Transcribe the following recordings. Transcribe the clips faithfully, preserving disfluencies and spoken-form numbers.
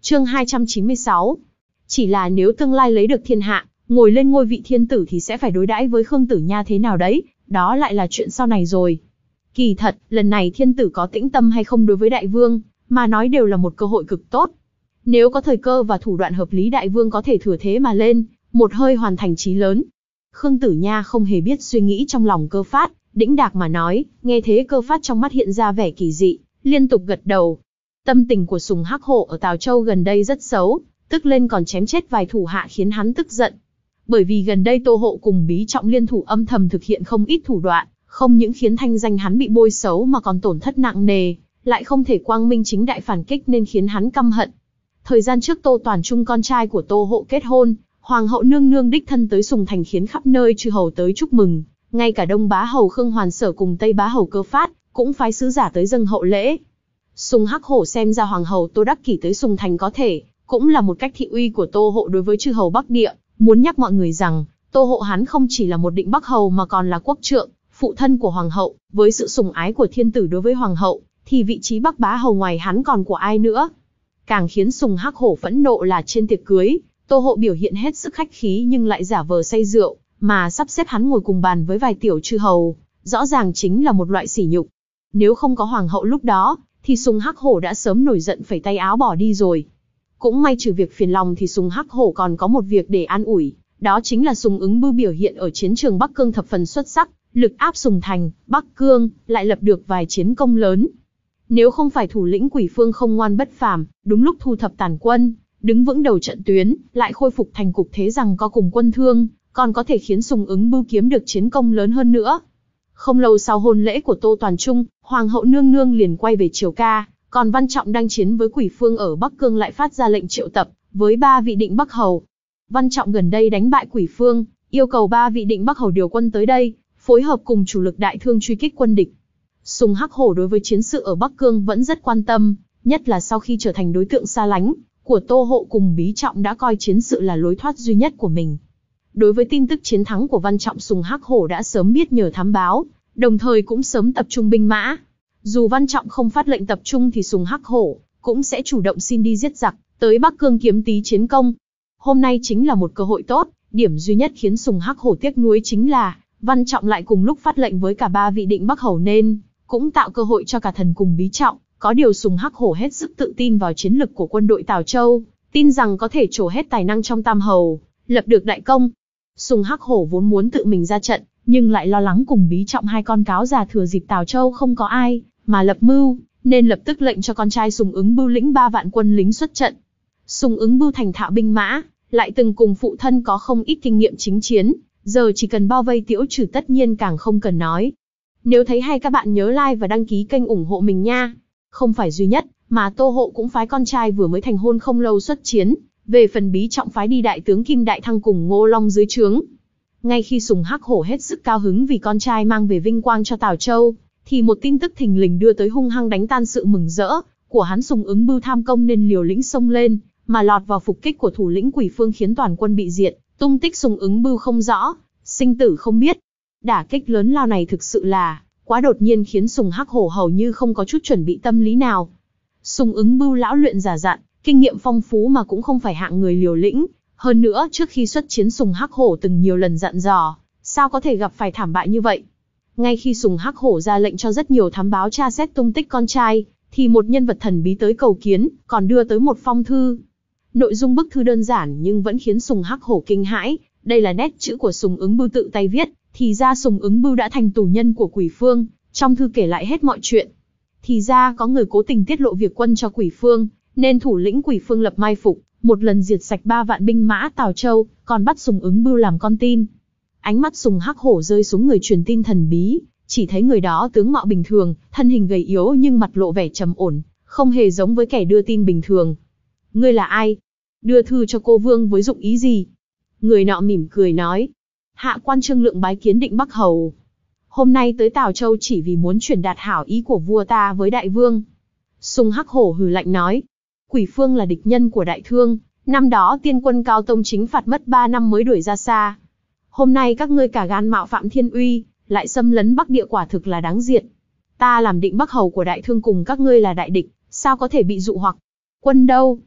Chương hai trăm chín mươi sáu. Chỉ là nếu tương lai lấy được thiên hạ, ngồi lên ngôi vị thiên tử thì sẽ phải đối đãi với Khương Tử Nha thế nào đấy, đó lại là chuyện sau này rồi. Kỳ thật, lần này thiên tử có tĩnh tâm hay không đối với đại vương, mà nói đều là một cơ hội cực tốt. Nếu có thời cơ và thủ đoạn hợp lý, đại vương có thể thừa thế mà lên, một hơi hoàn thành chí lớn. Khương Tử Nha không hề biết suy nghĩ trong lòng Cơ Phát, đĩnh đạc mà nói. Nghe thế Cơ Phát trong mắt hiện ra vẻ kỳ dị, liên tục gật đầu. Tâm tình của Sùng Hắc Hổ ở Tào Châu gần đây rất xấu, tức lên còn chém chết vài thủ hạ khiến hắn tức giận. Bởi vì gần đây Tô Hộ cùng Bí Trọng liên thủ âm thầm thực hiện không ít thủ đoạn, không những khiến thanh danh hắn bị bôi xấu mà còn tổn thất nặng nề, lại không thể quang minh chính đại phản kích nên khiến hắn căm hận. Thời gian trước Tô Toàn Trung con trai của Tô Hộ kết hôn, Hoàng hậu nương nương đích thân tới Sùng Thành khiến khắp nơi chư hầu tới chúc mừng, ngay cả Đông Bá hầu Khương Hoàn Sở cùng Tây Bá hầu Cơ Phát cũng phái sứ giả tới dâng hậu lễ. Sùng Hắc Hổ xem ra Hoàng hậu Tô Đắc Kỷ tới Sùng Thành có thể cũng là một cách thị uy của Tô Hộ đối với chư hầu Bắc Địa, muốn nhắc mọi người rằng Tô Hộ hắn không chỉ là một định Bắc hầu mà còn là quốc trượng, phụ thân của Hoàng hậu. Với sự sủng ái của thiên tử đối với Hoàng hậu, thì vị trí Bắc Bá hầu ngoài hắn còn của ai nữa? Càng khiến Sùng Hắc Hổ phẫn nộ là trên tiệc cưới, Tô Hộ biểu hiện hết sức khách khí nhưng lại giả vờ say rượu, mà sắp xếp hắn ngồi cùng bàn với vài tiểu chư hầu, rõ ràng chính là một loại sỉ nhục. Nếu không có Hoàng hậu lúc đó, thì Sùng Hắc Hổ đã sớm nổi giận phẩy tay áo bỏ đi rồi. Cũng may trừ việc phiền lòng thì Sùng Hắc Hổ còn có một việc để an ủi, đó chính là Sùng Ứng Bưu biểu hiện ở chiến trường Bắc Cương thập phần xuất sắc, lực áp Sùng Thành, Bắc Cương, lại lập được vài chiến công lớn. Nếu không phải thủ lĩnh Quỷ Phương không ngoan bất phàm, đúng lúc thu thập tàn quân, đứng vững đầu trận tuyến, lại khôi phục thành cục thế rằng có cùng quân Thương, còn có thể khiến Sùng Ứng Bưu kiếm được chiến công lớn hơn nữa. Không lâu sau hôn lễ của Tô Toàn Trung, Hoàng hậu nương nương liền quay về triều ca, còn Văn Trọng đang chiến với Quỷ Phương ở Bắc Cương lại phát ra lệnh triệu tập với ba vị định Bắc hầu. Văn Trọng gần đây đánh bại Quỷ Phương, yêu cầu ba vị định Bắc hầu điều quân tới đây, phối hợp cùng chủ lực Đại Thương truy kích quân địch. Sùng Hắc Hổ đối với chiến sự ở Bắc Cương vẫn rất quan tâm, nhất là sau khi trở thành đối tượng xa lánh của Tô Hộ cùng Bí Trọng đã coi chiến sự là lối thoát duy nhất của mình. Đối với tin tức chiến thắng của Văn Trọng, Sùng Hắc Hổ đã sớm biết nhờ thám báo, đồng thời cũng sớm tập trung binh mã. Dù Văn Trọng không phát lệnh tập trung thì Sùng Hắc Hổ cũng sẽ chủ động xin đi giết giặc, tới Bắc Cương kiếm tí chiến công. Hôm nay chính là một cơ hội tốt, điểm duy nhất khiến Sùng Hắc Hổ tiếc nuối chính là Văn Trọng lại cùng lúc phát lệnh với cả ba vị định Bắc hầu nên cũng tạo cơ hội cho cả thần cùng Bí Trọng. Có điều Sùng Hắc Hổ hết sức tự tin vào chiến lực của quân đội Tào Châu, tin rằng có thể trổ hết tài năng trong tam hầu, lập được đại công. Sùng Hắc Hổ vốn muốn tự mình ra trận, nhưng lại lo lắng cùng Bí Trọng hai con cáo già thừa dịp Tào Châu không có ai mà lập mưu, nên lập tức lệnh cho con trai Sùng Ứng Bưu lĩnh ba vạn quân lính xuất trận. Sùng Ứng Bưu thành thạo binh mã, lại từng cùng phụ thân có không ít kinh nghiệm chính chiến, giờ chỉ cần bao vây Tiễu Trừ tất nhiên càng không cần nói. Nếu thấy hay các bạn nhớ like và đăng ký kênh ủng hộ mình nha. Không phải duy nhất, mà Tô Hộ cũng phái con trai vừa mới thành hôn không lâu xuất chiến, về phần Bí Trọng phái đi đại tướng Kim Đại Thăng cùng Ngô Long dưới trướng. Ngay khi Sùng Hắc Hổ hết sức cao hứng vì con trai mang về vinh quang cho Tào Châu, thì một tin tức thình lình đưa tới hung hăng đánh tan sự mừng rỡ của hắn. Sùng Ứng Bưu tham công nên liều lĩnh xông lên, mà lọt vào phục kích của thủ lĩnh Quỷ Phương khiến toàn quân bị diệt, tung tích Sùng Ứng Bưu không rõ, sinh tử không biết. Đả kích lớn lao này thực sự là quá đột nhiên khiến Sùng Hắc Hổ hầu như không có chút chuẩn bị tâm lý nào. Sùng Ứng Bưu lão luyện giả dặn, kinh nghiệm phong phú mà cũng không phải hạng người liều lĩnh. Hơn nữa trước khi xuất chiến Sùng Hắc Hổ từng nhiều lần dặn dò, sao có thể gặp phải thảm bại như vậy. Ngay khi Sùng Hắc Hổ ra lệnh cho rất nhiều thám báo tra xét tung tích con trai, thì một nhân vật thần bí tới cầu kiến, còn đưa tới một phong thư. Nội dung bức thư đơn giản nhưng vẫn khiến Sùng Hắc Hổ kinh hãi, đây là nét chữ của Sùng Ứng Bưu tự tay viết, thì ra Sùng Ứng Bưu đã thành tù nhân của Quỷ Phương. Trong thư kể lại hết mọi chuyện. Thì ra có người cố tình tiết lộ việc quân cho Quỷ Phương, nên thủ lĩnh Quỷ Phương lập mai phục, một lần diệt sạch ba vạn binh mã Tào Châu, còn bắt Sùng Ứng Bưu làm con tin. Ánh mắt Sùng Hắc Hổ rơi xuống người truyền tin thần bí, chỉ thấy người đó tướng mạo bình thường, thân hình gầy yếu nhưng mặt lộ vẻ trầm ổn, không hề giống với kẻ đưa tin bình thường. Ngươi là ai? Đưa thư cho cô vương với dụng ý gì? Người nọ mỉm cười nói. Hạ quan Trương Lượng bái kiến định Bắc hầu. Hôm nay tới Tào Châu chỉ vì muốn truyền đạt hảo ý của vua ta với đại vương. Sùng Hắc Hổ hừ lạnh nói. Quỷ Phương là địch nhân của Đại Thương, năm đó tiên quân Cao Tông chính phạt mất ba năm mới đuổi ra xa. Hôm nay các ngươi cả gan mạo phạm thiên uy, lại xâm lấn Bắc Địa, quả thực là đáng diệt. Ta làm định Bắc hầu của Đại Thương cùng các ngươi là đại địch, sao có thể bị dụ hoặc? Quân đâu?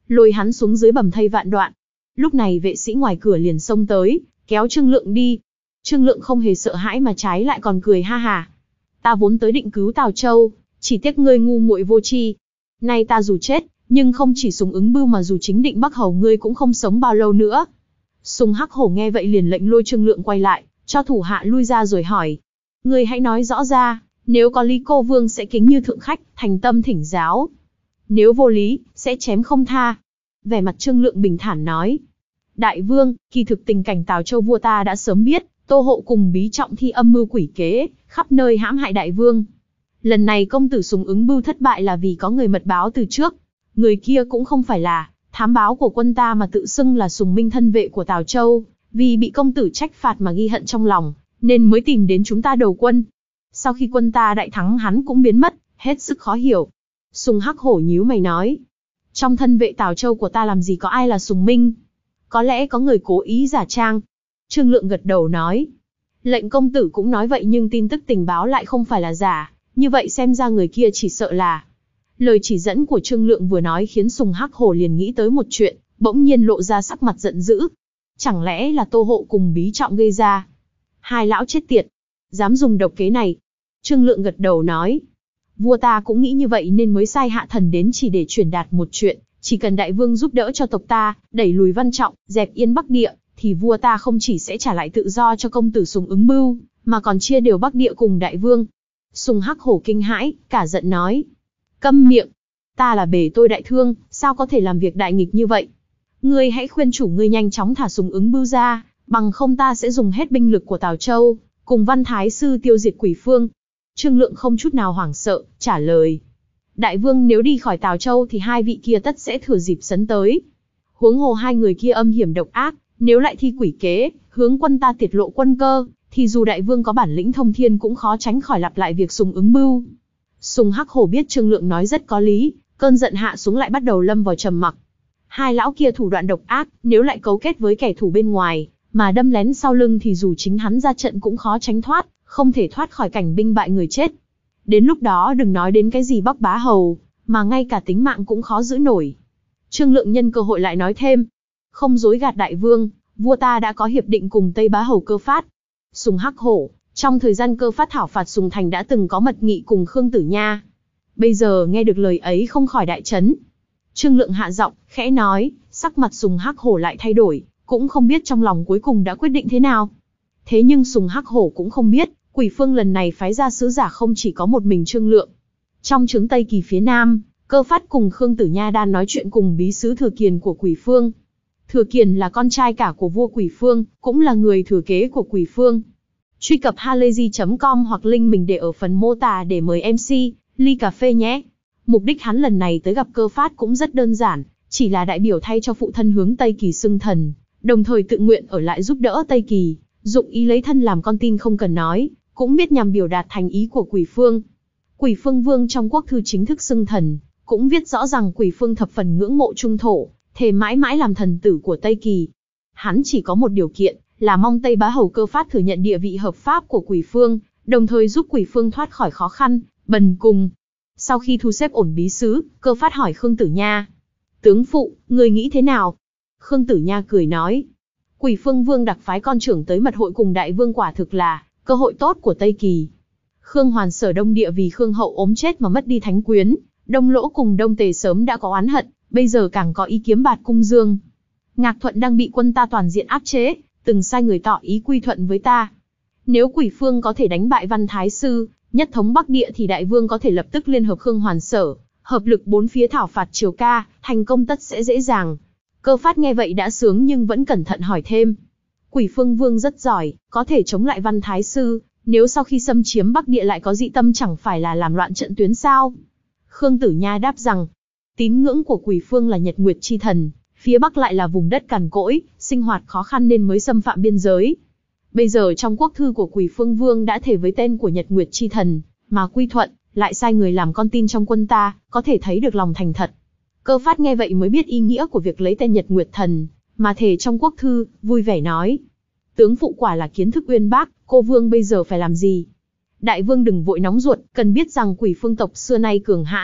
lôi hắn xuống dưới bầm thây vạn đoạn. Lúc này vệ sĩ ngoài cửa liền xông tới, kéo Trương Lượng đi. Trương Lượng không hề sợ hãi mà trái lại còn cười ha hả. Ta vốn tới định cứu Tào Châu, chỉ tiếc ngươi ngu muội vô tri. Nay ta dù chết, nhưng không chỉ Sùng Ứng Bưu mà dù chính Định Bắc Hầu ngươi cũng không sống bao lâu nữa. Sùng Hắc Hổ nghe vậy liền lệnh lôi Trương Lượng quay lại, cho thủ hạ lui ra rồi hỏi. Ngươi hãy nói rõ ra, nếu có lý cô vương sẽ kính như thượng khách, thành tâm thỉnh giáo. Nếu vô lý, sẽ chém không tha. Vẻ mặt Trương Lượng bình thản nói. Đại vương, kỳ thực tình cảnh Tào Châu vua ta đã sớm biết, Tô Hộ cùng Bí Trọng thi âm mưu quỷ kế, khắp nơi hãm hại đại vương. Lần này công tử Sùng Ứng Bưu thất bại là vì có người mật báo từ trước. Người kia cũng không phải là thám báo của quân ta mà tự xưng là Sùng Minh thân vệ của Tào Châu, vì bị công tử trách phạt mà ghi hận trong lòng, nên mới tìm đến chúng ta đầu quân. Sau khi quân ta đại thắng hắn cũng biến mất, hết sức khó hiểu. Sùng Hắc Hổ nhíu mày nói. Trong thân vệ Tào Châu của ta làm gì có ai là Sùng Minh? Có lẽ có người cố ý giả trang. Trương Lượng gật đầu nói. Lệnh công tử cũng nói vậy nhưng tin tức tình báo lại không phải là giả, như vậy xem ra người kia chỉ sợ là... Lời chỉ dẫn của Trương Lượng vừa nói khiến Sùng Hắc Hổ liền nghĩ tới một chuyện, bỗng nhiên lộ ra sắc mặt giận dữ. Chẳng lẽ là Tô Hộ cùng Bí Trọng gây ra? Hai lão chết tiệt, dám dùng độc kế này. Trương Lượng gật đầu nói. Vua ta cũng nghĩ như vậy nên mới sai hạ thần đến chỉ để truyền đạt một chuyện, chỉ cần đại vương giúp đỡ cho tộc ta, đẩy lùi Văn Trọng, dẹp yên Bắc Địa, thì vua ta không chỉ sẽ trả lại tự do cho công tử Sùng Ứng Bưu, mà còn chia đều Bắc Địa cùng đại vương. Sùng Hắc Hổ kinh hãi, cả giận nói. Câm miệng, ta là bề tôi đại thương, sao có thể làm việc đại nghịch như vậy? Ngươi hãy khuyên chủ ngươi nhanh chóng thả Sùng Ứng Bưu ra, bằng không ta sẽ dùng hết binh lực của Tào Châu, cùng Văn Thái Sư tiêu diệt quỷ phương. Trương Lượng không chút nào hoảng sợ, trả lời. Đại vương nếu đi khỏi Tào Châu thì hai vị kia tất sẽ thừa dịp sấn tới. Huống hồ hai người kia âm hiểm độc ác, nếu lại thi quỷ kế, hướng quân ta tiết lộ quân cơ, thì dù đại vương có bản lĩnh thông thiên cũng khó tránh khỏi lặp lại việc Sùng Ứng Bưu. Sùng Hắc Hổ biết Trương Lượng nói rất có lý, cơn giận hạ xuống lại bắt đầu lâm vào trầm mặc. Hai lão kia thủ đoạn độc ác, nếu lại cấu kết với kẻ thù bên ngoài, mà đâm lén sau lưng thì dù chính hắn ra trận cũng khó tránh thoát, không thể thoát khỏi cảnh binh bại người chết. Đến lúc đó đừng nói đến cái gì Bắc Bá Hầu, mà ngay cả tính mạng cũng khó giữ nổi. Trương Lượng nhân cơ hội lại nói thêm. Không dối gạt đại vương, vua ta đã có hiệp định cùng Tây Bá Hầu Cơ Phát. Sùng Hắc Hổ, trong thời gian Cơ Phát thảo phạt Sùng Thành đã từng có mật nghị cùng Khương Tử Nha. Bây giờ nghe được lời ấy không khỏi đại chấn. Trương Lượng hạ giọng, khẽ nói, sắc mặt Sùng Hắc Hổ lại thay đổi, cũng không biết trong lòng cuối cùng đã quyết định thế nào. Thế nhưng Sùng Hắc Hổ cũng không biết, Quỷ Phương lần này phái ra sứ giả không chỉ có một mình Trương Lượng. Trong trướng Tây Kỳ phía Nam, Cơ Phát cùng Khương Tử Nha đang nói chuyện cùng bí sứ Thừa Kiền của Quỷ Phương. Thừa Kiền là con trai cả của vua Quỷ Phương, cũng là người thừa kế của Quỷ Phương. Truy cập halayzi chấm com hoặc link mình để ở phần mô tả để mời em xê, ly cà phê nhé. Mục đích hắn lần này tới gặp Cơ Phát cũng rất đơn giản, chỉ là đại biểu thay cho phụ thân hướng Tây Kỳ xưng thần, đồng thời tự nguyện ở lại giúp đỡ Tây Kỳ, dụng ý lấy thân làm con tin không cần nói, cũng biết nhằm biểu đạt thành ý của Quỷ Phương. Quỷ Phương Vương trong quốc thư chính thức xưng thần, cũng viết rõ rằng Quỷ Phương thập phần ngưỡng mộ Trung Thổ, thề mãi mãi làm thần tử của Tây Kỳ. Hắn chỉ có một điều kiện, là mong Tây Bá Hầu Cơ Phát thừa nhận địa vị hợp pháp của Quỷ Phương, đồng thời giúp Quỷ Phương thoát khỏi khó khăn, bần cùng. Sau khi thu xếp ổn bí sứ, Cơ Phát hỏi Khương Tử Nha. Tướng phụ, người nghĩ thế nào? Khương Tử Nha cười nói. Quỷ Phương Vương đặc phái con trưởng tới mật hội cùng đại vương quả thực là cơ hội tốt của Tây Kỳ. Khương Hoàn sở Đông Địa vì Khương Hậu ốm chết mà mất đi thánh quyến, Đông Lỗ cùng Đông Tề sớm đã có oán hận, bây giờ càng có ý kiếm bạt cung dương. Ngạc Thuận đang bị quân ta toàn diện áp chế, từng sai người tỏ ý quy thuận với ta. Nếu Quỷ Phương có thể đánh bại Văn Thái Sư, nhất thống Bắc Địa thì đại vương có thể lập tức liên hợp Khương Hoàn sở, hợp lực bốn phía thảo phạt Triều Ca, thành công tất sẽ dễ dàng. Cơ Phát nghe vậy đã sướng nhưng vẫn cẩn thận hỏi thêm. Quỷ Phương Vương rất giỏi, có thể chống lại Văn Thái Sư, nếu sau khi xâm chiếm Bắc Địa lại có dị tâm chẳng phải là làm loạn trận tuyến sao? Khương Tử Nha đáp rằng, tín ngưỡng của Quỷ Phương là Nhật Nguyệt chi thần, phía Bắc lại là vùng đất cằn cỗi, sinh hoạt khó khăn nên mới xâm phạm biên giới. Bây giờ trong quốc thư của Quỷ Phương Vương đã thể với tên của Nhật Nguyệt chi thần, mà quy thuận, lại sai người làm con tin trong quân ta, có thể thấy được lòng thành thật. Cơ Phát nghe vậy mới biết ý nghĩa của việc lấy tên Nhật Nguyệt thần, mà thể trong quốc thư, vui vẻ nói. Tướng phụ quả là kiến thức uyên bác, cô vương bây giờ phải làm gì? Đại vương đừng vội nóng ruột, cần biết rằng Quỷ Phương tộc xưa nay cường hãn,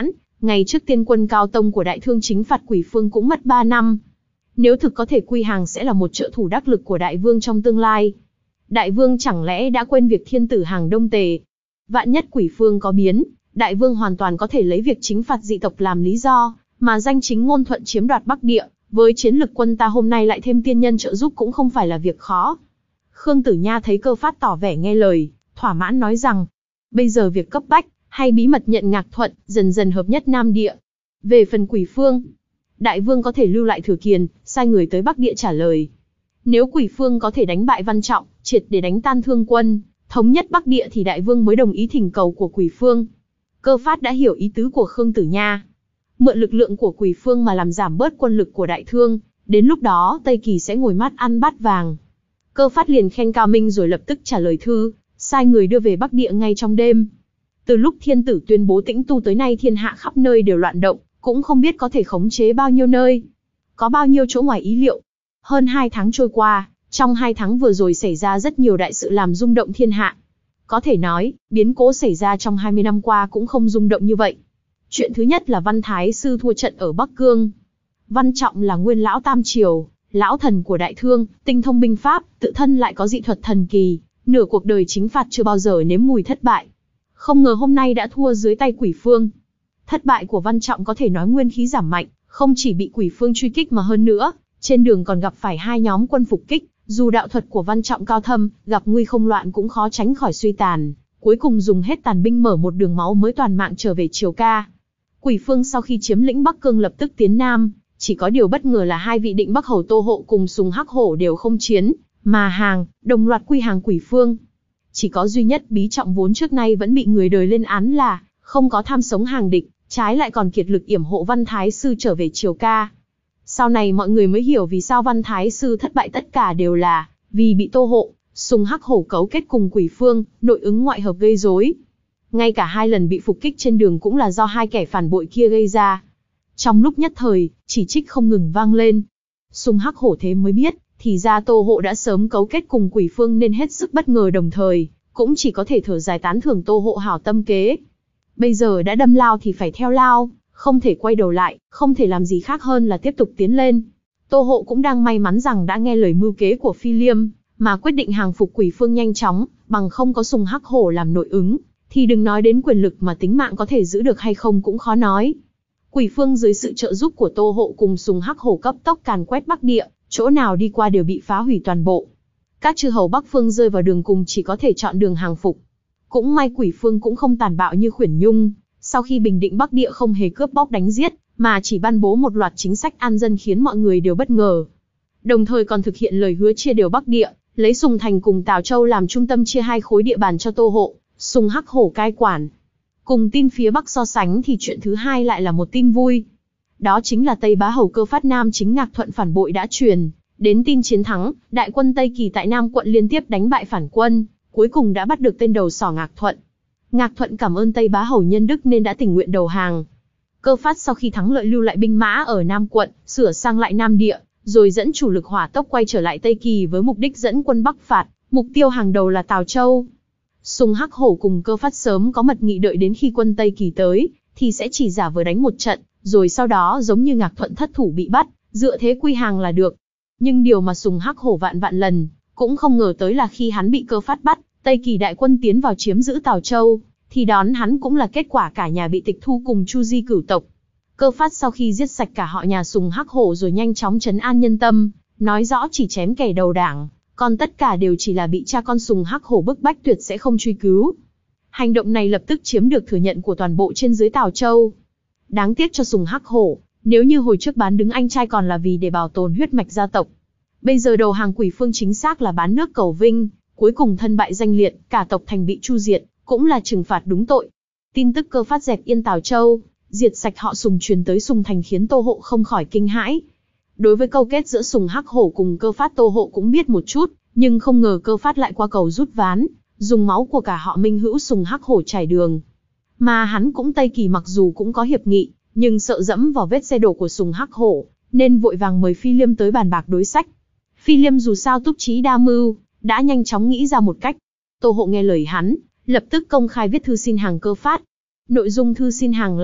Ngày trước tiên quân Cao Tông của Đại Thương chính phạt Quỷ Phương cũng mất ba năm. Nếu thực có thể quy hàng sẽ là một trợ thủ đắc lực của Đại Vương trong tương lai. Đại Vương chẳng lẽ đã quên việc thiên tử hàng Đông Tề? Vạn nhất Quỷ Phương có biến, Đại Vương hoàn toàn có thể lấy việc chính phạt dị tộc làm lý do, mà danh chính ngôn thuận chiếm đoạt Bắc Địa. Với chiến lực quân ta hôm nay lại thêm tiên nhân trợ giúp cũng không phải là việc khó. Khương Tử Nha thấy Cơ Phát tỏ vẻ nghe lời, thỏa mãn nói rằng, bây giờ việc cấp bách, hay bí mật nhận Ngạc Thuận, dần dần hợp nhất Nam Địa. Về phần Quỷ Phương, Đại Vương có thể lưu lại Thừa Kiền, sai người tới Bắc Địa trả lời. Nếu Quỷ Phương có thể đánh bại Văn Trọng, triệt để đánh tan Thương quân, thống nhất Bắc Địa thì Đại Vương mới đồng ý thỉnh cầu của Quỷ Phương. Cơ Phát đã hiểu ý tứ của Khương Tử Nha. Mượn lực lượng của Quỷ Phương mà làm giảm bớt quân lực của Đại Thương, đến lúc đó Tây Kỳ sẽ ngồi mát ăn bát vàng. Cơ Phát liền khen cao minh rồi lập tức trả lời thư, sai người đưa về Bắc Địa ngay trong đêm. Từ lúc thiên tử tuyên bố tĩnh tu tới nay thiên hạ khắp nơi đều loạn động, cũng không biết có thể khống chế bao nhiêu nơi. Có bao nhiêu chỗ ngoài ý liệu. Hơn hai tháng trôi qua, trong hai tháng vừa rồi xảy ra rất nhiều đại sự làm rung động thiên hạ. Có thể nói, biến cố xảy ra trong hai mươi năm qua cũng không rung động như vậy. Chuyện thứ nhất là Văn Thái Sư thua trận ở Bắc Cương. Văn Trọng là nguyên lão Tam Triều, lão thần của Đại Thương, tinh thông binh pháp, tự thân lại có dị thuật thần kỳ, nửa cuộc đời chính phạt chưa bao giờ nếm mùi thất bại. Không ngờ hôm nay đã thua dưới tay Quỷ Phương. Thất bại của Văn Trọng có thể nói nguyên khí giảm mạnh, không chỉ bị Quỷ Phương truy kích mà hơn nữa, trên đường còn gặp phải hai nhóm quân phục kích, dù đạo thuật của Văn Trọng cao thâm, gặp nguy không loạn cũng khó tránh khỏi suy tàn, cuối cùng dùng hết tàn binh mở một đường máu mới toàn mạng trở về Triều Ca. Quỷ Phương sau khi chiếm lĩnh Bắc Cương lập tức tiến Nam, chỉ có điều bất ngờ là hai vị Định Bắc Hầu Tô Hộ cùng Sùng Hắc Hổ đều không chiến, mà hàng, đồng loạt quy hàng Quỷ Phương. Chỉ có duy nhất Bí Trọng vốn trước nay vẫn bị người đời lên án là không có tham sống hàng địch, trái lại còn kiệt lực yểm hộ Văn Thái Sư trở về Triều Ca. Sau này mọi người mới hiểu vì sao Văn Thái Sư thất bại tất cả đều là vì bị Tô Hộ, Sùng Hắc Hổ cấu kết cùng Quỷ Phương, nội ứng ngoại hợp gây rối. Ngay cả hai lần bị phục kích trên đường cũng là do hai kẻ phản bội kia gây ra. Trong lúc nhất thời, chỉ trích không ngừng vang lên. Sùng Hắc Hổ thế mới biết, thì ra Tô Hộ đã sớm cấu kết cùng Quỷ Phương nên hết sức bất ngờ, đồng thời cũng chỉ có thể thở dài tán thưởng Tô Hộ hảo tâm kế. Bây giờ đã đâm lao thì phải theo lao, không thể quay đầu lại, không thể làm gì khác hơn là tiếp tục tiến lên. Tô Hộ cũng đang may mắn rằng đã nghe lời mưu kế của Phi Liêm, mà quyết định hàng phục Quỷ Phương nhanh chóng, bằng không có Sùng Hắc Hổ làm nội ứng, thì đừng nói đến quyền lực mà tính mạng có thể giữ được hay không cũng khó nói. Quỷ Phương dưới sự trợ giúp của Tô Hộ cùng Sùng Hắc Hổ cấp tốc càn quét Bắc Địa, chỗ nào đi qua đều bị phá hủy toàn bộ. Các chư hầu Bắc Phương rơi vào đường cùng chỉ có thể chọn đường hàng phục. Cũng may Quỷ Phương cũng không tàn bạo như Khuyển Nhung, sau khi bình định Bắc Địa không hề cướp bóc đánh giết, mà chỉ ban bố một loạt chính sách an dân khiến mọi người đều bất ngờ. Đồng thời còn thực hiện lời hứa chia đều Bắc Địa, lấy Sùng Thành cùng Tào Châu làm trung tâm chia hai khối địa bàn cho Tô Hộ, Sùng Hắc Hổ cai quản. Cùng tin phía Bắc so sánh thì chuyện thứ hai lại là một tin vui. Đó chính là Tây Bá Hầu Cơ Phát Nam chính Ngạc Thuận phản bội đã truyền đến tin chiến thắng, đại quân Tây Kỳ tại Nam quận liên tiếp đánh bại phản quân, cuối cùng đã bắt được tên đầu sỏ Ngạc Thuận. Ngạc Thuận cảm ơn Tây Bá Hầu nhân đức nên đã tình nguyện đầu hàng. Cơ Phát sau khi thắng lợi lưu lại binh mã ở Nam quận, sửa sang lại Nam Địa, rồi dẫn chủ lực hỏa tốc quay trở lại Tây Kỳ với mục đích dẫn quân Bắc phạt, mục tiêu hàng đầu là Tào Châu. Sùng Hắc Hổ cùng Cơ Phát sớm có mật nghị đợi đến khi quân Tây Kỳ tới, thì sẽ chỉ giả vờ đánh một trận, rồi sau đó giống như Ngạc Thuận thất thủ bị bắt, dựa thế quy hàng là được. Nhưng điều mà Sùng Hắc Hổ vạn vạn lần cũng không ngờ tới là khi hắn bị Cơ Phát bắt, Tây Kỳ đại quân tiến vào chiếm giữ Tào Châu, thì đón hắn cũng là kết quả cả nhà bị tịch thu cùng Chu Di cửu tộc. Cơ Phát sau khi giết sạch cả họ nhà Sùng Hắc Hổ rồi nhanh chóng trấn an nhân tâm, nói rõ chỉ chém kẻ đầu đảng, còn tất cả đều chỉ là bị cha con Sùng Hắc Hổ bức bách tuyệt sẽ không truy cứu. Hành động này lập tức chiếm được thừa nhận của toàn bộ trên dưới Tào Châu. Đáng tiếc cho Sùng Hắc Hổ, nếu như hồi trước bán đứng anh trai còn là vì để bảo tồn huyết mạch gia tộc. Bây giờ đầu hàng Quỷ Phương chính xác là bán nước cầu vinh, cuối cùng thân bại danh liệt, cả tộc thành bị chu diệt, cũng là trừng phạt đúng tội. Tin tức Cơ Phát dẹp yên Tào Châu, diệt sạch họ Sùng truyền tới Sùng Thành khiến Tô Hộ không khỏi kinh hãi. Đối với câu kết giữa Sùng Hắc Hổ cùng Cơ Phát Tô Hộ cũng biết một chút, nhưng không ngờ Cơ Phát lại qua cầu rút ván, dùng máu của cả họ Minh hữu Sùng Hắc Hổ trải đường. Mà hắn cũng Tây Kỳ mặc dù cũng có hiệp nghị, nhưng sợ dẫm vào vết xe đổ của Sùng Hắc Hổ, nên vội vàng mời Phi Liêm tới bàn bạc đối sách. Phi Liêm dù sao túc trí đa mưu, đã nhanh chóng nghĩ ra một cách. Tô Hộ nghe lời hắn, lập tức công khai viết thư xin hàng Cơ Phát. Nội dung thư xin hàng là, Tô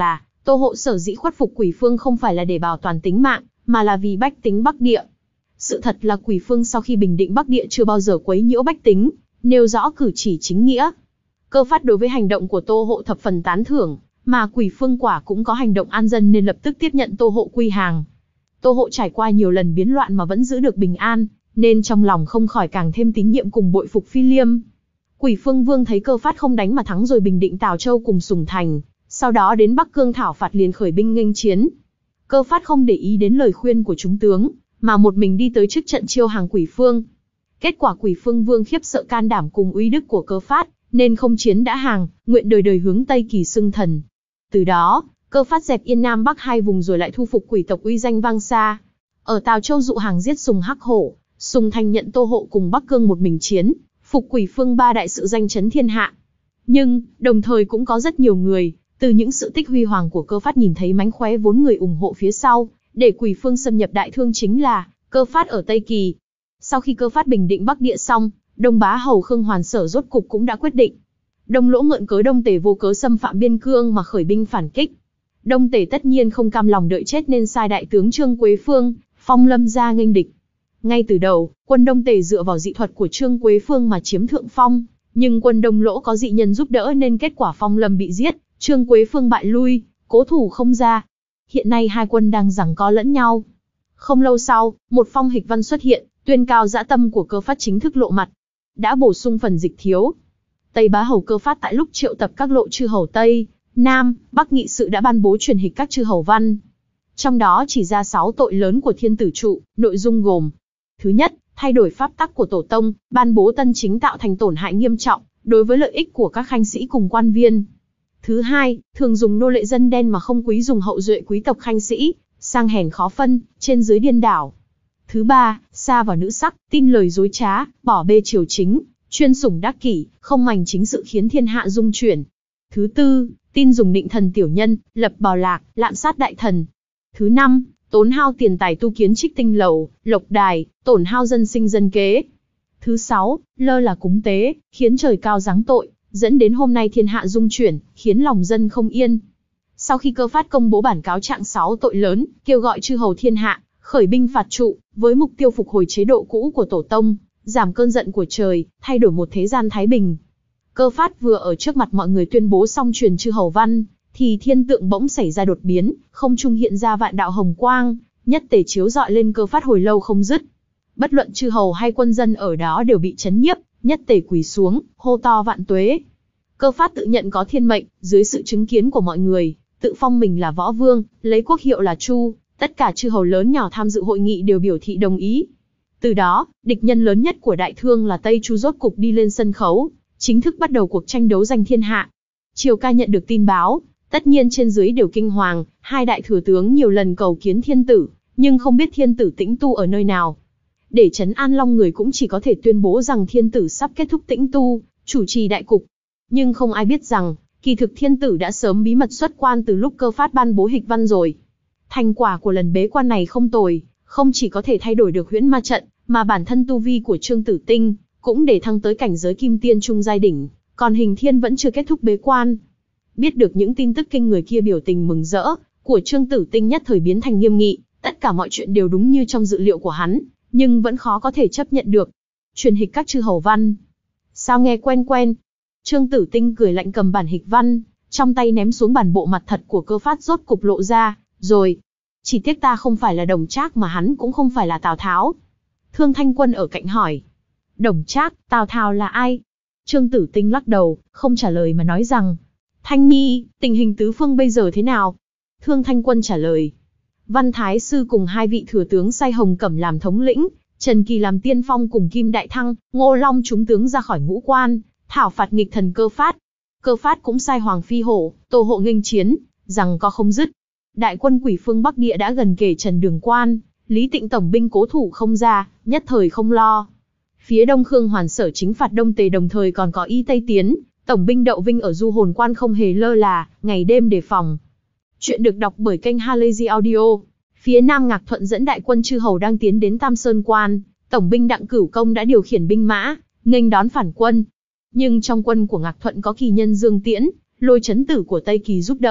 Tô Hộ sở dĩ khuất phục Quỷ Phương không phải là để bảo toàn tính mạng, mà là vì bách tính Bắc Địa. Sự thật là Quỷ Phương sau khi bình định Bắc Địa chưa bao giờ quấy nhiễu bách tính, nêu rõ cử chỉ chính nghĩa. Cơ Phát đối với hành động của Tô Hộ thập phần tán thưởng, mà Quỷ Phương quả cũng có hành động an dân nên lập tức tiếp nhận Tô Hộ quy hàng. Tô Hộ trải qua nhiều lần biến loạn mà vẫn giữ được bình an, nên trong lòng không khỏi càng thêm tín nhiệm cùng bội phục Phi Liêm. Quỷ Phương Vương thấy Cơ Phát không đánh mà thắng rồi bình định Tào Châu cùng Sùng Thành, sau đó đến Bắc Cương thảo phạt liền khởi binh nghênh chiến. Cơ Phát không để ý đến lời khuyên của chúng tướng, mà một mình đi tới trước trận chiêu hàng Quỷ Phương. Kết quả Quỷ Phương Vương khiếp sợ can đảm cùng uy đức của Cơ Phát, nên không chiến đã hàng, nguyện đời đời hướng Tây Kỳ xưng thần. Từ đó, Cơ Phát dẹp yên Nam Bắc hai vùng rồi lại thu phục quỷ tộc uy danh vang xa. Ở Tào Châu dụ hàng giết Sùng Hắc Hổ, Sùng Thành nhận Tô Hộ cùng Bắc Cương một mình chiến, phục Quỷ Phương ba đại sự danh chấn thiên hạ. Nhưng, đồng thời cũng có rất nhiều người, từ những sự tích huy hoàng của Cơ Phát nhìn thấy mánh khóe vốn người ủng hộ phía sau, để Quỷ Phương xâm nhập Đại Thương chính là Cơ Phát ở Tây Kỳ. Sau khi Cơ Phát bình định Bắc Địa xong, Đông Bá Hầu Khương Hoàn Sở rốt cục cũng đã quyết định. Đông Lỗ mượn cớ Đông Tề vô cớ xâm phạm biên cương mà khởi binh phản kích. Đông Tề tất nhiên không cam lòng đợi chết nên sai đại tướng Trương Quế Phương, Phong Lâm ra nghênh địch. Ngay từ đầu, quân Đông Tề dựa vào dị thuật của Trương Quế Phương mà chiếm thượng phong, nhưng quân Đông Lỗ có dị nhân giúp đỡ nên kết quả Phong Lâm bị giết, Trương Quế Phương bại lui, cố thủ không ra. Hiện nay hai quân đang giằng co lẫn nhau. Không lâu sau, một phong hịch văn xuất hiện, tuyên cao dã tâm của Cơ Phát chính thức lộ mặt. Đã bổ sung phần dịch thiếu. Tây Bá Hầu Cơ Phát tại lúc triệu tập các lộ chư hầu Tây, Nam, Bắc nghị sự đã ban bố truyền hịch các chư hầu văn. Trong đó chỉ ra sáu tội lớn của thiên tử trụ, nội dung gồm: thứ nhất, thay đổi pháp tắc của tổ tông, ban bố tân chính tạo thành tổn hại nghiêm trọng đối với lợi ích của các khanh sĩ cùng quan viên. Thứ hai, thường dùng nô lệ dân đen mà không quý dùng hậu duệ quý tộc khanh sĩ, sang hèn khó phân, trên dưới điên đảo. Thứ ba, sa vào nữ sắc, tin lời dối trá, bỏ bê triều chính, chuyên sủng đắc kỷ, không mành chính sự khiến thiên hạ dung chuyển. Thứ tư, tin dùng định thần tiểu nhân, lập bào lạc, lạm sát đại thần. Thứ năm, tốn hao tiền tài tu kiến trích tinh lầu, lộc đài, tổn hao dân sinh dân kế. Thứ sáu, lơ là cúng tế, khiến trời cao giáng tội, dẫn đến hôm nay thiên hạ dung chuyển, khiến lòng dân không yên. Sau khi Cơ Phát công bố bản cáo trạng sáu tội lớn, kêu gọi chư hầu thiên hạ khởi binh phạt trụ, với mục tiêu phục hồi chế độ cũ của tổ tông, giảm cơn giận của trời, thay đổi một thế gian thái bình. Cơ Phát vừa ở trước mặt mọi người tuyên bố xong truyền chư hầu văn, thì thiên tượng bỗng xảy ra đột biến, không trung hiện ra vạn đạo hồng quang, nhất tề chiếu rọi lên Cơ Phát hồi lâu không dứt. Bất luận chư hầu hay quân dân ở đó đều bị chấn nhiếp, nhất tề quỳ xuống, hô to vạn tuế. Cơ Phát tự nhận có thiên mệnh, dưới sự chứng kiến của mọi người, tự phong mình là võ vương, lấy quốc hiệu là Chu. Tất cả chư hầu lớn nhỏ tham dự hội nghị đều biểu thị đồng ý. Từ đó, địch nhân lớn nhất của Đại Thương là Tây Chu rốt cục đi lên sân khấu, chính thức bắt đầu cuộc tranh đấu giành thiên hạ. Triều ca nhận được tin báo, tất nhiên trên dưới đều kinh hoàng, hai đại thừa tướng nhiều lần cầu kiến thiên tử, nhưng không biết thiên tử tĩnh tu ở nơi nào. Để trấn an long người cũng chỉ có thể tuyên bố rằng thiên tử sắp kết thúc tĩnh tu, chủ trì đại cục. Nhưng không ai biết rằng, kỳ thực thiên tử đã sớm bí mật xuất quan từ lúc Cơ Phát ban bố hịch văn rồi. Thành quả của lần bế quan này không tồi, không chỉ có thể thay đổi được huyễn ma trận, mà bản thân tu vi của Trương Tử Tinh cũng để thăng tới cảnh giới kim tiên trung giai đỉnh, còn Hình Thiên vẫn chưa kết thúc bế quan. Biết được những tin tức kinh người kia biểu tình mừng rỡ của Trương Tử Tinh nhất thời biến thành nghiêm nghị, tất cả mọi chuyện đều đúng như trong dự liệu của hắn, nhưng vẫn khó có thể chấp nhận được. Truyền hịch các chư hầu văn. Sao nghe quen quen? Trương Tử Tinh cười lạnh cầm bản hịch văn, trong tay ném xuống bản bộ mặt thật của Cơ Phát rốt cục lộ ra, rồi. Chỉ tiếc ta không phải là Đồng Trác mà hắn cũng không phải là Tào Tháo. Thương Thanh Quân ở cạnh hỏi. Đồng Trác, Tào Tháo là ai? Trương Tử Tinh lắc đầu, không trả lời mà nói rằng. Thanh Nhi, tình hình tứ phương bây giờ thế nào? Thương Thanh Quân trả lời. Văn Thái Sư cùng hai vị thừa tướng sai Hồng Cẩm làm thống lĩnh, Trần Kỳ làm tiên phong cùng Kim Đại Thăng, Ngô Long chúng tướng ra khỏi ngũ quan, thảo phạt nghịch thần Cơ Phát. Cơ Phát cũng sai Hoàng Phi Hổ, Tô Hộ nghênh chiến, rằng có không dứt. Đại quân Quỷ Phương Bắc Địa đã gần kề Trần Đường Quan, Lý Tịnh tổng binh cố thủ không ra, nhất thời không lo. Phía đông Khương Hoàn Sở chính phạt Đông Tề đồng thời còn có Y Tây Tiến, tổng binh Đậu Vinh ở Du Hồn Quan không hề lơ là, ngày đêm đề phòng. Chuyện được đọc bởi kênh Halazy Audio. Phía Nam Ngạc Thuận dẫn đại quân chư hầu đang tiến đến Tam Sơn Quan, tổng binh Đặng Cửu Công đã điều khiển binh mã, nghênh đón phản quân. Nhưng trong quân của Ngạc Thuận có kỳ nhân Dương Tiễn, Lôi Chấn Tử của Tây Kỳ giúp đỡ,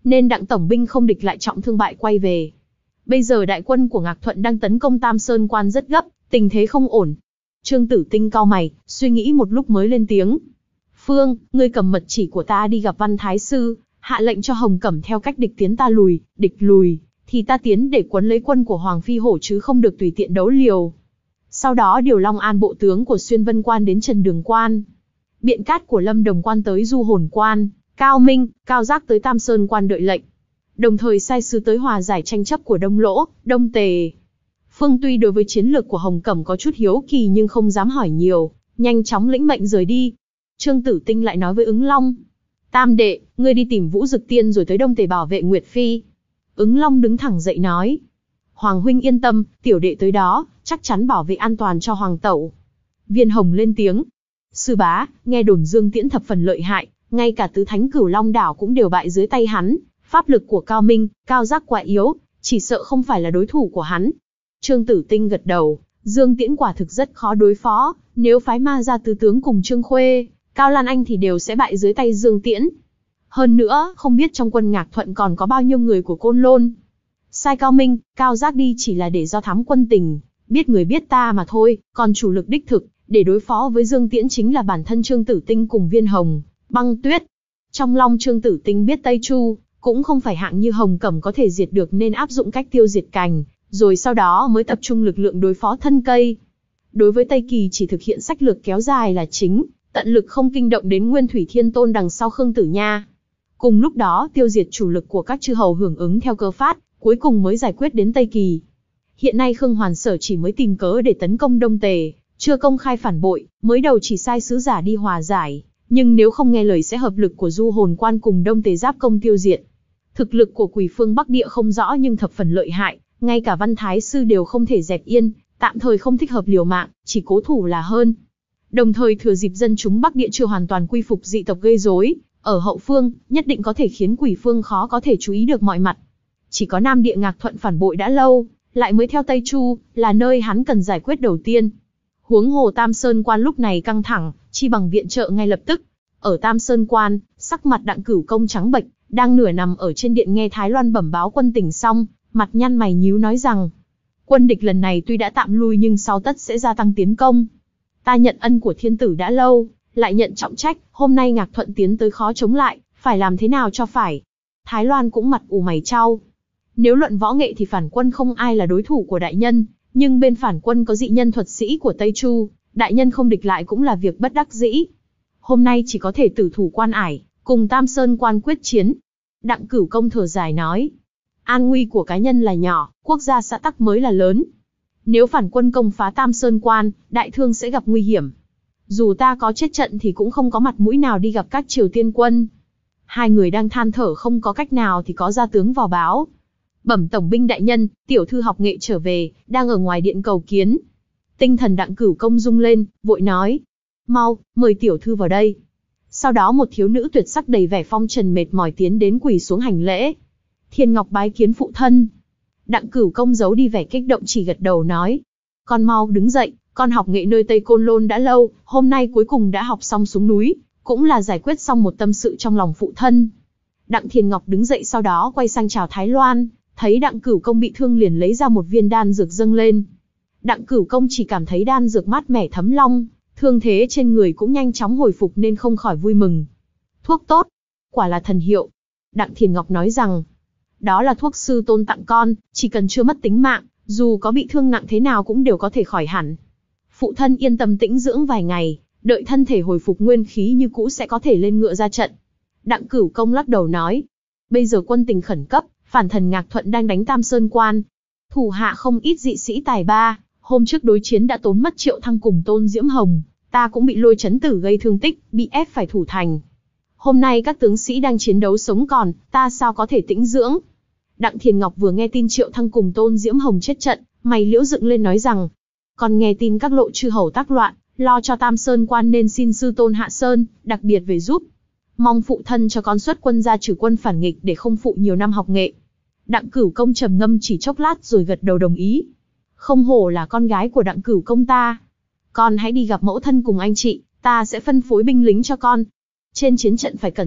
nên Đặng tổng binh không địch lại trọng thương bại quay về. Bây giờ đại quân của Ngạc Thuận đang tấn công Tam Sơn Quan rất gấp, tình thế không ổn. Trương Tử Tinh cau mày, suy nghĩ một lúc mới lên tiếng. Phương, ngươi cầm mật chỉ của ta đi gặp Văn Thái Sư, hạ lệnh cho Hồng Cẩm theo cách địch tiến ta lùi, địch lùi, thì ta tiến để quấn lấy quân của Hoàng Phi Hổ chứ không được tùy tiện đấu liều. Sau đó điều Long An bộ tướng của Xuyên Vân Quan đến Trần Đường Quan, Biện Cát của Lâm Đồng Quan tới Du Hồn Quan, Cao Minh, Cao Giác tới Tam Sơn Quan đợi lệnh. Đồng thời sai sứ tới hòa giải tranh chấp của Đông Lỗ, Đông Tề. Phương tuy đối với chiến lược của Hồng Cẩm có chút hiếu kỳ nhưng không dám hỏi nhiều, nhanh chóng lĩnh mệnh rời đi. Trương Tử Tinh lại nói với Ứng Long. Tam đệ, ngươi đi tìm Vũ Dực Tiên rồi tới Đông Tề bảo vệ Nguyệt Phi. Ứng Long đứng thẳng dậy nói. Hoàng huynh yên tâm, tiểu đệ tới đó, chắc chắn bảo vệ an toàn cho Hoàng tẩu. Viên Hồng lên tiếng. Sư bá, nghe đồn Dương Tiễn thập phần lợi hại, ngay cả tứ thánh Cửu Long đảo cũng đều bại dưới tay hắn. Pháp lực của Cao Minh, Cao Giác quá yếu, chỉ sợ không phải là đối thủ của hắn. Trương Tử Tinh gật đầu, Dương Tiễn quả thực rất khó đối phó, nếu phái ma ra tứ tướng cùng Trương Khuê, Cao Lan Anh thì đều sẽ bại dưới tay Dương Tiễn. Hơn nữa, không biết trong quân Ngạc Thuận còn có bao nhiêu người của Côn Lôn. Sai Cao Minh, Cao Giác đi chỉ là để do thám quân tình, biết người biết ta mà thôi, còn chủ lực đích thực, để đối phó với Dương Tiễn chính là bản thân Trương Tử Tinh cùng Viên Hồng, Băng Tuyết. Trong lòng Trương Tử Tinh biết Tây Chu, cũng không phải hạng như Hồng Cẩm có thể diệt được nên áp dụng cách tiêu diệt cành, rồi sau đó mới tập trung lực lượng đối phó thân cây. Đối với Tây Kỳ chỉ thực hiện sách lược kéo dài là chính, tận lực không kinh động đến Nguyên Thủy Thiên Tôn đằng sau Khương Tử Nha. Cùng lúc đó tiêu diệt chủ lực của các chư hầu hưởng ứng theo cơ phát, cuối cùng mới giải quyết đến Tây Kỳ. Hiện nay Khương Hoàn Sở chỉ mới tìm cớ để tấn công Đông Tề, chưa công khai phản bội, mới đầu chỉ sai sứ giả đi hòa giải, nhưng nếu không nghe lời sẽ hợp lực của Du Hồn Quan cùng Đông Tề giáp công tiêu diệt. Thực lực của Quỷ Phương Bắc Địa không rõ nhưng thập phần lợi hại, ngay cả Văn Thái Sư đều không thể dẹp yên, tạm thời không thích hợp liều mạng, chỉ cố thủ là hơn. Đồng thời thừa dịp dân chúng Bắc Địa chưa hoàn toàn quy phục dị tộc gây rối, ở hậu phương, nhất định có thể khiến Quỷ Phương khó có thể chú ý được mọi mặt. Chỉ có Nam Địa Ngạc Thuận phản bội đã lâu, lại mới theo Tây Chu, là nơi hắn cần giải quyết đầu tiên. Huống hồ Tam Sơn Quan lúc này căng thẳng, chi bằng viện trợ ngay lập tức. Ở Tam Sơn Quan, sắc mặt Đặng Cửu Công trắng bệch, đang nửa nằm ở trên điện nghe Thái Loan bẩm báo quân tình xong, mặt nhăn mày nhíu nói rằng, quân địch lần này tuy đã tạm lui nhưng sau tất sẽ gia tăng tiến công. Ta nhận ân của thiên tử đã lâu, lại nhận trọng trách, hôm nay Ngạc Thuận tiến tới khó chống lại, phải làm thế nào cho phải. Thái Loan cũng mặt ủ mày chau. Nếu luận võ nghệ thì phản quân không ai là đối thủ của đại nhân, nhưng bên phản quân có dị nhân thuật sĩ của Tây Chu, đại nhân không địch lại cũng là việc bất đắc dĩ. Hôm nay chỉ có thể tử thủ Quan Ải, cùng Tam Sơn Quan quyết chiến. Đặng Cửu Công thở dài nói, an nguy của cá nhân là nhỏ, quốc gia xã tắc mới là lớn. Nếu phản quân công phá Tam Sơn Quan, đại thương sẽ gặp nguy hiểm. Dù ta có chết trận thì cũng không có mặt mũi nào đi gặp các Triều Tiên quân. Hai người đang than thở không có cách nào thì có gia tướng vào báo. Bẩm tổng binh đại nhân, tiểu thư học nghệ trở về, đang ở ngoài điện cầu kiến. Tinh thần Đặng Cửu Công rung lên, vội nói, mau, mời tiểu thư vào đây. Sau đó một thiếu nữ tuyệt sắc đầy vẻ phong trần mệt mỏi tiến đến quỳ xuống hành lễ. Thiên Ngọc bái kiến phụ thân. Đặng Cửu Công giấu đi vẻ kích động chỉ gật đầu nói, con mau đứng dậy, con học nghệ nơi Tây Côn Lôn đã lâu, hôm nay cuối cùng đã học xong xuống núi, cũng là giải quyết xong một tâm sự trong lòng phụ thân. Đặng Thiên Ngọc đứng dậy sau đó quay sang chào Thái Loan, thấy Đặng Cửu Công bị thương liền lấy ra một viên đan dược dâng lên. Đặng Cửu Công chỉ cảm thấy đan dược mát mẻ thấm long, thương thế trên người cũng nhanh chóng hồi phục nên không khỏi vui mừng. Thuốc tốt, quả là thần hiệu. Đặng Thiên Ngọc nói rằng, đó là thuốc sư tôn tặng con, chỉ cần chưa mất tính mạng, dù có bị thương nặng thế nào cũng đều có thể khỏi hẳn. Phụ thân yên tâm tĩnh dưỡng vài ngày, đợi thân thể hồi phục nguyên khí như cũ sẽ có thể lên ngựa ra trận. Đặng Cửu Công lắc đầu nói, bây giờ quân tình khẩn cấp, phản thần Ngạc Thuận đang đánh Tam Sơn Quan. Thủ hạ không ít dị sĩ tài ba, hôm trước đối chiến đã tốn mất Triệu Thăng cùng Tôn Diễm Hồng, ta cũng bị lôi chấn tử gây thương tích, bị ép phải thủ thành. Hôm nay các tướng sĩ đang chiến đấu sống còn, ta sao có thể tĩnh dưỡng. Đặng Thiền Ngọc vừa nghe tin Triệu Thăng cùng Tôn Diễm Hồng chết trận, mày liễu dựng lên nói rằng, còn nghe tin các lộ chư hầu tác loạn, lo cho Tam Sơn Quan nên xin sư tôn Hạ Sơn, đặc biệt về giúp. Mong phụ thân cho con xuất quân ra trừ quân phản nghịch để không phụ nhiều năm học nghệ. Đặng Cửu Công trầm ngâm chỉ chốc lát rồi gật đầu đồng ý. Không hổ là con gái của Đặng Cửu Công ta. Con hãy đi gặp mẫu thân cùng anh chị, ta sẽ phân phối binh lính cho con. Trên chiến trận phải cẩn thận,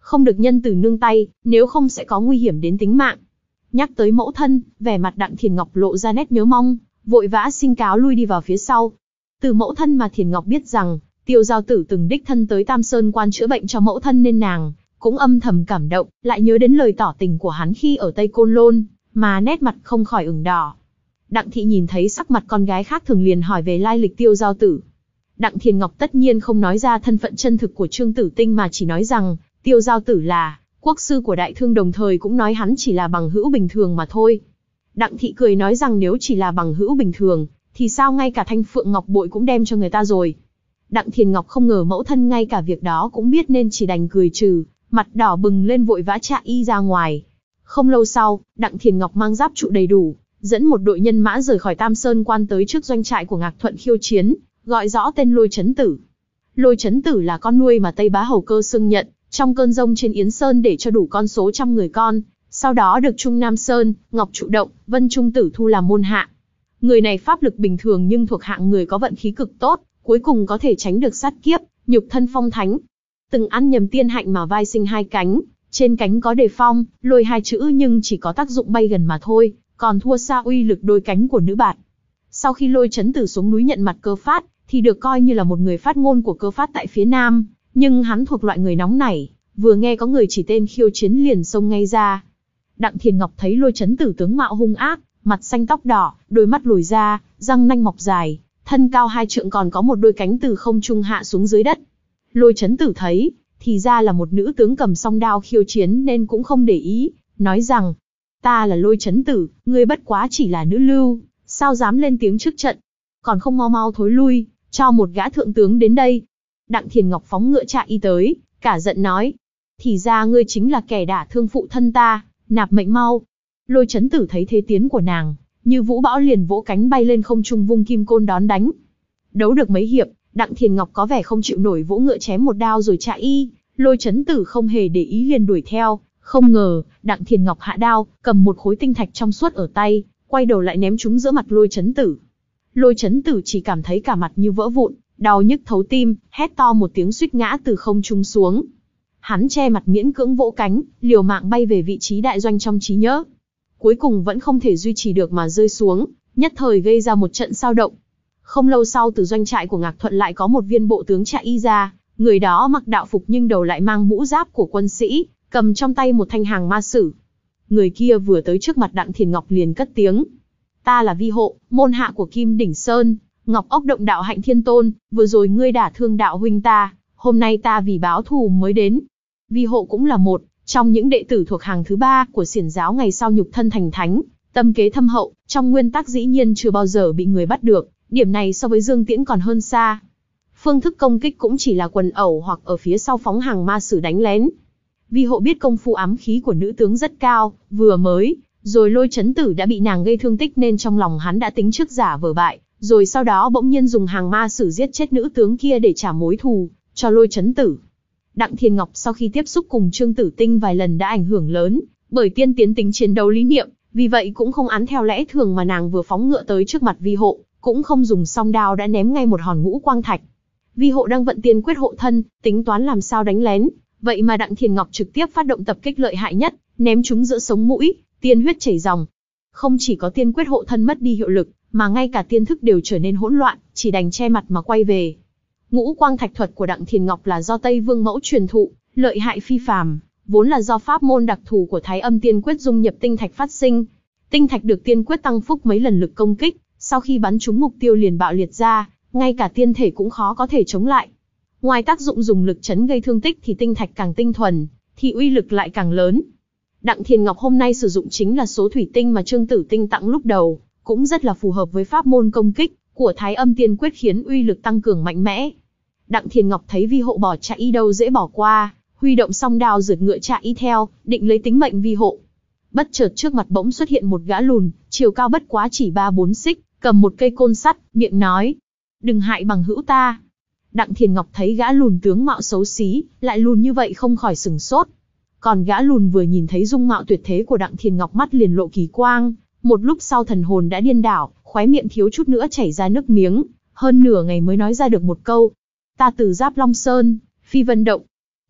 không được nhân từ nương tay, nếu không sẽ có nguy hiểm đến tính mạng. Nhắc tới mẫu thân, vẻ mặt Đặng Thiền Ngọc lộ ra nét nhớ mong, vội vã xin cáo lui đi vào phía sau. Từ mẫu thân mà Thiền Ngọc biết rằng, Tiêu Giao Tử từng đích thân tới Tam Sơn Quan chữa bệnh cho mẫu thân nên nàng cũng âm thầm cảm động, lại nhớ đến lời tỏ tình của hắn khi ở Tây Côn Lôn, mà nét mặt không khỏi ửng đỏ. Đặng thị nhìn thấy sắc mặt con gái khác thường liền hỏi về lai lịch Tiêu Giao Tử. Đặng Thiền Ngọc tất nhiên không nói ra thân phận chân thực của Trương Tử Tinh mà chỉ nói rằng, Tiêu Giao Tử là quốc sư của Đại Thương, đồng thời cũng nói hắn chỉ là bằng hữu bình thường mà thôi. Đặng thị cười nói rằng nếu chỉ là bằng hữu bình thường, thì sao ngay cả thanh phượng ngọc bội cũng đem cho người ta rồi. Đặng Thiền Ngọc không ngờ mẫu thân ngay cả việc đó cũng biết nên chỉ đành cười trừ, mặt đỏ bừng lên vội vã chạy y ra ngoài. Không lâu sau, Đặng Thiền Ngọc mang giáp trụ đầy đủ, dẫn một đội nhân mã rời khỏi Tam Sơn Quan tới trước doanh trại của Ngạc Thuận khiêu chiến, gọi rõ tên Lôi Chấn Tử. Lôi Chấn Tử là con nuôi mà Tây Bá Hầu Cơ Xưng nhận, trong cơn giông trên Yến Sơn để cho đủ con số trăm người con, sau đó được Trung Nam Sơn, Ngọc Trụ Động, Vân Trung Tử thu làm môn hạ. Người này pháp lực bình thường nhưng thuộc hạng người có vận khí cực tốt, cuối cùng có thể tránh được sát kiếp, nhục thân phong thánh. Từng ăn nhầm tiên hạnh mà vai sinh hai cánh, trên cánh có đề phong, lôi hai chữ nhưng chỉ có tác dụng bay gần mà thôi, còn thua xa uy lực đôi cánh của nữ bạt. Sau khi Lôi Chấn Tử xuống núi nhận mặt Cơ Phát, thì được coi như là một người phát ngôn của Cơ Phát tại phía Nam, nhưng hắn thuộc loại người nóng nảy, vừa nghe có người chỉ tên khiêu chiến liền xông ngay ra. Đặng Thiền Ngọc thấy Lôi Chấn Tử tướng mạo hung ác, mặt xanh tóc đỏ, đôi mắt lồi ra, răng nanh mọc dài, thân cao hai trượng còn có một đôi cánh từ không trung hạ xuống dưới đất. Lôi Chấn Tử thấy, thì ra là một nữ tướng cầm song đao khiêu chiến nên cũng không để ý, nói rằng, ta là Lôi Chấn Tử, ngươi bất quá chỉ là nữ lưu, sao dám lên tiếng trước trận, còn không mau mau thối lui, cho một gã thượng tướng đến đây. Đặng Thiền Ngọc phóng ngựa chạy y tới, cả giận nói, thì ra ngươi chính là kẻ đả thương phụ thân ta, nạp mệnh mau. Lôi Chấn Tử thấy thế tiến của nàng, như vũ bão liền vỗ cánh bay lên không trung vung kim côn đón đánh. Đấu được mấy hiệp, Đặng Thiền Ngọc có vẻ không chịu nổi vỗ ngựa chém một đao rồi chạy y, Lôi Chấn Tử không hề để ý liền đuổi theo, không ngờ, Đặng Thiền Ngọc hạ đao, cầm một khối tinh thạch trong suốt ở tay, quay đầu lại ném chúng giữa mặt Lôi Chấn Tử. Lôi Chấn Tử chỉ cảm thấy cả mặt như vỡ vụn, đau nhức thấu tim, hét to một tiếng suýt ngã từ không trung xuống. Hắn che mặt miễn cưỡng vỗ cánh, liều mạng bay về vị trí đại doanh trong trí nhớ. Cuối cùng vẫn không thể duy trì được mà rơi xuống, nhất thời gây ra một trận sao động. Không lâu sau từ doanh trại của Ngạc Thuận lại có một viên bộ tướng chạy y ra, người đó mặc đạo phục nhưng đầu lại mang mũ giáp của quân sĩ, cầm trong tay một thanh hàng ma sử. Người kia vừa tới trước mặt Đặng Thiền Ngọc liền cất tiếng. Ta là Vi Hộ, môn hạ của Kim Đỉnh Sơn, Ngọc Ốc Động Đạo Hạnh Thiên Tôn, vừa rồi ngươi đả thương đạo huynh ta, hôm nay ta vì báo thù mới đến. Vi Hộ cũng là một trong những đệ tử thuộc hàng thứ ba của xiển giáo ngày sau nhục thân thành thánh, tâm kế thâm hậu, trong nguyên tắc dĩ nhiên chưa bao giờ bị người bắt được, điểm này so với Dương Tiễn còn hơn xa. Phương thức công kích cũng chỉ là quần ẩu hoặc ở phía sau phóng hàng ma sử đánh lén. Vi Hộ biết công phu ám khí của nữ tướng rất cao, vừa mới, rồi Lôi Chấn Tử đã bị nàng gây thương tích nên trong lòng hắn đã tính trước giả vờ bại, rồi sau đó bỗng nhiên dùng hàng ma sử giết chết nữ tướng kia để trả mối thù cho Lôi Chấn Tử. Đặng Thiền Ngọc sau khi tiếp xúc cùng Trương Tử Tinh vài lần đã ảnh hưởng lớn bởi tiên tiến tính chiến đấu lý niệm, vì vậy cũng không án theo lẽ thường mà nàng vừa phóng ngựa tới trước mặt Vi Hộ, cũng không dùng song đao đã ném ngay một hòn ngũ quang thạch. Vi Hộ đang vận tiên quyết hộ thân, tính toán làm sao đánh lén, vậy mà Đặng Thiền Ngọc trực tiếp phát động tập kích lợi hại nhất, ném chúng giữa sống mũi, tiên huyết chảy ròng. Không chỉ có tiên quyết hộ thân mất đi hiệu lực, mà ngay cả tiên thức đều trở nên hỗn loạn, chỉ đành che mặt mà quay về. Ngũ quang thạch thuật của Đặng Thiền Ngọc là do Tây Vương Mẫu truyền thụ, lợi hại phi phàm, vốn là do pháp môn đặc thù của Thái Âm Tiên Quyết dung nhập tinh thạch phát sinh. Tinh thạch được tiên quyết tăng phúc mấy lần lực công kích, sau khi bắn trúng mục tiêu liền bạo liệt ra, ngay cả tiên thể cũng khó có thể chống lại. Ngoài tác dụng dùng lực chấn gây thương tích thì tinh thạch càng tinh thuần, thì uy lực lại càng lớn. Đặng Thiền Ngọc hôm nay sử dụng chính là số thủy tinh mà Trương Tử Tinh tặng lúc đầu, cũng rất là phù hợp với pháp môn công kích của Thái Âm Tiên Quyết khiến uy lực tăng cường mạnh mẽ. Đặng Thiền Ngọc thấy Vi Hộ bỏ chạy y đâu dễ bỏ qua, huy động song đao rượt ngựa chạy y theo, định lấy tính mệnh Vi Hộ. Bất chợt trước mặt bỗng xuất hiện một gã lùn, chiều cao bất quá chỉ ba bốn xích, cầm một cây côn sắt, miệng nói: "Đừng hại bằng hữu ta." Đặng Thiền Ngọc thấy gã lùn tướng mạo xấu xí, lại lùn như vậy không khỏi sửng sốt. Còn gã lùn vừa nhìn thấy dung mạo tuyệt thế của Đặng Thiền Ngọc mắt liền lộ kỳ quang, một lúc sau thần hồn đã điên đảo, khóe miệng thiếu chút nữa chảy ra nước miếng, hơn nửa ngày mới nói ra được một câu: "Ta từ Giáp Long Sơn, Phi Vân Động."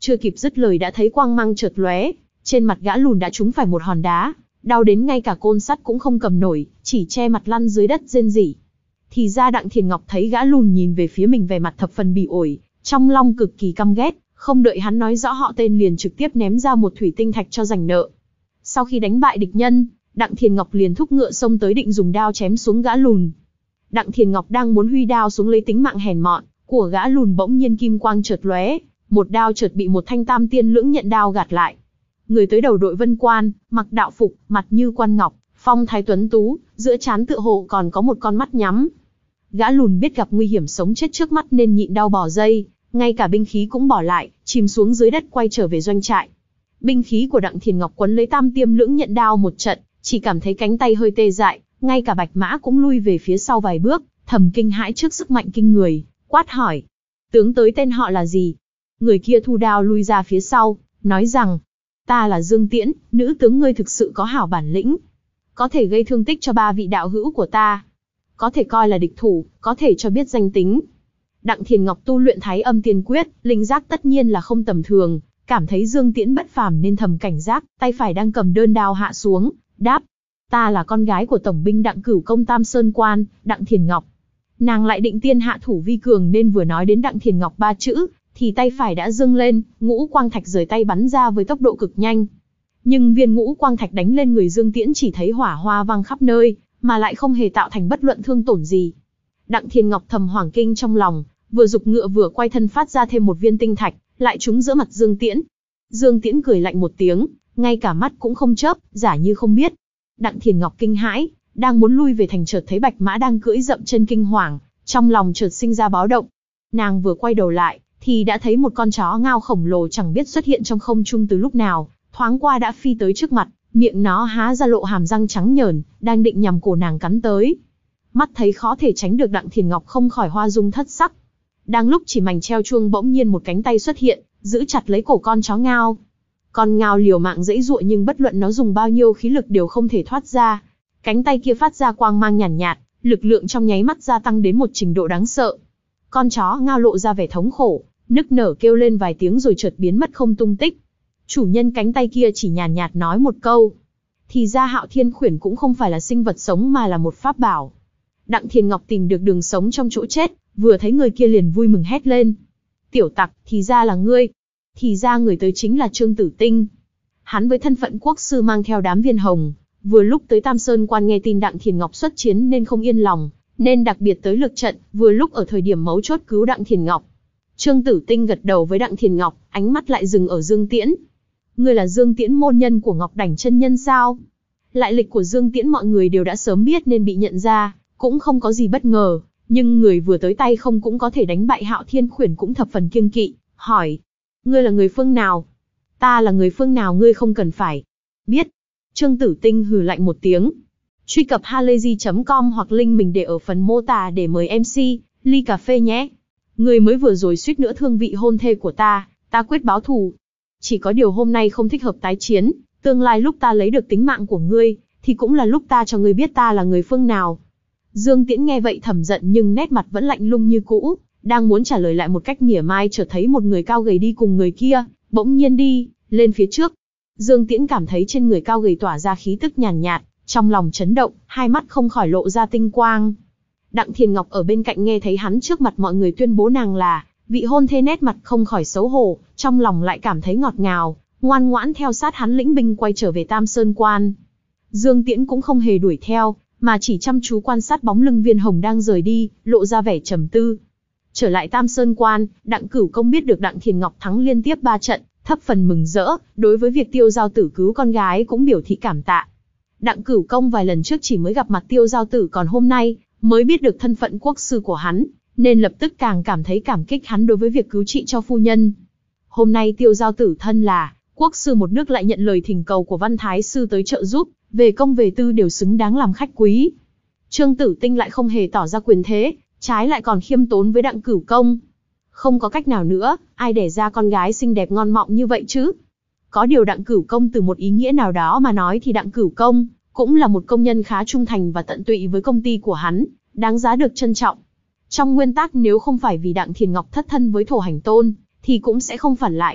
chưa kịp dứt lời đã thấy quang mang chợt lóe, trên mặt gã lùn đã trúng phải một hòn đá, đau đến ngay cả côn sắt cũng không cầm nổi, chỉ che mặt lăn dưới đất rên rỉ. Thì ra Đặng Thiền Ngọc thấy gã lùn nhìn về phía mình vẻ mặt thập phần bỉ ổi, trong lòng cực kỳ căm ghét, không đợi hắn nói rõ họ tên liền trực tiếp ném ra một thủy tinh thạch cho giành nợ. Sau khi đánh bại địch nhân, Đặng Thiền Ngọc liền thúc ngựa xông tới định dùng đao chém xuống gã lùn. Đặng Thiền Ngọc đang muốn huy đao xuống lấy tính mạng hèn mọn của gã lùn, bỗng nhiên kim quang chợt lóe, một đao chợt bị một thanh tam tiên lưỡng nhận đao gạt lại. Người tới đầu đội vân quan, mặc đạo phục, mặt như quan ngọc, phong thái tuấn tú, giữa trán tựa hồ còn có một con mắt nhắm. Gã lùn biết gặp nguy hiểm sống chết trước mắt nên nhịn đau bỏ dây, ngay cả binh khí cũng bỏ lại, chìm xuống dưới đất quay trở về doanh trại. Binh khí của Đặng Thiền Ngọc quấn lấy tam tiêm lưỡng nhận đao một trận, chỉ cảm thấy cánh tay hơi tê dại, ngay cả Bạch Mã cũng lui về phía sau vài bước, thầm kinh hãi trước sức mạnh kinh người, quát hỏi: tướng tới tên họ là gì? Người kia thu đao lui ra phía sau, nói rằng: ta là Dương Tiễn, nữ tướng ngươi thực sự có hảo bản lĩnh, có thể gây thương tích cho ba vị đạo hữu của ta, có thể coi là địch thủ, có thể cho biết danh tính. Đặng Thiền Ngọc tu luyện Thái Âm Tiên Quyết, linh giác tất nhiên là không tầm thường, cảm thấy Dương Tiễn bất phàm nên thầm cảnh giác, tay phải đang cầm đơn đao hạ xuống, đáp: ta là con gái của tổng binh Đặng Cửu Công Tam Sơn Quan, Đặng Thiền Ngọc. Nàng lại định tiên hạ thủ vi cường nên vừa nói đến Đặng Thiền Ngọc ba chữ, thì tay phải đã dâng lên, ngũ quang thạch rời tay bắn ra với tốc độ cực nhanh. Nhưng viên ngũ quang thạch đánh lên người Dương Tiễn chỉ thấy hỏa hoa văng khắp nơi, mà lại không hề tạo thành bất luận thương tổn gì. Đặng Thiền Ngọc thầm hoảng kinh trong lòng, vừa giục ngựa vừa quay thân phát ra thêm một viên tinh thạch, lại trúng giữa mặt Dương Tiễn. Dương Tiễn cười lạnh một tiếng, ngay cả mắt cũng không chớp, giả như không biết. Đặng Thiền Ngọc kinh hãi, đang muốn lui về thành chợt thấy Bạch Mã đang cưỡi dậm chân kinh hoàng, trong lòng chợt sinh ra báo động. Nàng vừa quay đầu lại, thì đã thấy một con chó ngao khổng lồ chẳng biết xuất hiện trong không trung từ lúc nào, thoáng qua đã phi tới trước mặt, miệng nó há ra lộ hàm răng trắng nhởn, đang định nhằm cổ nàng cắn tới. Mắt thấy khó thể tránh được, Đặng Thiền Ngọc không khỏi hoa dung thất sắc. Đang lúc chỉ mảnh treo chuông, bỗng nhiên một cánh tay xuất hiện, giữ chặt lấy cổ con chó ngao. Con ngao liều mạng giãy giụa nhưng bất luận nó dùng bao nhiêu khí lực đều không thể thoát ra. Cánh tay kia phát ra quang mang nhàn nhạt, nhạt, lực lượng trong nháy mắt gia tăng đến một trình độ đáng sợ. Con chó ngao lộ ra vẻ thống khổ, nức nở kêu lên vài tiếng rồi chợt biến mất không tung tích. Chủ nhân cánh tay kia chỉ nhàn nhạt nói một câu. Thì ra Hạo Thiên Khuyển cũng không phải là sinh vật sống mà là một pháp bảo. Đặng Thiền Ngọc tìm được đường sống trong chỗ chết, vừa thấy người kia liền vui mừng hét lên: tiểu tặc, thì ra là ngươi. Thì ra người tới chính là Trương Tử Tinh. Hắn với thân phận quốc sư mang theo đám viên hồng, vừa lúc tới Tam Sơn Quan nghe tin Đặng Thiền Ngọc xuất chiến nên không yên lòng, nên đặc biệt tới lượt trận, vừa lúc ở thời điểm mấu chốt cứu Đặng Thiền Ngọc. Trương Tử Tinh gật đầu với Đặng Thiền Ngọc, ánh mắt lại dừng ở Dương Tiễn. Ngươi là Dương Tiễn, môn nhân của Ngọc Đảnh chân nhân sao? Lại lịch của Dương Tiễn mọi người đều đã sớm biết nên bị nhận ra, cũng không có gì bất ngờ, nhưng người vừa tới tay không cũng có thể đánh bại Hạo Thiên Khuyển cũng thập phần kiêng kỵ, hỏi: ngươi là người phương nào? Ta là người phương nào ngươi không cần phải biết. Trương Tử Tinh hừ lạnh một tiếng. Truy cập halayzi chấm com hoặc link mình để ở phần mô tả để mời em xê ly cà phê nhé. Ngươi mới vừa rồi suýt nữa thương vị hôn thê của ta, ta quyết báo thù. Chỉ có điều hôm nay không thích hợp tái chiến, tương lai lúc ta lấy được tính mạng của ngươi, thì cũng là lúc ta cho ngươi biết ta là người phương nào. Dương Tiễn nghe vậy thầm giận nhưng nét mặt vẫn lạnh lùng như cũ, đang muốn trả lời lại một cách mỉa mai chợt thấy một người cao gầy đi cùng người kia, bỗng nhiên đi lên phía trước. Dương Tiễn cảm thấy trên người cao gầy tỏa ra khí tức nhàn nhạt, nhạt, trong lòng chấn động, hai mắt không khỏi lộ ra tinh quang. Đặng Thiền Ngọc ở bên cạnh nghe thấy hắn trước mặt mọi người tuyên bố nàng là vị hôn thê, nét mặt không khỏi xấu hổ, trong lòng lại cảm thấy ngọt ngào, ngoan ngoãn theo sát hắn lĩnh binh quay trở về Tam Sơn Quan. Dương Tiễn cũng không hề đuổi theo, mà chỉ chăm chú quan sát bóng lưng viên hồng đang rời đi, lộ ra vẻ trầm tư. Trở lại Tam Sơn Quan, Đặng Cửu Công biết được Đặng Thiền Ngọc thắng liên tiếp ba trận, thấp phần mừng rỡ, đối với việc Tiêu Giao Tử cứu con gái cũng biểu thị cảm tạ. Đặng Cửu Công vài lần trước chỉ mới gặp mặt Tiêu Giao Tử, còn hôm nay mới biết được thân phận quốc sư của hắn, nên lập tức càng cảm thấy cảm kích hắn đối với việc cứu trị cho phu nhân. Hôm nay Tiêu Giao Tử thân là quốc sư một nước lại nhận lời thỉnh cầu của Văn Thái sư tới trợ giúp, về công về tư đều xứng đáng làm khách quý. Trương Tử Tinh lại không hề tỏ ra quyền thế, trái lại còn khiêm tốn với Đặng Cửu Công. Không có cách nào nữa, ai đẻ ra con gái xinh đẹp ngon mọng như vậy chứ? Có điều Đặng Cửu Công từ một ý nghĩa nào đó mà nói thì Đặng Cửu Công cũng là một công nhân khá trung thành và tận tụy với công ty của hắn, đáng giá được trân trọng. Trong nguyên tắc nếu không phải vì Đặng Thiền Ngọc thất thân với Thổ Hành Tôn, thì cũng sẽ không phản lại.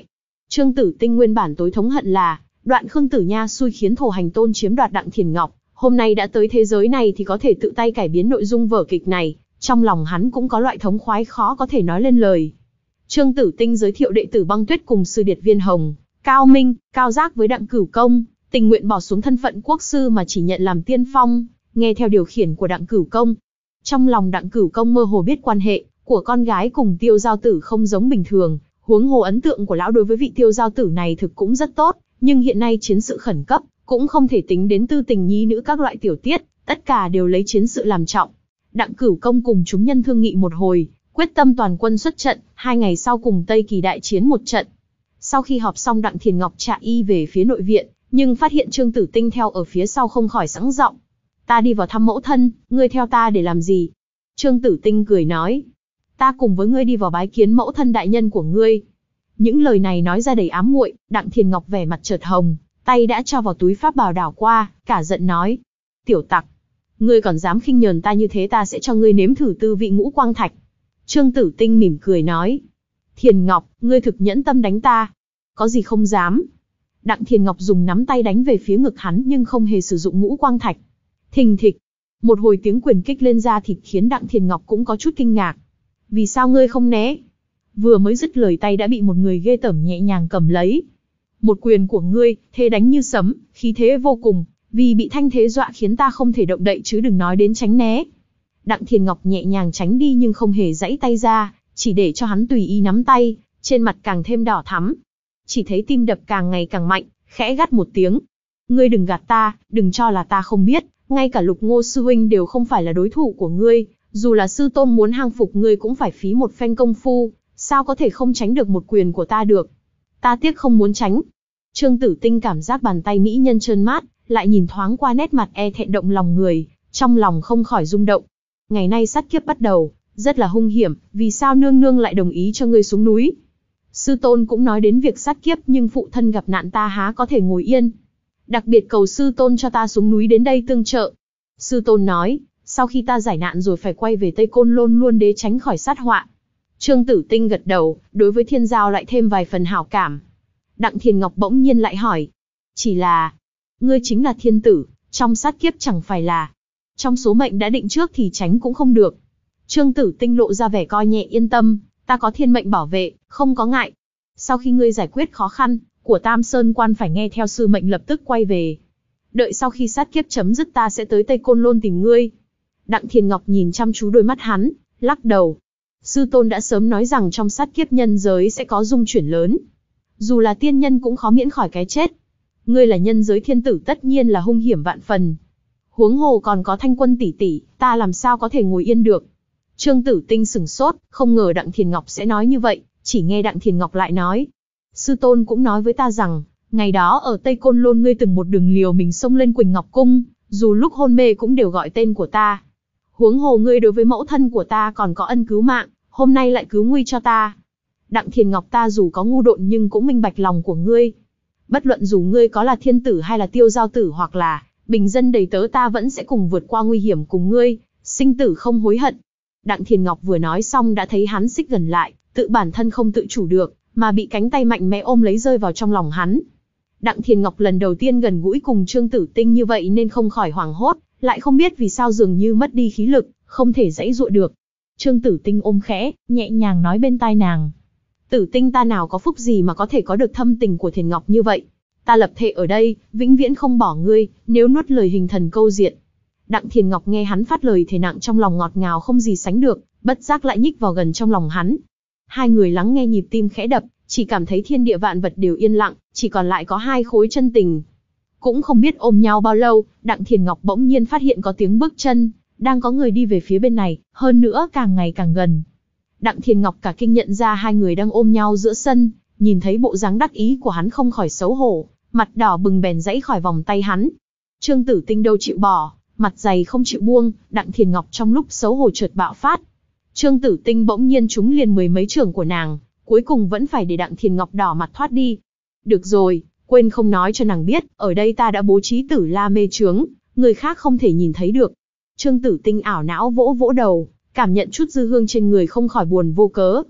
Trương Tử Tinh nguyên bản tối thống hận là, đoạn Khương Tử Nha xui khiến Thổ Hành Tôn chiếm đoạt Đặng Thiền Ngọc, hôm nay đã tới thế giới này thì có thể tự tay cải biến nội dung vở kịch này, trong lòng hắn cũng có loại thống khoái khó có thể nói lên lời. Trương Tử Tinh giới thiệu đệ tử Băng Tuyết cùng sư điệt Viên Hồng, Cao Minh, Cao Giác với Đặng Cửu Công, tình nguyện bỏ xuống thân phận quốc sư mà chỉ nhận làm tiên phong, nghe theo điều khiển của Đặng Cửu Công. Trong lòng Đặng Cửu Công mơ hồ biết quan hệ của con gái cùng Tiêu Giao Tử không giống bình thường, huống hồ ấn tượng của lão đối với vị Tiêu Giao Tử này thực cũng rất tốt, nhưng hiện nay chiến sự khẩn cấp, cũng không thể tính đến tư tình nhi nữ các loại tiểu tiết, tất cả đều lấy chiến sự làm trọng. Đặng Cửu Công cùng chúng nhân thương nghị một hồi, quyết tâm toàn quân xuất trận, hai ngày sau cùng Tây Kỳ đại chiến một trận. Sau khi họp xong Đặng Thiền Ngọc chạy y về phía nội viện, nhưng phát hiện Trương Tử Tinh theo ở phía sau không khỏi sẵn giọng. Ta đi vào thăm mẫu thân, ngươi theo ta để làm gì? Trương Tử Tinh cười nói. Ta cùng với ngươi đi vào bái kiến mẫu thân đại nhân của ngươi. Những lời này nói ra đầy ám muội, Đặng Thiền Ngọc vẻ mặt chợt hồng, tay đã cho vào túi pháp bào đảo qua, cả giận nói. Tiểu tặc, ngươi còn dám khinh nhờn ta như thế, ta sẽ cho ngươi nếm thử tư vị ngũ quang thạch. Trương Tử Tinh mỉm cười nói. Thiền Ngọc, ngươi thực nhẫn tâm đánh ta. Có gì không dám. Đặng Thiền Ngọc dùng nắm tay đánh về phía ngực hắn nhưng không hề sử dụng ngũ quang thạch. Thình thịch, một hồi tiếng quyền kích lên da thịt khiến Đặng Thiền Ngọc cũng có chút kinh ngạc. Vì sao ngươi không né? Vừa mới dứt lời tay đã bị một người ghê tởm nhẹ nhàng cầm lấy. Một quyền của ngươi, thế đánh như sấm, khí thế vô cùng, vì bị thanh thế dọa khiến ta không thể động đậy chứ đừng nói đến tránh né. Đặng Thiền Ngọc nhẹ nhàng tránh đi nhưng không hề giãy tay ra, chỉ để cho hắn tùy ý nắm tay, trên mặt càng thêm đỏ thắm. Chỉ thấy tim đập càng ngày càng mạnh, khẽ gắt một tiếng. Ngươi đừng gạt ta, đừng cho là ta không biết, ngay cả Lục Ngô sư huynh đều không phải là đối thủ của ngươi, dù là sư tôn muốn hang phục ngươi cũng phải phí một phen công phu, sao có thể không tránh được một quyền của ta được? Ta tiếc không muốn tránh. Trương Tử Tinh cảm giác bàn tay mỹ nhân trơn mát, lại nhìn thoáng qua nét mặt e thẹn động lòng người, trong lòng không khỏi rung động. Ngày nay sát kiếp bắt đầu, rất là hung hiểm, vì sao nương nương lại đồng ý cho ngươi xuống núi? Sư tôn cũng nói đến việc sát kiếp nhưng phụ thân gặp nạn ta há có thể ngồi yên. Đặc biệt cầu sư tôn cho ta xuống núi đến đây tương trợ. Sư tôn nói, sau khi ta giải nạn rồi phải quay về Tây Côn Lôn luôn để tránh khỏi sát họa. Trương Tử Tinh gật đầu, đối với Thiên Giao lại thêm vài phần hảo cảm. Đặng Thiền Ngọc bỗng nhiên lại hỏi, chỉ là, ngươi chính là thiên tử, trong sát kiếp chẳng phải là, trong số mệnh đã định trước thì tránh cũng không được. Trương Tử Tinh lộ ra vẻ coi nhẹ, yên tâm, ta có thiên mệnh bảo vệ, không có ngại. Sau khi ngươi giải quyết khó khăn của Tam Sơn Quan phải nghe theo sư mệnh lập tức quay về. Đợi sau khi sát kiếp chấm dứt ta sẽ tới Tây Côn Lôn tìm ngươi. Đặng Thiền Ngọc nhìn chăm chú đôi mắt hắn, lắc đầu. Sư tôn đã sớm nói rằng trong sát kiếp nhân giới sẽ có dung chuyển lớn. Dù là tiên nhân cũng khó miễn khỏi cái chết. Ngươi là nhân giới thiên tử tất nhiên là hung hiểm vạn phần. Huống hồ còn có Thanh Quân tỷ tỷ, ta làm sao có thể ngồi yên được. Trương Tử Tinh sửng sốt, không ngờ Đặng Thiền Ngọc sẽ nói như vậy, chỉ nghe Đặng Thiền Ngọc lại nói. Sư tôn cũng nói với ta rằng, ngày đó ở Tây Côn Lôn ngươi từng một đường liều mình xông lên Quỳnh Ngọc Cung, dù lúc hôn mê cũng đều gọi tên của ta. Huống hồ ngươi đối với mẫu thân của ta còn có ân cứu mạng, hôm nay lại cứu nguy cho ta. Đặng Thiền Ngọc ta dù có ngu độn nhưng cũng minh bạch lòng của ngươi. Bất luận dù ngươi có là thiên tử hay là Tiêu Giao Tử hoặc là bình dân đầy tớ, ta vẫn sẽ cùng vượt qua nguy hiểm cùng ngươi, sinh tử không hối hận. Đặng Thiền Ngọc vừa nói xong đã thấy hắn xích gần lại, tự bản thân không tự chủ được, mà bị cánh tay mạnh mẽ ôm lấy rơi vào trong lòng hắn. Đặng Thiền Ngọc lần đầu tiên gần gũi cùng Trương Tử Tinh như vậy nên không khỏi hoảng hốt, lại không biết vì sao dường như mất đi khí lực, không thể giãy giụa được. Trương Tử Tinh ôm khẽ, nhẹ nhàng nói bên tai nàng. Tử Tinh ta nào có phúc gì mà có thể có được thâm tình của Thiền Ngọc như vậy. Ta lập thệ ở đây, vĩnh viễn không bỏ ngươi, nếu nuốt lời hình thần câu diệt. Đặng Thiền Ngọc nghe hắn phát lời thề nặng trong lòng ngọt ngào không gì sánh được, bất giác lại nhích vào gần trong lòng hắn. Hai người lắng nghe nhịp tim khẽ đập, chỉ cảm thấy thiên địa vạn vật đều yên lặng, chỉ còn lại có hai khối chân tình. Cũng không biết ôm nhau bao lâu, Đặng Thiền Ngọc bỗng nhiên phát hiện có tiếng bước chân, đang có người đi về phía bên này, hơn nữa càng ngày càng gần. Đặng Thiền Ngọc cả kinh nhận ra hai người đang ôm nhau giữa sân, nhìn thấy bộ dáng đắc ý của hắn không khỏi xấu hổ, mặt đỏ bừng bèn giãy khỏi vòng tay hắn. Trương Tử Tinh đâu chịu bỏ, mặt dày không chịu buông, Đặng Thiền Ngọc trong lúc xấu hổ chợt bạo phát. Trương Tử Tinh bỗng nhiên trúng liền mười mấy chưởng của nàng, cuối cùng vẫn phải để Đặng Thiền Ngọc đỏ mặt thoát đi. Được rồi, quên không nói cho nàng biết, ở đây ta đã bố trí Tử La mê chướng, người khác không thể nhìn thấy được. Trương Tử Tinh ảo não vỗ vỗ đầu, cảm nhận chút dư hương trên người không khỏi buồn vô cớ.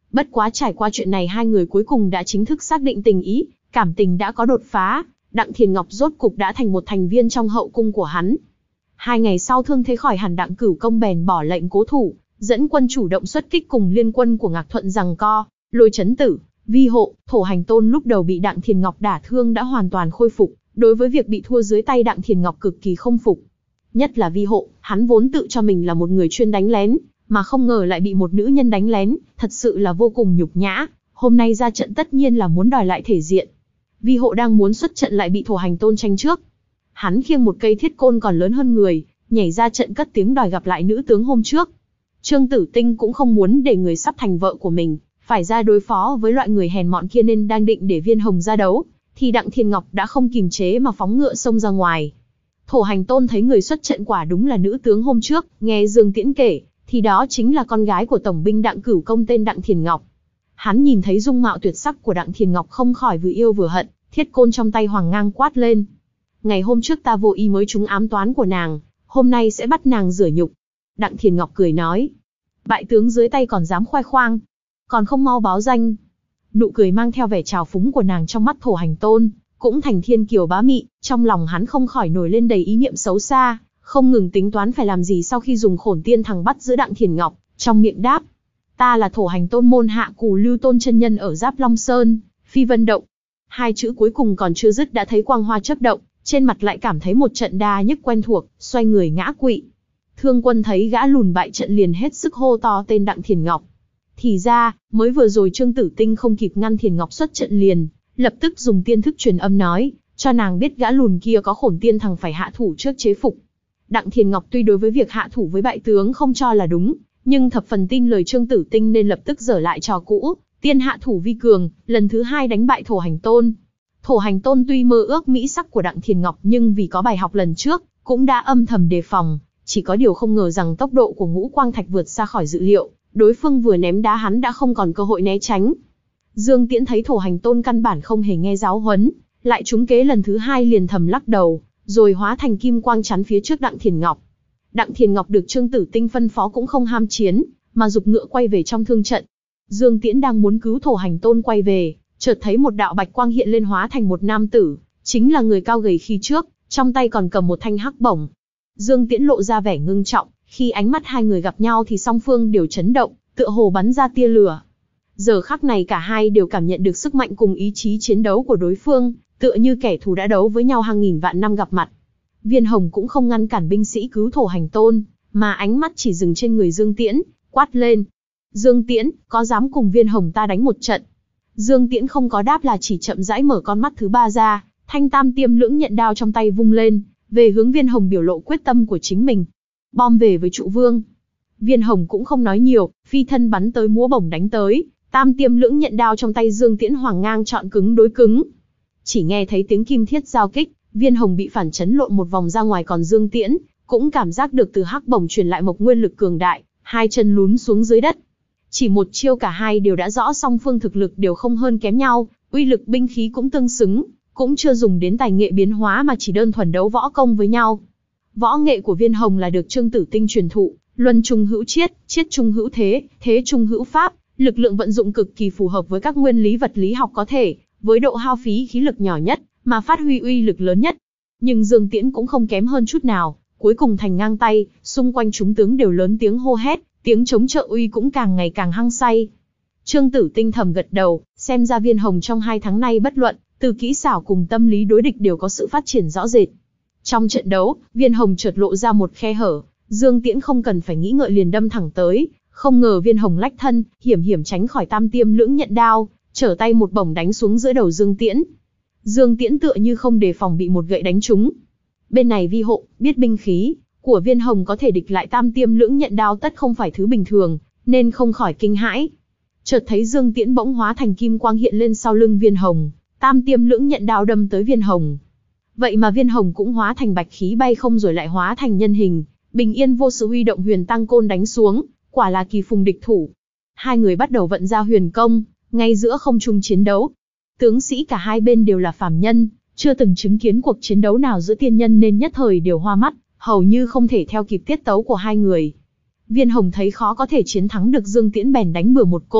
Bất quá trải qua chuyện này hai người cuối cùng đã chính thức xác định tình ý, cảm tình đã có đột phá, Đặng Thiền Ngọc rốt cục đã thành một thành viên trong hậu cung của hắn. Hai ngày sau thương thế khỏi hẳn, Đặng Cửu Công bèn bỏ lệnh cố thủ, dẫn quân chủ động xuất kích cùng liên quân của Ngạc Thuận giằng co. Lôi Chấn Tử, Vi Hộ, Thổ Hành Tôn lúc đầu bị Đặng Thiền Ngọc đả thương đã hoàn toàn khôi phục, đối với việc bị thua dưới tay Đặng Thiền Ngọc cực kỳ không phục. Nhất là Vi Hộ, hắn vốn tự cho mình là một người chuyên đánh lén, mà không ngờ lại bị một nữ nhân đánh lén, thật sự là vô cùng nhục nhã, hôm nay ra trận tất nhiên là muốn đòi lại thể diện. Vi Hộ đang muốn xuất trận lại bị Thổ Hành Tôn tranh trước. Hắn khiêng một cây thiết côn còn lớn hơn người, nhảy ra trận cất tiếng đòi gặp lại nữ tướng hôm trước. Trương Tử Tinh cũng không muốn để người sắp thành vợ của mình phải ra đối phó với loại người hèn mọn kia, nên đang định để Viên Hồng ra đấu, thì Đặng Thiền Ngọc đã không kìm chế mà phóng ngựa xông ra ngoài. Thổ Hành Tôn thấy người xuất trận quả đúng là nữ tướng hôm trước, nghe Dương Tiễn kể, thì đó chính là con gái của tổng binh Đặng Cửu Công tên Đặng Thiền Ngọc. Hắn nhìn thấy dung mạo tuyệt sắc của Đặng Thiền Ngọc không khỏi vừa yêu vừa hận, thiết côn trong tay hoàng ngang quát lên. Ngày hôm trước ta vô ý mới trúng ám toán của nàng, hôm nay sẽ bắt nàng rửa nhục. Đặng Thiền Ngọc cười nói, bại tướng dưới tay còn dám khoe khoang, còn không mau báo danh. Nụ cười mang theo vẻ trào phúng của nàng trong mắt Thổ Hành Tôn cũng thành thiên kiều bá mị, trong lòng hắn không khỏi nổi lên đầy ý niệm xấu xa, không ngừng tính toán phải làm gì sau khi dùng Khổn Tiên Thằng bắt giữ Đặng Thiền Ngọc, trong miệng đáp, ta là Thổ Hành Tôn môn hạ Cù Lưu Tôn chân nhân ở Giáp Long Sơn, Phi Vân Động. Hai chữ cuối cùng còn chưa dứt đã thấy quang hoa chớp động, trên mặt lại cảm thấy một trận đa nhức quen thuộc, xoay người ngã quỵ. Thương Quân thấy gã lùn bại trận liền hết sức hô to tên Đặng Thiền Ngọc. Thì ra, mới vừa rồi Trương Tử Tinh không kịp ngăn Thiền Ngọc xuất trận liền, lập tức dùng tiên thức truyền âm nói, cho nàng biết gã lùn kia có Khổn Tiên Thằng phải hạ thủ trước chế phục. Đặng Thiền Ngọc tuy đối với việc hạ thủ với bại tướng không cho là đúng, nhưng thập phần tin lời Trương Tử Tinh nên lập tức dở lại trò cũ, tiên hạ thủ vi cường, lần thứ hai đánh bại Thổ Hành Tôn. Thổ Hành Tôn tuy mơ ước mỹ sắc của Đặng Thiền Ngọc nhưng vì có bài học lần trước, cũng đã âm thầm đề phòng, chỉ có điều không ngờ rằng tốc độ của Ngũ Quang Thạch vượt xa khỏi dự liệu, đối phương vừa ném đá hắn đã không còn cơ hội né tránh. Dương Tiễn thấy Thổ Hành Tôn căn bản không hề nghe giáo huấn, lại trúng kế lần thứ hai liền thầm lắc đầu, rồi hóa thành kim quang chắn phía trước Đặng Thiền Ngọc. Đặng Thiền Ngọc được Trương Tử Tinh phân phó cũng không ham chiến, mà giục ngựa quay về trong thương trận. Dương Tiễn đang muốn cứu Thổ Hành Tôn quay về, chợt thấy một đạo bạch quang hiện lên hóa thành một nam tử, chính là người cao gầy khi trước, trong tay còn cầm một thanh hắc bổng. Dương Tiễn lộ ra vẻ ngưng trọng, khi ánh mắt hai người gặp nhau thì song phương đều chấn động, tựa hồ bắn ra tia lửa. Giờ khắc này cả hai đều cảm nhận được sức mạnh cùng ý chí chiến đấu của đối phương, tựa như kẻ thù đã đấu với nhau hàng nghìn vạn năm gặp mặt. Viên Hồng cũng không ngăn cản binh sĩ cứu Thổ Hành Tôn, mà ánh mắt chỉ dừng trên người Dương Tiễn, quát lên. Dương Tiễn, có dám cùng Viên Hồng ta đánh một trận? Dương Tiễn không có đáp là chỉ chậm rãi mở con mắt thứ ba ra, thanh tam tiêm lưỡng nhận đao trong tay vung lên, về hướng Viên Hồng biểu lộ quyết tâm của chính mình. Bom về với trụ vương. Viên Hồng cũng không nói nhiều, phi thân bắn tới múa bổng đánh tới, tam tiêm lưỡng nhận đao trong tay Dương Tiễn hoàng ngang chọn cứng đối cứng. Chỉ nghe thấy tiếng kim thiết giao kích, Viên Hồng bị phản chấn lộn một vòng ra ngoài, còn Dương Tiễn cũng cảm giác được từ hắc bổng truyền lại một nguyên lực cường đại, hai chân lún xuống dưới đất. Chỉ một chiêu cả hai đều đã rõ song phương thực lực đều không hơn kém nhau, uy lực binh khí cũng tương xứng, cũng chưa dùng đến tài nghệ biến hóa mà chỉ đơn thuần đấu võ công với nhau. Võ nghệ của Viên Hồng là được Trương Tử Tinh truyền thụ, luân trung hữu chiết, chiết trung hữu thế, thế trung hữu pháp, lực lượng vận dụng cực kỳ phù hợp với các nguyên lý vật lý học có thể, với độ hao phí khí lực nhỏ nhất, mà phát huy uy lực lớn nhất. Nhưng Dương Tiễn cũng không kém hơn chút nào, cuối cùng thành ngang tay, xung quanh chúng tướng đều lớn tiếng hô hét, tiếng chống trợ uy cũng càng ngày càng hăng say. Trương Tử Tinh thầm gật đầu, xem ra Viên Hồng trong hai tháng nay bất luận, từ kỹ xảo cùng tâm lý đối địch đều có sự phát triển rõ rệt. Trong trận đấu, Viên Hồng chợt lộ ra một khe hở, Dương Tiễn không cần phải nghĩ ngợi liền đâm thẳng tới, không ngờ Viên Hồng lách thân, hiểm hiểm tránh khỏi tam tiêm lưỡng nhận đao, trở tay một bổng đánh xuống giữa đầu Dương Tiễn. Dương Tiễn tựa như không đề phòng bị một gậy đánh trúng. Bên này Vi Hộ biết binh khí của Viên Hồng có thể địch lại tam tiêm lưỡng nhận đao tất không phải thứ bình thường, nên không khỏi kinh hãi. Chợt thấy Dương Tiễn bỗng hóa thành kim quang hiện lên sau lưng Viên Hồng, tam tiêm lưỡng nhận đao đâm tới Viên Hồng. Vậy mà Viên Hồng cũng hóa thành bạch khí bay không rồi lại hóa thành nhân hình, bình yên vô sự huy động huyền tăng côn đánh xuống, quả là kỳ phùng địch thủ. Hai người bắt đầu vận ra huyền công, ngay giữa không trung chiến đấu. Tướng sĩ cả hai bên đều là phàm nhân, chưa từng chứng kiến cuộc chiến đấu nào giữa tiên nhân nên nhất thời đều hoa mắt, hầu như không thể theo kịp tiết tấu của hai người. Viên Hồng thấy khó có thể chiến thắng được Dương Tiễn bèn đánh bừa một côn,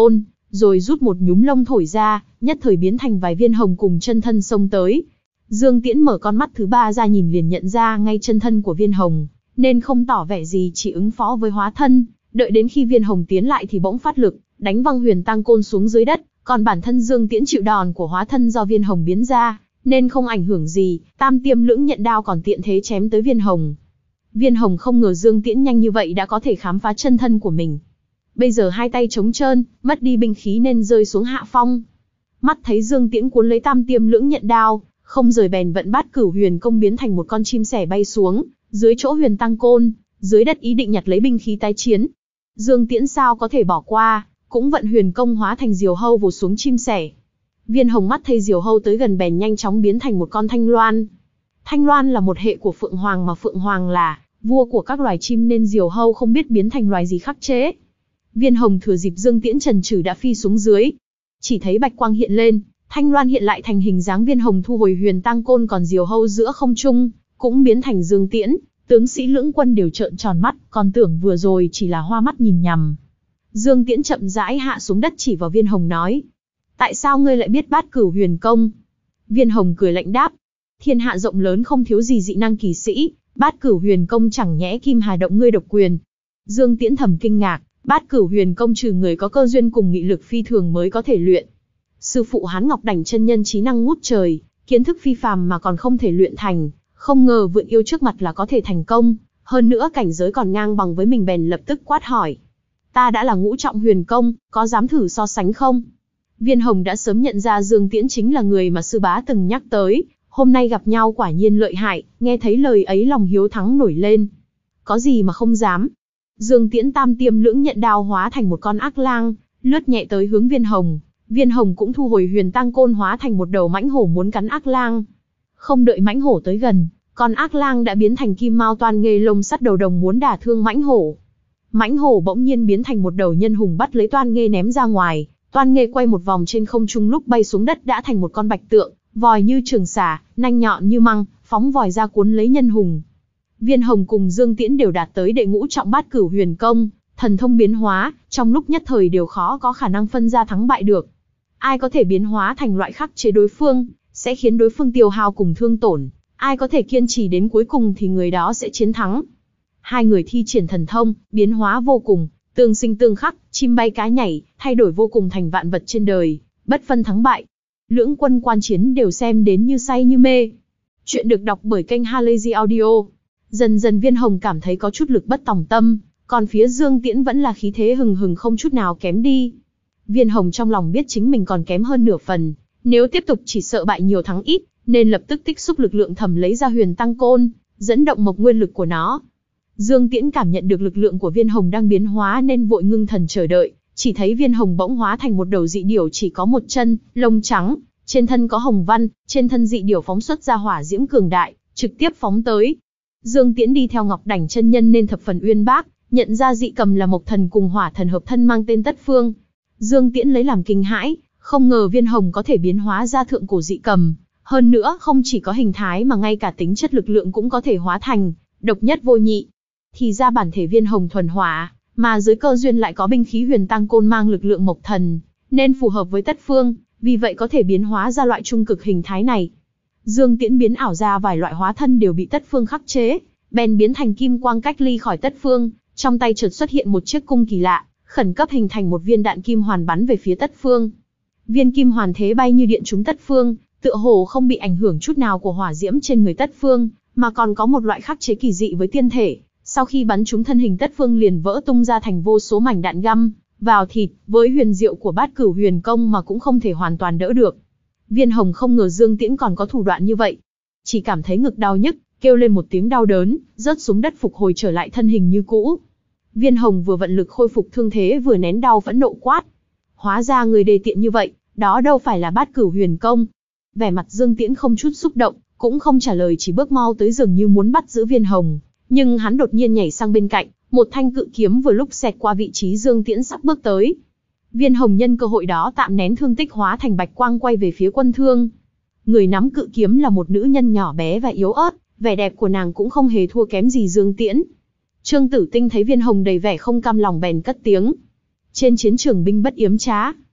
rồi rút một nhúm lông thổi ra, nhất thời biến thành vài viên hồng cùng chân thân xông tới. Dương Tiễn mở con mắt thứ ba ra nhìn liền nhận ra ngay chân thân của viên hồng, nên không tỏ vẻ gì, chỉ ứng phó với hóa thân. Đợi đến khi viên hồng tiến lại thì bỗng phát lực, đánh văng huyền tang côn xuống dưới đất, còn bản thân Dương Tiễn chịu đòn của hóa thân do viên hồng biến ra, nên không ảnh hưởng gì. Tam tiêm lưỡng nhận đao còn tiện thế chém tới viên hồng. Viên hồng không ngờ Dương Tiễn nhanh như vậy đã có thể khám phá chân thân của mình. Bây giờ hai tay trống trơn, mất đi binh khí nên rơi xuống hạ phong. Mắt thấy Dương Tiễn cuốn lấy tam tiêm lưỡng nhận đao, không rời bèn vận bát cửu huyền công biến thành một con chim sẻ bay xuống, dưới chỗ huyền tang côn, dưới đất ý định nhặt lấy binh khí tái chiến. Dương Tiễn sao có thể bỏ qua, cũng vận huyền công hóa thành diều hâu vồ xuống chim sẻ. Viên hồng mắt thấy diều hâu tới gần bèn nhanh chóng biến thành một con thanh loan. Thanh loan là một hệ của phượng hoàng, mà phượng hoàng là vua của các loài chim nên diều hâu không biết biến thành loài gì khắc chế. Viên hồng thừa dịp Dương Tiễn chần chừ đã phi xuống dưới. Chỉ thấy bạch quang hiện lên, thanh loan hiện lại thành hình dáng viên hồng, thu hồi huyền tang côn, còn diều hâu giữa không trung cũng biến thành Dương Tiễn. Tướng sĩ lưỡng quân đều trợn tròn mắt, còn tưởng vừa rồi chỉ là hoa mắt nhìn nhầm. Dương Tiễn chậm rãi hạ xuống đất chỉ vào viên hồng nói: tại sao ngươi lại biết bát cửu huyền công? Viên hồng cười lạnh đáp: thiên hạ rộng lớn không thiếu gì dị năng kỳ sĩ, bát cửu huyền công chẳng nhẽ kim hà động ngươi độc quyền. Dương Tiễn thầm kinh ngạc, bát cửu huyền công trừ người có cơ duyên cùng nghị lực phi thường mới có thể luyện. Sư phụ hắn Ngọc Đảnh chân nhân trí năng ngút trời, kiến thức phi phàm mà còn không thể luyện thành, không ngờ vượn yêu trước mặt là có thể thành công, hơn nữa cảnh giới còn ngang bằng với mình, bèn lập tức quát hỏi: ta đã là ngũ trọng huyền công, có dám thử so sánh không? Viên hồng đã sớm nhận ra Dương Tiễn chính là người mà sư bá từng nhắc tới, hôm nay gặp nhau quả nhiên lợi hại, nghe thấy lời ấy lòng hiếu thắng nổi lên. Có gì mà không dám? Dương Tiễn tam tiêm lưỡng nhận đao hóa thành một con ác lang, lướt nhẹ tới hướng viên hồng. Viên hồng cũng thu hồi huyền tang côn hóa thành một đầu mãnh hổ muốn cắn ác lang. Không đợi mãnh hổ tới gần, con ác lang đã biến thành kim mao toan nghê lông sắt đầu đồng muốn đả thương mãnh hổ. Mãnh hổ bỗng nhiên biến thành một đầu nhân hùng bắt lấy toan nghê ném ra ngoài. Toan nghê quay một vòng trên không trung, lúc bay xuống đất đã thành một con bạch tượng, vòi như trường xả, nanh nhọn như măng, phóng vòi ra cuốn lấy nhân hùng. Viên hồng cùng Dương Tiễn đều đạt tới đệ ngũ trọng bát cửu huyền công, thần thông biến hóa, trong lúc nhất thời đều khó có khả năng phân ra thắng bại được. Ai có thể biến hóa thành loại khắc chế đối phương, sẽ khiến đối phương tiêu hao cùng thương tổn. Ai có thể kiên trì đến cuối cùng thì người đó sẽ chiến thắng. Hai người thi triển thần thông, biến hóa vô cùng, tương sinh tương khắc, chim bay cá nhảy, thay đổi vô cùng thành vạn vật trên đời, bất phân thắng bại. Lưỡng quân quan chiến đều xem đến như say như mê. Chuyện được đọc bởi kênh Halazy Audio. Dần dần viên hồng cảm thấy có chút lực bất tòng tâm, còn phía Dương Tiễn vẫn là khí thế hừng hừng không chút nào kém đi. Viên hồng trong lòng biết chính mình còn kém hơn nửa phần, nếu tiếp tục chỉ sợ bại nhiều thắng ít, nên lập tức tích xúc lực lượng thầm lấy ra huyền tang côn, dẫn động mộc nguyên lực của nó. Dương Tiễn cảm nhận được lực lượng của viên hồng đang biến hóa nên vội ngưng thần chờ đợi, chỉ thấy viên hồng bỗng hóa thành một đầu dị điểu chỉ có một chân, lông trắng, trên thân có hồng văn, trên thân dị điểu phóng xuất ra hỏa diễm cường đại, trực tiếp phóng tới. Dương Tiễn đi theo Ngọc Đảnh chân nhân nên thập phần uyên bác, nhận ra dị cầm là mộc thần cùng hỏa thần hợp thân mang tên Tất Phương. Dương Tiễn lấy làm kinh hãi, không ngờ viên hồng có thể biến hóa ra thượng cổ dị cầm, hơn nữa không chỉ có hình thái mà ngay cả tính chất lực lượng cũng có thể hóa thành, độc nhất vô nhị. Thì ra bản thể viên hồng thuần hỏa, mà dưới cơ duyên lại có binh khí huyền tang côn mang lực lượng mộc thần, nên phù hợp với Tất Phương, vì vậy có thể biến hóa ra loại trung cực hình thái này. Dương Tiễn biến ảo ra vài loại hóa thân đều bị Tất Phương khắc chế, bèn biến thành kim quang cách ly khỏi Tất Phương, trong tay chợt xuất hiện một chiếc cung kỳ lạ, khẩn cấp hình thành một viên đạn kim hoàn bắn về phía Tất Phương. Viên kim hoàn thế bay như điện trúng Tất Phương, tựa hồ không bị ảnh hưởng chút nào của hỏa diễm trên người Tất Phương, mà còn có một loại khắc chế kỳ dị với tiên thể. Sau khi bắn trúng thân hình Tất Phương liền vỡ tung ra thành vô số mảnh đạn găm vào thịt, với huyền diệu của bát cửu huyền công mà cũng không thể hoàn toàn đỡ được. Viên hồng không ngờ Dương Tiễn còn có thủ đoạn như vậy, chỉ cảm thấy ngực đau nhức, kêu lên một tiếng đau đớn, rớt xuống đất phục hồi trở lại thân hình như cũ. Viên hồng vừa vận lực khôi phục thương thế vừa nén đau phẫn nộ quát: hóa ra người đề tiện như vậy, đó đâu phải là bát cửu huyền công. Vẻ mặt Dương Tiễn không chút xúc động, cũng không trả lời, chỉ bước mau tới dường như muốn bắt giữ viên hồng. Nhưng hắn đột nhiên nhảy sang bên cạnh, một thanh cự kiếm vừa lúc xẹt qua vị trí Dương Tiễn sắp bước tới. Viên hồng nhân cơ hội đó tạm nén thương tích hóa thành bạch quang quay về phía Quân Thương. Người nắm cự kiếm là một nữ nhân nhỏ bé và yếu ớt, vẻ đẹp của nàng cũng không hề thua kém gì Dương Tiễn. Trương Tử Tinh thấy viên hồng đầy vẻ không cam lòng bèn cất tiếng: trên chiến trường binh bất yếm trá,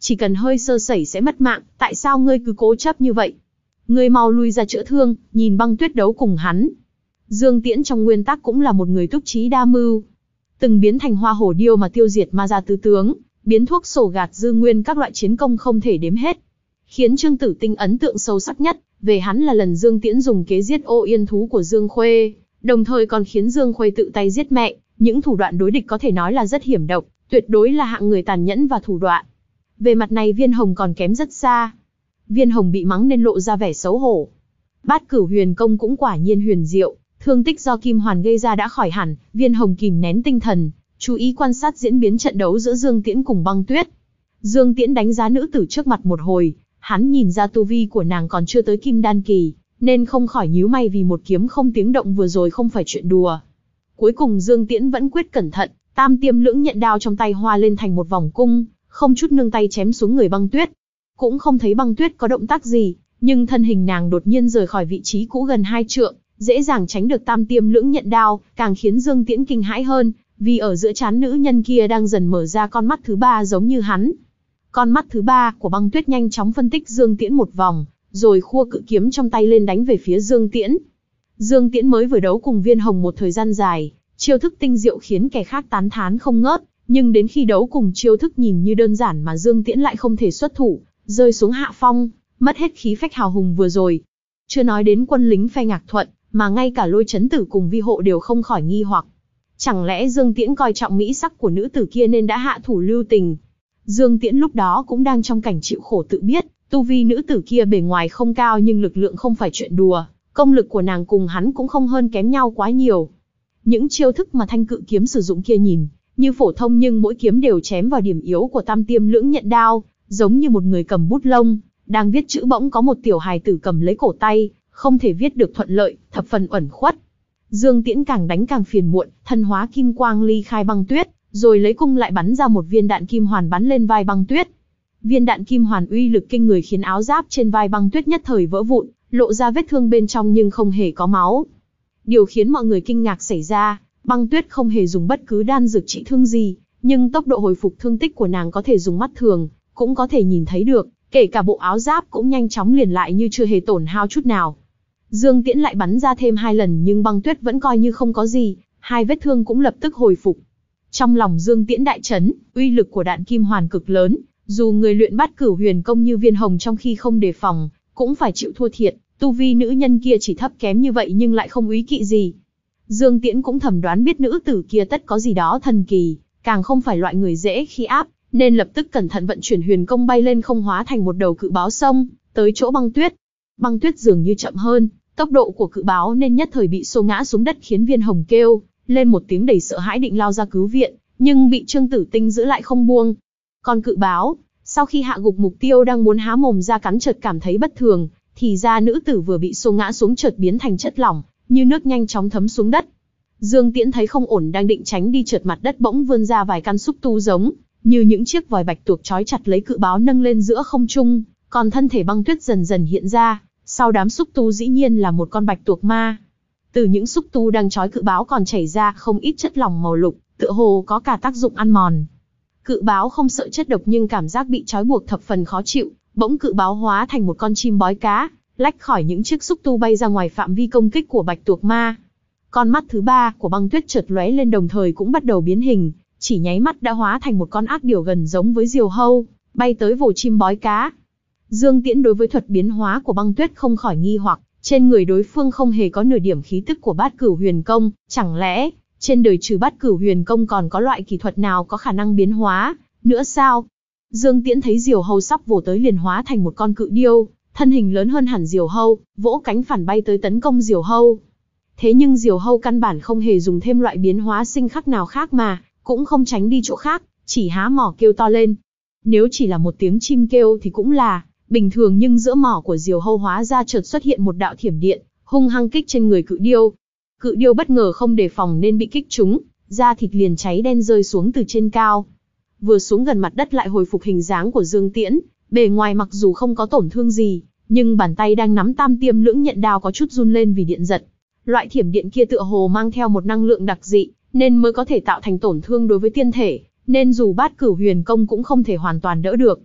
chỉ cần hơi sơ sẩy sẽ mất mạng, tại sao ngươi cứ cố chấp như vậy? Ngươi mau lui ra chữa thương, nhìn Băng Tuyết đấu cùng hắn. Dương Tiễn trong nguyên tắc cũng là một người túc trí đa mưu, từng biến thành hoa hổ điêu mà tiêu diệt ma gia tứ tướng, biến thuốc sổ gạt dư nguyên các loại chiến công không thể đếm hết. Khiến Trương Tử Tinh ấn tượng sâu sắc nhất về hắn là lần Dương Tiễn dùng kế giết Ô Yên thú của Dương Khuê, đồng thời còn khiến Dương Khuê tự tay giết mẹ. Những thủ đoạn đối địch có thể nói là rất hiểm độc, tuyệt đối là hạng người tàn nhẫn và thủ đoạn. Về mặt này Viên Hồng còn kém rất xa. Viên Hồng bị mắng nên lộ ra vẻ xấu hổ. Bát Cửu Huyền Công cũng quả nhiên huyền diệu, thương tích do Kim Hoàn gây ra đã khỏi hẳn. Viên Hồng kìm nén tinh thần, chú ý quan sát diễn biến trận đấu giữa Dương Tiễn cùng Băng Tuyết. Dương Tiễn đánh giá nữ tử trước mặt một hồi, hắn nhìn ra tu vi của nàng còn chưa tới Kim Đan kỳ, nên không khỏi nhíu mày vì một kiếm không tiếng động vừa rồi không phải chuyện đùa. Cuối cùng Dương Tiễn vẫn quyết cẩn thận, tam tiêm lưỡng nhận đao trong tay hoa lên thành một vòng cung, không chút nương tay chém xuống người Băng Tuyết. Cũng không thấy Băng Tuyết có động tác gì, nhưng thân hình nàng đột nhiên rời khỏi vị trí cũ gần hai trượng, dễ dàng tránh được tam tiêm lưỡng nhận đao, càng khiến Dương Tiễn kinh hãi hơn, vì ở giữa trán nữ nhân kia đang dần mở ra con mắt thứ ba giống như hắn. Con mắt thứ ba của Băng Tuyết nhanh chóng phân tích Dương Tiễn một vòng, rồi khua cự kiếm trong tay lên đánh về phía Dương Tiễn. Dương Tiễn mới vừa đấu cùng Viên Hồng một thời gian dài, chiêu thức tinh diệu khiến kẻ khác tán thán không ngớt, nhưng đến khi đấu cùng chiêu thức nhìn như đơn giản mà Dương Tiễn lại không thể xuất thủ, rơi xuống hạ phong, mất hết khí phách hào hùng vừa rồi. Chưa nói đến quân lính phe Ngạc Thuận, mà ngay cả Lôi Chấn Tử cùng Vi Hộ đều không khỏi nghi hoặc. Chẳng lẽ Dương Tiễn coi trọng mỹ sắc của nữ tử kia nên đã hạ thủ lưu tình? Dương Tiễn lúc đó cũng đang trong cảnh chịu khổ tự biết, tu vi nữ tử kia bề ngoài không cao nhưng lực lượng không phải chuyện đùa, công lực của nàng cùng hắn cũng không hơn kém nhau quá nhiều. Những chiêu thức mà thanh cự kiếm sử dụng kia nhìn như phổ thông nhưng mỗi kiếm đều chém vào điểm yếu của tam tiêm lưỡng nhận đao, giống như một người cầm bút lông, đang viết chữ bỗng có một tiểu hài tử cầm lấy cổ tay, không thể viết được thuận lợi, thập phần uẩn khuất. Dương Tiễn càng đánh càng phiền muộn, thân hóa kim quang ly khai Băng Tuyết, rồi lấy cung lại bắn ra một viên đạn kim hoàn bắn lên vai Băng Tuyết. Viên đạn kim hoàn uy lực kinh người khiến áo giáp trên vai Băng Tuyết nhất thời vỡ vụn, lộ ra vết thương bên trong nhưng không hề có máu. Điều khiến mọi người kinh ngạc xảy ra, Băng Tuyết không hề dùng bất cứ đan dược trị thương gì, nhưng tốc độ hồi phục thương tích của nàng có thể dùng mắt thường, cũng có thể nhìn thấy được, kể cả bộ áo giáp cũng nhanh chóng liền lại như chưa hề tổn hao chút nào. Dương Tiễn lại bắn ra thêm hai lần nhưng Băng Tuyết vẫn coi như không có gì, hai vết thương cũng lập tức hồi phục. Trong lòng Dương Tiễn đại chấn, uy lực của đạn kim hoàn cực lớn, dù người luyện Bát Cửu Huyền Công như Viên Hồng trong khi không đề phòng, cũng phải chịu thua thiệt, tu vi nữ nhân kia chỉ thấp kém như vậy nhưng lại không úy kỵ gì. Dương Tiễn cũng thầm đoán biết nữ tử kia tất có gì đó thần kỳ, càng không phải loại người dễ khi áp, nên lập tức cẩn thận vận chuyển huyền công bay lên không hóa thành một đầu cự báo sông, tới chỗ Băng Tuyết. Băng Tuyết dường như chậm hơn tốc độ của cự báo nên nhất thời bị xô ngã xuống đất, khiến Viên Hồng kêu lên một tiếng đầy sợ hãi định lao ra cứu viện, nhưng bị Trương Tử Tinh giữ lại không buông. Còn cự báo, sau khi hạ gục mục tiêu đang muốn há mồm ra cắn chợt cảm thấy bất thường, thì ra nữ tử vừa bị xô ngã xuống chợt biến thành chất lỏng, như nước nhanh chóng thấm xuống đất. Dương Tiễn thấy không ổn đang định tránh đi, chợt mặt đất bỗng vươn ra vài căn xúc tu giống như những chiếc vòi bạch tuộc trói chặt lấy cự báo nâng lên giữa không trung, còn thân thể Băng Tuyết dần dần hiện ra, sau đám xúc tu dĩ nhiên là một con bạch tuộc ma. Từ những xúc tu đang trói cự báo còn chảy ra không ít chất lỏng màu lục, tựa hồ có cả tác dụng ăn mòn. Cự báo không sợ chất độc nhưng cảm giác bị trói buộc thập phần khó chịu, bỗng cự báo hóa thành một con chim bói cá, lách khỏi những chiếc xúc tu bay ra ngoài phạm vi công kích của bạch tuộc ma. Con mắt thứ ba của Băng Tuyết chợt lóe lên đồng thời cũng bắt đầu biến hình, chỉ nháy mắt đã hóa thành một con ác điểu gần giống với diều hâu, bay tới vồ chim bói cá. Dương Tiễn đối với thuật biến hóa của Băng Tuyết không khỏi nghi hoặc, trên người đối phương không hề có nửa điểm khí tức của Bát Cửu Huyền Công, chẳng lẽ trên đời trừ Bát Cửu Huyền Công còn có loại kỳ thuật nào có khả năng biến hóa nữa sao? Dương Tiễn thấy diều hâu sắp vồ tới liền hóa thành một con cự điêu, thân hình lớn hơn hẳn diều hâu, vỗ cánh phản bay tới tấn công diều hâu. Thế nhưng diều hâu căn bản không hề dùng thêm loại biến hóa sinh khắc nào khác mà, cũng không tránh đi chỗ khác, chỉ há mỏ kêu to lên. Nếu chỉ là một tiếng chim kêu thì cũng là bình thường, nhưng giữa mỏ của diều hâu hóa ra chợt xuất hiện một đạo thiểm điện, hung hăng kích trên người cự điêu. Cự điêu bất ngờ không đề phòng nên bị kích trúng, da thịt liền cháy đen rơi xuống từ trên cao. Vừa xuống gần mặt đất lại hồi phục hình dáng của Dương Tiễn, bề ngoài mặc dù không có tổn thương gì, nhưng bàn tay đang nắm tam tiêm lưỡng nhận đao có chút run lên vì điện giật. Loại thiểm điện kia tựa hồ mang theo một năng lượng đặc dị, nên mới có thể tạo thành tổn thương đối với tiên thể, nên dù Bát Cửu Huyền Công cũng không thể hoàn toàn đỡ được.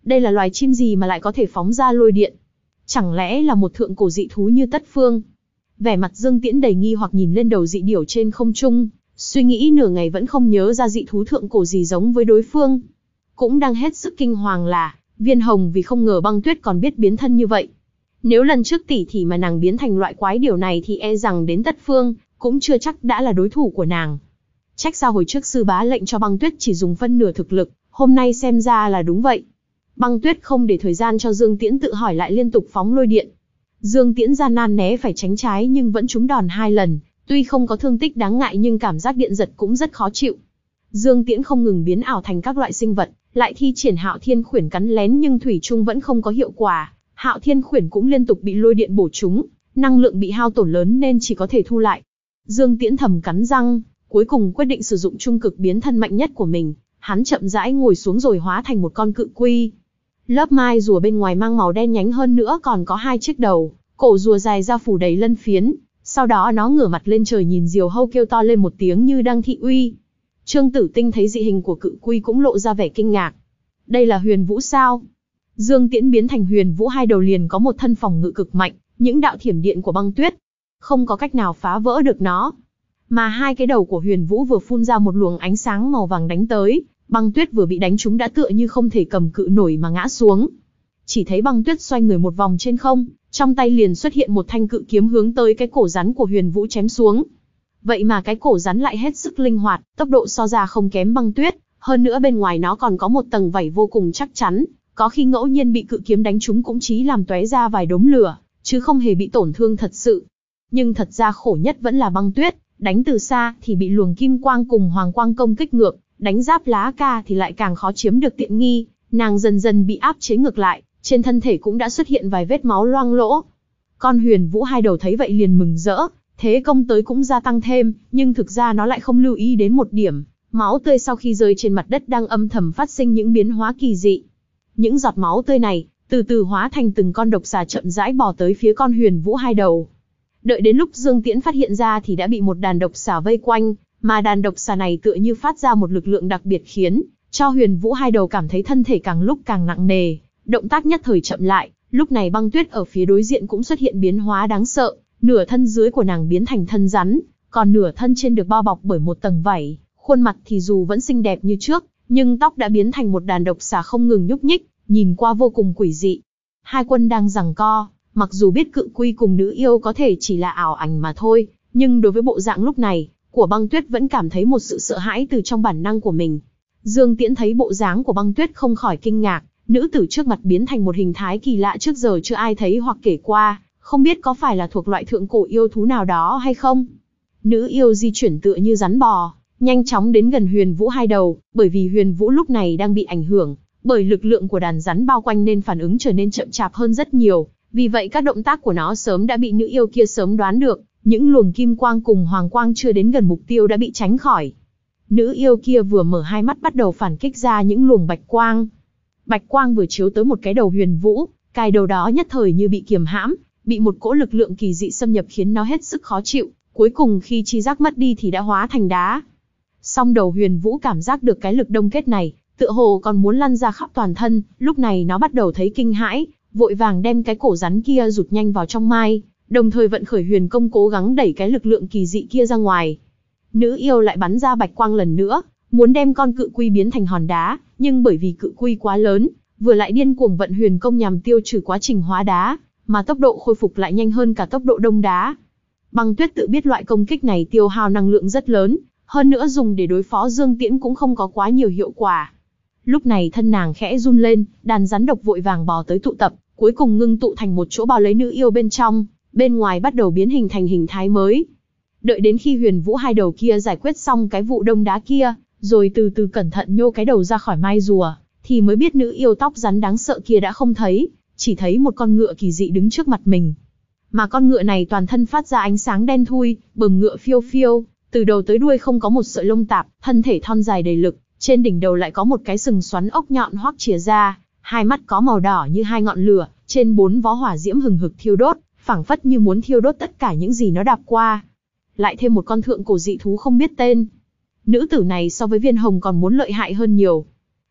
Đây là loài chim gì mà lại có thể phóng ra lôi điện? Chẳng lẽ là một thượng cổ dị thú như Tất Phương? Vẻ mặt Dương Tiễn đầy nghi hoặc nhìn lên đầu dị điểu trên không trung, suy nghĩ nửa ngày vẫn không nhớ ra dị thú thượng cổ gì giống với đối phương. Cũng đang hết sức kinh hoàng là, Viên Hồng vì không ngờ Băng Tuyết còn biết biến thân như vậy. Nếu lần trước tỷ tỷ mà nàng biến thành loại quái điều này thì e rằng đến Tất Phương, cũng chưa chắc đã là đối thủ của nàng. Trách sao hồi trước sư bá lệnh cho Băng Tuyết chỉ dùng phân nửa thực lực, hôm nay xem ra là đúng vậy. Băng Tuyết không để thời gian cho Dương Tiễn tự hỏi lại liên tục phóng lôi điện. Dương Tiễn gian nan né phải tránh trái nhưng vẫn trúng đòn hai lần, tuy không có thương tích đáng ngại nhưng cảm giác điện giật cũng rất khó chịu. Dương Tiễn không ngừng biến ảo thành các loại sinh vật, lại thi triển Hạo Thiên Khuyển cắn lén nhưng thủy chung vẫn không có hiệu quả. Hạo Thiên Khuyển cũng liên tục bị lôi điện bổ trúng, năng lượng bị hao tổn lớn nên chỉ có thể thu lại. Dương Tiễn thầm cắn răng, cuối cùng quyết định sử dụng trung cực biến thân mạnh nhất của mình. Hắn chậm rãi ngồi xuống rồi hóa thành một con cự quy. Lớp mai rùa bên ngoài mang màu đen nhánh hơn nữa còn có hai chiếc đầu, cổ rùa dài ra phủ đầy lân phiến. Sau đó nó ngửa mặt lên trời nhìn Diều Hâu kêu to lên một tiếng như đang thị uy. Trương Tử Tinh thấy dị hình của cự quy cũng lộ ra vẻ kinh ngạc. Đây là Huyền Vũ sao? Dương Tiễn biến thành Huyền Vũ hai đầu liền có một thân phòng ngự cực mạnh, những đạo thiểm điện của Băng Tuyết không có cách nào phá vỡ được nó. Mà hai cái đầu của Huyền Vũ vừa phun ra một luồng ánh sáng màu vàng đánh tới, Băng Tuyết vừa bị đánh trúng đã tựa như không thể cầm cự nổi mà ngã xuống. Chỉ thấy Băng Tuyết xoay người một vòng trên không, trong tay liền xuất hiện một thanh cự kiếm hướng tới cái cổ rắn của Huyền Vũ chém xuống. Vậy mà cái cổ rắn lại hết sức linh hoạt, tốc độ so ra không kém Băng Tuyết, hơn nữa bên ngoài nó còn có một tầng vảy vô cùng chắc chắn, có khi ngẫu nhiên bị cự kiếm đánh trúng cũng chí làm tóe ra vài đốm lửa, chứ không hề bị tổn thương thật sự. Nhưng thật ra khổ nhất vẫn là Băng Tuyết, đánh từ xa thì bị luồng kim quang cùng hoàng quang công kích ngược, đánh giáp lá ca thì lại càng khó chiếm được tiện nghi, nàng dần dần bị áp chế ngược lại, trên thân thể cũng đã xuất hiện vài vết máu loang lỗ. Con Huyền Vũ hai đầu thấy vậy liền mừng rỡ, thế công tới cũng gia tăng thêm, nhưng thực ra nó lại không lưu ý đến một điểm, máu tươi sau khi rơi trên mặt đất đang âm thầm phát sinh những biến hóa kỳ dị. Những giọt máu tươi này, từ từ hóa thành từng con độc xà chậm rãi bò tới phía con Huyền Vũ hai đầu. Đợi đến lúc Dương Tiễn phát hiện ra thì đã bị một đàn độc xà vây quanh, mà đàn độc xà này tựa như phát ra một lực lượng đặc biệt khiến cho Huyền Vũ hai đầu cảm thấy thân thể càng lúc càng nặng nề, động tác nhất thời chậm lại. Lúc này Băng Tuyết ở phía đối diện cũng xuất hiện biến hóa đáng sợ, nửa thân dưới của nàng biến thành thân rắn, còn nửa thân trên được bao bọc bởi một tầng vảy, khuôn mặt thì dù vẫn xinh đẹp như trước, nhưng tóc đã biến thành một đàn độc xà không ngừng nhúc nhích, nhìn qua vô cùng quỷ dị. Hai quân đang giằng co, mặc dù biết cự quy cùng nữ yêu có thể chỉ là ảo ảnh mà thôi, nhưng đối với bộ dạng lúc này của Băng Tuyết vẫn cảm thấy một sự sợ hãi từ trong bản năng của mình. Dương Tiễn thấy bộ dáng của Băng Tuyết không khỏi kinh ngạc, nữ tử trước mặt biến thành một hình thái kỳ lạ trước giờ chưa ai thấy hoặc kể qua, không biết có phải là thuộc loại thượng cổ yêu thú nào đó hay không. Nữ yêu di chuyển tựa như rắn bò, nhanh chóng đến gần Huyền Vũ hai đầu, bởi vì Huyền Vũ lúc này đang bị ảnh hưởng bởi lực lượng của đàn rắn bao quanh nên phản ứng trở nên chậm chạp hơn rất nhiều, vì vậy các động tác của nó sớm đã bị nữ yêu kia sớm đoán được, những luồng kim quang cùng hoàng quang chưa đến gần mục tiêu đã bị tránh khỏi. Nữ yêu kia vừa mở hai mắt bắt đầu phản kích ra những luồng bạch quang. Bạch quang vừa chiếu tới một cái đầu Huyền Vũ, cái đầu đó nhất thời như bị kiềm hãm, bị một cỗ lực lượng kỳ dị xâm nhập khiến nó hết sức khó chịu, cuối cùng khi chi giác mất đi thì đã hóa thành đá. Song đầu Huyền Vũ cảm giác được cái lực đông kết này, tựa hồ còn muốn lăn ra khắp toàn thân, lúc này nó bắt đầu thấy kinh hãi, vội vàng đem cái cổ rắn kia rụt nhanh vào trong mai, đồng thời vận khởi huyền công cố gắng đẩy cái lực lượng kỳ dị kia ra ngoài. Nữ yêu lại bắn ra bạch quang lần nữa, muốn đem con cự quy biến thành hòn đá, nhưng bởi vì cự quy quá lớn, vừa lại điên cuồng vận huyền công nhằm tiêu trừ quá trình hóa đá, mà tốc độ khôi phục lại nhanh hơn cả tốc độ đông đá. Băng Tuyết tự biết loại công kích này tiêu hao năng lượng rất lớn, hơn nữa dùng để đối phó Dương Tiễn cũng không có quá nhiều hiệu quả. Lúc này thân nàng khẽ run lên, đàn rắn độc vội vàng bò tới tụ tập, cuối cùng ngưng tụ thành một chỗ bao lấy nữ yêu bên trong, bên ngoài bắt đầu biến hình thành hình thái mới. Đợi đến khi Huyền Vũ hai đầu kia giải quyết xong cái vụ đông đá kia, rồi từ từ cẩn thận nhô cái đầu ra khỏi mai rùa, thì mới biết nữ yêu tóc rắn đáng sợ kia đã không thấy, chỉ thấy một con ngựa kỳ dị đứng trước mặt mình. Mà con ngựa này toàn thân phát ra ánh sáng đen thui, bờm ngựa phiêu phiêu, từ đầu tới đuôi không có một sợi lông tạp, thân thể thon dài đầy lực, trên đỉnh đầu lại có một cái sừng xoắn ốc nhọn hoắc chìa ra, hai mắt có màu đỏ như hai ngọn lửa, trên bốn vó hỏa diễm hừng hực thiêu đốt, phảng phất như muốn thiêu đốt tất cả những gì nó đạp qua. Lại thêm một con thượng cổ dị thú không biết tên. Nữ tử này so với Viên Hồng còn muốn lợi hại hơn nhiều.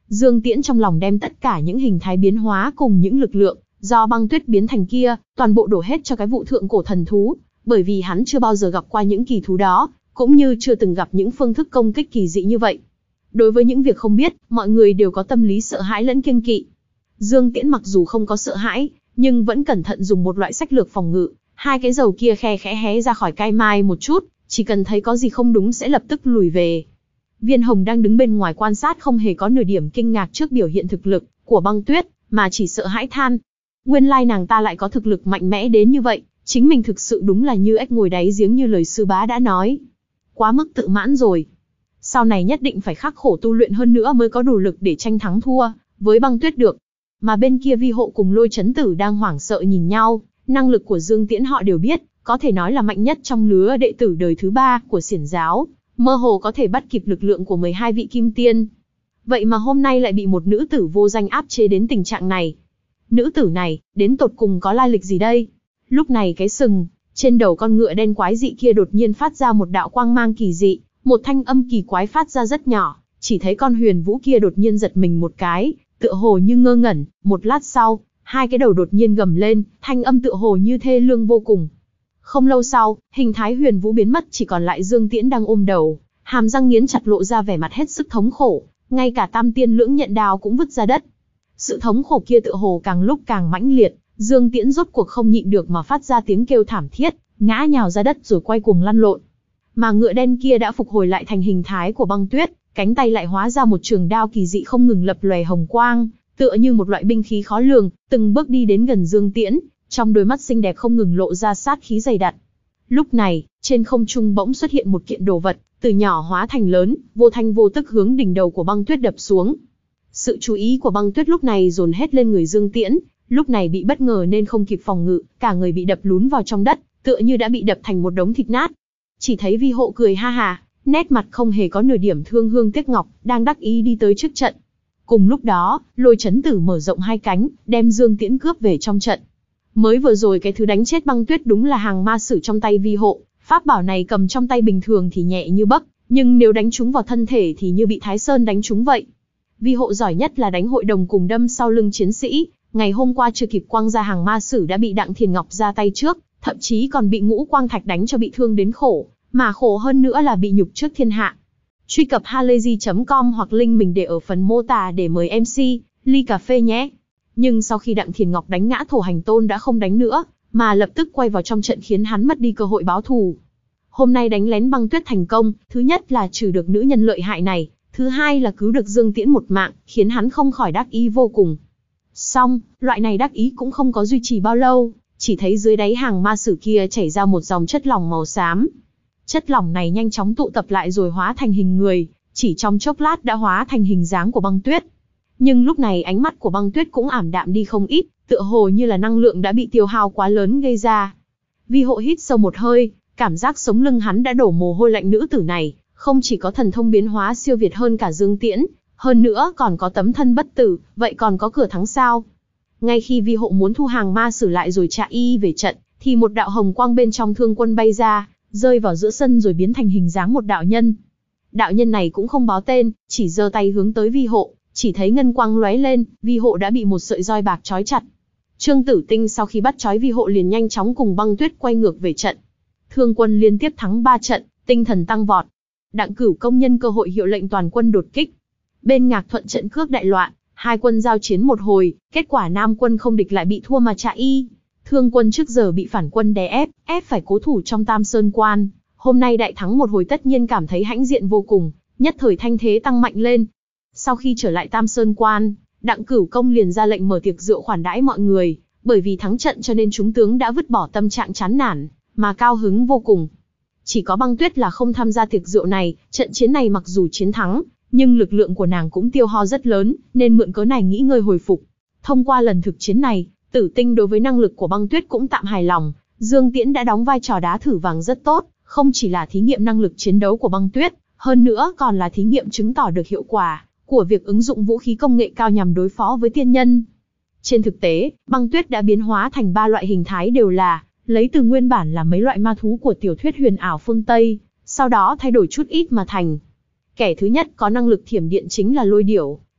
Dương Tiễn trong lòng đem tất cả những hình thái biến hóa cùng những lực lượng do băng tuyết biến thành kia, toàn bộ đổ hết cho cái vụ thượng cổ thần thú, bởi vì hắn chưa bao giờ gặp qua những kỳ thú đó, cũng như chưa từng gặp những phương thức công kích kỳ dị như vậy. Đối với những việc không biết, mọi người đều có tâm lý sợ hãi lẫn kiêng kỵ. Dương Tiễn mặc dù không có sợ hãi, nhưng vẫn cẩn thận dùng một loại sách lược phòng ngự, hai cái rầu kia khe khẽ hé ra khỏi cai mai một chút, chỉ cần thấy có gì không đúng sẽ lập tức lùi về. Viên Hồng đang đứng bên ngoài quan sát không hề có nửa điểm kinh ngạc trước biểu hiện thực lực của băng tuyết, mà chỉ sợ hãi than. Nguyên lai nàng ta lại có thực lực mạnh mẽ đến như vậy, chính mình thực sự đúng là như ếch ngồi đáy giếng như lời sư bá đã nói. Quá mức tự mãn rồi. Sau này nhất định phải khắc khổ tu luyện hơn nữa mới có đủ lực để tranh thắng thua với băng tuyết được. Mà bên kia Vi Hộ cùng Lôi Chấn Tử đang hoảng sợ nhìn nhau, năng lực của Dương Tiễn họ đều biết, có thể nói là mạnh nhất trong lứa đệ tử đời thứ ba của Xiển giáo, mơ hồ có thể bắt kịp lực lượng của mười hai vị kim tiên. Vậy mà hôm nay lại bị một nữ tử vô danh áp chế đến tình trạng này. Nữ tử này, đến tột cùng có lai lịch gì đây? Lúc này cái sừng trên đầu con ngựa đen quái dị kia đột nhiên phát ra một đạo quang mang kỳ dị, một thanh âm kỳ quái phát ra rất nhỏ, chỉ thấy con huyền vũ kia đột nhiên giật mình một cái, tựa hồ như ngơ ngẩn, một lát sau, hai cái đầu đột nhiên gầm lên, thanh âm tựa hồ như thê lương vô cùng. Không lâu sau, hình thái huyền vũ biến mất, chỉ còn lại Dương Tiễn đang ôm đầu, hàm răng nghiến chặt lộ ra vẻ mặt hết sức thống khổ, ngay cả tam tiên lưỡng nhận đao cũng vứt ra đất. Sự thống khổ kia tựa hồ càng lúc càng mãnh liệt, Dương Tiễn rốt cuộc không nhịn được mà phát ra tiếng kêu thảm thiết, ngã nhào ra đất rồi quay cuồng lăn lộn. Mà ngựa đen kia đã phục hồi lại thành hình thái của băng tuyết, cánh tay lại hóa ra một trường đao kỳ dị không ngừng lập lòe hồng quang, tựa như một loại binh khí khó lường, từng bước đi đến gần Dương Tiễn, trong đôi mắt xinh đẹp không ngừng lộ ra sát khí dày đặc. Lúc này, trên không trung bỗng xuất hiện một kiện đồ vật, từ nhỏ hóa thành lớn, vô thanh vô tức hướng đỉnh đầu của băng tuyết đập xuống. Sự chú ý của băng tuyết lúc này dồn hết lên người Dương Tiễn, lúc này bị bất ngờ nên không kịp phòng ngự, cả người bị đập lún vào trong đất, tựa như đã bị đập thành một đống thịt nát. Chỉ thấy Vi Hộ cười ha ha, nét mặt không hề có nửa điểm thương hương tiếc ngọc, đang đắc ý đi tới trước trận. Cùng lúc đó, Lôi Chấn Tử mở rộng hai cánh, đem Dương Tiễn cướp về trong trận. Mới vừa rồi cái thứ đánh chết băng tuyết đúng là hàng ma sử trong tay Vi Hộ, pháp bảo này cầm trong tay bình thường thì nhẹ như bấc, nhưng nếu đánh trúng vào thân thể thì như bị Thái Sơn đánh trúng vậy. Vi Hộ giỏi nhất là đánh hội đồng cùng đâm sau lưng chiến sĩ, ngày hôm qua chưa kịp quăng ra hàng ma sử đã bị Đặng Thiền Ngọc ra tay trước, thậm chí còn bị Ngũ Quang Thạch đánh cho bị thương đến khổ, mà khổ hơn nữa là bị nhục trước thiên hạ. Truy cập halayzi chấm com hoặc link mình để ở phần mô tả để mời em xê, ly cà phê nhé. Nhưng sau khi Đặng Thiền Ngọc đánh ngã Thổ Hành Tôn đã không đánh nữa, mà lập tức quay vào trong trận khiến hắn mất đi cơ hội báo thù. Hôm nay đánh lén băng tuyết thành công, thứ nhất là trừ được nữ nhân lợi hại này, thứ hai là cứu được Dương Tiễn một mạng, khiến hắn không khỏi đắc ý vô cùng. Song, loại này đắc ý cũng không có duy trì bao lâu, chỉ thấy dưới đáy hàng ma sử kia chảy ra một dòng chất lỏng màu xám. Chất lỏng này nhanh chóng tụ tập lại rồi hóa thành hình người, chỉ trong chốc lát đã hóa thành hình dáng của băng tuyết. Nhưng lúc này ánh mắt của băng tuyết cũng ảm đạm đi không ít, tựa hồ như là năng lượng đã bị tiêu hao quá lớn gây ra. Vi Hộ hít sâu một hơi, cảm giác sống lưng hắn đã đổ mồ hôi lạnh. Nữ tử này, không chỉ có thần thông biến hóa siêu việt hơn cả Dương Tiễn, hơn nữa còn có tấm thân bất tử, vậy còn có cửa thắng sao? Ngay khi Vi Hộ muốn thu hàng ma sử lại rồi trả y về trận, thì một đạo hồng quang bên trong thương quân bay ra, rơi vào giữa sân rồi biến thành hình dáng một đạo nhân. Đạo nhân này cũng không báo tên, chỉ giơ tay hướng tới Vi Hộ, chỉ thấy ngân quang lóe lên, Vi Hộ đã bị một sợi roi bạc trói chặt. Trương Tử Tinh sau khi bắt trói Vi Hộ liền nhanh chóng cùng băng tuyết quay ngược về trận. Thương quân liên tiếp thắng ba trận, tinh thần tăng vọt. Đặng Cửu Công nhân cơ hội hiệu lệnh toàn quân đột kích. Bên Ngạc Thuận trận cước đại loạn, hai quân giao chiến một hồi, kết quả Nam quân không địch lại bị thua mà trả y. Thương quân trước giờ bị phản quân đè ép, ép phải cố thủ trong Tam Sơn Quan, hôm nay đại thắng một hồi tất nhiên cảm thấy hãnh diện vô cùng, nhất thời thanh thế tăng mạnh lên. Sau khi trở lại Tam Sơn Quan, Đặng Cửu Công liền ra lệnh mở tiệc rượu khoản đãi mọi người, bởi vì thắng trận cho nên chúng tướng đã vứt bỏ tâm trạng chán nản, mà cao hứng vô cùng. Chỉ có băng tuyết là không tham gia tiệc rượu này, trận chiến này mặc dù chiến thắng, nhưng lực lượng của nàng cũng tiêu hao rất lớn, nên mượn cớ này nghỉ ngơi hồi phục. Thông qua lần thực chiến này, Tử Tinh đối với năng lực của băng tuyết cũng tạm hài lòng, Dương Tiễn đã đóng vai trò đá thử vàng rất tốt, không chỉ là thí nghiệm năng lực chiến đấu của băng tuyết, hơn nữa còn là thí nghiệm chứng tỏ được hiệu quả của việc ứng dụng vũ khí công nghệ cao nhằm đối phó với tiên nhân. Trên thực tế, băng tuyết đã biến hóa thành ba loại hình thái đều là lấy từ nguyên bản là mấy loại ma thú của tiểu thuyết huyền ảo phương Tây, sau đó thay đổi chút ít mà thành. Kẻ thứ nhất có năng lực thiểm điện chính là Lôi Điểu,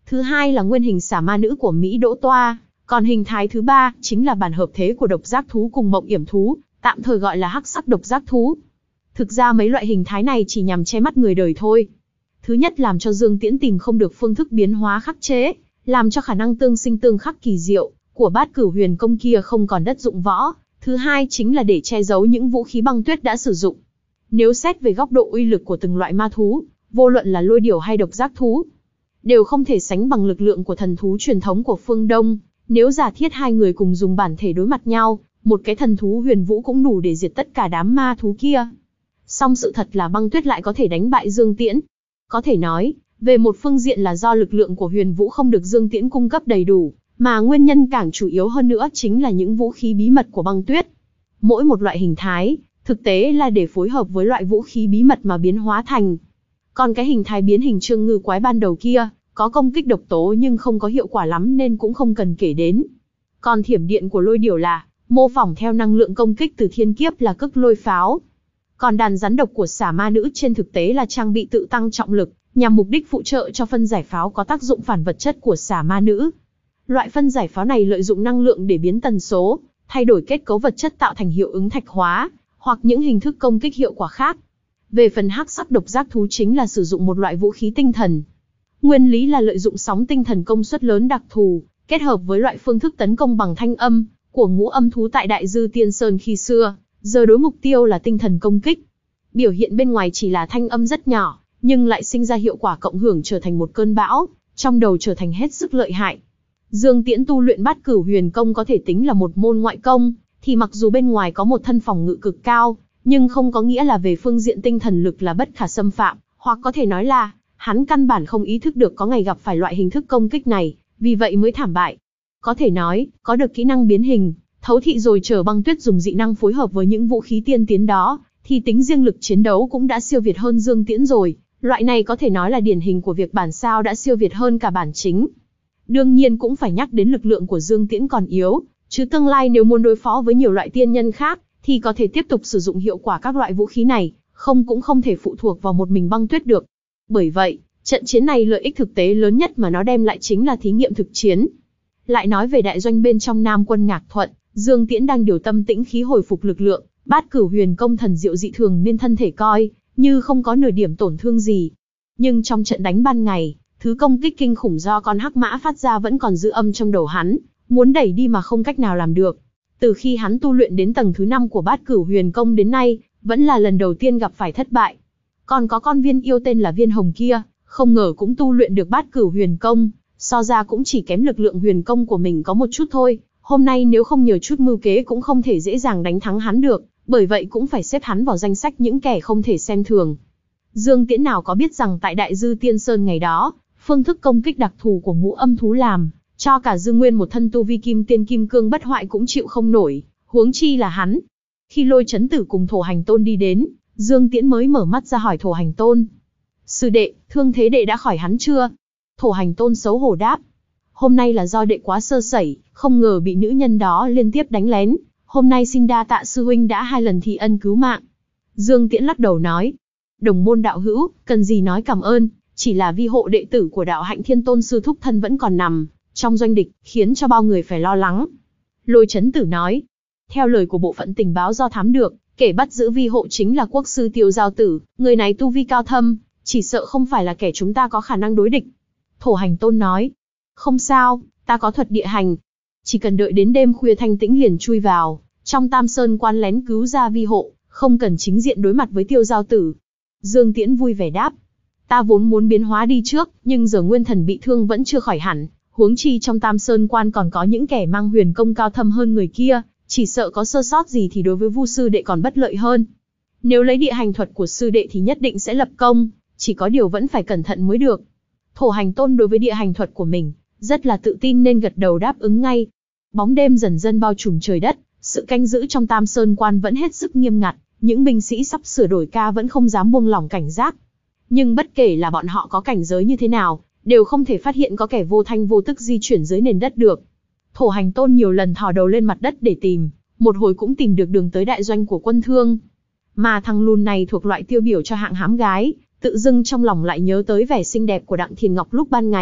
Thứ hai là nguyên hình xả ma nữ của Mỹ Đỗ Toa, còn hình thái thứ ba chính là bản hợp thế của độc giác thú cùng mộng yểm thú, tạm thời gọi là hắc sắc độc giác thú. Thực ra mấy loại hình thái này chỉ nhằm che mắt người đời thôi. Thứ nhất làm cho Dương Tiễn tìm không được phương thức biến hóa khắc chế, làm cho khả năng tương sinh tương khắc kỳ diệu của Bát Cửu Huyền Công kia không còn đất dụng võ. Thứ hai chính là để che giấu những vũ khí băng tuyết đã sử dụng. Nếu xét về góc độ uy lực của từng loại ma thú, vô luận là lôi điểu hay độc giác thú, đều không thể sánh bằng lực lượng của thần thú truyền thống của phương Đông. Nếu giả thiết hai người cùng dùng bản thể đối mặt nhau, một cái thần thú huyền vũ cũng đủ để diệt tất cả đám ma thú kia. Song sự thật là băng tuyết lại có thể đánh bại Dương Tiễn. Có thể nói, về một phương diện là do lực lượng của huyền vũ không được Dương Tiễn cung cấp đầy đủ, mà nguyên nhân càng chủ yếu hơn nữa chính là những vũ khí bí mật của băng tuyết. Mỗi một loại hình thái, thực tế là để phối hợp với loại vũ khí bí mật mà biến hóa thành. Còn cái hình thái biến hình trương ngư quái ban đầu kia, có công kích độc tố nhưng không có hiệu quả lắm nên cũng không cần kể đến. Còn thiểm điện của lôi điểu là mô phỏng theo năng lượng công kích từ thiên kiếp là cức lôi pháo. Còn đàn rắn độc của xả ma nữ trên thực tế là trang bị tự tăng trọng lực, nhằm mục đích phụ trợ cho phân giải pháo có tác dụng phản vật chất của xả ma nữ. Loại phân giải pháo này lợi dụng năng lượng để biến tần số, thay đổi kết cấu vật chất tạo thành hiệu ứng thạch hóa, hoặc những hình thức công kích hiệu quả khác. Về phần hắc sắc độc giác thú chính là sử dụng một loại vũ khí tinh thần. Nguyên lý là lợi dụng sóng tinh thần công suất lớn đặc thù, kết hợp với loại phương thức tấn công bằng thanh âm của ngũ âm thú tại Đại Dư Tiên Sơn khi xưa, giờ đối mục tiêu là tinh thần công kích. Biểu hiện bên ngoài chỉ là thanh âm rất nhỏ, nhưng lại sinh ra hiệu quả cộng hưởng trở thành một cơn bão, trong đầu trở thành hết sức lợi hại. Dương Tiễn tu luyện Bát Cửu Huyền Công có thể tính là một môn ngoại công, thì mặc dù bên ngoài có một thân phòng ngự cực cao, nhưng không có nghĩa là về phương diện tinh thần lực là bất khả xâm phạm, hoặc có thể nói là hắn căn bản không ý thức được có ngày gặp phải loại hình thức công kích này, vì vậy mới thảm bại. Có thể nói, có được kỹ năng biến hình, thấu thị rồi chờ băng tuyết dùng dị năng phối hợp với những vũ khí tiên tiến đó, thì tính riêng lực chiến đấu cũng đã siêu việt hơn Dương Tiễn rồi. Loại này có thể nói là điển hình của việc bản sao đã siêu việt hơn cả bản chính. Đương nhiên cũng phải nhắc đến lực lượng của Dương Tiễn còn yếu, chứ tương lai nếu muốn đối phó với nhiều loại tiên nhân khác, thì có thể tiếp tục sử dụng hiệu quả các loại vũ khí này, không cũng không thể phụ thuộc vào một mình băng tuyết được. Bởi vậy, trận chiến này lợi ích thực tế lớn nhất mà nó đem lại chính là thí nghiệm thực chiến. Lại nói về đại doanh bên trong Nam quân Ngạc Thuận, Dương Tiễn đang điều tâm tĩnh khí hồi phục lực lượng, Bát Cửu Huyền Công thần diệu dị thường nên thân thể coi như không có nửa điểm tổn thương gì. Nhưng trong trận đánh ban ngày, thứ công kích kinh khủng do con hắc mã phát ra vẫn còn giữ âm trong đầu hắn, muốn đẩy đi mà không cách nào làm được. Từ khi hắn tu luyện đến tầng thứ năm của Bát Cửu Huyền Công đến nay, vẫn là lần đầu tiên gặp phải thất bại. Còn có con viên yêu tên là Viên Hồng kia, không ngờ cũng tu luyện được Bát Cửu Huyền Công, so ra cũng chỉ kém lực lượng huyền công của mình có một chút thôi. Hôm nay nếu không nhờ chút mưu kế cũng không thể dễ dàng đánh thắng hắn được, bởi vậy cũng phải xếp hắn vào danh sách những kẻ không thể xem thường. Dương Tiễn nào có biết rằng tại Đại Dư Tiên Sơn ngày đó, phương thức công kích đặc thù của ngũ âm thú làm cho cả Dương Nguyên một thân tu vi kim tiên kim cương bất hoại cũng chịu không nổi, huống chi là hắn. Khi Lôi Chấn Tử cùng Thổ Hành Tôn đi đến, Dương Tiễn mới mở mắt ra hỏi Thổ Hành Tôn: "Sư đệ, thương thế đệ đã khỏi hắn chưa?" Thổ Hành Tôn xấu hổ đáp: "Hôm nay là do đệ quá sơ sẩy, không ngờ bị nữ nhân đó liên tiếp đánh lén. Hôm nay xin đa tạ sư huynh đã hai lần thi ân cứu mạng." Dương Tiễn lắc đầu nói: "Đồng môn đạo hữu, cần gì nói cảm ơn, chỉ là vi hộ đệ tử của Đạo Hạnh Thiên Tôn sư thúc thân vẫn còn nằm trong doanh địch, khiến cho bao người phải lo lắng." Lôi Chấn Tử nói: "Theo lời của bộ phận tình báo do thám được, kẻ bắt giữ vi hộ chính là quốc sư Tiêu Giao Tử, người này tu vi cao thâm, chỉ sợ không phải là kẻ chúng ta có khả năng đối địch." Thổ Hành Tôn nói: "Không sao, ta có thuật địa hành, chỉ cần đợi đến đêm khuya thanh tĩnh liền chui vào trong Tam Sơn quan lén cứu ra vi hộ, không cần chính diện đối mặt với Tiêu Giao Tử." Dương Tiễn vui vẻ đáp: "Ta vốn muốn biến hóa đi trước, nhưng giờ nguyên thần bị thương vẫn chưa khỏi hẳn, huống chi trong Tam Sơn quan còn có những kẻ mang huyền công cao thâm hơn người kia, chỉ sợ có sơ sót gì thì đối với Vu sư đệ còn bất lợi hơn. Nếu lấy địa hành thuật của sư đệ thì nhất định sẽ lập công, chỉ có điều vẫn phải cẩn thận mới được." Thổ Hành Tôn đối với địa hành thuật của mình rất là tự tin nên gật đầu đáp ứng ngay. Bóng đêm dần dần bao trùm trời đất, sự canh giữ trong Tam Sơn quan vẫn hết sức nghiêm ngặt, những binh sĩ sắp sửa đổi ca vẫn không dám buông lỏng cảnh giác. Nhưng bất kể là bọn họ có cảnh giới như thế nào, đều không thể phát hiện có kẻ vô thanh vô tức di chuyển dưới nền đất được. Thổ Hành Tôn nhiều lần thò đầu lên mặt đất để tìm, một hồi cũng tìm được đường tới đại doanh của quân Thương. Mà thằng lùn này thuộc loại tiêu biểu cho hạng hám gái, tự dưng trong lòng lại nhớ tới vẻ xinh đẹp của Đặng Thiền Ngọc lúc ban ngày,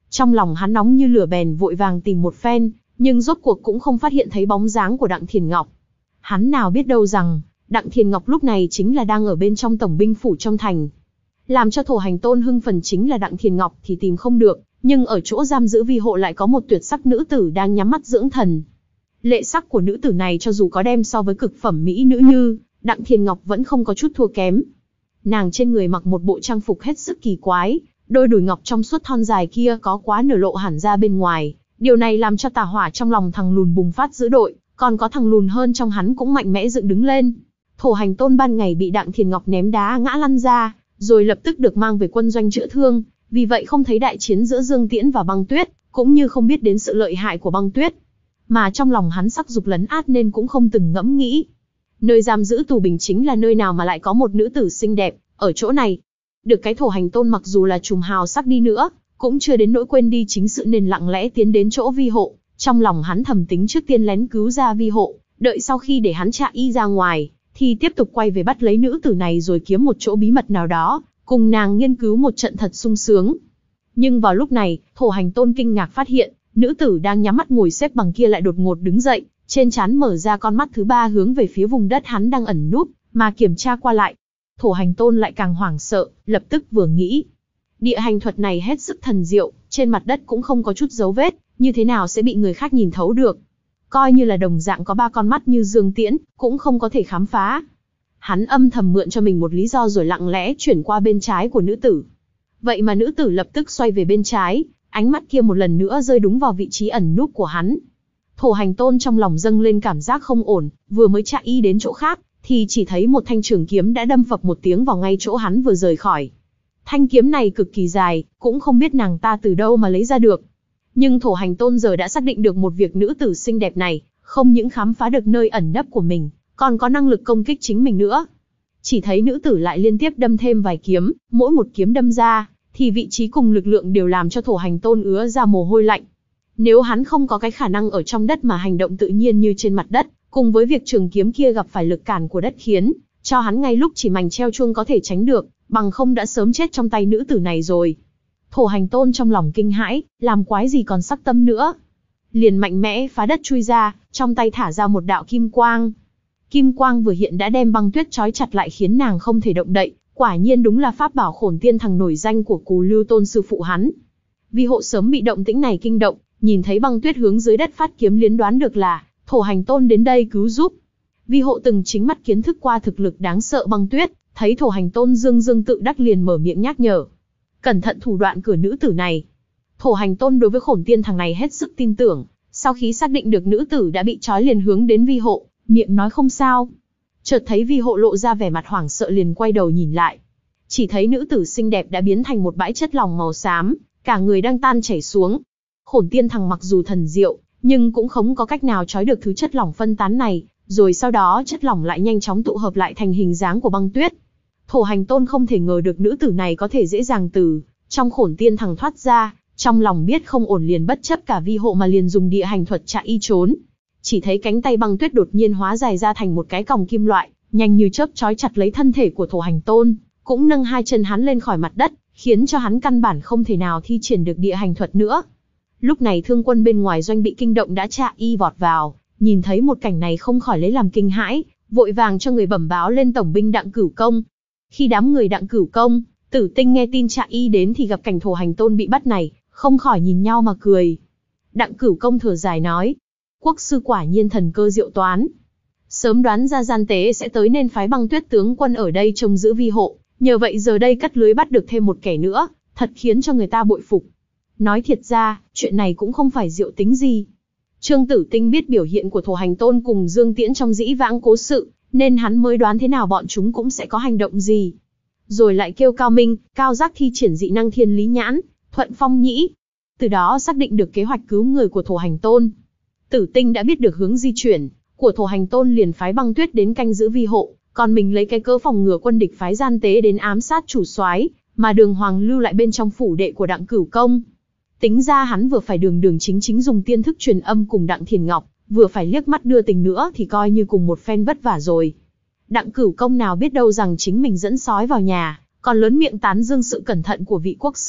Trong lòng hắn nóng như lửa bèn vội vàng tìm một phen, nhưng rốt cuộc cũng không phát hiện thấy bóng dáng của Đặng Thiền Ngọc. Hắn nào biết đâu rằng, Đặng Thiền Ngọc lúc này chính là đang ở bên trong tổng binh phủ trong thành. Làm cho Thổ Hành Tôn hưng phần chính là Đặng Thiền Ngọc thì tìm không được, nhưng ở chỗ giam giữ vi hộ lại có một tuyệt sắc nữ tử đang nhắm mắt dưỡng thần. Lệ sắc của nữ tử này cho dù có đem so với cực phẩm mỹ nữ như Đặng Thiền Ngọc vẫn không có chút thua kém. Nàng trên người mặc một bộ trang phục hết sức kỳ quái, đôi đùi ngọc trong suốt thon dài kia có quá nở lộ hẳn ra bên ngoài. Điều này làm cho tà hỏa trong lòng thằng lùn bùng phát dữ dội, còn có thằng lùn hơn trong hắn cũng mạnh mẽ dựng đứng lên. Thổ Hành Tôn ban ngày bị Đặng Thiền Ngọc ném đá ngã lăn ra, rồi lập tức được mang về quân doanh chữa thương, vì vậy không thấy đại chiến giữa Dương Tiễn và Băng Tuyết, cũng như không biết đến sự lợi hại của Băng Tuyết. Mà trong lòng hắn sắc dục lấn át nên cũng không từng ngẫm nghĩ. Nơi giam giữ tù bình chính là nơi nào mà lại có một nữ tử xinh đẹp, ở chỗ này. Được cái Thổ Hành Tôn mặc dù là trùm hào sắc đi nữa, cũng chưa đến nỗi quên đi chính sự nên lặng lẽ tiến đến chỗ vi hộ. Trong lòng hắn thầm tính trước tiên lén cứu ra vi hộ, đợi sau khi để hắn trả y ra ngoài, thì tiếp tục quay về bắt lấy nữ tử này rồi kiếm một chỗ bí mật nào đó, cùng nàng nghiên cứu một trận thật sung sướng. Nhưng vào lúc này, Thổ Hành Tôn kinh ngạc phát hiện, nữ tử đang nhắm mắt ngồi xếp bằng kia lại đột ngột đứng dậy, trên trán mở ra con mắt thứ ba hướng về phía vùng đất hắn đang ẩn núp, mà kiểm tra qua lại. Thổ Hành Tôn lại càng hoảng sợ, lập tức vừa nghĩ. Địa hành thuật này hết sức thần diệu, trên mặt đất cũng không có chút dấu vết, như thế nào sẽ bị người khác nhìn thấu được. Coi như là đồng dạng có ba con mắt như Dương Tiễn, cũng không có thể khám phá. Hắn âm thầm mượn cho mình một lý do rồi lặng lẽ chuyển qua bên trái của nữ tử. Vậy mà nữ tử lập tức xoay về bên trái, ánh mắt kia một lần nữa rơi đúng vào vị trí ẩn núp của hắn. Thổ Hành Tôn trong lòng dâng lên cảm giác không ổn, vừa mới chạy y đến chỗ khác, thì chỉ thấy một thanh trường kiếm đã đâm phập một tiếng vào ngay chỗ hắn vừa rời khỏi. Thanh kiếm này cực kỳ dài, cũng không biết nàng ta từ đâu mà lấy ra được. Nhưng Thổ Hành Tôn giờ đã xác định được một việc, nữ tử xinh đẹp này, không những khám phá được nơi ẩn nấp của mình, còn có năng lực công kích chính mình nữa. Chỉ thấy nữ tử lại liên tiếp đâm thêm vài kiếm, mỗi một kiếm đâm ra, thì vị trí cùng lực lượng đều làm cho Thổ Hành Tôn ứa ra mồ hôi lạnh. Nếu hắn không có cái khả năng ở trong đất mà hành động tự nhiên như trên mặt đất, cùng với việc trường kiếm kia gặp phải lực cản của đất khiến cho hắn ngay lúc chỉ mảnh treo chuông có thể tránh được, bằng không đã sớm chết trong tay nữ tử này rồi. Thổ Hành Tôn trong lòng kinh hãi, làm quái gì còn sắc tâm nữa. Liền mạnh mẽ phá đất chui ra, trong tay thả ra một đạo kim quang. Kim quang vừa hiện đã đem Băng Tuyết trói chặt lại khiến nàng không thể động đậy, quả nhiên đúng là pháp bảo Khổn Tiên Thằng nổi danh của Cù Lưu Tôn sư phụ hắn. Vi hộ sớm bị động tĩnh này kinh động, nhìn thấy Băng Tuyết hướng dưới đất phát kiếm liến đoán được là Thổ Hành Tôn đến đây cứu giúp. Vi hộ từng chính mắt kiến thức qua thực lực đáng sợ Băng Tuyết, thấy Thổ Hành Tôn dương dương tự đắc liền mở miệng nhắc nhở. Cẩn thận thủ đoạn của nữ tử này. Thổ Hành Tôn đối với Khổn Tiên Thằng này hết sức tin tưởng, sau khi xác định được nữ tử đã bị trói liền hướng đến Vi hộ, miệng nói không sao. Chợt thấy Vi hộ lộ ra vẻ mặt hoảng sợ liền quay đầu nhìn lại. Chỉ thấy nữ tử xinh đẹp đã biến thành một bãi chất lỏng màu xám, cả người đang tan chảy xuống. Khổn Tiên Thằng mặc dù thần diệu, nhưng cũng không có cách nào trói được thứ chất lỏng phân tán này, rồi sau đó chất lỏng lại nhanh chóng tụ hợp lại thành hình dáng của Băng Tuyết. Thổ Hành Tôn không thể ngờ được nữ tử này có thể dễ dàng từ trong Khổn Tiên Thằng thoát ra, trong lòng biết không ổn liền bất chấp cả vi hộ mà liền dùng địa hành thuật chạy y trốn. Chỉ thấy cánh tay Băng Tuyết đột nhiên hóa dài ra thành một cái còng kim loại, nhanh như chớp trói chặt lấy thân thể của Thổ Hành Tôn, cũng nâng hai chân hắn lên khỏi mặt đất, khiến cho hắn căn bản không thể nào thi triển được địa hành thuật nữa. Lúc này thương quân bên ngoài doanh bị kinh động đã chạy y vọt vào, nhìn thấy một cảnh này không khỏi lấy làm kinh hãi, vội vàng cho người bẩm báo lên tổng binh Đặng Cửu Công. Khi đám người Đặng Cửu Công, Tử Tinh nghe tin chạy y đến thì gặp cảnh Thổ Hành Tôn bị bắt này, không khỏi nhìn nhau mà cười. Đặng Cửu Công thở dài nói, quốc sư quả nhiên thần cơ diệu toán. Sớm đoán ra gian tế sẽ tới nên phái Băng Tuyết tướng quân ở đây trông giữ vi hộ, nhờ vậy giờ đây cắt lưới bắt được thêm một kẻ nữa, thật khiến cho người ta bội phục. Nói thiệt ra, chuyện này cũng không phải diệu tính gì. Trương Tử Tinh biết biểu hiện của Thổ Hành Tôn cùng Dương Tiễn trong dĩ vãng cố sự, nên hắn mới đoán thế nào bọn chúng cũng sẽ có hành động gì. Rồi lại kêu Cao Minh, Cao Giác thi triển dị năng Thiên Lý Nhãn, Thuận Phong Nhĩ. Từ đó xác định được kế hoạch cứu người của Thổ Hành Tôn. Tử Tinh đã biết được hướng di chuyển của Thổ Hành Tôn liền phái Băng Tuyết đến canh giữ vi hộ, còn mình lấy cái cớ phòng ngừa quân địch phái gian tế đến ám sát chủ soái, mà Đường Hoàng lưu lại bên trong phủ đệ của Đặng Cửu Công. Tính ra hắn vừa phải đường đường chính chính dùng tiên thức truyền âm cùng Đặng Thiền Ngọc, vừa phải liếc mắt đưa tình nữa thì coi như cùng một phen vất vả rồi. Đặng Cửu Công nào biết đâu rằng chính mình dẫn sói vào nhà, còn lớn miệng tán dương sự cẩn thận của vị quốc sư,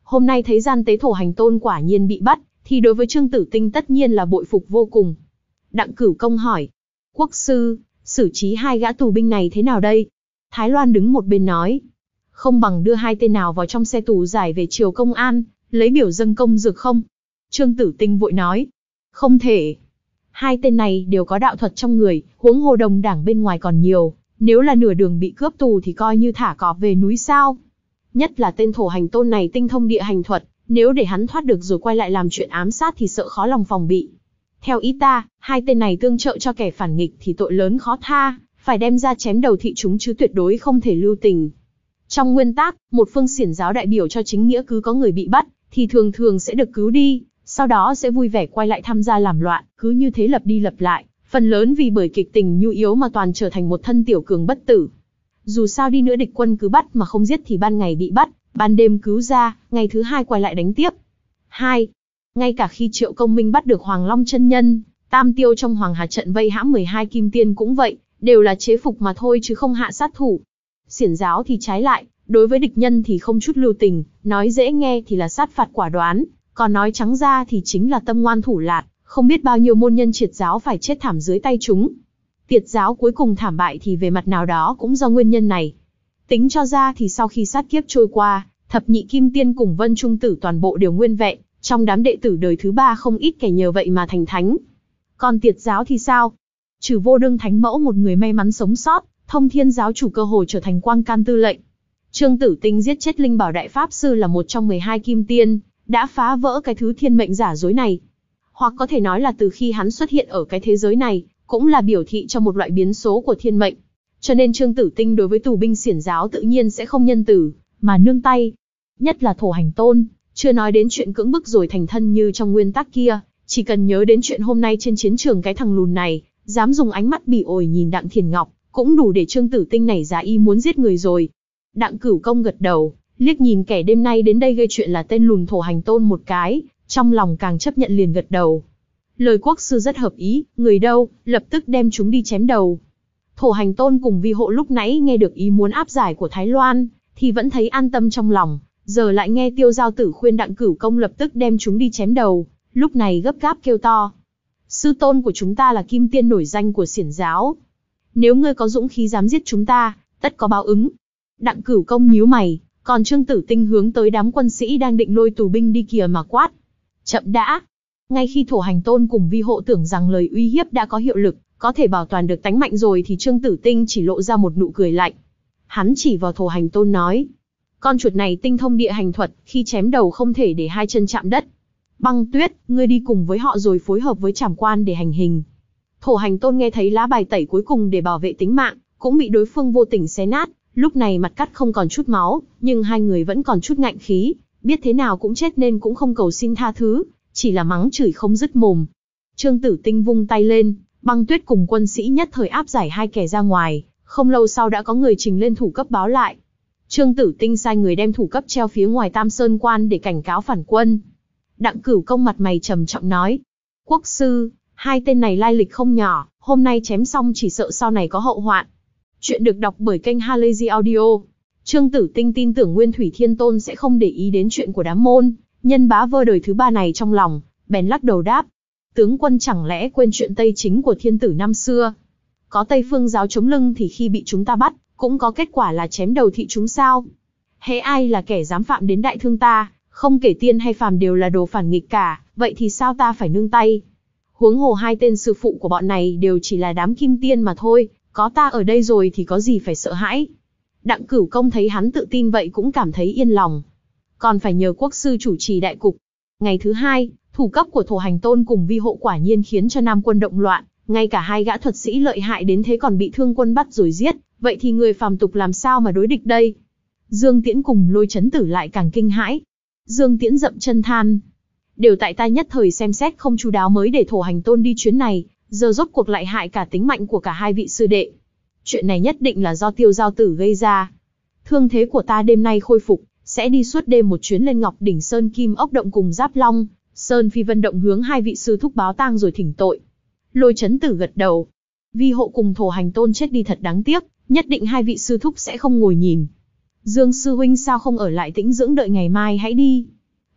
Hôm nay thấy gian tế Thổ Hành Tôn quả nhiên bị bắt, thì đối với Trương Tử Tinh tất nhiên là bội phục vô cùng. Đặng Cửu Công hỏi, quốc sư, xử trí hai gã tù binh này thế nào đây? Thái Loan đứng một bên nói, không bằng đưa hai tên nào vào trong xe tù giải về triều công an, lấy biểu dâng công dược không? Trương Tử Tinh vội nói, không thể. Hai tên này đều có đạo thuật trong người, huống hồ đồng đảng bên ngoài còn nhiều, nếu là nửa đường bị cướp tù thì coi như thả cọp về núi sao. Nhất là tên Thổ Hành Tôn này tinh thông địa hành thuật, nếu để hắn thoát được rồi quay lại làm chuyện ám sát thì sợ khó lòng phòng bị. Theo ý ta, hai tên này tương trợ cho kẻ phản nghịch thì tội lớn khó tha, phải đem ra chém đầu thị chúng chứ tuyệt đối không thể lưu tình. Trong nguyên tắc, một phương xiển giáo đại biểu cho chính nghĩa cứ có người bị bắt, thì thường thường sẽ được cứu đi, sau đó sẽ vui vẻ quay lại tham gia làm loạn, cứ như thế lập đi lập lại, phần lớn vì bởi kịch tình nhu yếu mà toàn trở thành một thân tiểu cường bất tử. Dù sao đi nữa địch quân cứ bắt mà không giết thì ban ngày bị bắt, ban đêm cứu ra, ngày thứ hai quay lại đánh tiếp. Hai, ngay cả khi Triệu Công Minh bắt được Hoàng Long chân nhân, Tam Tiêu trong Hoàng Hà trận vây hãm mười hai kim tiên cũng vậy, đều là chế phục mà thôi chứ không hạ sát thủ. Xiển giáo thì trái lại, đối với địch nhân thì không chút lưu tình, nói dễ nghe thì là sát phạt quả đoán, còn nói trắng ra thì chính là tâm ngoan thủ lạt, không biết bao nhiêu môn nhân triệt giáo phải chết thảm dưới tay chúng. Tiệt giáo cuối cùng thảm bại thì về mặt nào đó cũng do nguyên nhân này. Tính cho ra thì sau khi sát kiếp trôi qua, thập nhị kim tiên cùng Vân Trung Tử toàn bộ đều nguyên vẹn, trong đám đệ tử đời thứ ba không ít kẻ nhờ vậy mà thành thánh. Còn tiệt giáo thì sao? Trừ Vô Đương Thánh Mẫu một người may mắn sống sót, Thông Thiên giáo chủ cơ hồ trở thành Quang Can tư lệnh. Trương Tử Tinh giết chết Linh Bảo Đại Pháp Sư là một trong mười hai kim tiên, đã phá vỡ cái thứ thiên mệnh giả dối này. Hoặc có thể nói là từ khi hắn xuất hiện ở cái thế giới này, cũng là biểu thị cho một loại biến số của thiên mệnh. Cho nên Trương Tử Tinh đối với tù binh xiển giáo tự nhiên sẽ không nhân từ, mà nương tay. Nhất là Thổ Hành Tôn, chưa nói đến chuyện cưỡng bức rồi thành thân như trong nguyên tắc kia, chỉ cần nhớ đến chuyện hôm nay trên chiến trường cái thằng lùn này, dám dùng ánh mắt bỉ ổi nhìn Đặng Thiền Ngọc, cũng đủ để Trương Tử Tinh nảy ra ý muốn giết người rồi. Đặng Cửu Công gật đầu, liếc nhìn kẻ đêm nay đến đây gây chuyện là tên lùn Thổ Hành Tôn một cái, trong lòng càng chấp nhận liền gật đầu. Lời quốc sư rất hợp ý, người đâu, lập tức đem chúng đi chém đầu. Thổ Hành Tôn cùng Vi Hộ lúc nãy nghe được ý muốn áp giải của Thái Loan, thì vẫn thấy an tâm trong lòng, giờ lại nghe Tiêu Giao Tử khuyên Đặng Cửu Công lập tức đem chúng đi chém đầu, lúc này gấp gáp kêu to. Sư tôn của chúng ta là kim tiên nổi danh của xiển giáo. Nếu ngươi có dũng khí dám giết chúng ta, tất có báo ứng. Đặng Cửu Công nhíu mày, còn Trương Tử Tinh hướng tới đám quân sĩ đang định lôi tù binh đi kìa mà quát. Chậm đã. Ngay khi Thổ Hành Tôn cùng Vi Hộ tưởng rằng lời uy hiếp đã có hiệu lực, có thể bảo toàn được tánh mạnh rồi thì Trương Tử Tinh chỉ lộ ra một nụ cười lạnh. Hắn chỉ vào Thổ Hành Tôn nói. Con chuột này tinh thông địa hành thuật, khi chém đầu không thể để hai chân chạm đất. Băng Tuyết, ngươi đi cùng với họ rồi phối hợp với Trảm Quan để hành hình. Thổ Hành Tôn nghe thấy lá bài tẩy cuối cùng để bảo vệ tính mạng, cũng bị đối phương vô tình xé nát, lúc này mặt cắt không còn chút máu, nhưng hai người vẫn còn chút ngạnh khí, biết thế nào cũng chết nên cũng không cầu xin tha thứ, chỉ là mắng chửi không dứt mồm. Trương Tử Tinh vung tay lên, Băng Tuyết cùng quân sĩ nhất thời áp giải hai kẻ ra ngoài, không lâu sau đã có người trình lên thủ cấp báo lại. Trương Tử Tinh sai người đem thủ cấp treo phía ngoài Tam Sơn Quan để cảnh cáo phản quân. Đặng Cửu Công mặt mày trầm trọng nói, quốc sư, hai tên này lai lịch không nhỏ, hôm nay chém xong chỉ sợ sau này có hậu hoạn. Chuyện được đọc bởi kênh Halazy Audio. Trương Tử Tinh tin tưởng Nguyên Thủy Thiên Tôn sẽ không để ý đến chuyện của đám môn nhân bá vơ đời thứ ba này trong lòng, bèn lắc đầu đáp. Tướng quân chẳng lẽ quên chuyện Tây chính của thiên tử năm xưa? Có Tây Phương giáo chống lưng thì khi bị chúng ta bắt, cũng có kết quả là chém đầu thị chúng sao? Hễ ai là kẻ dám phạm đến đại thương ta, không kể tiên hay phàm đều là đồ phản nghịch cả, vậy thì sao ta phải nương tay? Huống hồ hai tên sư phụ của bọn này đều chỉ là đám kim tiên mà thôi, có ta ở đây rồi thì có gì phải sợ hãi? Đặng Cửu Công thấy hắn tự tin vậy cũng cảm thấy yên lòng. Còn phải nhờ quốc sư chủ trì đại cục. Ngày thứ hai, thủ cấp của Thổ Hành Tôn cùng Vi Hộ quả nhiên khiến cho Nam quân động loạn, ngay cả hai gã thuật sĩ lợi hại đến thế còn bị thương quân bắt rồi giết, vậy thì người phàm tục làm sao mà đối địch đây? Dương Tiễn cùng Lôi Chấn Tử lại càng kinh hãi. Dương Tiễn dậm chân than, đều tại ta nhất thời xem xét không chu đáo mới để Thổ Hành Tôn đi chuyến này, giờ rốt cuộc lại hại cả tính mạnh của cả hai vị sư đệ. Chuyện này nhất định là do Tiêu Giao Tử gây ra. Thương thế của ta đêm nay khôi phục, sẽ đi suốt đêm một chuyến lên Ngọc Đỉnh Sơn Kim Ốc Động cùng Giáp Long, Sơn Phi Vân Động hướng hai vị sư thúc báo tang rồi thỉnh tội. Lôi Chấn Tử gật đầu. Vi Hộ cùng Thổ Hành Tôn chết đi thật đáng tiếc, nhất định hai vị sư thúc sẽ không ngồi nhìn. Dương sư huynh sao không ở lại tĩnh dưỡng đợi ngày mai hãy đi?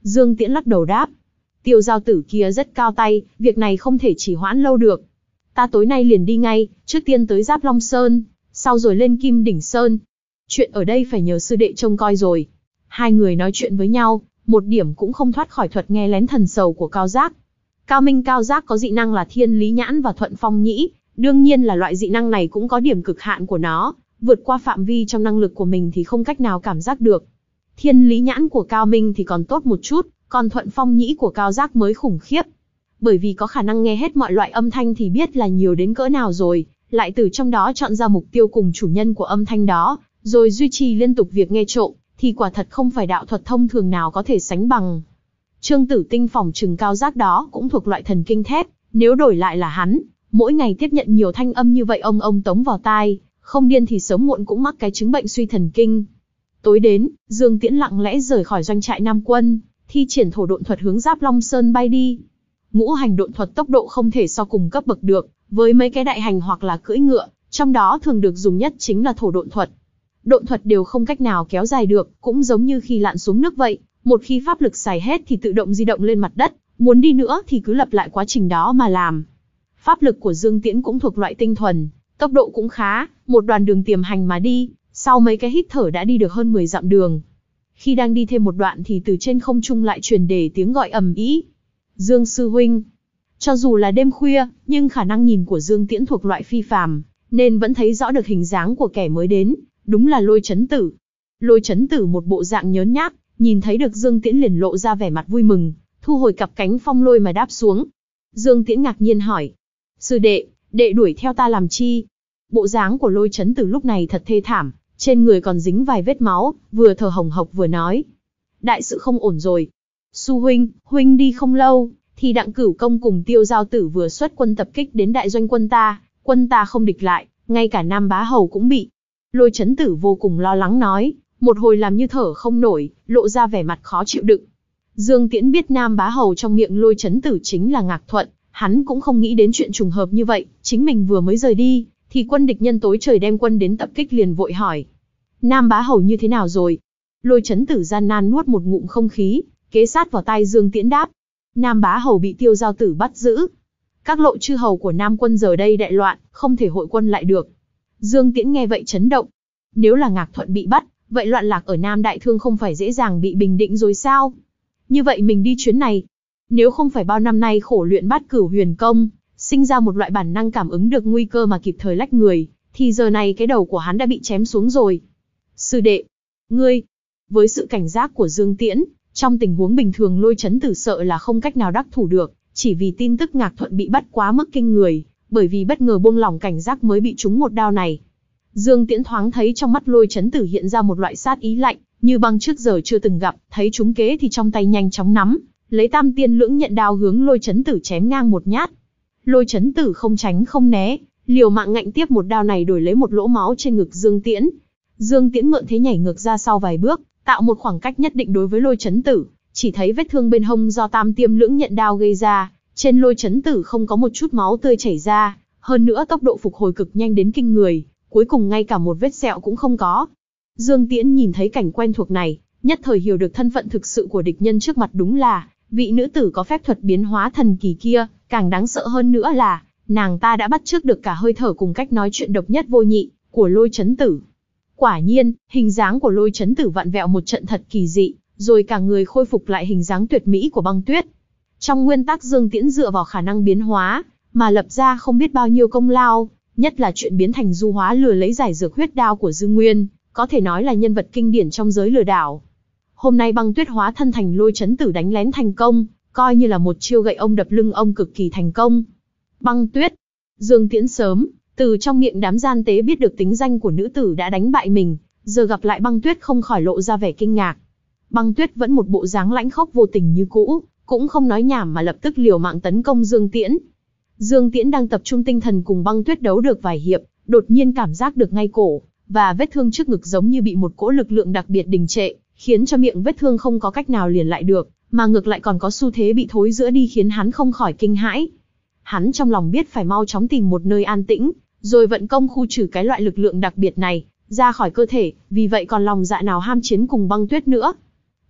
Dương Tiễn lắc đầu đáp. Tiêu giao tử kia rất cao tay, việc này không thể trì hoãn lâu được. Ta tối nay liền đi ngay, trước tiên tới Giáp Long Sơn, sau rồi lên Kim Đỉnh Sơn. Chuyện ở đây phải nhờ sư đệ trông coi rồi. Hai người nói chuyện với nhau, một điểm cũng không thoát khỏi thuật nghe lén thần sầu của Cao Giác. Cao Minh Cao Giác có dị năng là Thiên Lý Nhãn và Thuận Phong Nhĩ, đương nhiên là loại dị năng này cũng có điểm cực hạn của nó, vượt qua phạm vi trong năng lực của mình thì không cách nào cảm giác được. Thiên Lý Nhãn của Cao Minh thì còn tốt một chút, còn Thuận Phong Nhĩ của Cao Giác mới khủng khiếp. Bởi vì có khả năng nghe hết mọi loại âm thanh thì biết là nhiều đến cỡ nào rồi, lại từ trong đó chọn ra mục tiêu cùng chủ nhân của âm thanh đó, rồi duy trì liên tục việc nghe trộm, thì quả thật không phải đạo thuật thông thường nào có thể sánh bằng. Trương Tử Tinh phỏng chừng Cao Giác đó cũng thuộc loại thần kinh thép, nếu đổi lại là hắn, mỗi ngày tiếp nhận nhiều thanh âm như vậy ông ông tống vào tai, không điên thì sớm muộn cũng mắc cái chứng bệnh suy thần kinh. Tối đến, Dương Tiễn lặng lẽ rời khỏi doanh trại Nam Quân, thi triển thổ độn thuật hướng Giáp Long Sơn bay đi. Ngũ hành độn thuật tốc độ không thể so cùng cấp bậc được, với mấy cái đại hành hoặc là cưỡi ngựa, trong đó thường được dùng nhất chính là thổ độn thuật. Độn thuật đều không cách nào kéo dài được, cũng giống như khi lặn xuống nước vậy, một khi pháp lực xài hết thì tự động di động lên mặt đất, muốn đi nữa thì cứ lặp lại quá trình đó mà làm. Pháp lực của Dương Tiễn cũng thuộc loại tinh thuần, tốc độ cũng khá, một đoàn đường tiềm hành mà đi, sau mấy cái hít thở đã đi được hơn mười dặm đường. Khi đang đi thêm một đoạn thì từ trên không trung lại truyền để tiếng gọi ầm ĩ. Dương sư huynh. Cho dù là đêm khuya, nhưng khả năng nhìn của Dương Tiễn thuộc loại phi phàm, nên vẫn thấy rõ được hình dáng của kẻ mới đến, đúng là Lôi Chấn Tử. Lôi Chấn Tử một bộ dạng nhớn nhác, nhìn thấy được Dương Tiễn liền lộ ra vẻ mặt vui mừng, thu hồi cặp cánh phong lôi mà đáp xuống. Dương Tiễn ngạc nhiên hỏi: "Sư đệ, đệ đuổi theo ta làm chi?" Bộ dáng của Lôi Chấn Tử lúc này thật thê thảm, trên người còn dính vài vết máu, vừa thở hồng hộc vừa nói: "Đại sự không ổn rồi. Su huynh, huynh đi không lâu, thì Đặng Cửu Công cùng Tiêu Giao Tử vừa xuất quân tập kích đến đại doanh quân ta, quân ta không địch lại, ngay cả Nam Bá Hầu cũng bị." Lôi Chấn Tử vô cùng lo lắng nói, một hồi làm như thở không nổi, lộ ra vẻ mặt khó chịu đựng. Dương Tiễn biết Nam Bá Hầu trong miệng Lôi Chấn Tử chính là Ngạc Thuận, hắn cũng không nghĩ đến chuyện trùng hợp như vậy, chính mình vừa mới rời đi, thì quân địch nhân tối trời đem quân đến tập kích liền vội hỏi: "Nam Bá Hầu như thế nào rồi?" Lôi Chấn Tử gian nan nuốt một ngụm không khí, kế sát vào tai Dương Tiễn đáp: "Nam Bá Hầu bị Tiêu Giao Tử bắt giữ. Các lộ chư hầu của Nam quân giờ đây đại loạn, không thể hội quân lại được." Dương Tiễn nghe vậy chấn động. Nếu là Ngạc Thuận bị bắt, vậy loạn lạc ở Nam Đại Thương không phải dễ dàng bị bình định rồi sao? Như vậy mình đi chuyến này, nếu không phải bao năm nay khổ luyện Bát Cửu Huyền Công, sinh ra một loại bản năng cảm ứng được nguy cơ mà kịp thời lách người, thì giờ này cái đầu của hắn đã bị chém xuống rồi. "Sư đệ, ngươi..." Với sự cảnh giác của Dương Tiễn, trong tình huống bình thường Lôi Chấn Tử sợ là không cách nào đắc thủ được, chỉ vì tin tức Ngạc Thuận bị bắt quá mức kinh người, bởi vì bất ngờ buông lỏng cảnh giác mới bị trúng một đao này. Dương Tiễn thoáng thấy trong mắt Lôi Chấn Tử hiện ra một loại sát ý lạnh, như băng trước giờ chưa từng gặp, thấy trúng kế thì trong tay nhanh chóng nắm, lấy Tam Tiên Lưỡng Nhận Đao hướng Lôi Chấn Tử chém ngang một nhát. Lôi Chấn Tử không tránh không né, liều mạng ngạnh tiếp một đao này đổi lấy một lỗ máu trên ngực Dương Tiễn. Dương Tiễn mượn thế nhảy ngược ra sau vài bước, tạo một khoảng cách nhất định đối với Lôi Chấn Tử, chỉ thấy vết thương bên hông do Tam Tiêm Lưỡng Nhận Đao gây ra, trên Lôi Chấn Tử không có một chút máu tươi chảy ra, hơn nữa tốc độ phục hồi cực nhanh đến kinh người, cuối cùng ngay cả một vết sẹo cũng không có. Dương Tiễn nhìn thấy cảnh quen thuộc này, nhất thời hiểu được thân phận thực sự của địch nhân trước mặt đúng là vị nữ tử có phép thuật biến hóa thần kỳ kia, càng đáng sợ hơn nữa là nàng ta đã bắt chước được cả hơi thở cùng cách nói chuyện độc nhất vô nhị của Lôi Chấn Tử. Quả nhiên, hình dáng của Lôi Chấn Tử vặn vẹo một trận thật kỳ dị, rồi cả người khôi phục lại hình dáng tuyệt mỹ của Băng Tuyết. Trong nguyên tắc Dương Tiễn dựa vào khả năng biến hóa mà lập ra không biết bao nhiêu công lao, nhất là chuyện biến thành du hóa lừa lấy giải dược huyết đao của Dương Nguyên, có thể nói là nhân vật kinh điển trong giới lừa đảo. Hôm nay Băng Tuyết hóa thân thành Lôi Chấn Tử đánh lén thành công, coi như là một chiêu gậy ông đập lưng ông cực kỳ thành công. Băng Tuyết, Dương Tiễn sớm từ trong miệng đám gian tế biết được tính danh của nữ tử đã đánh bại mình, giờ gặp lại Băng Tuyết không khỏi lộ ra vẻ kinh ngạc. Băng Tuyết vẫn một bộ dáng lãnh khốc vô tình như cũ, cũng không nói nhảm mà lập tức liều mạng tấn công Dương Tiễn. Dương Tiễn đang tập trung tinh thần cùng Băng Tuyết đấu được vài hiệp, đột nhiên cảm giác được ngay cổ và vết thương trước ngực giống như bị một cỗ lực lượng đặc biệt đình trệ, khiến cho miệng vết thương không có cách nào liền lại được, mà ngược lại còn có xu thế bị thối rữa đi, khiến hắn không khỏi kinh hãi. Hắn trong lòng biết phải mau chóng tìm một nơi an tĩnh, rồi vận công khu trừ cái loại lực lượng đặc biệt này ra khỏi cơ thể, vì vậy còn lòng dạ nào ham chiến cùng Băng Tuyết nữa.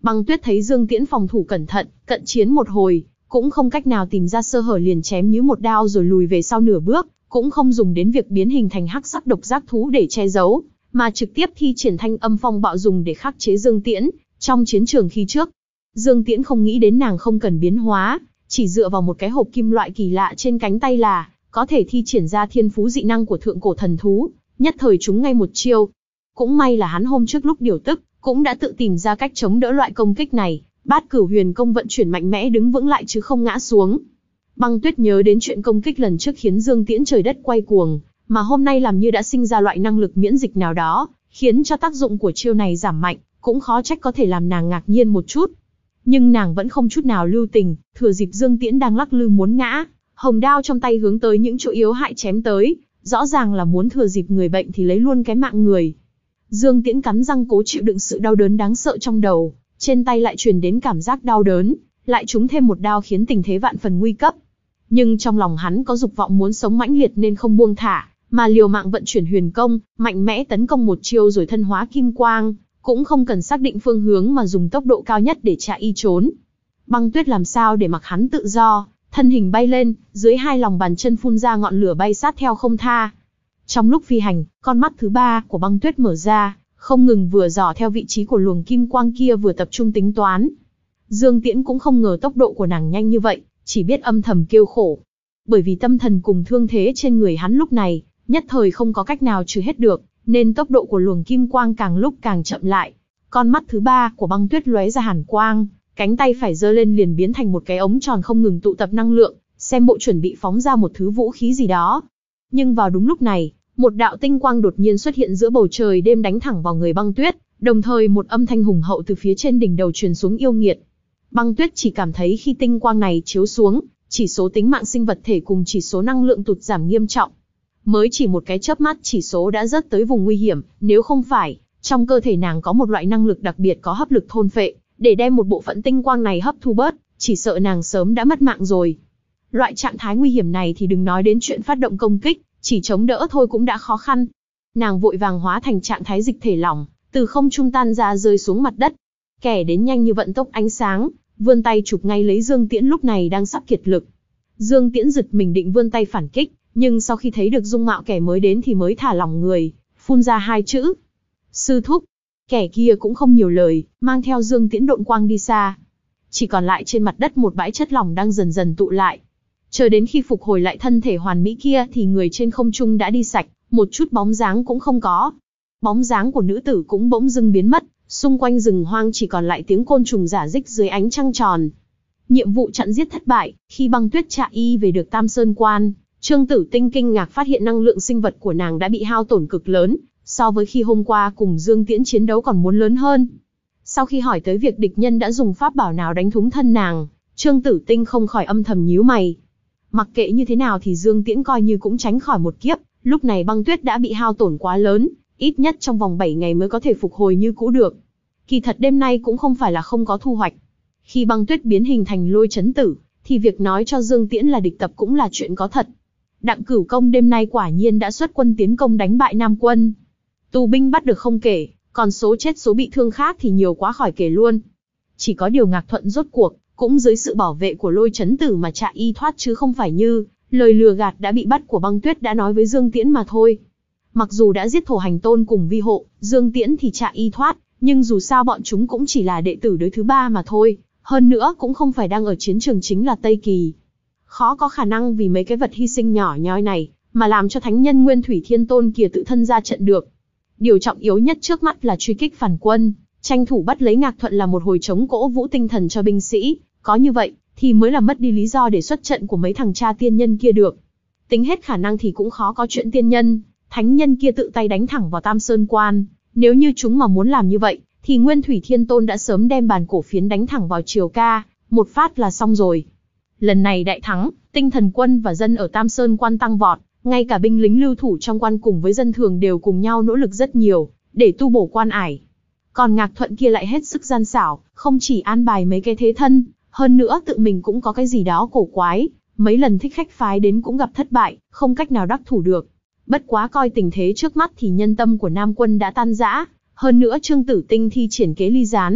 Băng Tuyết thấy Dương Tiễn phòng thủ cẩn thận, cận chiến một hồi, cũng không cách nào tìm ra sơ hở liền chém như một đao rồi lùi về sau nửa bước, cũng không dùng đến việc biến hình thành hắc sắc độc giác thú để che giấu, mà trực tiếp thi triển thanh âm phong bạo dùng để khắc chế Dương Tiễn, trong chiến trường khi trước. Dương Tiễn không nghĩ đến nàng không cần biến hóa, chỉ dựa vào một cái hộp kim loại kỳ lạ trên cánh tay là có thể thi triển ra thiên phú dị năng của thượng cổ thần thú, nhất thời trúng ngay một chiêu. Cũng may là hắn hôm trước lúc điều tức, cũng đã tự tìm ra cách chống đỡ loại công kích này, Bát Cửu Huyền Công vận chuyển mạnh mẽ đứng vững lại chứ không ngã xuống. Băng Tuyết nhớ đến chuyện công kích lần trước khiến Dương Tiễn trời đất quay cuồng, mà hôm nay làm như đã sinh ra loại năng lực miễn dịch nào đó, khiến cho tác dụng của chiêu này giảm mạnh, cũng khó trách có thể làm nàng ngạc nhiên một chút. Nhưng nàng vẫn không chút nào lưu tình, thừa dịp Dương Tiễn đang lắc lư muốn ngã, hồng đao trong tay hướng tới những chỗ yếu hại chém tới, rõ ràng là muốn thừa dịp người bệnh thì lấy luôn cái mạng người. Dương Tiễn cắn răng cố chịu đựng sự đau đớn đáng sợ trong đầu, trên tay lại truyền đến cảm giác đau đớn, lại trúng thêm một đao khiến tình thế vạn phần nguy cấp. Nhưng trong lòng hắn có dục vọng muốn sống mãnh liệt nên không buông thả, mà liều mạng vận chuyển huyền công, mạnh mẽ tấn công một chiêu rồi thân hóa kim quang, cũng không cần xác định phương hướng mà dùng tốc độ cao nhất để chạy y trốn. Băng Tuyết làm sao để mặc hắn tự do, thân hình bay lên, dưới hai lòng bàn chân phun ra ngọn lửa bay sát theo không tha. Trong lúc phi hành, con mắt thứ ba của Băng Tuyết mở ra, không ngừng vừa dò theo vị trí của luồng kim quang kia vừa tập trung tính toán. Dương Tiễn cũng không ngờ tốc độ của nàng nhanh như vậy, chỉ biết âm thầm kêu khổ. Bởi vì tâm thần cùng thương thế trên người hắn lúc này, nhất thời không có cách nào trừ hết được, nên tốc độ của luồng kim quang càng lúc càng chậm lại. Con mắt thứ ba của Băng Tuyết lóe ra hàn quang, cánh tay phải giơ lên liền biến thành một cái ống tròn không ngừng tụ tập năng lượng, xem bộ chuẩn bị phóng ra một thứ vũ khí gì đó. Nhưng vào đúng lúc này, một đạo tinh quang đột nhiên xuất hiện giữa bầu trời đêm đánh thẳng vào người Băng Tuyết, đồng thời một âm thanh hùng hậu từ phía trên đỉnh đầu truyền xuống yêu nghiệt. Băng Tuyết chỉ cảm thấy khi tinh quang này chiếu xuống, chỉ số tính mạng sinh vật thể cùng chỉ số năng lượng tụt giảm nghiêm trọng. Mới chỉ một cái chớp mắt chỉ số đã rớt tới vùng nguy hiểm, nếu không phải, trong cơ thể nàng có một loại năng lực đặc biệt có hấp lực thôn phệ, để đem một bộ phận tinh quang này hấp thu bớt, chỉ sợ nàng sớm đã mất mạng rồi. Loại trạng thái nguy hiểm này thì đừng nói đến chuyện phát động công kích, chỉ chống đỡ thôi cũng đã khó khăn. Nàng vội vàng hóa thành trạng thái dịch thể lỏng, từ không trung tan ra rơi xuống mặt đất. Kẻ đến nhanh như vận tốc ánh sáng, vươn tay chụp ngay lấy Dương Tiễn lúc này đang sắp kiệt lực. Dương Tiễn giật mình định vươn tay phản kích, nhưng sau khi thấy được dung mạo kẻ mới đến thì mới thả lỏng người, phun ra hai chữ: sư thúc. Kẻ kia cũng không nhiều lời, mang theo Dương Tiễn độn quang đi xa. Chỉ còn lại trên mặt đất một bãi chất lỏng đang dần dần tụ lại. Chờ đến khi phục hồi lại thân thể hoàn mỹ kia thì người trên không trung đã đi sạch, một chút bóng dáng cũng không có. Bóng dáng của nữ tử cũng bỗng dưng biến mất, xung quanh rừng hoang chỉ còn lại tiếng côn trùng rả rích dưới ánh trăng tròn. Nhiệm vụ chặn giết thất bại, khi Băng Tuyết chạy y về được Tam Sơn Quan, Trương Tử Tinh kinh ngạc phát hiện năng lượng sinh vật của nàng đã bị hao tổn cực lớn, so với khi hôm qua cùng Dương Tiễn chiến đấu còn muốn lớn hơn. Sau khi hỏi tới việc địch nhân đã dùng pháp bảo nào đánh thúng thân nàng, Trương Tử Tinh không khỏi âm thầm nhíu mày. Mặc kệ như thế nào thì Dương Tiễn coi như cũng tránh khỏi một kiếp, lúc này Băng Tuyết đã bị hao tổn quá lớn, ít nhất trong vòng bảy ngày mới có thể phục hồi như cũ được. Kỳ thật đêm nay cũng không phải là không có thu hoạch. Khi Băng Tuyết biến hình thành Lôi Chấn Tử, thì việc nói cho Dương Tiễn là địch tập cũng là chuyện có thật. Đặng Cửu Công đêm nay quả nhiên đã xuất quân tiến công đánh bại Nam quân. Tù binh bắt được không kể, còn số chết số bị thương khác thì nhiều quá khỏi kể luôn. Chỉ có điều Ngạc Thuận rốt cuộc, cũng dưới sự bảo vệ của Lôi Chấn Tử mà chạy y thoát chứ không phải như lời lừa gạt đã bị bắt của Băng Tuyết đã nói với Dương Tiễn mà thôi. Mặc dù đã giết Thổ Hành Tôn cùng Vi Hộ, Dương Tiễn thì chạy y thoát, nhưng dù sao bọn chúng cũng chỉ là đệ tử đối thứ ba mà thôi, hơn nữa cũng không phải đang ở chiến trường chính là Tây Kỳ. Khó có khả năng vì mấy cái vật hy sinh nhỏ nhoi này, mà làm cho thánh nhân Nguyên Thủy Thiên Tôn kia tự thân ra trận được. Điều trọng yếu nhất trước mắt là truy kích phản quân, tranh thủ bắt lấy Ngạc Thuận là một hồi chống cổ vũ tinh thần cho binh sĩ, có như vậy, thì mới là mất đi lý do để xuất trận của mấy thằng cha tiên nhân kia được. Tính hết khả năng thì cũng khó có chuyện tiên nhân, thánh nhân kia tự tay đánh thẳng vào Tam Sơn Quan, nếu như chúng mà muốn làm như vậy, thì Nguyên Thủy Thiên Tôn đã sớm đem bàn cổ phiến đánh thẳng vào Triều Ca, một phát là xong rồi. Lần này đại thắng, tinh thần quân và dân ở Tam Sơn Quan tăng vọt, ngay cả binh lính lưu thủ trong quan cùng với dân thường đều cùng nhau nỗ lực rất nhiều, để tu bổ quan ải. Còn Ngạc Thuận kia lại hết sức gian xảo, không chỉ an bài mấy cái thế thân, hơn nữa tự mình cũng có cái gì đó cổ quái, mấy lần thích khách phái đến cũng gặp thất bại, không cách nào đắc thủ được. Bất quá coi tình thế trước mắt thì nhân tâm của Nam quân đã tan rã, hơn nữa Trương Tử Tinh thi triển kế ly gián, thì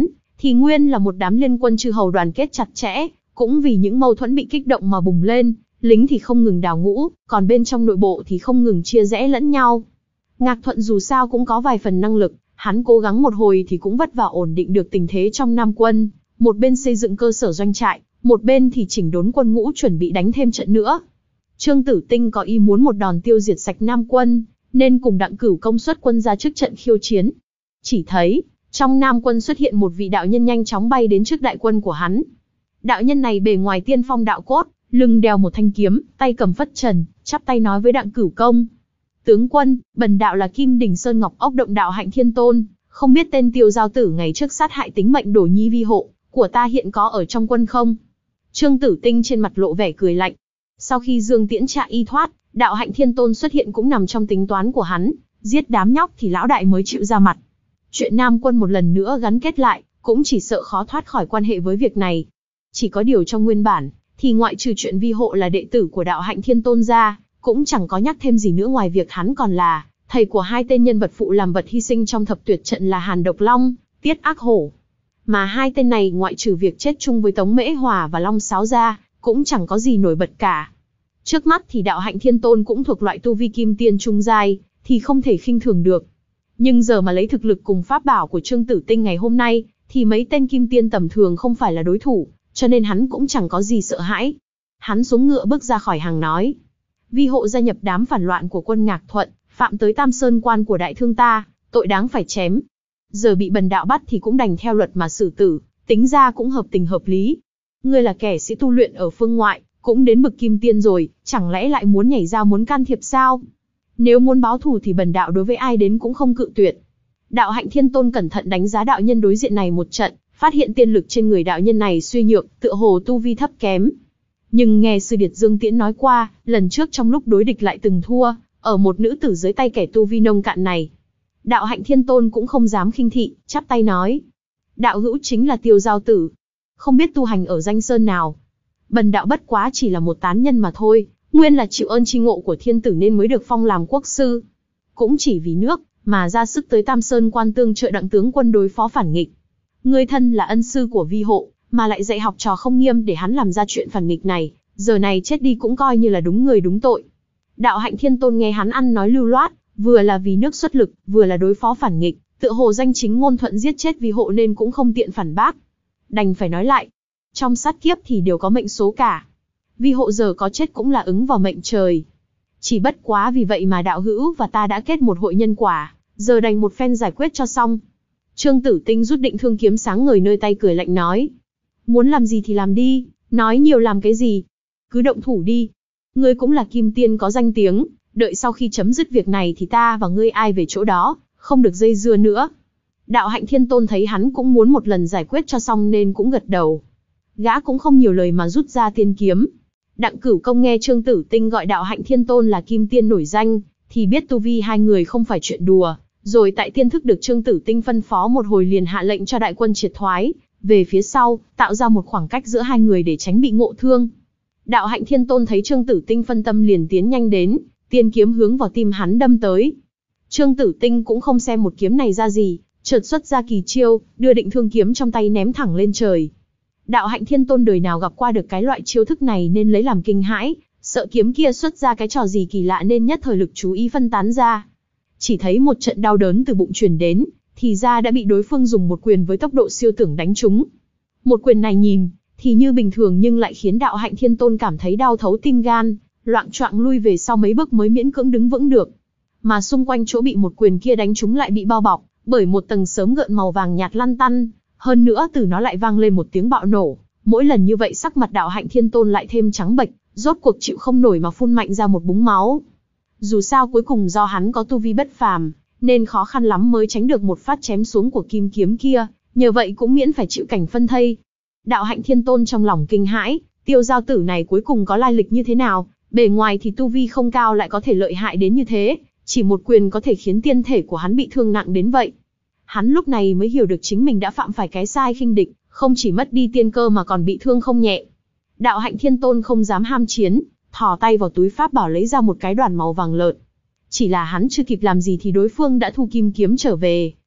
thì nguyên là một đám liên quân chư hầu đoàn kết chặt chẽ, cũng vì những mâu thuẫn bị kích động mà bùng lên, lính thì không ngừng đào ngũ, còn bên trong nội bộ thì không ngừng chia rẽ lẫn nhau. Ngạc Thuận dù sao cũng có vài phần năng lực, hắn cố gắng một hồi thì cũng vất vả ổn định được tình thế trong Nam quân, một bên xây dựng cơ sở doanh trại, một bên thì chỉnh đốn quân ngũ chuẩn bị đánh thêm trận nữa. Trương Tử Tinh có ý muốn một đòn tiêu diệt sạch Nam quân, nên cùng Đặng Cửu Công xuất quân ra trước trận khiêu chiến. Chỉ thấy, trong Nam quân xuất hiện một vị đạo nhân nhanh chóng bay đến trước đại quân của hắn. Đạo nhân này bề ngoài tiên phong đạo cốt, lưng đeo một thanh kiếm, tay cầm phất trần, chắp tay nói với Đặng Cửu Công: "Tướng quân, bần đạo là Kim Đỉnh Sơn Ngọc Ốc Động Đạo Hạnh Thiên Tôn, không biết tên Tiêu Giao Tử ngày trước sát hại tính mệnh Đổ Nhi vi hộ của ta hiện có ở trong quân không?" Trương Tử Tinh trên mặt lộ vẻ cười lạnh. Sau khi Dương Tiễn Trạ y thoát, Đạo Hạnh Thiên Tôn xuất hiện cũng nằm trong tính toán của hắn, giết đám nhóc thì lão đại mới chịu ra mặt. Chuyện Nam quân một lần nữa gắn kết lại, cũng chỉ sợ khó thoát khỏi quan hệ với việc này. Chỉ có điều trong nguyên bản, thì ngoại trừ chuyện vi hộ là đệ tử của Đạo Hạnh Thiên Tôn ra, cũng chẳng có nhắc thêm gì nữa ngoài việc hắn còn là thầy của hai tên nhân vật phụ làm vật hy sinh trong thập tuyệt trận là Hàn Độc Long, Tiết Ác Hổ. Mà hai tên này ngoại trừ việc chết chung với Tống Mễ Hòa và Long Sáo ra, cũng chẳng có gì nổi bật cả. Trước mắt thì Đạo Hạnh Thiên Tôn cũng thuộc loại tu vi kim tiên trung giai, thì không thể khinh thường được. Nhưng giờ mà lấy thực lực cùng pháp bảo của Trương Tử Tinh ngày hôm nay, thì mấy tên kim tiên tầm thường không phải là đối thủ, cho nên hắn cũng chẳng có gì sợ hãi. Hắn xuống ngựa bước ra khỏi hàng nói: "Vi hộ gia nhập đám phản loạn của quân Ngạc Thuận, phạm tới Tam Sơn quan của đại thương ta, tội đáng phải chém. Giờ bị bần đạo bắt thì cũng đành theo luật mà xử tử, tính ra cũng hợp tình hợp lý. Ngươi là kẻ sĩ tu luyện ở phương ngoại, cũng đến bậc kim tiên rồi, chẳng lẽ lại muốn nhảy ra muốn can thiệp sao? Nếu muốn báo thù thì bần đạo đối với ai đến cũng không cự tuyệt." Đạo Hạnh Thiên Tôn cẩn thận đánh giá đạo nhân đối diện này một trận, phát hiện tiên lực trên người đạo nhân này suy nhược, tựa hồ tu vi thấp kém. Nhưng nghe sư điệt Dương Tiễn nói qua, lần trước trong lúc đối địch lại từng thua, ở một nữ tử dưới tay kẻ tu vi nông cạn này. Đạo Hạnh Thiên Tôn cũng không dám khinh thị, chắp tay nói: "Đạo hữu chính là Tiêu Giao Tử, không biết tu hành ở danh sơn nào. Bần đạo bất quá chỉ là một tán nhân mà thôi, nguyên là chịu ơn chi ngộ của thiên tử nên mới được phong làm quốc sư. Cũng chỉ vì nước, mà ra sức tới Tam Sơn quan tương trợ Đặng tướng quân đối phó phản nghịch. Ngươi thân là ân sư của vi hộ, mà lại dạy học trò không nghiêm để hắn làm ra chuyện phản nghịch này, giờ này chết đi cũng coi như là đúng người đúng tội." Đạo Hạnh Thiên Tôn nghe hắn ăn nói lưu loát, vừa là vì nước xuất lực, vừa là đối phó phản nghịch, tựa hồ danh chính ngôn thuận giết chết vi hộ nên cũng không tiện phản bác. Đành phải nói lại: "Trong sát kiếp thì đều có mệnh số cả. Vi hộ giờ có chết cũng là ứng vào mệnh trời. Chỉ bất quá vì vậy mà đạo hữu và ta đã kết một hội nhân quả, giờ đành một phen giải quyết cho xong." Trương Tử Tinh rút định thương kiếm sáng ngời nơi tay cười lạnh nói: "Muốn làm gì thì làm đi, nói nhiều làm cái gì? Cứ động thủ đi. Ngươi cũng là kim tiên có danh tiếng, đợi sau khi chấm dứt việc này thì ta và ngươi ai về chỗ đó, không được dây dưa nữa." Đạo Hạnh Thiên Tôn thấy hắn cũng muốn một lần giải quyết cho xong nên cũng gật đầu. Gã cũng không nhiều lời mà rút ra tiên kiếm. Đặng Cửu Công nghe Trương Tử Tinh gọi Đạo Hạnh Thiên Tôn là kim tiên nổi danh, thì biết tu vi hai người không phải chuyện đùa, rồi tại tiên thức được Trương Tử Tinh phân phó một hồi liền hạ lệnh cho đại quân triệt thoái về phía sau, tạo ra một khoảng cách giữa hai người để tránh bị ngộ thương. Đạo Hạnh Thiên Tôn thấy Trương Tử Tinh phân tâm liền tiến nhanh đến, tiên kiếm hướng vào tim hắn đâm tới. Trương Tử Tinh cũng không xem một kiếm này ra gì, chợt xuất ra kỳ chiêu, đưa định thương kiếm trong tay ném thẳng lên trời. Đạo Hạnh Thiên Tôn đời nào gặp qua được cái loại chiêu thức này nên lấy làm kinh hãi, sợ kiếm kia xuất ra cái trò gì kỳ lạ nên nhất thời lực chú ý phân tán ra. Chỉ thấy một trận đau đớn từ bụng truyền đến, thì ra đã bị đối phương dùng một quyền với tốc độ siêu tưởng đánh trúng. Một quyền này nhìn thì như bình thường nhưng lại khiến Đạo Hạnh Thiên Tôn cảm thấy đau thấu tim gan, loạng choạng lui về sau mấy bước mới miễn cưỡng đứng vững được. Mà xung quanh chỗ bị một quyền kia đánh trúng lại bị bao bọc bởi một tầng sớm gợn màu vàng nhạt lăn tăn, hơn nữa từ nó lại vang lên một tiếng bạo nổ. Mỗi lần như vậy sắc mặt Đạo Hạnh Thiên Tôn lại thêm trắng bệch, rốt cuộc chịu không nổi mà phun mạnh ra một búng máu. Dù sao cuối cùng do hắn có tu vi bất phàm, nên khó khăn lắm mới tránh được một phát chém xuống của kim kiếm kia, nhờ vậy cũng miễn phải chịu cảnh phân thây. Đạo Hạnh Thiên Tôn trong lòng kinh hãi, Tiêu Giao Tử này cuối cùng có lai lịch như thế nào, bề ngoài thì tu vi không cao lại có thể lợi hại đến như thế, chỉ một quyền có thể khiến tiên thể của hắn bị thương nặng đến vậy. Hắn lúc này mới hiểu được chính mình đã phạm phải cái sai khinh địch, không chỉ mất đi tiên cơ mà còn bị thương không nhẹ. Đạo Hạnh Thiên Tôn không dám ham chiến, thò tay vào túi pháp bảo lấy ra một cái đoàn màu vàng lợt. Chỉ là hắn chưa kịp làm gì thì đối phương đã thu kim kiếm trở về,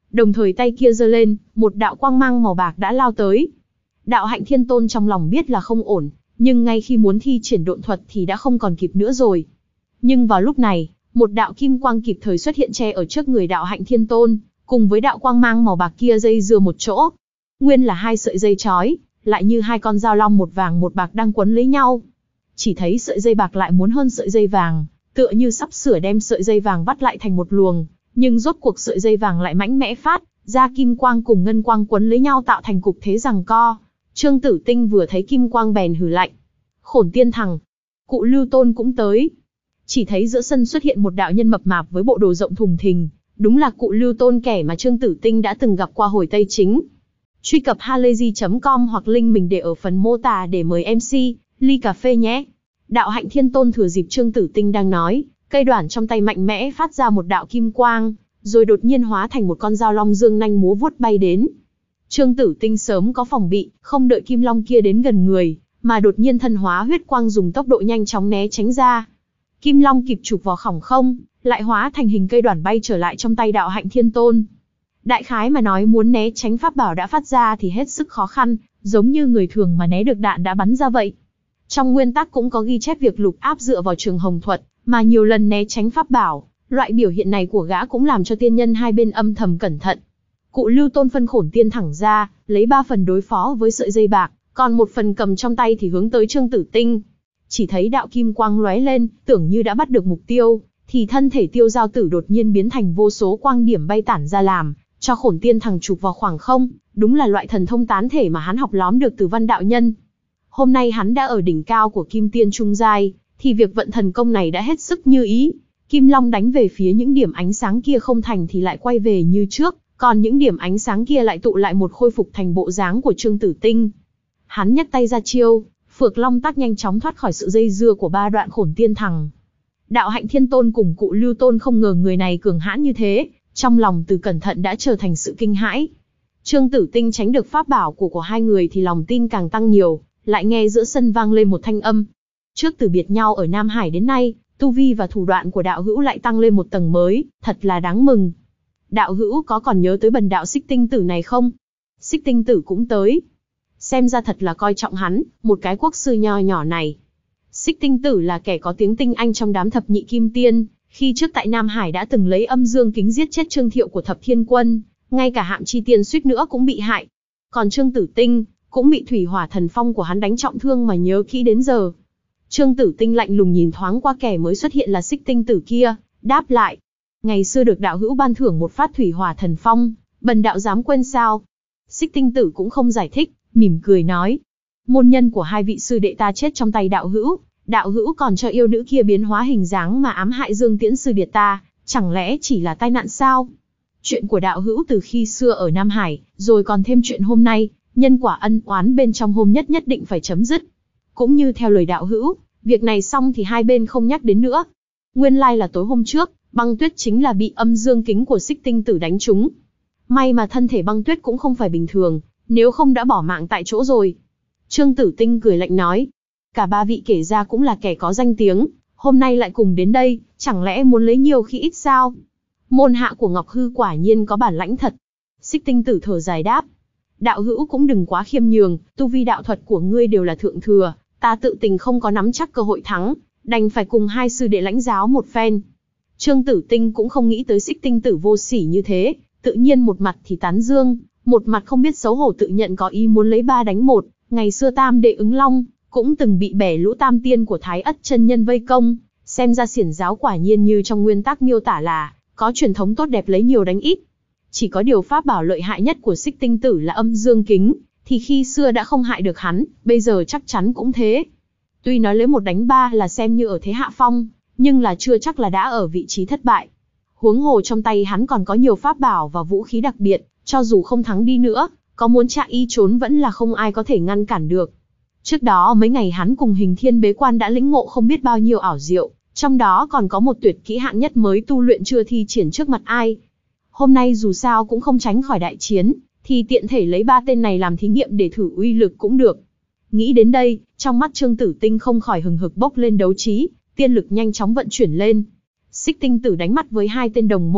đồng thời tay kia giơ lên, một đạo quang mang màu bạc đã lao tới. Đạo Hạnh Thiên Tôn trong lòng biết là không ổn, nhưng ngay khi muốn thi triển độn thuật thì đã không còn kịp nữa rồi. Nhưng vào lúc này, một đạo kim quang kịp thời xuất hiện che ở trước người đạo Hạnh Thiên Tôn, cùng với đạo quang mang màu bạc kia dây dưa một chỗ. Nguyên là hai sợi dây chói, lại như hai con dao long một vàng một bạc đang quấn lấy nhau. Chỉ thấy sợi dây bạc lại muốn hơn sợi dây vàng, tựa như sắp sửa đem sợi dây vàng vắt lại thành một luồng, nhưng rốt cuộc sợi dây vàng lại mãnh mẽ phát ra kim quang cùng ngân quang quấn lấy nhau tạo thành cục thế giằng co. Trương Tử Tinh vừa thấy kim quang bèn hừ lạnh. Khổn Tiên Thằng, Cụ Lưu Tôn cũng tới. Chỉ thấy giữa sân xuất hiện một đạo nhân mập mạp với bộ đồ rộng thùng thình, đúng là Cụ Lưu Tôn kẻ mà Trương Tử Tinh đã từng gặp qua hồi Tây Chính. Truy cập halayzi chấm com hoặc link mình để ở phần mô tả để mời em xê, ly cà phê nhé. Đạo Hạnh Thiên Tôn thừa dịp Trương Tử Tinh đang nói, cây đoản trong tay mạnh mẽ phát ra một đạo kim quang, rồi đột nhiên hóa thành một con dao long dương nanh múa vuốt bay đến. Trương Tử Tinh sớm có phòng bị, không đợi kim long kia đến gần người, mà đột nhiên thân hóa huyết quang dùng tốc độ nhanh chóng né tránh ra. Kim long kịp chụp vào khổng không, lại hóa thành hình cây đoản bay trở lại trong tay đạo Hạnh Thiên Tôn. Đại khái mà nói muốn né tránh pháp bảo đã phát ra thì hết sức khó khăn, giống như người thường mà né được đạn đã bắn ra vậy. Trong nguyên tắc cũng có ghi chép việc Lục Áp dựa vào Trường Hồng thuật, mà nhiều lần né tránh pháp bảo, loại biểu hiện này của gã cũng làm cho tiên nhân hai bên âm thầm cẩn thận. Cụ Lưu Tôn phân Khổn Tiên Thẳng ra, lấy ba phần đối phó với sợi dây bạc, còn một phần cầm trong tay thì hướng tới Trương Tử Tinh. Chỉ thấy đạo kim quang lóe lên, tưởng như đã bắt được mục tiêu, thì thân thể Tiêu Giao Tử đột nhiên biến thành vô số quang điểm bay tản ra làm cho Khổn Tiên Thằng chụp vào khoảng không, đúng là loại thần thông tán thể mà hắn học lóm được từ Văn đạo nhân. Hôm nay hắn đã ở đỉnh cao của Kim Tiên trung giai, thì việc vận thần công này đã hết sức như ý. Kim Long đánh về phía những điểm ánh sáng kia không thành thì lại quay về như trước, còn những điểm ánh sáng kia lại tụ lại một khôi phục thành bộ dáng của Trương Tử Tinh. Hắn nhấc tay ra chiêu, Phược Long Tắc nhanh chóng thoát khỏi sự dây dưa của ba đoạn Khổn Tiên Thằng. Đạo Hạnh Thiên Tôn cùng Cụ Lưu Tôn không ngờ người này cường hãn như thế, trong lòng từ cẩn thận đã trở thành sự kinh hãi. Trương Tử Tinh tránh được pháp bảo của của hai người thì lòng tin càng tăng nhiều, lại nghe giữa sân vang lên một thanh âm. Trước từ biệt nhau ở Nam Hải đến nay, tu vi và thủ đoạn của đạo hữu lại tăng lên một tầng mới, thật là đáng mừng. Đạo hữu có còn nhớ tới bần đạo Xích Tinh Tử này không? Xích Tinh Tử cũng tới. Xem ra thật là coi trọng hắn, một cái quốc sư nho nhỏ này. Xích Tinh Tử là kẻ có tiếng tinh anh trong đám thập nhị kim tiên, khi trước tại Nam Hải đã từng lấy âm dương kính giết chết Trương Thiệu của Thập Thiên Quân, ngay cả Hạm Chi Tiên suýt nữa cũng bị hại. Còn Trương Tử Tinh, cũng bị thủy hỏa thần phong của hắn đánh trọng thương mà nhớ kỹ đến giờ. Trương Tử Tinh lạnh lùng nhìn thoáng qua kẻ mới xuất hiện là Xích Tinh Tử kia, đáp lại. Ngày xưa được đạo hữu ban thưởng một phát thủy hỏa thần phong, bần đạo dám quên sao? Xích Tinh Tử cũng không giải thích, mỉm cười nói. Môn nhân của hai vị sư đệ ta chết trong tay đạo hữu, đạo hữu còn cho yêu nữ kia biến hóa hình dáng mà ám hại Dương Tiễn sư điệt ta, chẳng lẽ chỉ là tai nạn sao? Chuyện của đạo hữu từ khi xưa ở Nam Hải, rồi còn thêm chuyện hôm nay, nhân quả ân oán bên trong hôm nhất nhất định phải chấm dứt. Cũng như theo lời đạo hữu, việc này xong thì hai bên không nhắc đến nữa. Nguyên lai là tối hôm trước, Băng Tuyết chính là bị âm dương kính của Xích Tinh Tử đánh trúng. May mà thân thể Băng Tuyết cũng không phải bình thường, nếu không đã bỏ mạng tại chỗ rồi. Trương Tử Tinh cười lạnh nói. Cả ba vị kể ra cũng là kẻ có danh tiếng, hôm nay lại cùng đến đây, chẳng lẽ muốn lấy nhiều khi ít sao? Môn hạ của Ngọc Hư quả nhiên có bản lãnh thật. Xích Tinh Tử thở dài đáp. Đạo hữu cũng đừng quá khiêm nhường, tu vi đạo thuật của ngươi đều là thượng thừa, ta tự tình không có nắm chắc cơ hội thắng, đành phải cùng hai sư đệ lãnh giáo một phen. Trương Tử Tinh cũng không nghĩ tới Xích Tinh Tử vô sỉ như thế, tự nhiên một mặt thì tán dương, một mặt không biết xấu hổ tự nhận có ý muốn lấy ba đánh một. Ngày xưa Tam Đệ Ứng Long cũng từng bị bẻ lũ tam tiên của Thái Ất chân nhân vây công, xem ra xiển giáo quả nhiên như trong nguyên tắc miêu tả là có truyền thống tốt đẹp lấy nhiều đánh ít. Chỉ có điều pháp bảo lợi hại nhất của Xích Tinh Tử là âm dương kính, thì khi xưa đã không hại được hắn, bây giờ chắc chắn cũng thế. Tuy nói lấy một đánh ba là xem như ở thế hạ phong, nhưng là chưa chắc là đã ở vị trí thất bại. Huống hồ trong tay hắn còn có nhiều pháp bảo và vũ khí đặc biệt, cho dù không thắng đi nữa, có muốn chạy y trốn vẫn là không ai có thể ngăn cản được. Trước đó mấy ngày hắn cùng Hình Thiên bế quan đã lĩnh ngộ không biết bao nhiêu ảo diệu, trong đó còn có một tuyệt kỹ hạng nhất mới tu luyện chưa thi triển trước mặt ai. Hôm nay dù sao cũng không tránh khỏi đại chiến, thì tiện thể lấy ba tên này làm thí nghiệm để thử uy lực cũng được. Nghĩ đến đây, trong mắt Trương Tử Tinh không khỏi hừng hực bốc lên đấu trí, tiên lực nhanh chóng vận chuyển lên. Xích Tinh Tử đánh mắt với hai tên đồng môn,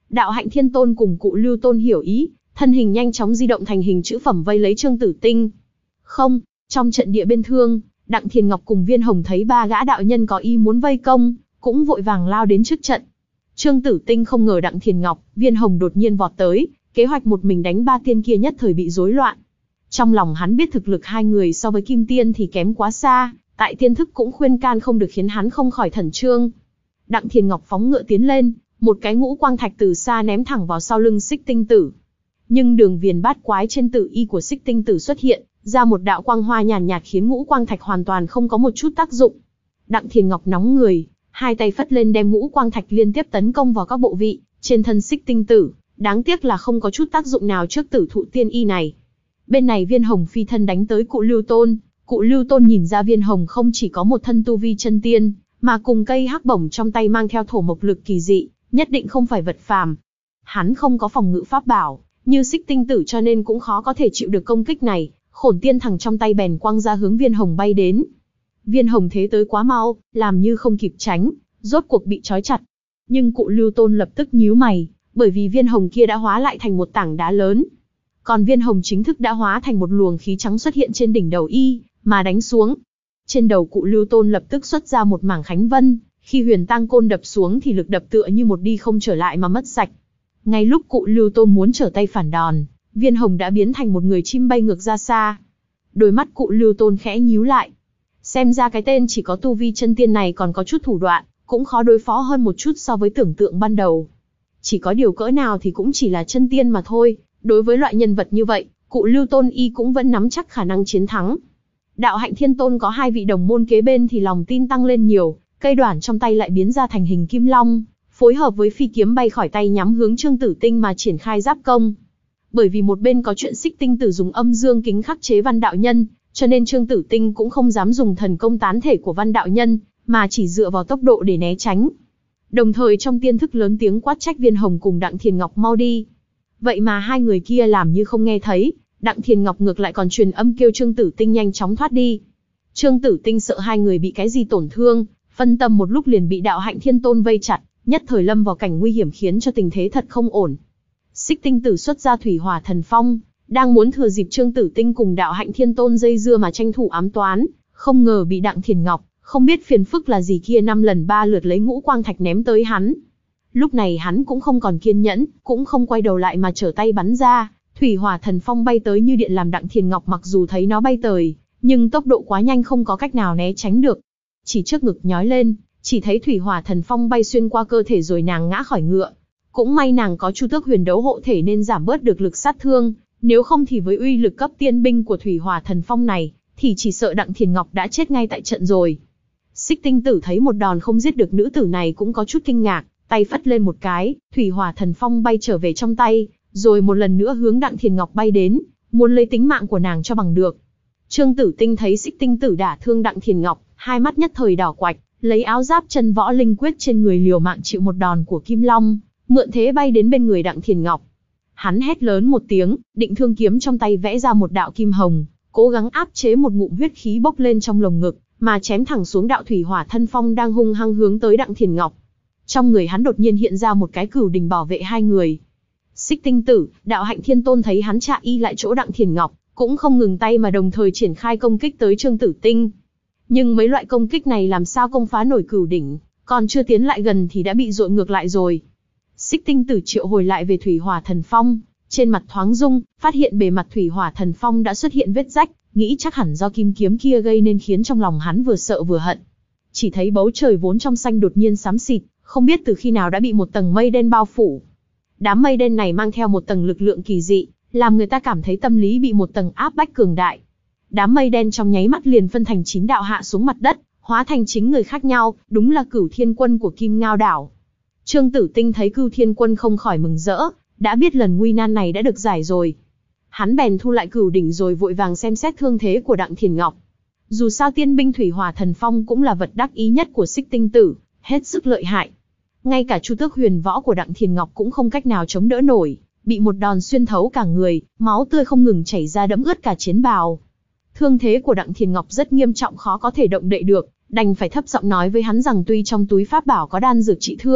Đạo Hạnh Thiên Tôn cùng Cụ Lưu Tôn hiểu ý, thân hình nhanh chóng di động thành hình chữ phẩm vây lấy Trương Tử Tinh. Không, trong trận địa bên thương, Đặng Thiền Ngọc cùng Viên Hồng thấy ba gã đạo nhân có ý muốn vây công, cũng vội vàng lao đến trước trận. Trương Tử Tinh không ngờ Đặng Thiền Ngọc, Viên Hồng đột nhiên vọt tới, kế hoạch một mình đánh ba tiên kia nhất thời bị rối loạn. Trong lòng hắn biết thực lực hai người so với Kim Tiên thì kém quá xa, tại tiên thức cũng khuyên can không được khiến hắn không khỏi khẩn trương. Đặng Thiền Ngọc phóng ngựa tiến lên, một cái ngũ quang thạch từ xa ném thẳng vào sau lưng Xích Tinh Tử. Nhưng đường viền bát quái trên tử y của Xích Tinh Tử xuất hiện, ra một đạo quang hoa nhàn nhạt khiến ngũ quang thạch hoàn toàn không có một chút tác dụng. Đặng Thiền Ngọc nóng người, hai tay phất lên đem ngũ quang thạch liên tiếp tấn công vào các bộ vị trên thân Xích Tinh Tử, đáng tiếc là không có chút tác dụng nào trước tử thụ tiên y này. Bên này Viên Hồng phi thân đánh tới Cụ Lưu Tôn, Cụ Lưu Tôn nhìn ra Viên Hồng không chỉ có một thân tu vi chân tiên, mà cùng cây hắc bổng trong tay mang theo thổ mộc lực kỳ dị, nhất định không phải vật phàm. Hắn không có phòng ngự pháp bảo như Xích Tinh Tử cho nên cũng khó có thể chịu được công kích này. Khổn tiên thẳng trong tay bèn quăng ra hướng Viên Hồng bay đến. Viên Hồng thế tới quá mau, làm như không kịp tránh, rốt cuộc bị trói chặt. Nhưng Cụ Lưu Tôn lập tức nhíu mày, bởi vì Viên Hồng kia đã hóa lại thành một tảng đá lớn. Còn Viên Hồng chính thức đã hóa thành một luồng khí trắng xuất hiện trên đỉnh đầu y, mà đánh xuống. Trên đầu Cụ Lưu Tôn lập tức xuất ra một mảng khánh vân, khi huyền tang côn đập xuống thì lực đập tựa như một đi không trở lại mà mất sạch. Ngay lúc Cụ Lưu Tôn muốn trở tay phản đòn, Viên Hồng đã biến thành một người chim bay ngược ra xa. Đôi mắt Cụ Lưu Tôn khẽ nhíu lại. Xem ra cái tên chỉ có tu vi chân tiên này còn có chút thủ đoạn, cũng khó đối phó hơn một chút so với tưởng tượng ban đầu. Chỉ có điều cỡ nào thì cũng chỉ là chân tiên mà thôi, đối với loại nhân vật như vậy, Cụ Lưu Tôn y cũng vẫn nắm chắc khả năng chiến thắng. Đạo Hạnh Thiên Tôn có hai vị đồng môn kế bên thì lòng tin tăng lên nhiều, cây đoản trong tay lại biến ra thành hình kim long, phối hợp với phi kiếm bay khỏi tay nhắm hướng Trương Tử Tinh mà triển khai giáp công. Bởi vì một bên có chuyện Xích Tinh Tử dùng âm dương kính khắc chế Văn đạo nhân, cho nên Trương Tử Tinh cũng không dám dùng thần công tán thể của Văn đạo nhân, mà chỉ dựa vào tốc độ để né tránh. Đồng thời trong tiên thức lớn tiếng quát trách Viên Hồng cùng Đặng Thiền Ngọc mau đi. Vậy mà hai người kia làm như không nghe thấy, Đặng Thiền Ngọc ngược lại còn truyền âm kêu Trương Tử Tinh nhanh chóng thoát đi. Trương Tử Tinh sợ hai người bị cái gì tổn thương, phân tâm một lúc liền bị Đạo Hạnh Thiên Tôn vây chặt, nhất thời lâm vào cảnh nguy hiểm khiến cho tình thế thật không ổn. Xích Tinh Tử xuất ra Thủy Hỏa Thần Phong, đang muốn thừa dịp Trương Tử Tinh cùng Đạo Hạnh Thiên Tôn dây dưa mà tranh thủ ám toán, không ngờ bị Đặng Thiền Ngọc, không biết phiền phức là gì kia năm lần ba lượt lấy ngũ quang thạch ném tới hắn. Lúc này hắn cũng không còn kiên nhẫn, cũng không quay đầu lại mà trở tay bắn ra, Thủy Hỏa Thần Phong bay tới như điện làm Đặng Thiền Ngọc mặc dù thấy nó bay tới, nhưng tốc độ quá nhanh không có cách nào né tránh được. Chỉ trước ngực nhói lên, chỉ thấy Thủy Hỏa Thần Phong bay xuyên qua cơ thể rồi nàng ngã khỏi ngựa. Cũng may nàng có Chu Tước Huyền Đấu hộ thể nên giảm bớt được lực sát thương, nếu không thì với uy lực cấp tiên binh của Thủy Hỏa Thần Phong này, thì chỉ sợ Đặng Thiền Ngọc đã chết ngay tại trận rồi. Xích Tinh Tử thấy một đòn không giết được nữ tử này cũng có chút kinh ngạc, tay phất lên một cái, Thủy Hỏa Thần Phong bay trở về trong tay, rồi một lần nữa hướng Đặng Thiền Ngọc bay đến, muốn lấy tính mạng của nàng cho bằng được. Trương Tử Tinh thấy Xích Tinh Tử đả thương Đặng Thiền Ngọc, hai mắt nhất thời đỏ quạch, lấy áo giáp chân võ linh quyết trên người liều mạng chịu một đòn của Kim Long, mượn thế bay đến bên người Đặng Thiền Ngọc. Hắn hét lớn một tiếng, định thương kiếm trong tay vẽ ra một đạo kim hồng, cố gắng áp chế một ngụm huyết khí bốc lên trong lồng ngực, mà chém thẳng xuống đạo Thủy Hỏa Thân Phong đang hung hăng hướng tới Đặng Thiền Ngọc. Trong người hắn đột nhiên hiện ra một cái cửu đình bảo vệ hai người. Xích Tinh Tử, Đạo Hạnh Thiên Tôn thấy hắn chạ y lại chỗ Đặng Thiền Ngọc, cũng không ngừng tay mà đồng thời triển khai công kích tới Trương Tử Tinh. Nhưng mấy loại công kích này làm sao công phá nổi cửu đỉnh, còn chưa tiến lại gần thì đã bị dội ngược lại rồi. Xích Tinh Tử triệu hồi lại về Thủy Hỏa Thần Phong, trên mặt thoáng rung, phát hiện bề mặt Thủy Hỏa Thần Phong đã xuất hiện vết rách, nghĩ chắc hẳn do kim kiếm kia gây nên khiến trong lòng hắn vừa sợ vừa hận. Chỉ thấy bầu trời vốn trong xanh đột nhiên xám xịt, không biết từ khi nào đã bị một tầng mây đen bao phủ. Đám mây đen này mang theo một tầng lực lượng kỳ dị, làm người ta cảm thấy tâm lý bị một tầng áp bách cường đại. Đám mây đen trong nháy mắt liền phân thành chín đạo hạ xuống mặt đất, hóa thành chính người khác nhau, đúng là Cửu Thiên Quân của Kim Ngao đảo. Trương Tử Tinh thấy Cửu Thiên Quân không khỏi mừng rỡ, đã biết lần nguy nan này đã được giải rồi. Hắn bèn thu lại cửu đỉnh rồi vội vàng xem xét thương thế của Đặng Thiền Ngọc. Dù sao tiên binh Thủy Hỏa Thần Phong cũng là vật đắc ý nhất của Xích Tinh Tử, hết sức lợi hại. Ngay cả Chu Tước Huyền Võ của Đặng Thiền Ngọc cũng không cách nào chống đỡ nổi, bị một đòn xuyên thấu cả người, máu tươi không ngừng chảy ra đẫm ướt cả chiến bào. Thương thế của Đặng Thiền Ngọc rất nghiêm trọng, khó có thể động đậy được, đành phải thấp giọng nói với hắn rằng tuy trong túi pháp bảo có đan dược trị thương,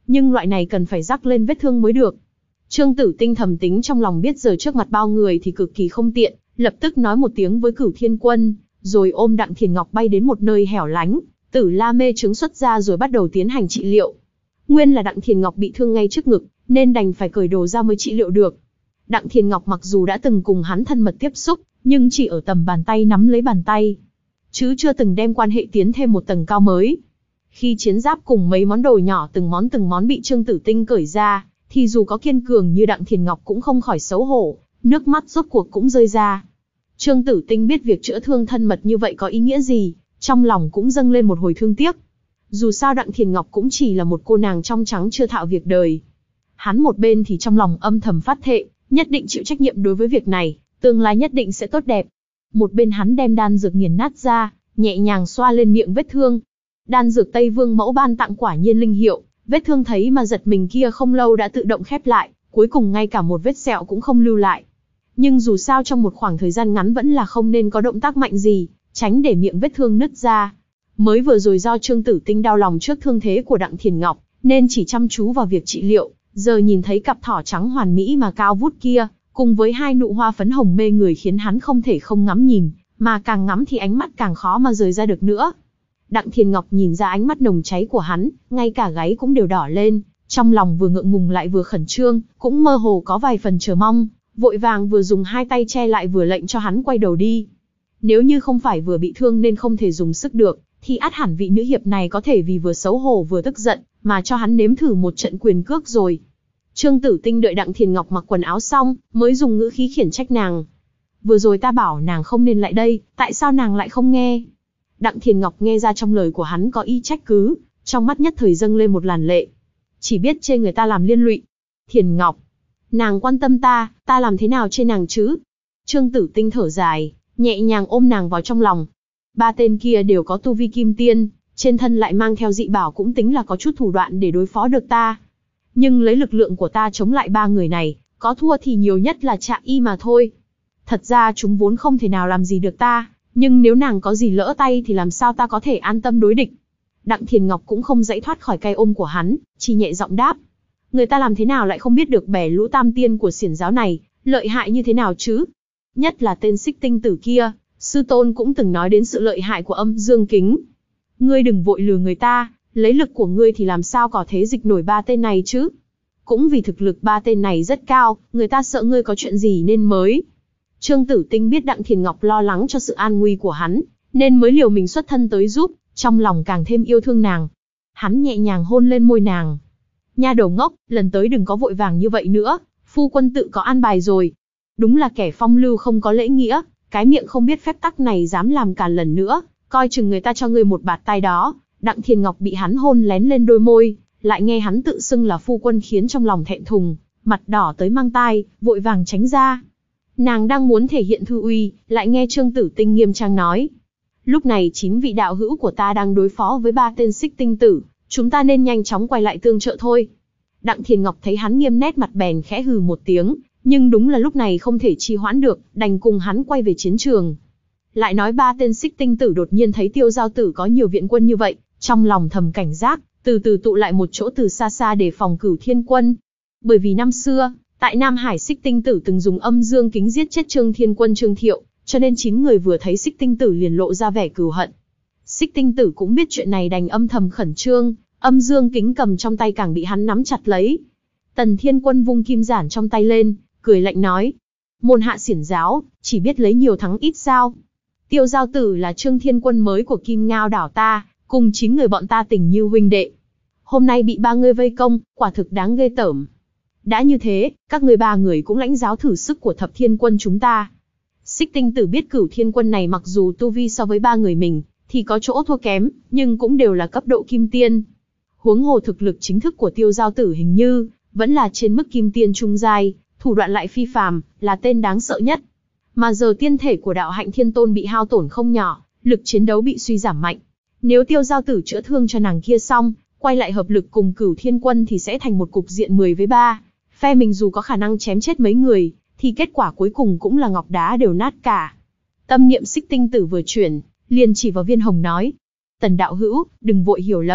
nhưng loại này cần phải rắc lên vết thương mới được. Trương Tử Tinh thầm tính trong lòng biết giờ trước mặt bao người thì cực kỳ không tiện, lập tức nói một tiếng với Cửu Thiên Quân, rồi ôm Đặng Thiền Ngọc bay đến một nơi hẻo lánh, Tử La mê chứng xuất ra rồi bắt đầu tiến hành trị liệu. Nguyên là Đặng Thiền Ngọc bị thương ngay trước ngực, nên đành phải cởi đồ ra mới trị liệu được. Đặng Thiền Ngọc mặc dù đã từng cùng hắn thân mật tiếp xúc, nhưng chỉ ở tầm bàn tay nắm lấy bàn tay, chứ chưa từng đem quan hệ tiến thêm một tầng cao mới. Khi chiến giáp cùng mấy món đồ nhỏ từng món từng món bị Trương Tử Tinh cởi ra, thì dù có kiên cường như Đặng Thiền Ngọc cũng không khỏi xấu hổ, nước mắt rốt cuộc cũng rơi ra. Trương Tử Tinh biết việc chữa thương thân mật như vậy có ý nghĩa gì, trong lòng cũng dâng lên một hồi thương tiếc. Dù sao Đặng Thiền Ngọc cũng chỉ là một cô nàng trong trắng chưa thạo việc đời. Hắn một bên thì trong lòng âm thầm phát thệ, nhất định chịu trách nhiệm đối với việc này, tương lai nhất định sẽ tốt đẹp. Một bên hắn đem đan dược nghiền nát ra, nhẹ nhàng xoa lên miệng vết thương. Đan dược Tây Vương mẫu ban tặng quả nhiên linh hiệu, vết thương thấy mà giật mình kia không lâu đã tự động khép lại, cuối cùng ngay cả một vết sẹo cũng không lưu lại. Nhưng dù sao trong một khoảng thời gian ngắn vẫn là không nên có động tác mạnh gì, tránh để miệng vết thương nứt ra. Mới vừa rồi do Trương Tử Tinh đau lòng trước thương thế của Đặng Thiền Ngọc, nên chỉ chăm chú vào việc trị liệu, giờ nhìn thấy cặp thỏ trắng hoàn mỹ mà cao vút kia, cùng với hai nụ hoa phấn hồng mê người khiến hắn không thể không ngắm nhìn, mà càng ngắm thì ánh mắt càng khó mà rời ra được nữa. Đặng Thiền Ngọc nhìn ra ánh mắt nồng cháy của hắn, ngay cả gáy cũng đều đỏ lên, trong lòng vừa ngượng ngùng lại vừa khẩn trương, cũng mơ hồ có vài phần chờ mong, vội vàng vừa dùng hai tay che lại vừa lệnh cho hắn quay đầu đi. Nếu như không phải vừa bị thương nên không thể dùng sức được, thì ắt hẳn vị nữ hiệp này có thể vì vừa xấu hổ vừa tức giận, mà cho hắn nếm thử một trận quyền cước rồi. Trương Tử Tinh đợi Đặng Thiền Ngọc mặc quần áo xong, mới dùng ngữ khí khiển trách nàng. Vừa rồi ta bảo nàng không nên lại đây, tại sao nàng lại không nghe? Đặng Thiền Ngọc nghe ra trong lời của hắn có ý trách cứ, trong mắt nhất thời dâng lên một làn lệ. Chỉ biết chê người ta làm liên lụy. Thiền Ngọc, nàng quan tâm ta, ta làm thế nào chê nàng chứ? Trương Tử Tinh thở dài, nhẹ nhàng ôm nàng vào trong lòng. Ba tên kia đều có tu vi kim tiên, trên thân lại mang theo dị bảo cũng tính là có chút thủ đoạn để đối phó được ta. Nhưng lấy lực lượng của ta chống lại ba người này, có thua thì nhiều nhất là Trạ Y mà thôi. Thật ra chúng vốn không thể nào làm gì được ta, nhưng nếu nàng có gì lỡ tay thì làm sao ta có thể an tâm đối địch. Đặng Thiền Ngọc cũng không dãy thoát khỏi cái ôm của hắn, chỉ nhẹ giọng đáp. Người ta làm thế nào lại không biết được bè lũ tam tiên của xiển giáo này, lợi hại như thế nào chứ? Nhất là tên Xích Tinh Tử kia, sư tôn cũng từng nói đến sự lợi hại của Âm Dương Kính. Ngươi đừng vội lừa người ta, lấy lực của ngươi thì làm sao có thế dịch nổi ba tên này chứ? Cũng vì thực lực ba tên này rất cao, người ta sợ ngươi có chuyện gì nên mới. Trương Tử Tinh biết Đặng Thiền Ngọc lo lắng cho sự an nguy của hắn, nên mới liều mình xuất thân tới giúp, trong lòng càng thêm yêu thương nàng. Hắn nhẹ nhàng hôn lên môi nàng. Nha đầu ngốc, lần tới đừng có vội vàng như vậy nữa, phu quân tự có an bài rồi. Đúng là kẻ phong lưu không có lễ nghĩa, cái miệng không biết phép tắc này dám làm càn lần nữa, coi chừng người ta cho ngươi một bạt tai đó. Đặng Thiền Ngọc bị hắn hôn lén lên đôi môi, lại nghe hắn tự xưng là phu quân khiến trong lòng thẹn thùng, mặt đỏ tới mang tai, vội vàng tránh ra. Nàng đang muốn thể hiện thư uy, lại nghe Trương Tử Tinh nghiêm trang nói. Lúc này chín vị đạo hữu của ta đang đối phó với ba tên Xích Tinh Tử, chúng ta nên nhanh chóng quay lại tương trợ thôi. Đặng Thiền Ngọc thấy hắn nghiêm nét mặt bèn khẽ hừ một tiếng, nhưng đúng là lúc này không thể trì hoãn được, đành cùng hắn quay về chiến trường. Lại nói ba tên Xích Tinh Tử đột nhiên thấy Tiêu Giao Tử có nhiều viện quân như vậy, trong lòng thầm cảnh giác, từ từ tụ lại một chỗ từ xa xa để phòng Cửu Thiên Quân. Bởi vì năm xưa, tại Nam Hải Xích Tinh Tử từng dùng Âm Dương Kính giết chết Trương Thiên Quân Trương Thiệu, cho nên chín người vừa thấy Xích Tinh Tử liền lộ ra vẻ cừu hận. Xích Tinh Tử cũng biết chuyện này đành âm thầm khẩn trương, Âm Dương Kính cầm trong tay càng bị hắn nắm chặt lấy. Tần Thiên Quân vung kim giản trong tay lên, cười lạnh nói: môn hạ xiển giáo, chỉ biết lấy nhiều thắng ít sao? Tiêu Giao Tử là Trương Thiên Quân mới của Kim Ngao đảo ta, cùng chín người bọn ta tình như huynh đệ. Hôm nay bị ba người vây công, quả thực đáng ghê tởm. Đã như thế, các ngươi ba người cũng lãnh giáo thử sức của Thập Thiên Quân chúng ta. Xích Tinh Tử biết Cửu Thiên Quân này mặc dù tu vi so với ba người mình thì có chỗ thua kém, nhưng cũng đều là cấp độ kim tiên. Huống hồ thực lực chính thức của Tiêu Giao Tử hình như vẫn là trên mức kim tiên trung giai, thủ đoạn lại phi phàm, là tên đáng sợ nhất. Mà giờ tiên thể của Đạo Hạnh Thiên Tôn bị hao tổn không nhỏ, lực chiến đấu bị suy giảm mạnh. Nếu Tiêu Giao Tử chữa thương cho nàng kia xong, quay lại hợp lực cùng Cửu Thiên Quân thì sẽ thành một cục diện mười với ba. Phe mình dù có khả năng chém chết mấy người, thì kết quả cuối cùng cũng là ngọc đá đều nát cả. Tâm niệm Xích Tinh Tử vừa chuyển, liền chỉ vào Viên Hồng nói: Tần đạo hữu, đừng vội hiểu lầm,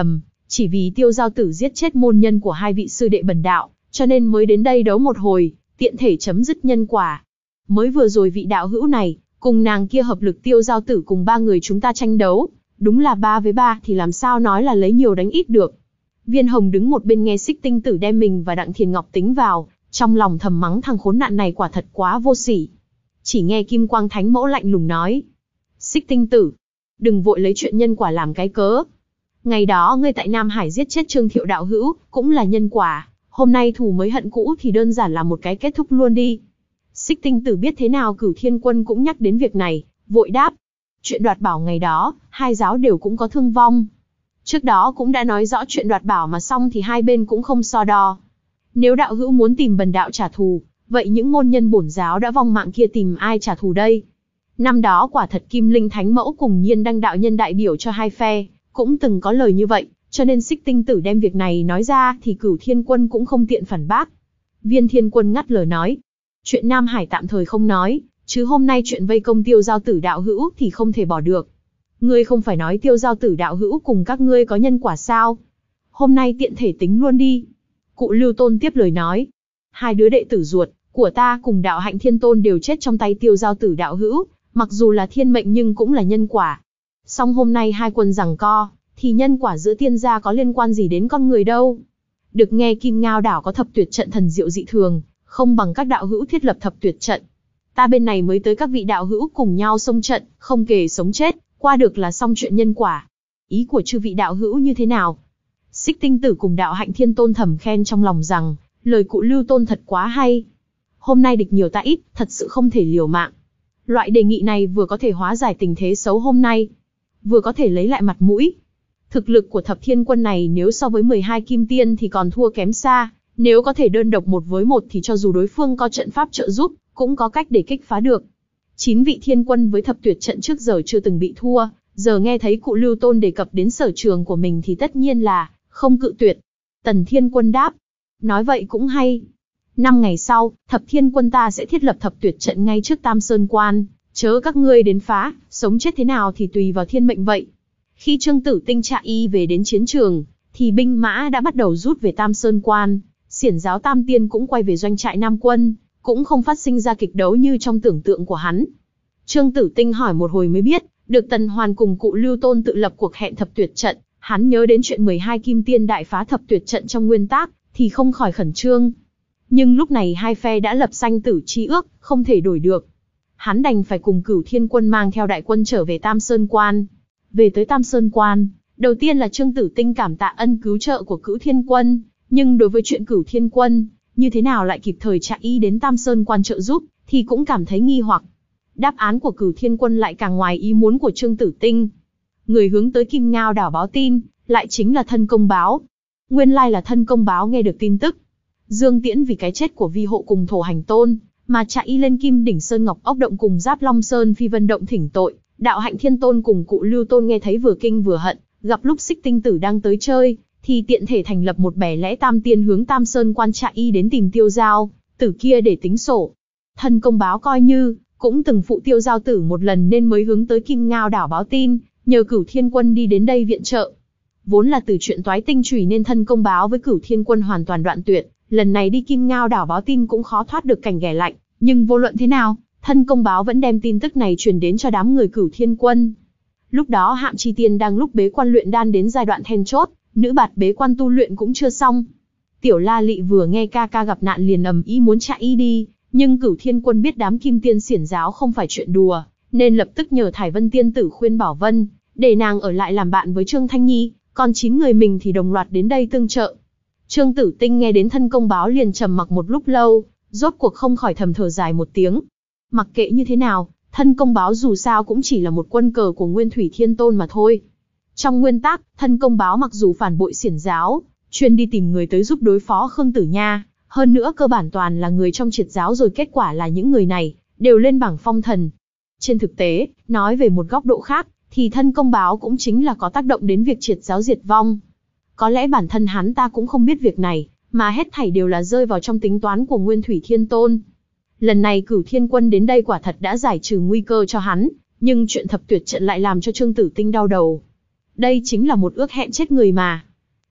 Chỉ vì Tiêu Giao Tử giết chết môn nhân của hai vị sư đệ bần đạo, cho nên mới đến đây đấu một hồi, tiện thể chấm dứt nhân quả. Mới vừa rồi vị đạo hữu này, cùng nàng kia hợp lực Tiêu Giao Tử cùng ba người chúng ta tranh đấu, đúng là ba với ba thì làm sao nói là lấy nhiều đánh ít được. Viên Hồng đứng một bên nghe Xích Tinh Tử đem mình và Đặng Thiền Ngọc tính vào, trong lòng thầm mắng thằng khốn nạn này quả thật quá vô sỉ. Chỉ nghe Kim Quang Thánh Mẫu lạnh lùng nói: Xích Tinh Tử, đừng vội lấy chuyện nhân quả làm cái cớ. Ngày đó ngươi tại Nam Hải giết chết Trương Thiệu đạo hữu, cũng là nhân quả, hôm nay thù mới hận cũ thì đơn giản là một cái kết thúc luôn đi. Xích Tinh Tử biết thế nào Cửu Thiên Quân cũng nhắc đến việc này, vội đáp: chuyện đoạt bảo ngày đó, hai giáo đều cũng có thương vong. Trước đó cũng đã nói rõ chuyện đoạt bảo mà xong thì hai bên cũng không so đo. Nếu đạo hữu muốn tìm bần đạo trả thù, vậy những môn nhân bổn giáo đã vong mạng kia tìm ai trả thù đây? Năm đó quả thật Kim Linh Thánh Mẫu cùng Nhiên Đăng đạo nhân đại biểu cho hai phe, cũng từng có lời như vậy, cho nên Xích Tinh Tử đem việc này nói ra thì Cửu Thiên Quân cũng không tiện phản bác. Viên Thiên Quân ngắt lời nói: chuyện Nam Hải tạm thời không nói, chứ hôm nay chuyện vây công Tiêu Giao Tử đạo hữu thì không thể bỏ được. Ngươi không phải nói Tiêu Giao Tử đạo hữu cùng các ngươi có nhân quả sao? Hôm nay tiện thể tính luôn đi. Cụ Lưu Tôn tiếp lời nói: hai đứa đệ tử ruột của ta cùng đạo Hạnh Thiên Tôn đều chết trong tay Tiêu Giao Tử đạo hữu, mặc dù là thiên mệnh nhưng cũng là nhân quả. Song hôm nay hai quân giằng co, thì nhân quả giữa tiên gia có liên quan gì đến con người đâu. Được nghe Kim Ngao đảo có thập tuyệt trận thần diệu dị thường, không bằng các đạo hữu thiết lập thập tuyệt trận. Ta bên này mới tới các vị đạo hữu cùng nhau xông trận, không kể sống chết, qua được là xong chuyện nhân quả. Ý của chư vị đạo hữu như thế nào? Xích Tinh Tử cùng đạo Hạnh Thiên Tôn thầm khen trong lòng rằng, lời cụ Lưu Tôn thật quá hay. Hôm nay địch nhiều ta ít, thật sự không thể liều mạng. Loại đề nghị này vừa có thể hóa giải tình thế xấu hôm nay, vừa có thể lấy lại mặt mũi. Thực lực của Thập Thiên Quân này nếu so với mười hai kim tiên thì còn thua kém xa, nếu có thể đơn độc một với một thì cho dù đối phương có trận pháp trợ giúp, cũng có cách để kích phá được. Chín vị thiên quân với thập tuyệt trận trước giờ chưa từng bị thua, giờ nghe thấy cụ Lưu Tôn đề cập đến sở trường của mình thì tất nhiên là không cự tuyệt. Tần Thiên Quân đáp: nói vậy cũng hay. Năm ngày sau, Thập Thiên Quân ta sẽ thiết lập thập tuyệt trận ngay trước Tam Sơn Quan, chớ các ngươi đến phá, sống chết thế nào thì tùy vào thiên mệnh vậy. Khi Trương Tử Tinh Trạ Y về đến chiến trường, thì binh mã đã bắt đầu rút về Tam Sơn Quan, Xiển giáo Tam Tiên cũng quay về doanh trại Nam Quân, cũng không phát sinh ra kịch đấu như trong tưởng tượng của hắn. Trương Tử Tinh hỏi một hồi mới biết, được Tần Hoàn cùng cụ Lưu Tôn tự lập cuộc hẹn thập tuyệt trận, hắn nhớ đến chuyện mười hai kim tiên đại phá thập tuyệt trận trong nguyên tác, thì không khỏi khẩn trương. Nhưng lúc này hai phe đã lập sanh tử chi ước, không thể đổi được. Hắn đành phải cùng Cửu Thiên Quân mang theo đại quân trở về Tam Sơn Quan. Về tới Tam Sơn Quan, đầu tiên là Trương Tử Tinh cảm tạ ân cứu trợ của Cửu Thiên Quân, nhưng đối với chuyện Cửu Thiên Quân, như thế nào lại kịp thời Trạ Y đến Tam Sơn Quan trợ giúp, thì cũng cảm thấy nghi hoặc. Đáp án của Cửu Thiên Quân lại càng ngoài ý muốn của Trương Tử Tinh. Người hướng tới Kim Ngao đảo báo tin, lại chính là Thân Công Báo. Nguyên lai là Thân Công Báo nghe được tin tức Dương Tiễn vì cái chết của Vi Hộ cùng Thổ Hành Tôn, mà Trạ Y lên Kim Đỉnh Sơn Ngọc Ốc Động cùng Giáp Long Sơn Phi Vân Động thỉnh tội. Đạo Hạnh Thiên Tôn cùng cụ Lưu Tôn nghe thấy vừa kinh vừa hận, gặp lúc Xích Tinh Tử đang tới chơi, thì tiện thể thành lập một bè lẽ Tam Tiên hướng Tam Sơn Quan Trạ Y đến tìm Tiêu Giao Tử kia để tính sổ. Thân Công Báo coi như cũng từng phụ Tiêu Giao Tử một lần nên mới hướng tới Kim Ngao đảo báo tin, nhờ Cửu Thiên Quân đi đến đây viện trợ. Vốn là từ chuyện toái tinh chùy nên Thân Công Báo với Cửu Thiên Quân hoàn toàn đoạn tuyệt, lần này đi Kim Ngao đảo báo tin cũng khó thoát được cảnh ghẻ lạnh, nhưng vô luận thế nào, Thân Công Báo vẫn đem tin tức này truyền đến cho đám người Cửu Thiên Quân. Lúc đó Hạm Chi Tiên đang lúc bế quan luyện đan đến giai đoạn then chốt, Nữ Bạt bế quan tu luyện cũng chưa xong. Tiểu La Lị vừa nghe ca ca gặp nạn liền ầm ĩ muốn Trạ Y đi, nhưng Cửu Thiên Quân biết đám Kim Tiên Xiển giáo không phải chuyện đùa, nên lập tức nhờ Thải Vân Tiên Tử khuyên Bảo Vân, để nàng ở lại làm bạn với Trương Thanh Nhi, còn chín người mình thì đồng loạt đến đây tương trợ. Trương Tử Tinh nghe đến Thân Công Báo liền trầm mặc một lúc lâu, rốt cuộc không khỏi thầm thở dài một tiếng. Mặc kệ như thế nào, Thân Công Báo dù sao cũng chỉ là một quân cờ của Nguyên Thủy Thiên Tôn mà thôi. Trong nguyên tắc, Thân Công Báo mặc dù phản bội Xiển giáo, chuyên đi tìm người tới giúp đối phó Khương Tử Nha, hơn nữa cơ bản toàn là người trong Triệt giáo rồi kết quả là những người này đều lên bảng phong thần. Trên thực tế, nói về một góc độ khác, thì Thân Công Báo cũng chính là có tác động đến việc Triệt giáo diệt vong. Có lẽ bản thân hắn ta cũng không biết việc này, mà hết thảy đều là rơi vào trong tính toán của Nguyên Thủy Thiên Tôn. Lần này Cửu Thiên Quân đến đây quả thật đã giải trừ nguy cơ cho hắn, nhưng chuyện thập tuyệt trận lại làm cho Trương Tử Tinh đau đầu. Đây chính là một ước hẹn chết người mà.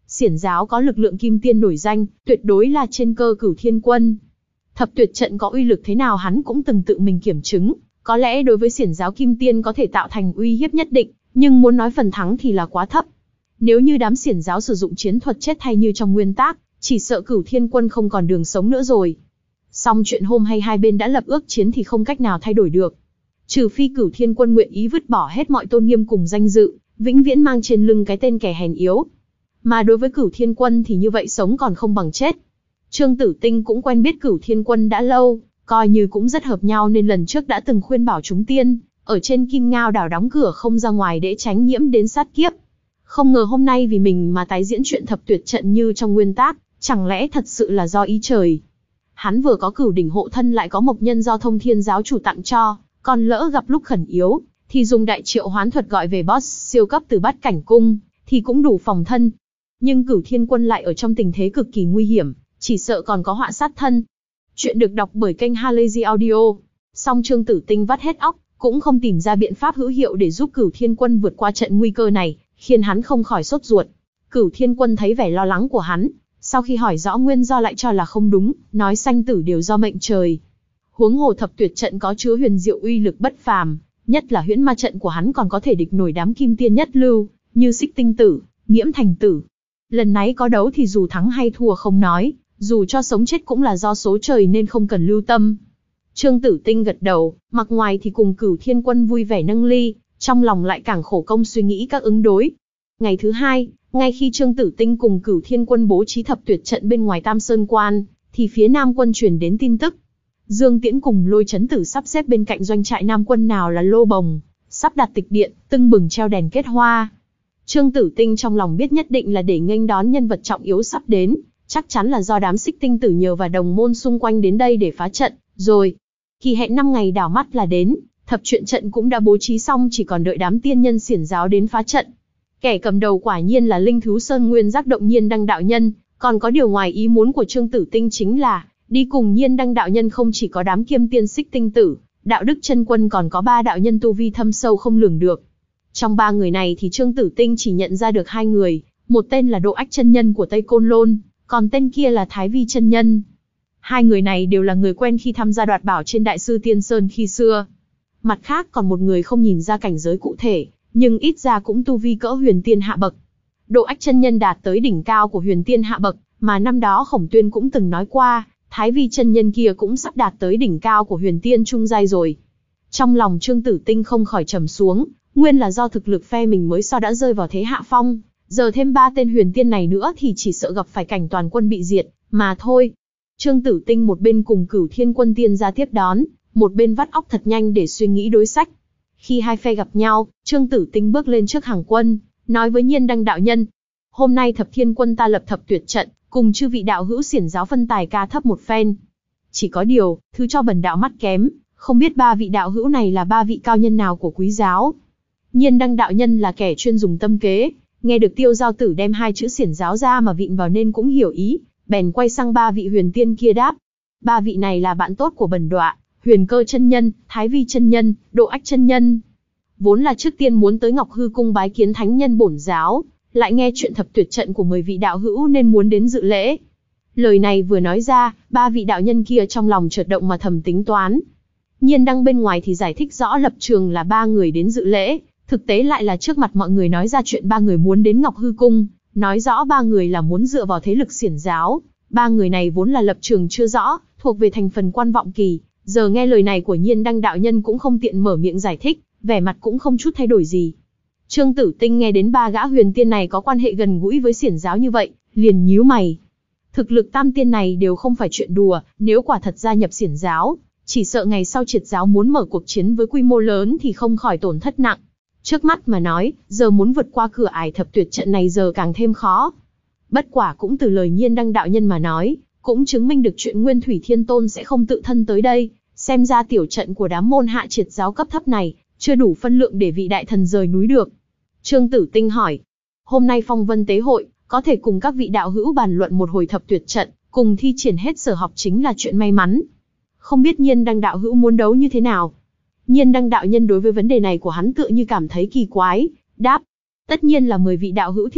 Xiển giáo có lực lượng kim tiên nổi danh, tuyệt đối là trên cơ Cửu Thiên Quân. Thập tuyệt trận có uy lực thế nào hắn cũng từng tự mình kiểm chứng, có lẽ đối với xiển giáo kim tiên có thể tạo thành uy hiếp nhất định, nhưng muốn nói phần thắng thì là quá thấp. Nếu như đám xiển giáo sử dụng chiến thuật chết thay như trong nguyên tác, chỉ sợ Cửu Thiên Quân không còn đường sống nữa rồi. Song chuyện hôm hay hai bên đã lập ước chiến thì không cách nào thay đổi được. Trừ phi Cửu Thiên Quân nguyện ý vứt bỏ hết mọi tôn nghiêm cùng danh dự, vĩnh viễn mang trên lưng cái tên kẻ hèn yếu. Mà đối với Cửu Thiên Quân thì như vậy sống còn không bằng chết. Trương Tử Tinh cũng quen biết Cửu Thiên Quân đã lâu, coi như cũng rất hợp nhau nên lần trước đã từng khuyên bảo chúng tiên, ở trên Kim Ngao đảo đóng cửa không ra ngoài để tránh nhiễm đến sát kiếp. Không ngờ hôm nay vì mình mà tái diễn chuyện thập tuyệt trận như trong nguyên tác, chẳng lẽ thật sự là do ý trời. Hắn vừa có Cửu đỉnh hộ thân lại có mộc nhân do Thông Thiên giáo chủ tặng cho, còn lỡ gặp lúc khẩn yếu, thì dùng đại triệu hoán thuật gọi về boss siêu cấp từ Bát Cảnh Cung, thì cũng đủ phòng thân. Nhưng Cửu Thiên Quân lại ở trong tình thế cực kỳ nguy hiểm, chỉ sợ còn có họa sát thân. Chuyện được đọc bởi kênh Halazy Audio. Song Trương Tử Tinh vắt hết óc, cũng không tìm ra biện pháp hữu hiệu để giúp Cửu Thiên Quân vượt qua trận nguy cơ này, khiến hắn không khỏi sốt ruột. Cửu Thiên Quân thấy vẻ lo lắng của hắn, sau khi hỏi rõ nguyên do lại cho là không đúng, nói sanh tử đều do mệnh trời. Huống hồ thập tuyệt trận có chứa huyền diệu uy lực bất phàm, nhất là huyễn ma trận của hắn còn có thể địch nổi đám kim tiên nhất lưu, như Xích Tinh Tử, Nghiễm Thành Tử. Lần này có đấu thì dù thắng hay thua không nói, dù cho sống chết cũng là do số trời nên không cần lưu tâm. Trương Tử Tinh gật đầu, mặc ngoài thì cùng Cửu Thiên Quân vui vẻ nâng ly, trong lòng lại càng khổ công suy nghĩ các ứng đối. Ngày thứ hai, ngay khi Trương Tử Tinh cùng Cửu Thiên Quân bố trí thập tuyệt trận bên ngoài Tam Sơn Quan, thì phía Nam Quân truyền đến tin tức. Dương Tiễn cùng Lôi Chấn Tử sắp xếp bên cạnh doanh trại Nam Quân nào là lô bồng, sắp đặt tịch điện, tưng bừng treo đèn kết hoa. Trương Tử Tinh trong lòng biết nhất định là để nghênh đón nhân vật trọng yếu sắp đến, chắc chắn là do đám Xích Tinh Tử nhờ và đồng môn xung quanh đến đây để phá trận, rồi. Kỳ hẹn năm ngày đảo mắt là đến, thập truyện trận cũng đã bố trí xong chỉ còn đợi đám tiên nhân xiển giáo đến phá trận. Kẻ cầm đầu quả nhiên là Linh Thú Sơn Nguyên Giác Động Nhiên Đăng đạo nhân, còn có điều ngoài ý muốn của Trương Tử Tinh chính là, đi cùng Nhiên Đăng đạo nhân không chỉ có đám kiêm tiên Xích Tinh Tử, Đạo Đức Chân Quân còn có ba đạo nhân tu vi thâm sâu không lường được. Trong ba người này thì Trương Tử Tinh chỉ nhận ra được hai người, một tên là Độ Ách chân nhân của Tây Côn Lôn, còn tên kia là Thái Vi chân nhân. Hai người này đều là người quen khi tham gia đoạt bảo trên Đại sư Tiên Sơn khi xưa. Mặt khác còn một người không nhìn ra cảnh giới cụ thể, nhưng ít ra cũng tu vi cỡ huyền tiên hạ bậc. Độ Ách chân nhân đạt tới đỉnh cao của huyền tiên hạ bậc, mà năm đó Khổng Tuyên cũng từng nói qua, Thái Vi chân nhân kia cũng sắp đạt tới đỉnh cao của huyền tiên trung giai rồi. Trong lòng Trương Tử Tinh không khỏi trầm xuống, nguyên là do thực lực phe mình mới sao đã rơi vào thế hạ phong, giờ thêm ba tên huyền tiên này nữa thì chỉ sợ gặp phải cảnh toàn quân bị diệt, mà thôi. Trương Tử Tinh một bên cùng Cửu Thiên Quân tiên ra tiếp đón, một bên vắt óc thật nhanh để suy nghĩ đối sách. Khi hai phe gặp nhau, Trương Tử Tinh bước lên trước hàng quân, nói với Nhiên Đăng đạo nhân: hôm nay Thập Thiên Quân ta lập thập tuyệt trận, cùng chư vị đạo hữu xiển giáo phân tài ca thấp một phen. Chỉ có điều, thứ cho bần đạo mắt kém, không biết ba vị đạo hữu này là ba vị cao nhân nào của quý giáo. Nhiên Đăng đạo nhân là kẻ chuyên dùng tâm kế, nghe được Tiêu Giao Tử đem hai chữ xiển giáo ra mà vịn vào nên cũng hiểu ý, bèn quay sang ba vị huyền tiên kia đáp: ba vị này là bạn tốt của bần đọa, Huyền Cơ chân nhân, Thái Vi chân nhân, Độ Ách chân nhân. Vốn là trước tiên muốn tới Ngọc Hư cung bái kiến thánh nhân bổn giáo, lại nghe chuyện thập tuyệt trận của mười vị đạo hữu nên muốn đến dự lễ. Lời này vừa nói ra, ba vị đạo nhân kia trong lòng chợt động mà thầm tính toán. Nhiên Đăng bên ngoài thì giải thích rõ lập trường là ba người đến dự lễ, thực tế lại là trước mặt mọi người nói ra chuyện ba người muốn đến Ngọc Hư cung, nói rõ ba người là muốn dựa vào thế lực xiển giáo. Ba người này vốn là lập trường chưa rõ, thuộc về thành phần quan vọng kỳ. Giờ nghe lời này của Nhiên Đăng đạo nhân cũng không tiện mở miệng giải thích, vẻ mặt cũng không chút thay đổi gì. Trương Tử Tinh nghe đến ba gã huyền tiên này có quan hệ gần gũi với xiển giáo như vậy, liền nhíu mày. Thực lực tam tiên này đều không phải chuyện đùa, nếu quả thật gia nhập xiển giáo, chỉ sợ ngày sau triệt giáo muốn mở cuộc chiến với quy mô lớn thì không khỏi tổn thất nặng. Trước mắt mà nói, giờ muốn vượt qua cửa ải thập tuyệt trận này giờ càng thêm khó. Bất quả cũng từ lời Nhiên Đăng đạo nhân mà nói, cũng chứng minh được chuyện Nguyên Thủy Thiên Tôn sẽ không tự thân tới đây, xem ra tiểu trận của đám môn hạ triệt giáo cấp thấp này, chưa đủ phân lượng để vị đại thần rời núi được. Trương Tử Tinh hỏi: hôm nay phong vân tế hội, có thể cùng các vị đạo hữu bàn luận một hồi thập tuyệt trận, cùng thi triển hết sở học chính là chuyện may mắn. Không biết Nhiên Đăng đạo hữu muốn đấu như thế nào? Nhiên Đăng đạo nhân đối với vấn đề này của hắn tựa như cảm thấy kỳ quái, đáp: tất nhiên là mười vị đạo hữu thiết trận,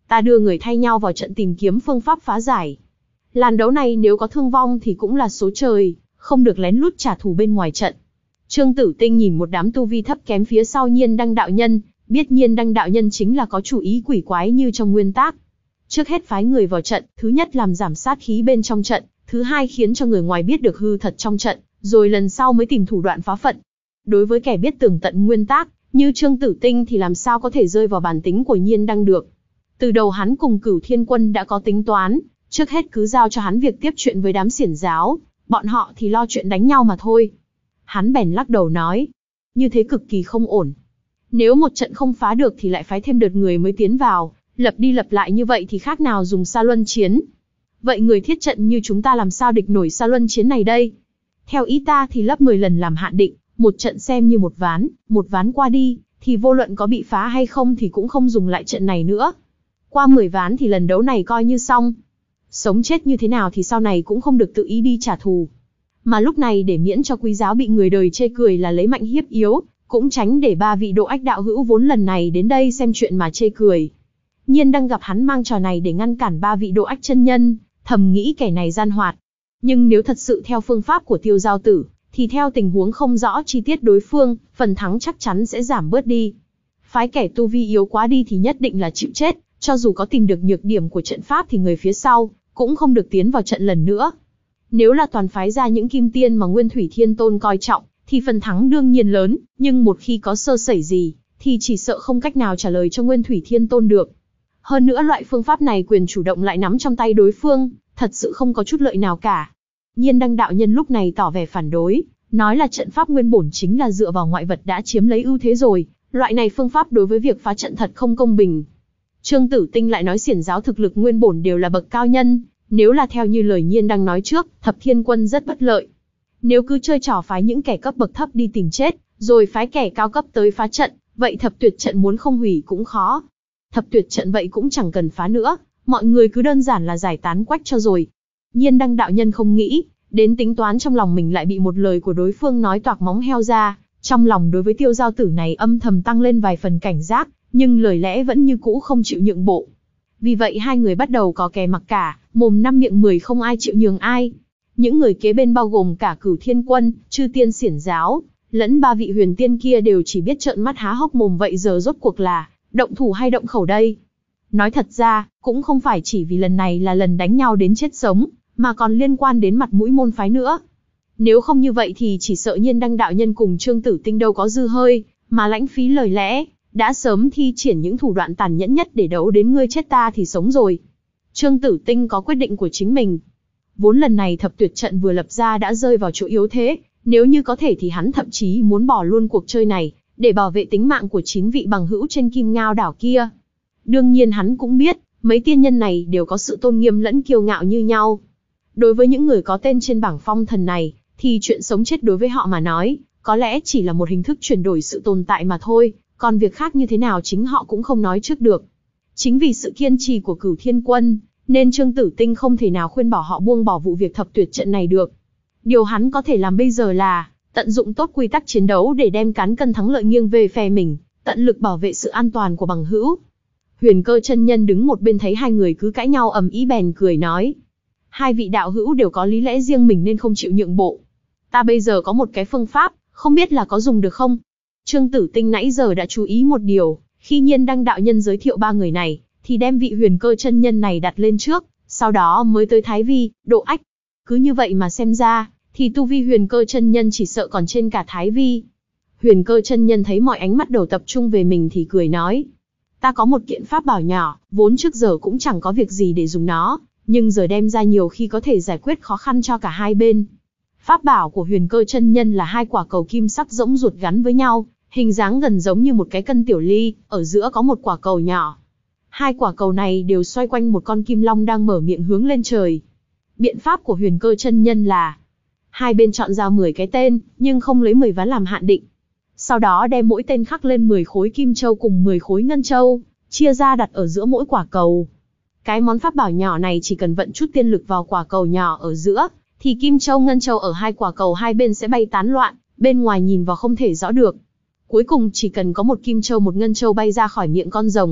Ta đưa người thay nhau vào trận tìm kiếm phương pháp phá giải. Làn đấu này nếu có thương vong thì cũng là số trời, không được lén lút trả thù bên ngoài trận. Trương Tử Tinh nhìn một đám tu vi thấp kém phía sau Nhiên Đăng đạo nhân, biết Nhiên Đăng đạo nhân chính là có chủ ý quỷ quái như trong nguyên tác. Trước hết phái người vào trận, thứ nhất làm giảm sát khí bên trong trận, thứ hai khiến cho người ngoài biết được hư thật trong trận, rồi lần sau mới tìm thủ đoạn phá phận. Đối với kẻ biết tường tận nguyên tác, như Trương Tử Tinh thì làm sao có thể rơi vào bản tính của Nhiên Đăng được. Từ đầu hắn cùng Cửu Thiên Quân đã có tính toán, trước hết cứ giao cho hắn việc tiếp chuyện với đám xiển giáo, bọn họ thì lo chuyện đánh nhau mà thôi. Hắn bèn lắc đầu nói, như thế cực kỳ không ổn. Nếu một trận không phá được thì lại phái thêm đợt người mới tiến vào, lập đi lập lại như vậy thì khác nào dùng sa luân chiến. Vậy người thiết trận như chúng ta làm sao địch nổi sa luân chiến này đây? Theo ý ta thì lấp mười lần làm hạn định, một trận xem như một ván, một ván qua đi, thì vô luận có bị phá hay không thì cũng không dùng lại trận này nữa. Qua mười ván thì lần đấu này coi như xong. Sống chết như thế nào thì sau này cũng không được tự ý đi trả thù. Mà lúc này để miễn cho quý giáo bị người đời chê cười là lấy mạnh hiếp yếu, cũng tránh để ba vị độ ách đạo hữu vốn lần này đến đây xem chuyện mà chê cười. Nhiên đang gặp hắn mang trò này để ngăn cản ba vị độ ách chân nhân, thầm nghĩ kẻ này gian hoạt. Nhưng nếu thật sự theo phương pháp của Tiêu Giao Tử, thì theo tình huống không rõ chi tiết đối phương, phần thắng chắc chắn sẽ giảm bớt đi. Phái kẻ tu vi yếu quá đi thì nhất định là chịu chết, cho dù có tìm được nhược điểm của trận pháp thì người phía sau cũng không được tiến vào trận lần nữa. Nếu là toàn phái ra những kim tiên mà Nguyên Thủy Thiên Tôn coi trọng, thì phần thắng đương nhiên lớn, nhưng một khi có sơ sẩy gì, thì chỉ sợ không cách nào trả lời cho Nguyên Thủy Thiên Tôn được. Hơn nữa loại phương pháp này quyền chủ động lại nắm trong tay đối phương, thật sự không có chút lợi nào cả. Nhiên Đăng đạo nhân lúc này tỏ vẻ phản đối, nói là trận pháp nguyên bổn chính là dựa vào ngoại vật đã chiếm lấy ưu thế rồi, loại này phương pháp đối với việc phá trận thật không công bình. Trương Tử Tinh lại nói xiển giáo thực lực nguyên bổn đều là bậc cao nhân, nếu là theo như lời Nhiên Đăng nói trước, Thập Thiên Quân rất bất lợi. Nếu cứ chơi trò phái những kẻ cấp bậc thấp đi tìm chết, rồi phái kẻ cao cấp tới phá trận, vậy thập tuyệt trận muốn không hủy cũng khó. Thập tuyệt trận vậy cũng chẳng cần phá nữa, mọi người cứ đơn giản là giải tán quách cho rồi. Nhiên Đăng đạo nhân không nghĩ, đến tính toán trong lòng mình lại bị một lời của đối phương nói toạc móng heo ra, trong lòng đối với Tiêu Giao Tử này âm thầm tăng lên vài phần cảnh giác, nhưng lời lẽ vẫn như cũ không chịu nhượng bộ. Vì vậy hai người bắt đầu có kè mặc cả, mồm năm miệng mười không ai chịu nhường ai. Những người kế bên bao gồm cả Cửu Thiên Quân, Chư Tiên Xiển Giáo, lẫn ba vị huyền tiên kia đều chỉ biết trợn mắt há hốc mồm. Vậy giờ rốt cuộc là động thủ hay động khẩu đây? Nói thật ra, cũng không phải chỉ vì lần này là lần đánh nhau đến chết sống, mà còn liên quan đến mặt mũi môn phái nữa. Nếu không như vậy thì chỉ sợ Nhiên Đăng đạo nhân cùng Trương Tử Tinh đâu có dư hơi, mà lãnh phí lời lẽ, đã sớm thi triển những thủ đoạn tàn nhẫn nhất để đấu đến ngươi chết ta thì sống rồi. Trương Tử Tinh có quyết định của chính mình. Vốn lần này thập tuyệt trận vừa lập ra đã rơi vào chỗ yếu thế, nếu như có thể thì hắn thậm chí muốn bỏ luôn cuộc chơi này, để bảo vệ tính mạng của chín vị bằng hữu trên Kim Ngao đảo kia. Đương nhiên hắn cũng biết, mấy tiên nhân này đều có sự tôn nghiêm lẫn kiêu ngạo như nhau. Đối với những người có tên trên bảng phong thần này, thì chuyện sống chết đối với họ mà nói, có lẽ chỉ là một hình thức chuyển đổi sự tồn tại mà thôi, còn việc khác như thế nào chính họ cũng không nói trước được. Chính vì sự kiên trì của Cửu Thiên Quân, nên Trương Tử Tinh không thể nào khuyên bảo họ buông bỏ vụ việc thập tuyệt trận này được. Điều hắn có thể làm bây giờ là tận dụng tốt quy tắc chiến đấu để đem cán cân thắng lợi nghiêng về phe mình, tận lực bảo vệ sự an toàn của bằng hữu. Huyền Cơ chân nhân đứng một bên thấy hai người cứ cãi nhau ầm ĩ bèn cười nói: hai vị đạo hữu đều có lý lẽ riêng mình nên không chịu nhượng bộ. Ta bây giờ có một cái phương pháp, không biết là có dùng được không? Trương Tử Tinh nãy giờ đã chú ý một điều, khi Nhiên Đăng đạo nhân giới thiệu ba người này, thì đem vị Huyền Cơ chân nhân này đặt lên trước, sau đó mới tới Thái Vi, Độ Ách. Cứ như vậy mà xem ra, thì tu vi Huyền Cơ chân nhân chỉ sợ còn trên cả Thái Vi. Huyền Cơ chân nhân thấy mọi ánh mắt đều tập trung về mình thì cười nói: ta có một kiện pháp bảo nhỏ, vốn trước giờ cũng chẳng có việc gì để dùng nó, nhưng giờ đem ra nhiều khi có thể giải quyết khó khăn cho cả hai bên. Pháp bảo của Huyền Cơ chân nhân là hai quả cầu kim sắc rỗng ruột gắn với nhau, hình dáng gần giống như một cái cân tiểu ly, ở giữa có một quả cầu nhỏ. Hai quả cầu này đều xoay quanh một con kim long đang mở miệng hướng lên trời. Biện pháp của Huyền Cơ chân nhân là hai bên chọn ra mười cái tên, nhưng không lấy mười ván làm hạn định. Sau đó đem mỗi tên khắc lên mười khối kim châu cùng mười khối ngân châu, chia ra đặt ở giữa mỗi quả cầu. Cái món pháp bảo nhỏ này chỉ cần vận chút tiên lực vào quả cầu nhỏ ở giữa, thì kim châu ngân châu ở hai quả cầu hai bên sẽ bay tán loạn, bên ngoài nhìn vào không thể rõ được. Cuối cùng chỉ cần có một kim châu một ngân châu bay ra khỏi miệng con rồng,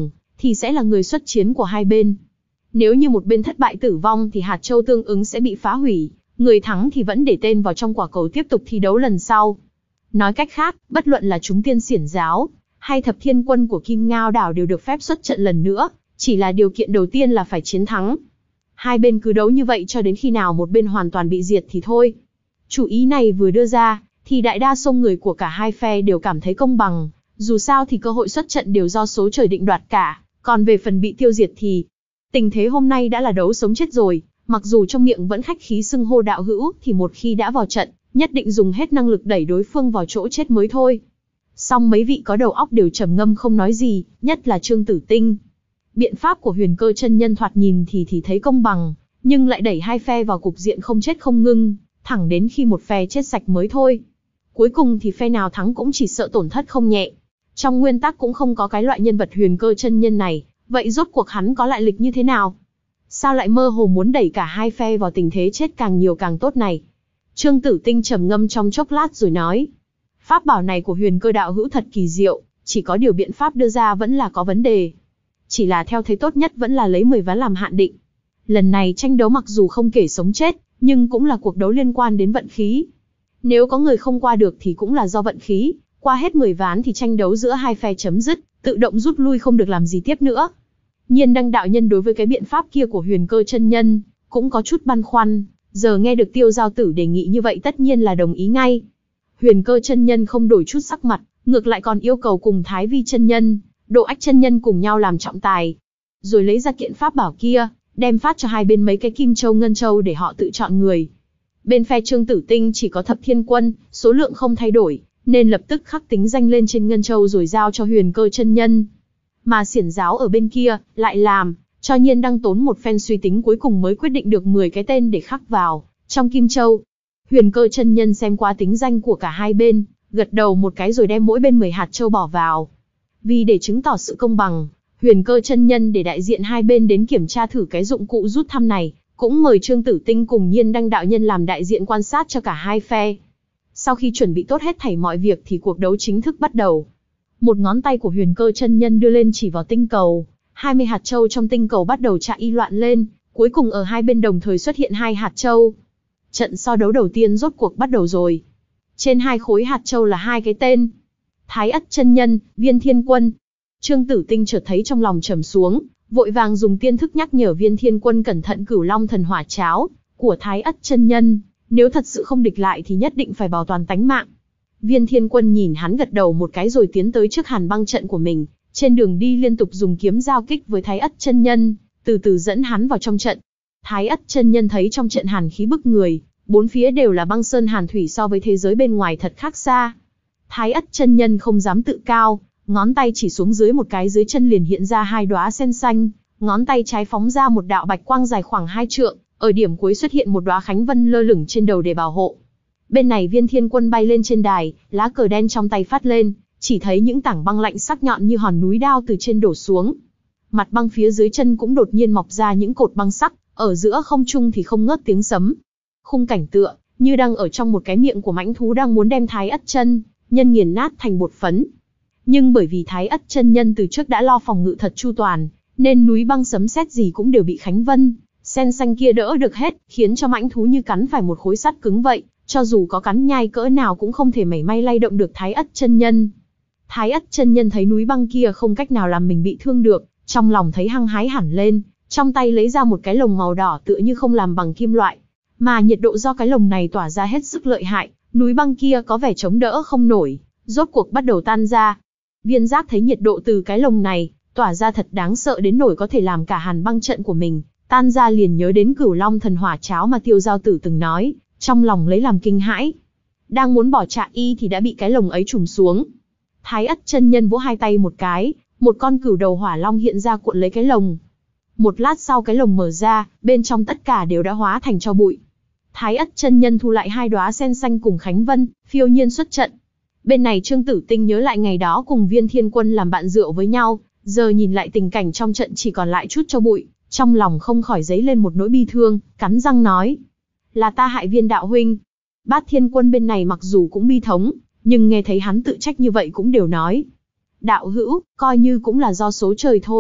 thì sẽ là người xuất chiến của hai bên. Nếu như một bên thất bại tử vong thì hạt châu tương ứng sẽ bị phá hủy, người thắng thì vẫn để tên vào trong quả cầu tiếp tục thi đấu lần sau. Nói cách khác, bất luận là chúng tiên xiển giáo, hay thập thiên quân của Kim Ngao đảo đều được phép xuất trận lần nữa, chỉ là điều kiện đầu tiên là phải chiến thắng. Hai bên cứ đấu như vậy cho đến khi nào một bên hoàn toàn bị diệt thì thôi. Chủ ý này vừa đưa ra, thì đại đa số người của cả hai phe đều cảm thấy công bằng, dù sao thì cơ hội xuất trận đều do số trời định đoạt cả, còn về phần bị tiêu diệt thì... Tình thế hôm nay đã là đấu sống chết rồi, mặc dù trong miệng vẫn khách khí xưng hô đạo hữu thì một khi đã vào trận, nhất định dùng hết năng lực đẩy đối phương vào chỗ chết mới thôi. Song mấy vị có đầu óc đều trầm ngâm không nói gì, nhất là Trương Tử Tinh. Biện pháp của Huyền Cơ chân nhân thoạt nhìn thì thì thấy công bằng, nhưng lại đẩy hai phe vào cục diện không chết không ngưng, thẳng đến khi một phe chết sạch mới thôi. Cuối cùng thì phe nào thắng cũng chỉ sợ tổn thất không nhẹ. Trong nguyên tắc cũng không có cái loại nhân vật Huyền Cơ chân nhân này, vậy rốt cuộc hắn có lại lịch như thế nào? Sao lại mơ hồ muốn đẩy cả hai phe vào tình thế chết càng nhiều càng tốt này? Trương Tử Tinh trầm ngâm trong chốc lát rồi nói. Pháp bảo này của Huyền Cơ đạo hữu thật kỳ diệu, chỉ có điều biện pháp đưa ra vẫn là có vấn đề. Chỉ là theo thấy tốt nhất vẫn là lấy mười ván làm hạn định. Lần này tranh đấu mặc dù không kể sống chết, nhưng cũng là cuộc đấu liên quan đến vận khí. Nếu có người không qua được thì cũng là do vận khí, qua hết mười ván thì tranh đấu giữa hai phe chấm dứt, tự động rút lui không được làm gì tiếp nữa. Nhiên Đăng đạo nhân đối với cái biện pháp kia của Huyền Cơ chân nhân cũng có chút băn khoăn, giờ nghe được Tiêu Giao Tử đề nghị như vậy tất nhiên là đồng ý ngay. Huyền Cơ chân nhân không đổi chút sắc mặt, ngược lại còn yêu cầu cùng Thái Vi chân nhân, Độ Ách chân nhân cùng nhau làm trọng tài, rồi lấy ra kiện pháp bảo kia, đem phát cho hai bên mấy cái kim châu ngân châu để họ tự chọn người. Bên phe Trương Tử Tinh chỉ có thập thiên quân, số lượng không thay đổi, nên lập tức khắc tính danh lên trên ngân châu rồi giao cho Huyền Cơ chân nhân. Mà xiển giáo ở bên kia, lại làm, cho Nhiên Đăng tốn một phen suy tính cuối cùng mới quyết định được mười cái tên để khắc vào, trong kim châu. Huyền Cơ chân nhân xem qua tính danh của cả hai bên, gật đầu một cái rồi đem mỗi bên mười hạt châu bỏ vào. Vì để chứng tỏ sự công bằng, Huyền Cơ chân nhân để đại diện hai bên đến kiểm tra thử cái dụng cụ rút thăm này, cũng mời Trương Tử Tinh cùng Nhiên Đăng đạo nhân làm đại diện quan sát cho cả hai phe. Sau khi chuẩn bị tốt hết thảy mọi việc thì cuộc đấu chính thức bắt đầu. Một ngón tay của Huyền Cơ chân nhân đưa lên chỉ vào tinh cầu, hai mươi hạt châu trong tinh cầu bắt đầu chạy y loạn lên, cuối cùng ở hai bên đồng thời xuất hiện hai hạt châu. Trận so đấu đầu tiên rốt cuộc bắt đầu rồi. Trên hai khối hạt châu là hai cái tên: Thái Ất chân nhân, Viên Thiên Quân. Trương Tử Tinh chợt thấy trong lòng trầm xuống, vội vàng dùng tiên thức nhắc nhở Viên Thiên Quân cẩn thận Cửu Long thần hỏa cháo của Thái Ất chân nhân, nếu thật sự không địch lại thì nhất định phải bảo toàn tánh mạng. Viên Thiên Quân nhìn hắn gật đầu một cái rồi tiến tới trước Hàn Băng trận của mình, trên đường đi liên tục dùng kiếm giao kích với Thái Ất chân nhân, từ từ dẫn hắn vào trong trận. Thái Ất chân nhân thấy trong trận hàn khí bức người, bốn phía đều là băng sơn hàn thủy, so với thế giới bên ngoài thật khác xa. Thái Ất chân nhân không dám tự cao, ngón tay chỉ xuống dưới một cái, dưới chân liền hiện ra hai đóa sen xanh, ngón tay trái phóng ra một đạo bạch quang dài khoảng hai trượng, ở điểm cuối xuất hiện một đóa khánh vân lơ lửng trên đầu để bảo hộ. Bên này Viên Thiên Quân bay lên trên đài, lá cờ đen trong tay phát lên, chỉ thấy những tảng băng lạnh sắc nhọn như hòn núi đao từ trên đổ xuống. Mặt băng phía dưới chân cũng đột nhiên mọc ra những cột băng sắc, ở giữa không trung thì không ngớt tiếng sấm. Khung cảnh tựa như đang ở trong một cái miệng của mãnh thú đang muốn đem Thái Ất chân nhân nghiền nát thành bột phấn. Nhưng bởi vì Thái Ất chân nhân từ trước đã lo phòng ngự thật chu toàn, nên núi băng sấm sét gì cũng đều bị khánh vân sen xanh kia đỡ được hết, khiến cho mãnh thú như cắn phải một khối sắt cứng vậy, cho dù có cắn nhai cỡ nào cũng không thể mảy may lay động được Thái Ất chân nhân. Thái Ất chân nhân thấy núi băng kia không cách nào làm mình bị thương được, trong lòng thấy hăng hái hẳn lên, trong tay lấy ra một cái lồng màu đỏ tựa như không làm bằng kim loại, mà nhiệt độ do cái lồng này tỏa ra hết sức lợi hại, núi băng kia có vẻ chống đỡ không nổi, rốt cuộc bắt đầu tan ra. Viên Giác thấy nhiệt độ từ cái lồng này tỏa ra thật đáng sợ đến nỗi có thể làm cả hàn băng trận của mình tan ra, liền nhớ đến Cửu Long thần hỏa cháo mà Tiêu Giao Tử từng nói, trong lòng lấy làm kinh hãi. Đang muốn bỏ chạy y thì đã bị cái lồng ấy trùng xuống. Thái Ất chân nhân vỗ hai tay một cái, một con cửu đầu hỏa long hiện ra cuộn lấy cái lồng. Một lát sau cái lồng mở ra, bên trong tất cả đều đã hóa thành tro bụi. Thái Ất chân nhân thu lại hai đóa sen xanh cùng khánh vân, phiêu nhiên xuất trận. Bên này Trương Tử Tinh nhớ lại ngày đó cùng Viên Thiên Quân làm bạn rượu với nhau, giờ nhìn lại tình cảnh trong trận chỉ còn lại chút tro bụi, trong lòng không khỏi dấy lên một nỗi bi thương, cắn răng nói: là ta hại Viên đạo huynh. Bát Thiên Quân bên này mặc dù cũng bi thống, nhưng nghe thấy hắn tự trách như vậy cũng đều nói: đạo hữu, coi như cũng là do số trời thôi,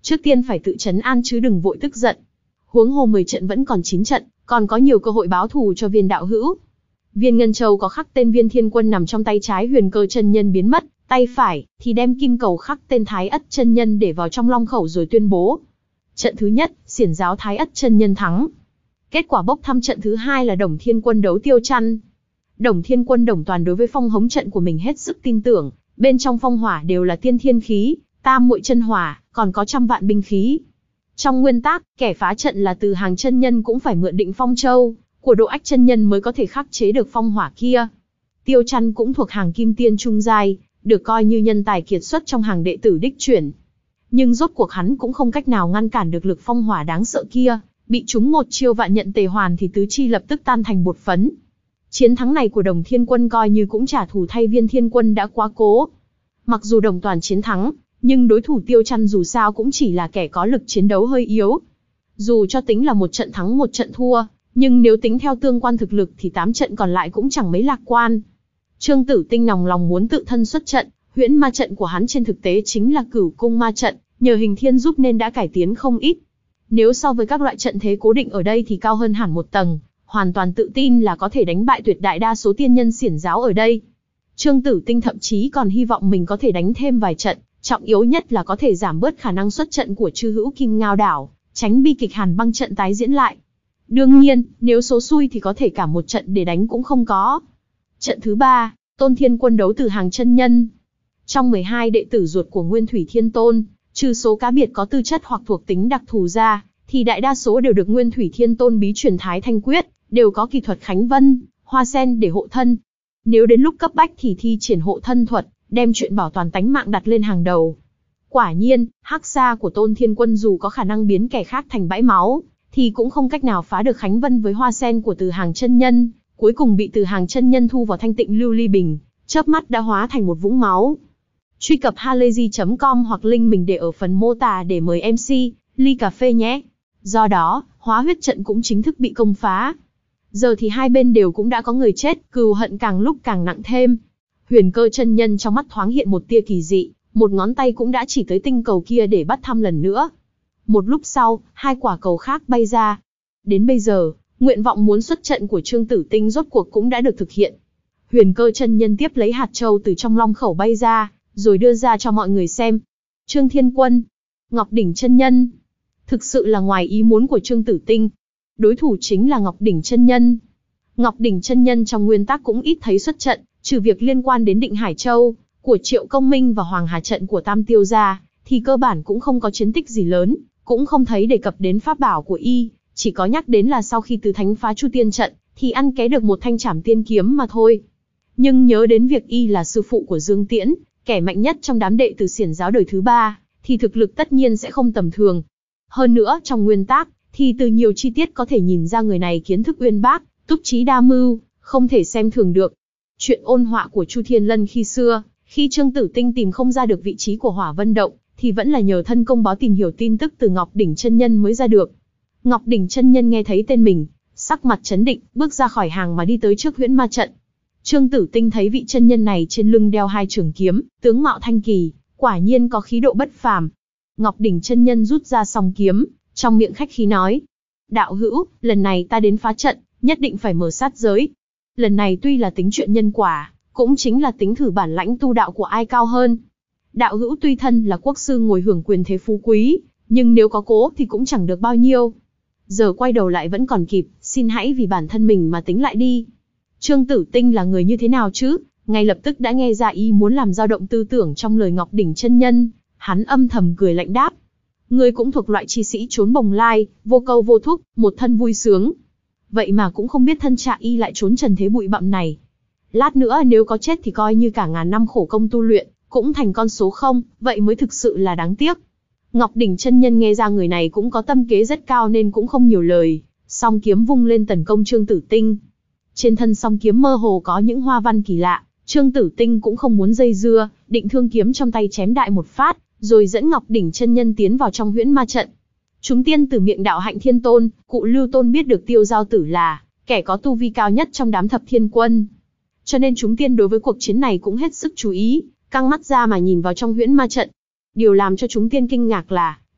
Trước tiên phải tự trấn an chứ đừng vội tức giận. Huống hồ mười trận vẫn còn chín trận, còn có nhiều cơ hội báo thù cho viên đạo hữu. Viên ngân châu có khắc tên Viên Thiên Quân nằm trong tay trái Huyền Cơ chân nhân biến mất, tay phải thì đem kim cầu khắc tên Thái Ất chân nhân để vào trong long khẩu rồi tuyên bố. Trận thứ nhất, xiển giáo Thái Ất chân nhân thắng. Kết quả bốc thăm trận thứ hai là Đồng Thiên Quân đấu Tiêu Chăn. Đồng Thiên Quân Đồng Toàn đối với phong hống trận của mình hết sức tin tưởng, bên trong phong hỏa đều là tiên thiên khí, tam muội chân hỏa, còn có trăm vạn binh khí. Trong nguyên tắc, kẻ phá trận là Từ Hàng chân nhân cũng phải mượn Định Phong Châu của Độ Ách chân nhân mới có thể khắc chế được phong hỏa kia. Tiêu Chăn cũng thuộc hàng kim tiên trung giai, được coi như nhân tài kiệt xuất trong hàng đệ tử đích chuyển. Nhưng rốt cuộc hắn cũng không cách nào ngăn cản được lực phong hỏa đáng sợ kia, bị trúng một chiêu vạn nhận tề hoàn thì tứ chi lập tức tan thành bột phấn. Chiến thắng này của Đồng Thiên Quân coi như cũng trả thù thay Viên Thiên Quân đã quá cố. Mặc dù Đồng Toàn chiến thắng, nhưng đối thủ Tiêu Chăn dù sao cũng chỉ là kẻ có lực chiến đấu hơi yếu. Dù cho tính là một trận thắng một trận thua, nhưng nếu tính theo tương quan thực lực thì tám trận còn lại cũng chẳng mấy lạc quan. Trương Tử Tinh nòng lòng muốn tự thân xuất trận, huyễn ma trận của hắn trên thực tế chính là Cửu Cung ma trận, nhờ hình thiên giúp nên đã cải tiến không ít. Nếu so với các loại trận thế cố định ở đây thì cao hơn hẳn một tầng, hoàn toàn tự tin là có thể đánh bại tuyệt đại đa số tiên nhân xiển giáo ở đây. Trương Tử Tinh thậm chí còn hy vọng mình có thể đánh thêm vài trận, trọng yếu nhất là có thể giảm bớt khả năng xuất trận của chư hữu Kim Ngao đảo, tránh bi kịch Hàn Băng trận tái diễn lại. Đương nhiên, nếu số xui thì có thể cả một trận để đánh cũng không có. Trận thứ ba, Tôn Thiên Quân đấu Từ Hàng chân nhân. Trong mười hai đệ tử ruột của Nguyên Thủy Thiên Tôn, trừ số cá biệt có tư chất hoặc thuộc tính đặc thù ra, thì đại đa số đều được Nguyên Thủy Thiên Tôn bí truyền Thái Thanh Quyết, đều có kỳ thuật Khánh Vân, Hoa Sen để hộ thân. Nếu đến lúc cấp bách thì thi triển hộ thân thuật, đem chuyện bảo toàn tánh mạng đặt lên hàng đầu. Quả nhiên, hắc xa của Tôn Thiên Quân dù có khả năng biến kẻ khác thành bãi máu, thì cũng không cách nào phá được Khánh Vân với Hoa Sen của Từ Hàng chân nhân, cuối cùng bị Từ Hàng chân nhân thu vào thanh tịnh lưu ly bình, chớp mắt đã hóa thành một vũng máu. Truy cập halayzi chấm com hoặc link mình để ở phần mô tả để mời em xê, ly cà phê nhé. Do đó, hóa huyết trận cũng chính thức bị công phá. Giờ thì hai bên đều cũng đã có người chết, cừu hận càng lúc càng nặng thêm. Huyền Cơ chân nhân trong mắt thoáng hiện một tia kỳ dị, một ngón tay cũng đã chỉ tới tinh cầu kia để bắt thăm lần nữa. Một lúc sau, hai quả cầu khác bay ra. Đến bây giờ, nguyện vọng muốn xuất trận của Trương Tử Tinh rốt cuộc cũng đã được thực hiện. Huyền Cơ chân nhân tiếp lấy hạt châu từ trong long khẩu bay ra, rồi đưa ra cho mọi người xem. Trương Thiên Quân, Ngọc Đỉnh chân nhân. Thực sự là ngoài ý muốn của Trương Tử Tinh. Đối thủ chính là Ngọc Đỉnh chân nhân. Ngọc Đỉnh chân nhân trong nguyên tắc cũng ít thấy xuất trận, trừ việc liên quan đến Định Hải Châu của Triệu Công Minh và Hoàng Hà trận của Tam Tiêu gia, thì cơ bản cũng không có chiến tích gì lớn, cũng không thấy đề cập đến pháp bảo của y, chỉ có nhắc đến là sau khi tứ thánh phá Chu Tiên trận, thì ăn ké được một thanh trảm tiên kiếm mà thôi. Nhưng nhớ đến việc y là sư phụ của Dương Tiễn, kẻ mạnh nhất trong đám đệ tử xiển giáo đời thứ ba, thì thực lực tất nhiên sẽ không tầm thường. Hơn nữa, trong nguyên tắc, thì từ nhiều chi tiết có thể nhìn ra người này kiến thức uyên bác, túc trí đa mưu, không thể xem thường được. Chuyện ôn họa của Chu Thiên Lân khi xưa, khi Trương Tử Tinh tìm không ra được vị trí của Hỏa Vân Động, thì vẫn là nhờ thân công báo tìm hiểu tin tức từ Ngọc Đỉnh chân nhân mới ra được. Ngọc Đỉnh chân nhân nghe thấy tên mình, sắc mặt chấn định, bước ra khỏi hàng mà đi tới trước huyễn ma trận. Trương Tử Tinh thấy vị chân nhân này trên lưng đeo hai trường kiếm, tướng mạo thanh kỳ, quả nhiên có khí độ bất phàm. Ngọc Đỉnh chân nhân rút ra song kiếm, trong miệng khách khí nói: "Đạo hữu, lần này ta đến phá trận, nhất định phải mở sát giới. Lần này tuy là tính chuyện nhân quả, cũng chính là tính thử bản lãnh tu đạo của ai cao hơn. Đạo hữu tuy thân là quốc sư ngồi hưởng quyền thế phú quý, nhưng nếu có cố thì cũng chẳng được bao nhiêu. Giờ quay đầu lại vẫn còn kịp, xin hãy vì bản thân mình mà tính lại đi." Trương Tử Tinh là người như thế nào chứ? Ngay lập tức đã nghe ra ý muốn làm dao động tư tưởng trong lời Ngọc Đỉnh chân nhân, hắn âm thầm cười lạnh đáp: "Ngươi cũng thuộc loại chi sĩ trốn bồng lai, vô câu vô thúc, một thân vui sướng. Vậy mà cũng không biết thân trạng y lại trốn trần thế bụi bặm này. Lát nữa nếu có chết thì coi như cả ngàn năm khổ công tu luyện, cũng thành con số không, vậy mới thực sự là đáng tiếc." Ngọc Đỉnh chân nhân nghe ra người này cũng có tâm kế rất cao nên cũng không nhiều lời, song kiếm vung lên tấn công Trương Tử Tinh. Trên thân song kiếm mơ hồ có những hoa văn kỳ lạ, Trương Tử Tinh cũng không muốn dây dưa, định thương kiếm trong tay chém đại một phát, rồi dẫn Ngọc Đỉnh chân nhân tiến vào trong huyễn ma trận. Chúng tiên từ miệng đạo hạnh thiên tôn, cụ Lưu Tôn biết được Tiêu Giao Tử là kẻ có tu vi cao nhất trong đám thập thiên quân. Cho nên chúng tiên đối với cuộc chiến này cũng hết sức chú ý, căng mắt ra mà nhìn vào trong huyễn ma trận. Điều làm cho chúng tiên kinh ngạc là,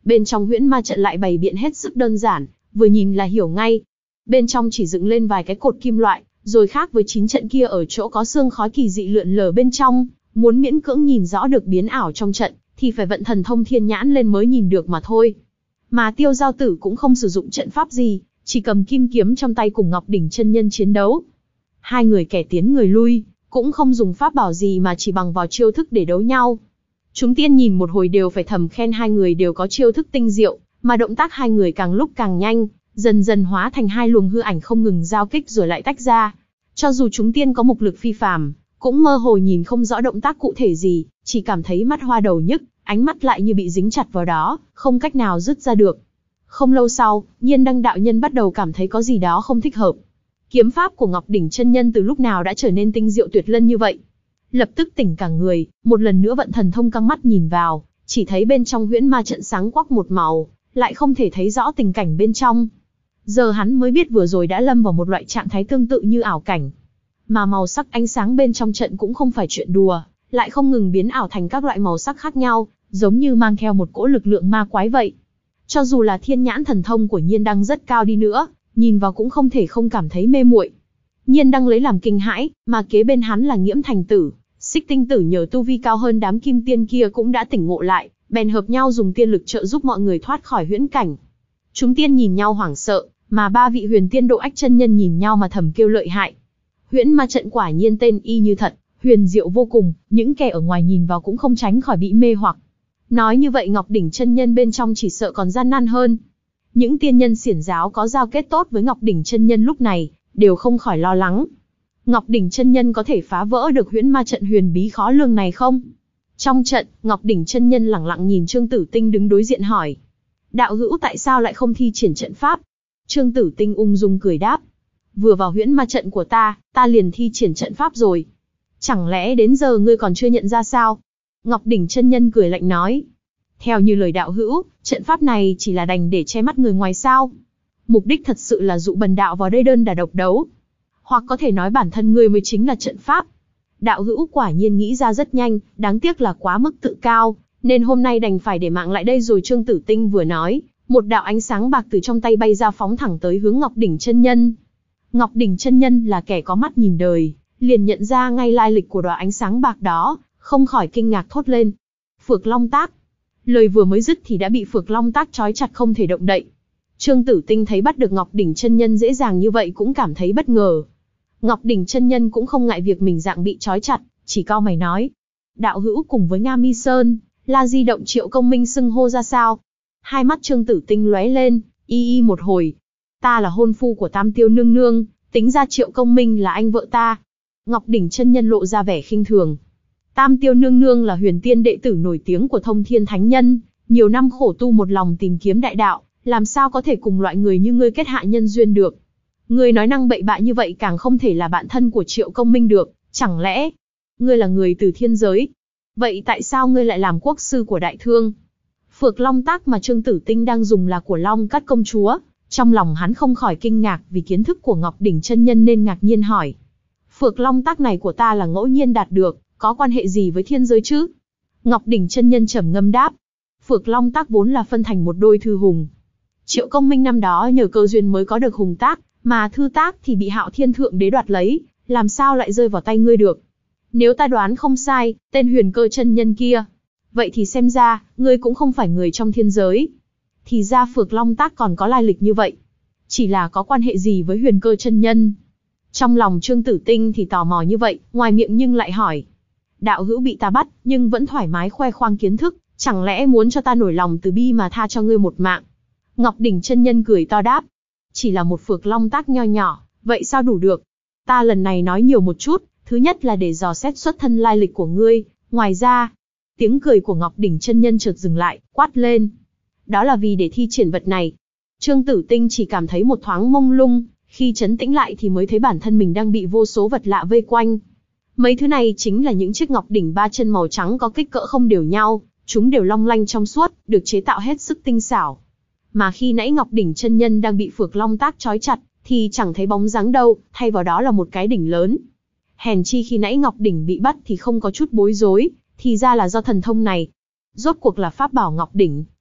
Bên trong huyễn ma trận lại bày biện hết sức đơn giản, vừa nhìn là hiểu ngay. Bên trong chỉ dựng lên vài cái cột kim loại, rồi khác với chín trận kia ở chỗ có sương khói kỳ dị lượn lờ bên trong, muốn miễn cưỡng nhìn rõ được biến ảo trong trận, thì phải vận thần thông thiên nhãn lên mới nhìn được mà thôi. Mà Tiêu Giao Tử cũng không sử dụng trận pháp gì, chỉ cầm kim kiếm trong tay cùng Ngọc Đỉnh chân nhân chiến đấu. Hai người kẻ tiến người lui, cũng không dùng pháp bảo gì mà chỉ bằng vào chiêu thức để đấu nhau. Chúng tiên nhìn một hồi đều phải thầm khen hai người đều có chiêu thức tinh diệu, mà động tác hai người càng lúc càng nhanh, dần dần hóa thành hai luồng hư ảnh không ngừng giao kích rồi lại tách ra. Cho dù chúng tiên có mục lực phi phàm, cũng mơ hồ nhìn không rõ động tác cụ thể gì, chỉ cảm thấy mắt hoa đầu nhức, ánh mắt lại như bị dính chặt vào đó, không cách nào dứt ra được. Không lâu sau, Nhiên Đăng đạo nhân bắt đầu cảm thấy có gì đó không thích hợp. Kiếm pháp của Ngọc Đỉnh chân nhân từ lúc nào đã trở nên tinh diệu tuyệt lân như vậy? Lập tức tỉnh cả người, một lần nữa vận thần thông căng mắt nhìn vào, chỉ thấy bên trong huyễn ma trận sáng quắc một màu, lại không thể thấy rõ tình cảnh bên trong. Giờ hắn mới biết vừa rồi đã lâm vào một loại trạng thái tương tự như ảo cảnh. Mà màu sắc ánh sáng bên trong trận cũng không phải chuyện đùa, lại không ngừng biến ảo thành các loại màu sắc khác nhau, giống như mang theo một cỗ lực lượng ma quái vậy. Cho dù là thiên nhãn thần thông của Nhiên Đăng rất cao đi nữa, nhìn vào cũng không thể không cảm thấy mê muội. Nhiên Đăng lấy làm kinh hãi, mà kế bên hắn là Nghiễm Thành Tử, Xích Tinh Tử nhờ tu vi cao hơn đám kim tiên kia cũng đã tỉnh ngộ lại, bèn hợp nhau dùng tiên lực trợ giúp mọi người thoát khỏi huyễn cảnh. Chúng tiên nhìn nhau hoảng sợ, mà ba vị huyền tiên độ ách chân nhân nhìn nhau mà thầm kêu lợi hại. Huyễn ma trận quả nhiên tên y như thật, huyền diệu vô cùng, những kẻ ở ngoài nhìn vào cũng không tránh khỏi bị mê hoặc. Nói như vậy Ngọc Đỉnh chân nhân bên trong chỉ sợ còn gian nan hơn. Những tiên nhân xiển giáo có giao kết tốt với Ngọc Đỉnh chân nhân lúc này, đều không khỏi lo lắng. Ngọc Đỉnh chân nhân có thể phá vỡ được huyễn ma trận huyền bí khó lường này không? Trong trận, Ngọc Đỉnh chân nhân lẳng lặng nhìn Trương Tử Tinh đứng đối diện hỏi. Đạo hữu tại sao lại không thi triển trận pháp? Trương Tử Tinh ung dung cười đáp. Vừa vào huyễn ma trận của ta, ta liền thi triển trận pháp rồi. Chẳng lẽ đến giờ ngươi còn chưa nhận ra sao? Ngọc Đỉnh chân nhân cười lạnh nói. Theo như lời đạo hữu, trận pháp này chỉ là đành để che mắt người ngoài sao? Mục đích thật sự là dụ bần đạo vào đây đơn đả độc đấu. Hoặc có thể nói bản thân ngươi mới chính là trận pháp. Đạo hữu quả nhiên nghĩ ra rất nhanh, đáng tiếc là quá mức tự cao, nên hôm nay đành phải để mạng lại đây rồi. Trương Tử Tinh vừa nói, một đạo ánh sáng bạc từ trong tay bay ra phóng thẳng tới hướng Ngọc Đỉnh chân nhân. Ngọc Đỉnh chân nhân là kẻ có mắt nhìn đời, liền nhận ra ngay lai lịch của đạo ánh sáng bạc đó, không khỏi kinh ngạc thốt lên. Phược Long Tác. Lời vừa mới dứt thì đã bị Phược Long Tác trói chặt không thể động đậy. Trương Tử Tinh thấy bắt được Ngọc Đỉnh chân nhân dễ dàng như vậy cũng cảm thấy bất ngờ. Ngọc Đỉnh chân nhân cũng không ngại việc mình dạng bị trói chặt, chỉ cau mày nói. Đạo hữu cùng với Nga Mi Sơn, La Di Động Triệu Công Minh xưng hô ra sao? Hai mắt Trương Tử Tinh lóe lên, y y một hồi. Ta là hôn phu của Tam Tiêu nương nương, tính ra Triệu Công Minh là anh vợ ta. Ngọc Đỉnh chân nhân lộ ra vẻ khinh thường. Tam Tiêu nương nương là huyền tiên đệ tử nổi tiếng của Thông Thiên Thánh Nhân, nhiều năm khổ tu một lòng tìm kiếm đại đạo, làm sao có thể cùng loại người như ngươi kết hạ nhân duyên được. Ngươi nói năng bậy bạ như vậy càng không thể là bạn thân của Triệu Công Minh được, chẳng lẽ ngươi là người từ thiên giới? Vậy tại sao ngươi lại làm quốc sư của Đại Thương? Phược Long Tác mà Trương Tử Tinh đang dùng là của Long Cát công chúa, trong lòng hắn không khỏi kinh ngạc vì kiến thức của Ngọc Đỉnh chân nhân nên ngạc nhiên hỏi. Phược Long Tác này của ta là ngẫu nhiên đạt được, có quan hệ gì với thiên giới chứ? Ngọc Đỉnh chân nhân trầm ngâm đáp. Phược Long Tác vốn là phân thành một đôi thư hùng. Triệu Công Minh năm đó nhờ cơ duyên mới có được hùng tác, mà thư tác thì bị Hạo Thiên Thượng Đế đoạt lấy, làm sao lại rơi vào tay ngươi được? Nếu ta đoán không sai, tên Huyền Cơ chân nhân kia, vậy thì xem ra, ngươi cũng không phải người trong thiên giới. Thì ra Phược Long Tác còn có lai lịch như vậy. Chỉ là có quan hệ gì với Huyền Cơ chân nhân? Trong lòng Trương Tử Tinh thì tò mò như vậy, ngoài miệng nhưng lại hỏi. Đạo hữu bị ta bắt, nhưng vẫn thoải mái khoe khoang kiến thức, chẳng lẽ muốn cho ta nổi lòng từ bi mà tha cho ngươi một mạng? Ngọc Đỉnh chân nhân cười to đáp. Chỉ là một Phược Long Tác nho nhỏ, vậy sao đủ được? Ta lần này nói nhiều một chút, thứ nhất là để dò xét xuất thân lai lịch của ngươi, ngoài ra... Tiếng cười của Ngọc Đỉnh chân nhân chợt dừng lại, quát lên. Đó là vì để thi triển vật này. Trương Tử Tinh chỉ cảm thấy một thoáng mông lung, khi trấn tĩnh lại thì mới thấy bản thân mình đang bị vô số vật lạ vây quanh. Mấy thứ này chính là những chiếc ngọc đỉnh ba chân màu trắng có kích cỡ không đều nhau, chúng đều long lanh trong suốt, được chế tạo hết sức tinh xảo. Mà khi nãy Ngọc Đỉnh chân nhân đang bị Phược Long Tác trói chặt, thì chẳng thấy bóng dáng đâu, thay vào đó là một cái đỉnh lớn. Hèn chi khi nãy Ngọc Đỉnh bị bắt thì không có chút bối rối, thì ra là do thần thông này. Rốt cuộc là pháp bảo Ngọc Đỉnh,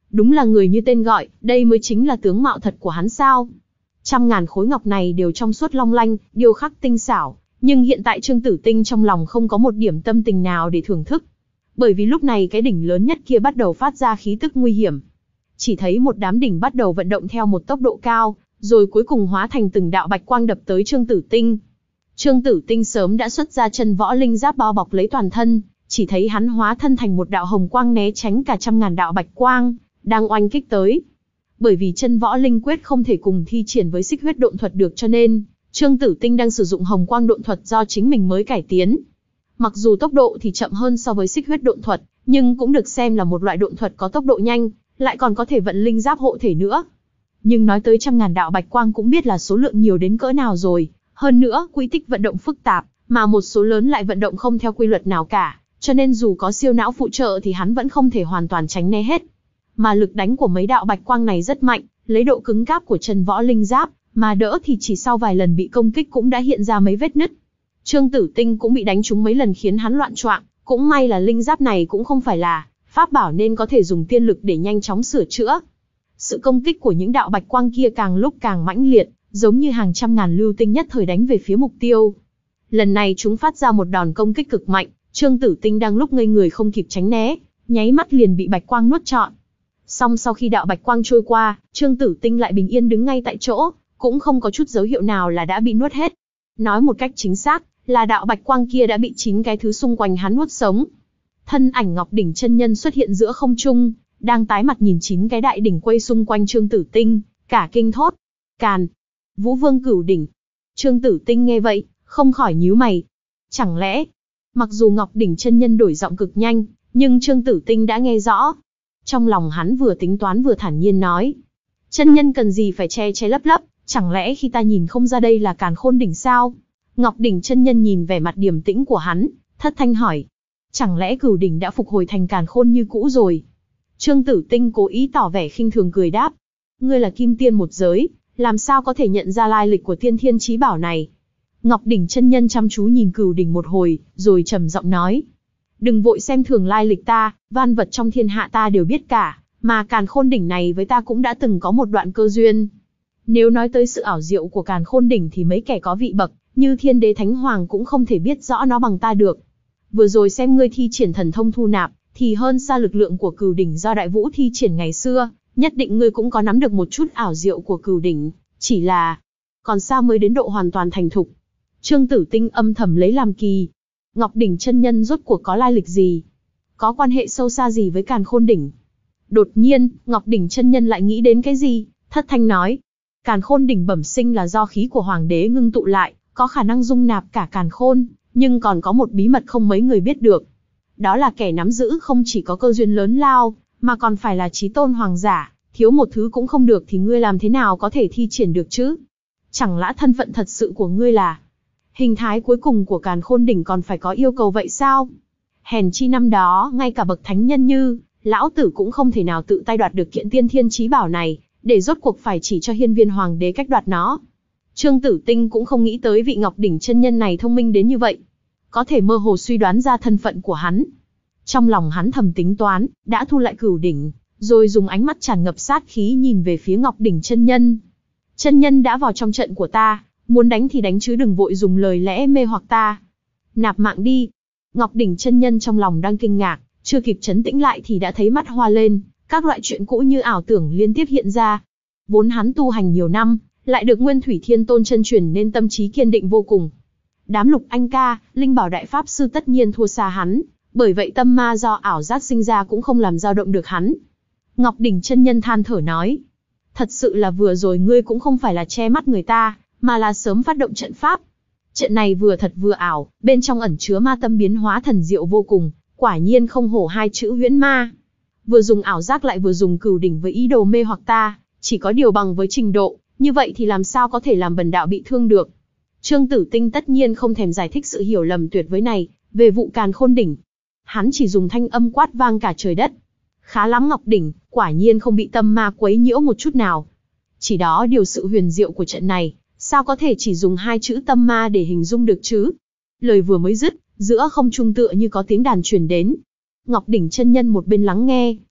Đúng là người như tên gọi, đây mới chính là tướng mạo thật của hắn sao? Trăm ngàn khối ngọc này đều trong suốt long lanh, điêu khắc tinh xảo, nhưng hiện tại Trương Tử Tinh trong lòng không có một điểm tâm tình nào để thưởng thức. Bởi vì lúc này cái đỉnh lớn nhất kia bắt đầu phát ra khí tức nguy hiểm. Chỉ thấy một đám đỉnh bắt đầu vận động theo một tốc độ cao, rồi cuối cùng hóa thành từng đạo bạch quang đập tới Trương Tử Tinh. Trương Tử Tinh sớm đã xuất ra chân võ linh giáp bao bọc lấy toàn thân, chỉ thấy hắn hóa thân thành một đạo hồng quang né tránh cả trăm ngàn đạo bạch quang, đang oanh kích tới. Bởi vì chân võ linh quyết không thể cùng thi triển với xích huyết độn thuật được cho nên, Trương Tử Tinh đang sử dụng hồng quang độn thuật do chính mình mới cải tiến. Mặc dù tốc độ thì chậm hơn so với xích huyết độn thuật, nhưng cũng được xem là một loại độn thuật có tốc độ nhanh, lại còn có thể vận linh giáp hộ thể nữa. Nhưng nói tới trăm ngàn đạo bạch quang cũng biết là số lượng nhiều đến cỡ nào rồi, hơn nữa quy tích vận động phức tạp, mà một số lớn lại vận động không theo quy luật nào cả, cho nên dù có siêu não phụ trợ thì hắn vẫn không thể hoàn toàn tránh né hết. Mà lực đánh của mấy đạo bạch quang này rất mạnh, lấy độ cứng cáp của chân võ linh giáp, mà đỡ thì chỉ sau vài lần bị công kích cũng đã hiện ra mấy vết nứt. Trương Tử Tinh cũng bị đánh trúng mấy lần khiến hắn loạn choạng, cũng may là linh giáp này cũng không phải là pháp bảo nên có thể dùng tiên lực để nhanh chóng sửa chữa. Sự công kích của những đạo bạch quang kia càng lúc càng mãnh liệt, giống như hàng trăm ngàn lưu tinh nhất thời đánh về phía mục tiêu. Lần này chúng phát ra một đòn công kích cực mạnh, Trương Tử Tinh đang lúc ngây người không kịp tránh né, nháy mắt liền bị bạch quang nuốt trọn. Song sau khi đạo bạch quang trôi qua, Trương Tử Tinh lại bình yên đứng ngay tại chỗ, cũng không có chút dấu hiệu nào là đã bị nuốt hết. Nói một cách chính xác, là đạo bạch quang kia đã bị chín cái thứ xung quanh hắn nuốt sống. Thân ảnh Ngọc Đỉnh chân nhân xuất hiện giữa không trung, đang tái mặt nhìn chín cái đại đỉnh quay xung quanh Trương Tử Tinh, cả kinh thốt: "Càn, Vũ Vương Cửu đỉnh." Trương Tử Tinh nghe vậy, không khỏi nhíu mày. Chẳng lẽ, mặc dù Ngọc Đỉnh chân nhân đổi giọng cực nhanh, nhưng Trương Tử Tinh đã nghe rõ. Trong lòng hắn vừa tính toán vừa thản nhiên nói: "Chân nhân cần gì phải che che lấp lấp, chẳng lẽ khi ta nhìn không ra đây là Càn Khôn đỉnh sao?" Ngọc Đỉnh chân nhân nhìn vẻ mặt điềm tĩnh của hắn, thất thanh hỏi: "Chẳng lẽ Cửu đỉnh đã phục hồi thành Càn Khôn như cũ rồi?" Trương Tử Tinh cố ý tỏ vẻ khinh thường cười đáp: "Ngươi là kim tiên một giới, làm sao có thể nhận ra lai lịch của tiên thiên chí bảo này?" Ngọc Đỉnh chân nhân chăm chú nhìn Cửu đỉnh một hồi, rồi trầm giọng nói: "Đừng vội xem thường lai lịch ta, van vật trong thiên hạ ta đều biết cả, mà Càn Khôn đỉnh này với ta cũng đã từng có một đoạn cơ duyên. Nếu nói tới sự ảo diệu của Càn Khôn đỉnh thì mấy kẻ có vị bậc như Thiên Đế Thánh Hoàng cũng không thể biết rõ nó bằng ta được. Vừa rồi xem ngươi thi triển thần thông thu nạp, thì hơn xa lực lượng của Cửu đỉnh do Đại Vũ thi triển ngày xưa, nhất định ngươi cũng có nắm được một chút ảo diệu của Cửu đỉnh, chỉ là còn xa mới đến độ hoàn toàn thành thục." Trương Tử Tinh âm thầm lấy làm kỳ. Ngọc Đỉnh chân nhân rốt cuộc có lai lịch gì? Có quan hệ sâu xa gì với Càn Khôn đỉnh? Đột nhiên, Ngọc Đỉnh chân nhân lại nghĩ đến cái gì, thất thanh nói: "Càn Khôn đỉnh bẩm sinh là do khí của Hoàng đế ngưng tụ lại, có khả năng dung nạp cả Càn Khôn, nhưng còn có một bí mật không mấy người biết được. Đó là kẻ nắm giữ không chỉ có cơ duyên lớn lao, mà còn phải là chí tôn hoàng giả, thiếu một thứ cũng không được thì ngươi làm thế nào có thể thi triển được chứ? Chẳng lẽ thân phận thật sự của ngươi là hình thái cuối cùng của Càn Khôn đỉnh còn phải có yêu cầu vậy sao? Hèn chi năm đó, ngay cả bậc thánh nhân như lão tử cũng không thể nào tự tay đoạt được kiện tiên thiên chí bảo này, để rốt cuộc phải chỉ cho hiên viên hoàng đế cách đoạt nó." Trương Tử Tinh cũng không nghĩ tới vị Ngọc Đỉnh chân nhân này thông minh đến như vậy, có thể mơ hồ suy đoán ra thân phận của hắn. Trong lòng hắn thầm tính toán, đã thu lại Cửu đỉnh, rồi dùng ánh mắt tràn ngập sát khí nhìn về phía Ngọc Đỉnh chân nhân. "Chân nhân đã vào trong trận của ta, muốn đánh thì đánh chứ đừng vội dùng lời lẽ mê hoặc ta. Nạp mạng đi." Ngọc Đỉnh chân nhân trong lòng đang kinh ngạc, chưa kịp trấn tĩnh lại thì đã thấy mắt hoa lên, các loại chuyện cũ như ảo tưởng liên tiếp hiện ra. Vốn hắn tu hành nhiều năm, lại được Nguyên Thủy Thiên Tôn chân truyền nên tâm trí kiên định vô cùng. Đám Lục Anh Ca, Linh Bảo Đại Pháp Sư tất nhiên thua xa hắn, bởi vậy tâm ma do ảo giác sinh ra cũng không làm dao động được hắn. Ngọc Đỉnh chân nhân than thở nói: "Thật sự là vừa rồi ngươi cũng không phải là che mắt người ta, mà là sớm phát động trận pháp. Trận này vừa thật vừa ảo, bên trong ẩn chứa ma tâm biến hóa thần diệu vô cùng, quả nhiên không hổ hai chữ huyễn ma. Vừa dùng ảo giác lại vừa dùng Cửu đỉnh với ý đồ mê hoặc ta, chỉ có điều bằng với trình độ, như vậy thì làm sao có thể làm bần đạo bị thương được." Trương Tử Tinh tất nhiên không thèm giải thích sự hiểu lầm tuyệt với này, về vụ Càn Khôn đỉnh. Hắn chỉ dùng thanh âm quát vang cả trời đất: "Khá lắm Ngọc Đỉnh, quả nhiên không bị tâm ma quấy nhiễu một chút nào. Chỉ đó điều sự huyền diệu của trận này, sao có thể chỉ dùng hai chữ tâm ma để hình dung được chứ?" Lời vừa mới dứt, giữa không trung tựa như có tiếng đàn truyền đến. Ngọc Đỉnh chân nhân một bên lắng nghe,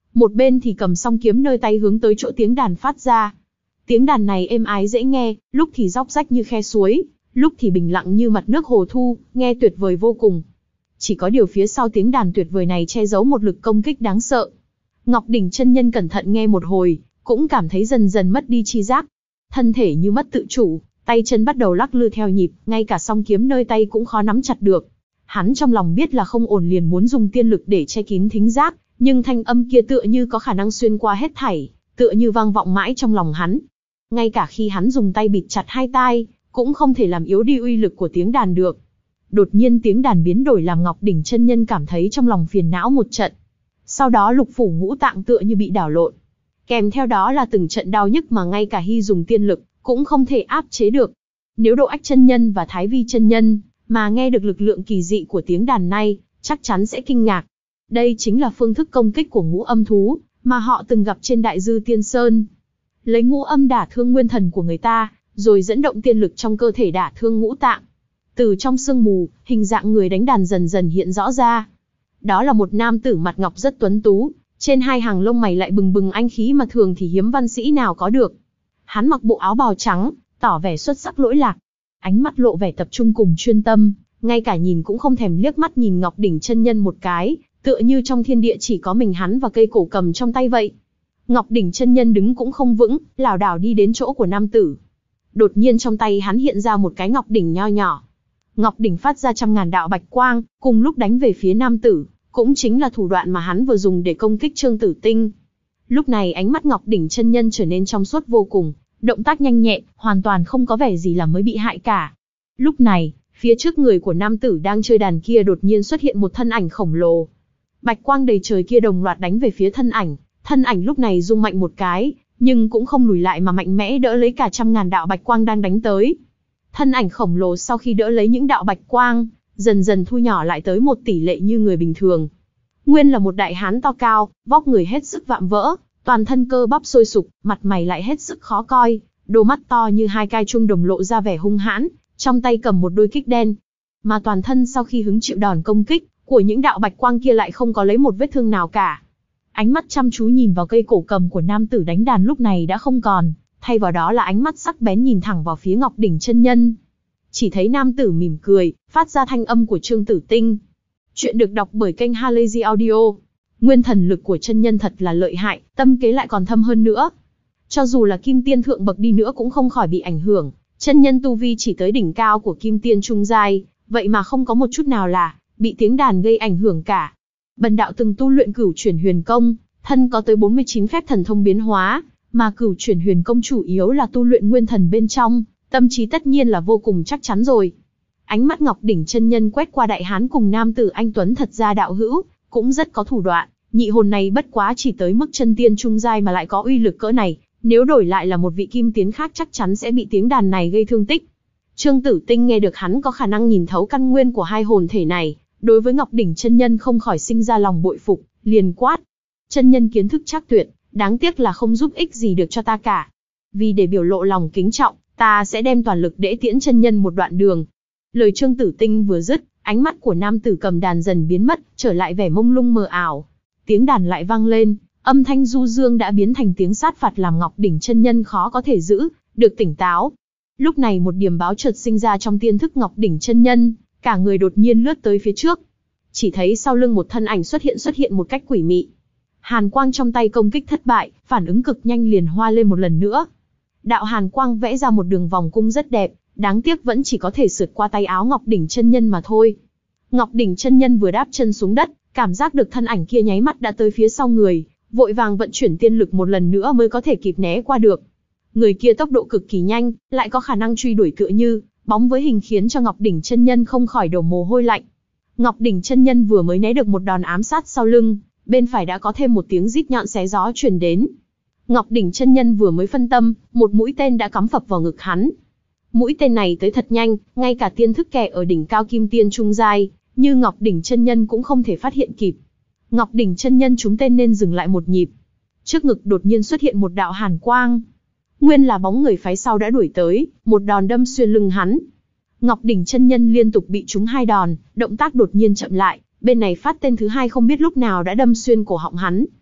một bên thì cầm song kiếm nơi tay hướng tới chỗ tiếng đàn phát ra. Tiếng đàn này êm ái dễ nghe, lúc thì róc rách như khe suối, lúc thì bình lặng như mặt nước hồ thu, nghe tuyệt vời vô cùng. Chỉ có điều phía sau tiếng đàn tuyệt vời này che giấu một lực công kích đáng sợ. Ngọc Đỉnh chân nhân cẩn thận nghe một hồi, cũng cảm thấy dần dần mất đi chi giác. Thân thể như mất tự chủ, tay chân bắt đầu lắc lư theo nhịp, ngay cả song kiếm nơi tay cũng khó nắm chặt được. Hắn trong lòng biết là không ổn liền muốn dùng tiên lực để che kín thính giác, nhưng thanh âm kia tựa như có khả năng xuyên qua hết thảy, tựa như vang vọng mãi trong lòng hắn. Ngay cả khi hắn dùng tay bịt chặt hai tai, cũng không thể làm yếu đi uy lực của tiếng đàn được. Đột nhiên tiếng đàn biến đổi làm Ngọc Đỉnh chân nhân cảm thấy trong lòng phiền não một trận. Sau đó lục phủ ngũ tạng tựa như bị đảo lộn. Kèm theo đó là từng trận đau nhức mà ngay cả hy dùng tiên lực, cũng không thể áp chế được. Nếu Độ Ách chân nhân và Thái Vi chân nhân, mà nghe được lực lượng kỳ dị của tiếng đàn này, chắc chắn sẽ kinh ngạc. Đây chính là phương thức công kích của ngũ âm thú, mà họ từng gặp trên Đại Dư Tiên Sơn. Lấy ngũ âm đả thương nguyên thần của người ta, rồi dẫn động tiên lực trong cơ thể đả thương ngũ tạng. Từ trong sương mù, hình dạng người đánh đàn dần dần hiện rõ ra. Đó là một nam tử mặt ngọc rất tuấn tú, trên hai hàng lông mày lại bừng bừng anh khí mà thường thì hiếm văn sĩ nào có được. Hắn mặc bộ áo bào trắng, tỏ vẻ xuất sắc lỗi lạc. Ánh mắt lộ vẻ tập trung cùng chuyên tâm, ngay cả nhìn cũng không thèm liếc mắt nhìn Ngọc Đỉnh chân nhân một cái, tựa như trong thiên địa chỉ có mình hắn và cây cổ cầm trong tay vậy. Ngọc Đỉnh chân nhân đứng cũng không vững, lảo đảo đi đến chỗ của nam tử. Đột nhiên trong tay hắn hiện ra một cái ngọc đỉnh nho nhỏ. Ngọc đỉnh phát ra trăm ngàn đạo bạch quang, cùng lúc đánh về phía nam tử, cũng chính là thủ đoạn mà hắn vừa dùng để công kích Trương Tử Tinh. Lúc này ánh mắt Ngọc Đỉnh chân nhân trở nên trong suốt vô cùng, động tác nhanh nhẹn, hoàn toàn không có vẻ gì là mới bị hại cả. Lúc này, phía trước người của nam tử đang chơi đàn kia đột nhiên xuất hiện một thân ảnh khổng lồ. Bạch quang đầy trời kia đồng loạt đánh về phía thân ảnh, thân ảnh lúc này rung mạnh một cái, nhưng cũng không lùi lại mà mạnh mẽ đỡ lấy cả trăm ngàn đạo bạch quang đang đánh tới. Thân ảnh khổng lồ sau khi đỡ lấy những đạo bạch quang, dần dần thu nhỏ lại tới một tỷ lệ như người bình thường. Nguyên là một đại hán to cao, vóc người hết sức vạm vỡ, toàn thân cơ bắp sôi sục, mặt mày lại hết sức khó coi, đôi mắt to như hai cai chuông đồng lộ ra vẻ hung hãn, trong tay cầm một đôi kích đen. Mà toàn thân sau khi hứng chịu đòn công kích của những đạo bạch quang kia lại không có lấy một vết thương nào cả. Ánh mắt chăm chú nhìn vào cây cổ cầm của nam tử đánh đàn lúc này đã không còn, thay vào đó là ánh mắt sắc bén nhìn thẳng vào phía Ngọc Đỉnh chân nhân. Chỉ thấy nam tử mỉm cười, phát ra thanh âm của Trương Tử Tinh. Chuyện được đọc bởi kênh Halazy Audio. Nguyên thần lực của chân nhân thật là lợi hại, tâm kế lại còn thâm hơn nữa. Cho dù là kim tiên thượng bậc đi nữa cũng không khỏi bị ảnh hưởng, chân nhân tu vi chỉ tới đỉnh cao của kim tiên trung giai, vậy mà không có một chút nào là bị tiếng đàn gây ảnh hưởng cả. Bần đạo từng tu luyện Cửu Chuyển Huyền Công, thân có tới bốn mươi chín phép thần thông biến hóa, mà Cửu Chuyển Huyền Công chủ yếu là tu luyện nguyên thần bên trong, tâm trí tất nhiên là vô cùng chắc chắn rồi. Ánh mắt Ngọc Đỉnh chân nhân quét qua đại hán cùng nam tử anh tuấn thật ra đạo hữu, cũng rất có thủ đoạn, nhị hồn này bất quá chỉ tới mức chân tiên trung giai mà lại có uy lực cỡ này, nếu đổi lại là một vị kim tiến khác chắc chắn sẽ bị tiếng đàn này gây thương tích. Trương Tử Tinh nghe được hắn có khả năng nhìn thấu căn nguyên của hai hồn thể này, đối với Ngọc Đỉnh chân nhân không khỏi sinh ra lòng bội phục, liền quát: chân nhân kiến thức trác tuyệt, đáng tiếc là không giúp ích gì được cho ta cả. Vì để biểu lộ lòng kính trọng, ta sẽ đem toàn lực để tiễn chân nhân một đoạn đường. Lời Trương Tử Tinh vừa dứt, ánh mắt của nam tử cầm đàn dần biến mất, trở lại vẻ mông lung mờ ảo. Tiếng đàn lại vang lên, âm thanh du dương đã biến thành tiếng sát phạt làm Ngọc Đỉnh chân nhân khó có thể giữ được tỉnh táo. Lúc này một điểm báo chợt sinh ra trong tiên thức Ngọc Đỉnh chân nhân, cả người đột nhiên lướt tới phía trước. Chỉ thấy sau lưng một thân ảnh xuất hiện xuất hiện một cách quỷ mị. Hàn quang trong tay công kích thất bại, phản ứng cực nhanh liền hoa lên một lần nữa. Đạo hàn quang vẽ ra một đường vòng cung rất đẹp, đáng tiếc vẫn chỉ có thể sượt qua tay áo Ngọc Đỉnh chân nhân mà thôi. Ngọc Đỉnh chân nhân vừa đáp chân xuống đất, cảm giác được thân ảnh kia nháy mắt đã tới phía sau người, vội vàng vận chuyển tiên lực một lần nữa mới có thể kịp né qua được. Người kia tốc độ cực kỳ nhanh, lại có khả năng truy đuổi tựa như bóng với hình khiến cho Ngọc Đỉnh chân nhân không khỏi đổ mồ hôi lạnh. Ngọc Đỉnh chân nhân vừa mới né được một đòn ám sát sau lưng, bên phải đã có thêm một tiếng rít nhọn xé gió truyền đến. Ngọc Đỉnh chân nhân vừa mới phân tâm, một mũi tên đã cắm phập vào ngực hắn. Mũi tên này tới thật nhanh, ngay cả tiên thức kẻ ở đỉnh cao kim tiên trung giai, như Ngọc Đỉnh chân nhân cũng không thể phát hiện kịp. Ngọc Đỉnh chân nhân trúng tên nên dừng lại một nhịp. Trước ngực đột nhiên xuất hiện một đạo hàn quang. Nguyên là bóng người phái sau đã đuổi tới, một đòn đâm xuyên lưng hắn. Ngọc Đỉnh chân nhân liên tục bị trúng hai đòn, động tác đột nhiên chậm lại, bên này phát tên thứ hai không biết lúc nào đã đâm xuyên cổ họng hắn.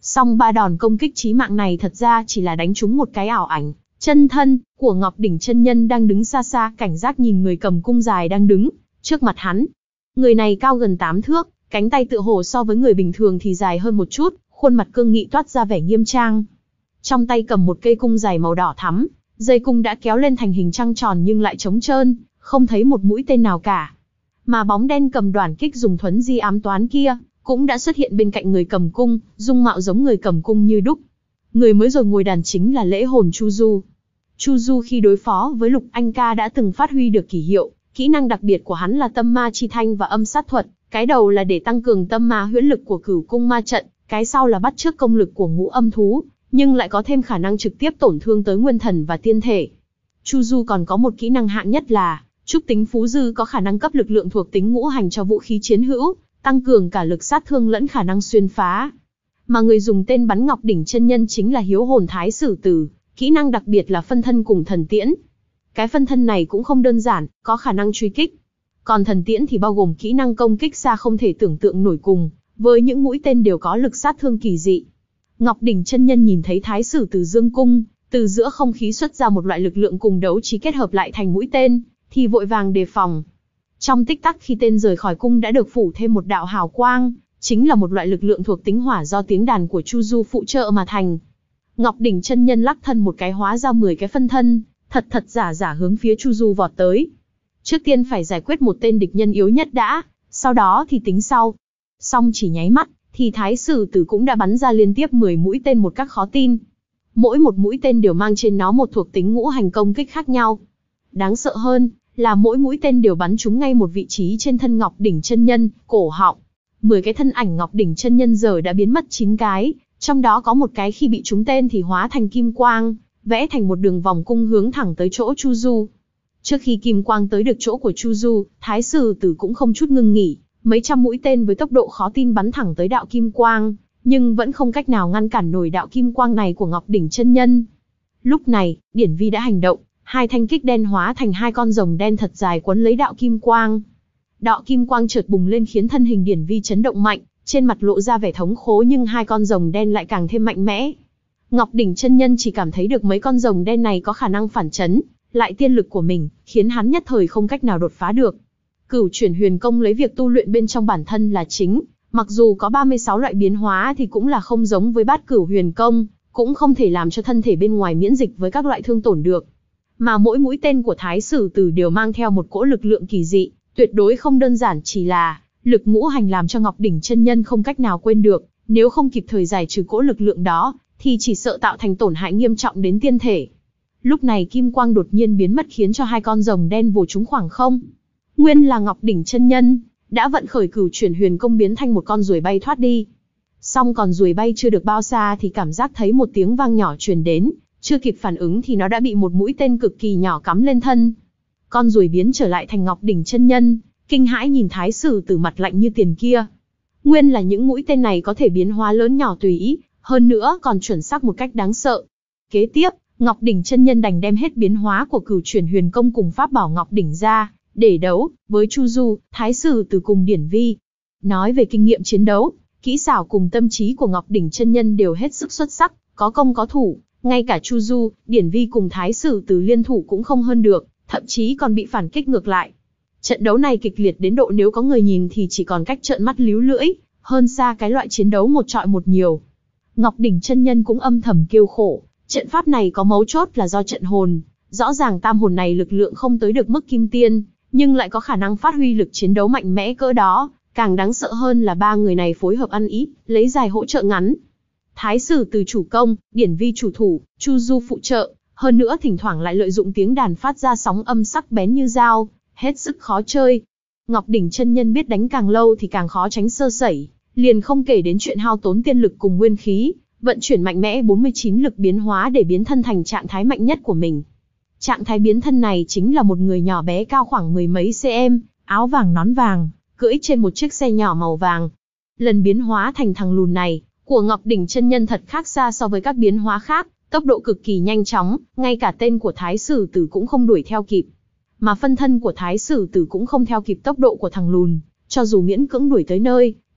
Song ba đòn công kích chí mạng này thật ra chỉ là đánh trúng một cái ảo ảnh chân thân của Ngọc Đỉnh chân nhân đang đứng xa xa, cảnh giác nhìn người cầm cung dài đang đứng trước mặt hắn. Người này cao gần tám thước, cánh tay tựa hồ so với người bình thường thì dài hơn một chút, khuôn mặt cương nghị toát ra vẻ nghiêm trang. Trong tay cầm một cây cung dài màu đỏ thắm, dây cung đã kéo lên thành hình trăng tròn nhưng lại trống trơn, không thấy một mũi tên nào cả. Mà bóng đen cầm đoản kích dùng thuấn di ám toán kia cũng đã xuất hiện bên cạnh người cầm cung, dung mạo giống người cầm cung như đúc. Người mới rồi ngồi đàn chính là lễ hồn Chu Du. Chu Du khi đối phó với Lục Anh Ca đã từng phát huy được kỳ hiệu, kỹ năng đặc biệt của hắn là tâm ma chi thanh và âm sát thuật, cái đầu là để tăng cường tâm ma huyễn lực của Cửu Cung ma trận, cái sau là bắt chước công lực của ngũ âm thú, nhưng lại có thêm khả năng trực tiếp tổn thương tới nguyên thần và tiên thể. Chu Du còn có một kỹ năng hạng nhất là trúc tính phú dư, có khả năng cấp lực lượng thuộc tính ngũ hành cho vũ khí chiến hữu, tăng cường cả lực sát thương lẫn khả năng xuyên phá. Mà người dùng tên bắn Ngọc Đỉnh chân nhân chính là Hiếu Hồn Thái Sử Tử, kỹ năng đặc biệt là phân thân cùng thần tiễn. Cái phân thân này cũng không đơn giản, có khả năng truy kích. Còn thần tiễn thì bao gồm kỹ năng công kích xa không thể tưởng tượng nổi, cùng với những mũi tên đều có lực sát thương kỳ dị. Ngọc Đỉnh chân nhân nhìn thấy Thái Sử Tử dương cung, từ giữa không khí xuất ra một loại lực lượng cùng đấu trí kết hợp lại thành mũi tên, thì vội vàng đề phòng. Trong tích tắc khi tên rời khỏi cung đã được phủ thêm một đạo hào quang, chính là một loại lực lượng thuộc tính hỏa do tiếng đàn của Chu Du phụ trợ mà thành. Ngọc Đỉnh chân nhân lắc thân một cái hóa ra mười cái phân thân, thật thật giả giả hướng phía Chu Du vọt tới. Trước tiên phải giải quyết một tên địch nhân yếu nhất đã, sau đó thì tính sau. Xong chỉ nháy mắt, thì Thái Sử Tử cũng đã bắn ra liên tiếp mười mũi tên một cách khó tin. Mỗi một mũi tên đều mang trên nó một thuộc tính ngũ hành công kích khác nhau. Đáng sợ hơn là mỗi mũi tên đều bắn trúng ngay một vị trí trên thân Ngọc Đỉnh chân nhân, cổ họng. mười cái thân ảnh Ngọc Đỉnh chân nhân giờ đã biến mất chín cái, trong đó có một cái khi bị trúng tên thì hóa thành kim quang, vẽ thành một đường vòng cung hướng thẳng tới chỗ Chu Du. Trước khi kim quang tới được chỗ của Chu Du, Thái Sử Tử cũng không chút ngưng nghỉ, mấy trăm mũi tên với tốc độ khó tin bắn thẳng tới đạo kim quang, nhưng vẫn không cách nào ngăn cản nổi đạo kim quang này của Ngọc Đỉnh chân nhân. Lúc này, Điển Vi đã hành động, hai thanh kích đen hóa thành hai con rồng đen thật dài quấn lấy đạo kim quang. Đạo kim quang chợt bùng lên khiến thân hình Điển Vi chấn động mạnh, trên mặt lộ ra vẻ thống khổ, nhưng hai con rồng đen lại càng thêm mạnh mẽ. Ngọc Đỉnh chân nhân chỉ cảm thấy được mấy con rồng đen này có khả năng phản chấn lại tiên lực của mình, khiến hắn nhất thời không cách nào đột phá được. Cửu Chuyển Huyền Công lấy việc tu luyện bên trong bản thân là chính, mặc dù có ba mươi sáu loại biến hóa thì cũng là không giống với Bát Cửu Huyền Công, cũng không thể làm cho thân thể bên ngoài miễn dịch với các loại thương tổn được. Mà mỗi mũi tên của Thái Sử Tử đều mang theo một cỗ lực lượng kỳ dị, tuyệt đối không đơn giản chỉ là lực ngũ hành, làm cho Ngọc Đỉnh chân nhân không cách nào quên được, nếu không kịp thời giải trừ cỗ lực lượng đó, thì chỉ sợ tạo thành tổn hại nghiêm trọng đến tiên thể. Lúc này kim quang đột nhiên biến mất khiến cho hai con rồng đen vồ trúng khoảng không. Nguyên là Ngọc Đỉnh chân nhân đã vận khởi Cửu Chuyển Huyền Công biến thành một con ruồi bay thoát đi. Song còn ruồi bay chưa được bao xa thì cảm giác thấy một tiếng vang nhỏ truyền đến, chưa kịp phản ứng thì nó đã bị một mũi tên cực kỳ nhỏ cắm lên thân. Con ruồi biến trở lại thành Ngọc Đỉnh chân nhân, kinh hãi nhìn Thái Sử Tử mặt lạnh như tiền kia. Nguyên là những mũi tên này có thể biến hóa lớn nhỏ tùy ý, hơn nữa còn chuẩn xác một cách đáng sợ. Kế tiếp, Ngọc Đỉnh chân nhân đành đem hết biến hóa của Cửu Chuyển Huyền Công cùng pháp bảo Ngọc Đỉnh ra để đấu với Chu Du, Thái Sử Tử cùng Điển Vi. Nói về kinh nghiệm chiến đấu, kỹ xảo cùng tâm trí của Ngọc Đỉnh chân nhân đều hết sức xuất sắc, có công có thủ, ngay cả Chu Du, Điển Vi cùng Thái Sử Tử liên thủ cũng không hơn được, thậm chí còn bị phản kích ngược lại. Trận đấu này kịch liệt đến độ nếu có người nhìn thì chỉ còn cách trợn mắt líu lưỡi, hơn xa cái loại chiến đấu một trọi một nhiều. Ngọc Đỉnh chân nhân cũng âm thầm kêu khổ, trận pháp này có mấu chốt là do trận hồn, rõ ràng tam hồn này lực lượng không tới được mức kim tiên, nhưng lại có khả năng phát huy lực chiến đấu mạnh mẽ cỡ đó, càng đáng sợ hơn là ba người này phối hợp ăn ý, lấy dài hỗ trợ ngắn. Thái Sử Tử chủ công, Điển Vi chủ thủ, Chu Du phụ trợ, hơn nữa thỉnh thoảng lại lợi dụng tiếng đàn phát ra sóng âm sắc bén như dao, hết sức khó chơi. Ngọc Đỉnh chân nhân biết đánh càng lâu thì càng khó tránh sơ sẩy, liền không kể đến chuyện hao tốn tiên lực cùng nguyên khí, vận chuyển mạnh mẽ bốn mươi chín lực biến hóa để biến thân thành trạng thái mạnh nhất của mình. Trạng thái biến thân này chính là một người nhỏ bé cao khoảng mười mấy cm, áo vàng nón vàng, cưỡi trên một chiếc xe nhỏ màu vàng. Lần biến hóa thành thằng lùn này của Ngọc Đỉnh chân nhân thật khác xa so với các biến hóa khác, tốc độ cực kỳ nhanh chóng, ngay cả tên của Thái Sử Tử cũng không đuổi theo kịp. Mà phân thân của Thái Sử Tử cũng không theo kịp tốc độ của thằng lùn, cho dù miễn cưỡng đuổi tới nơi,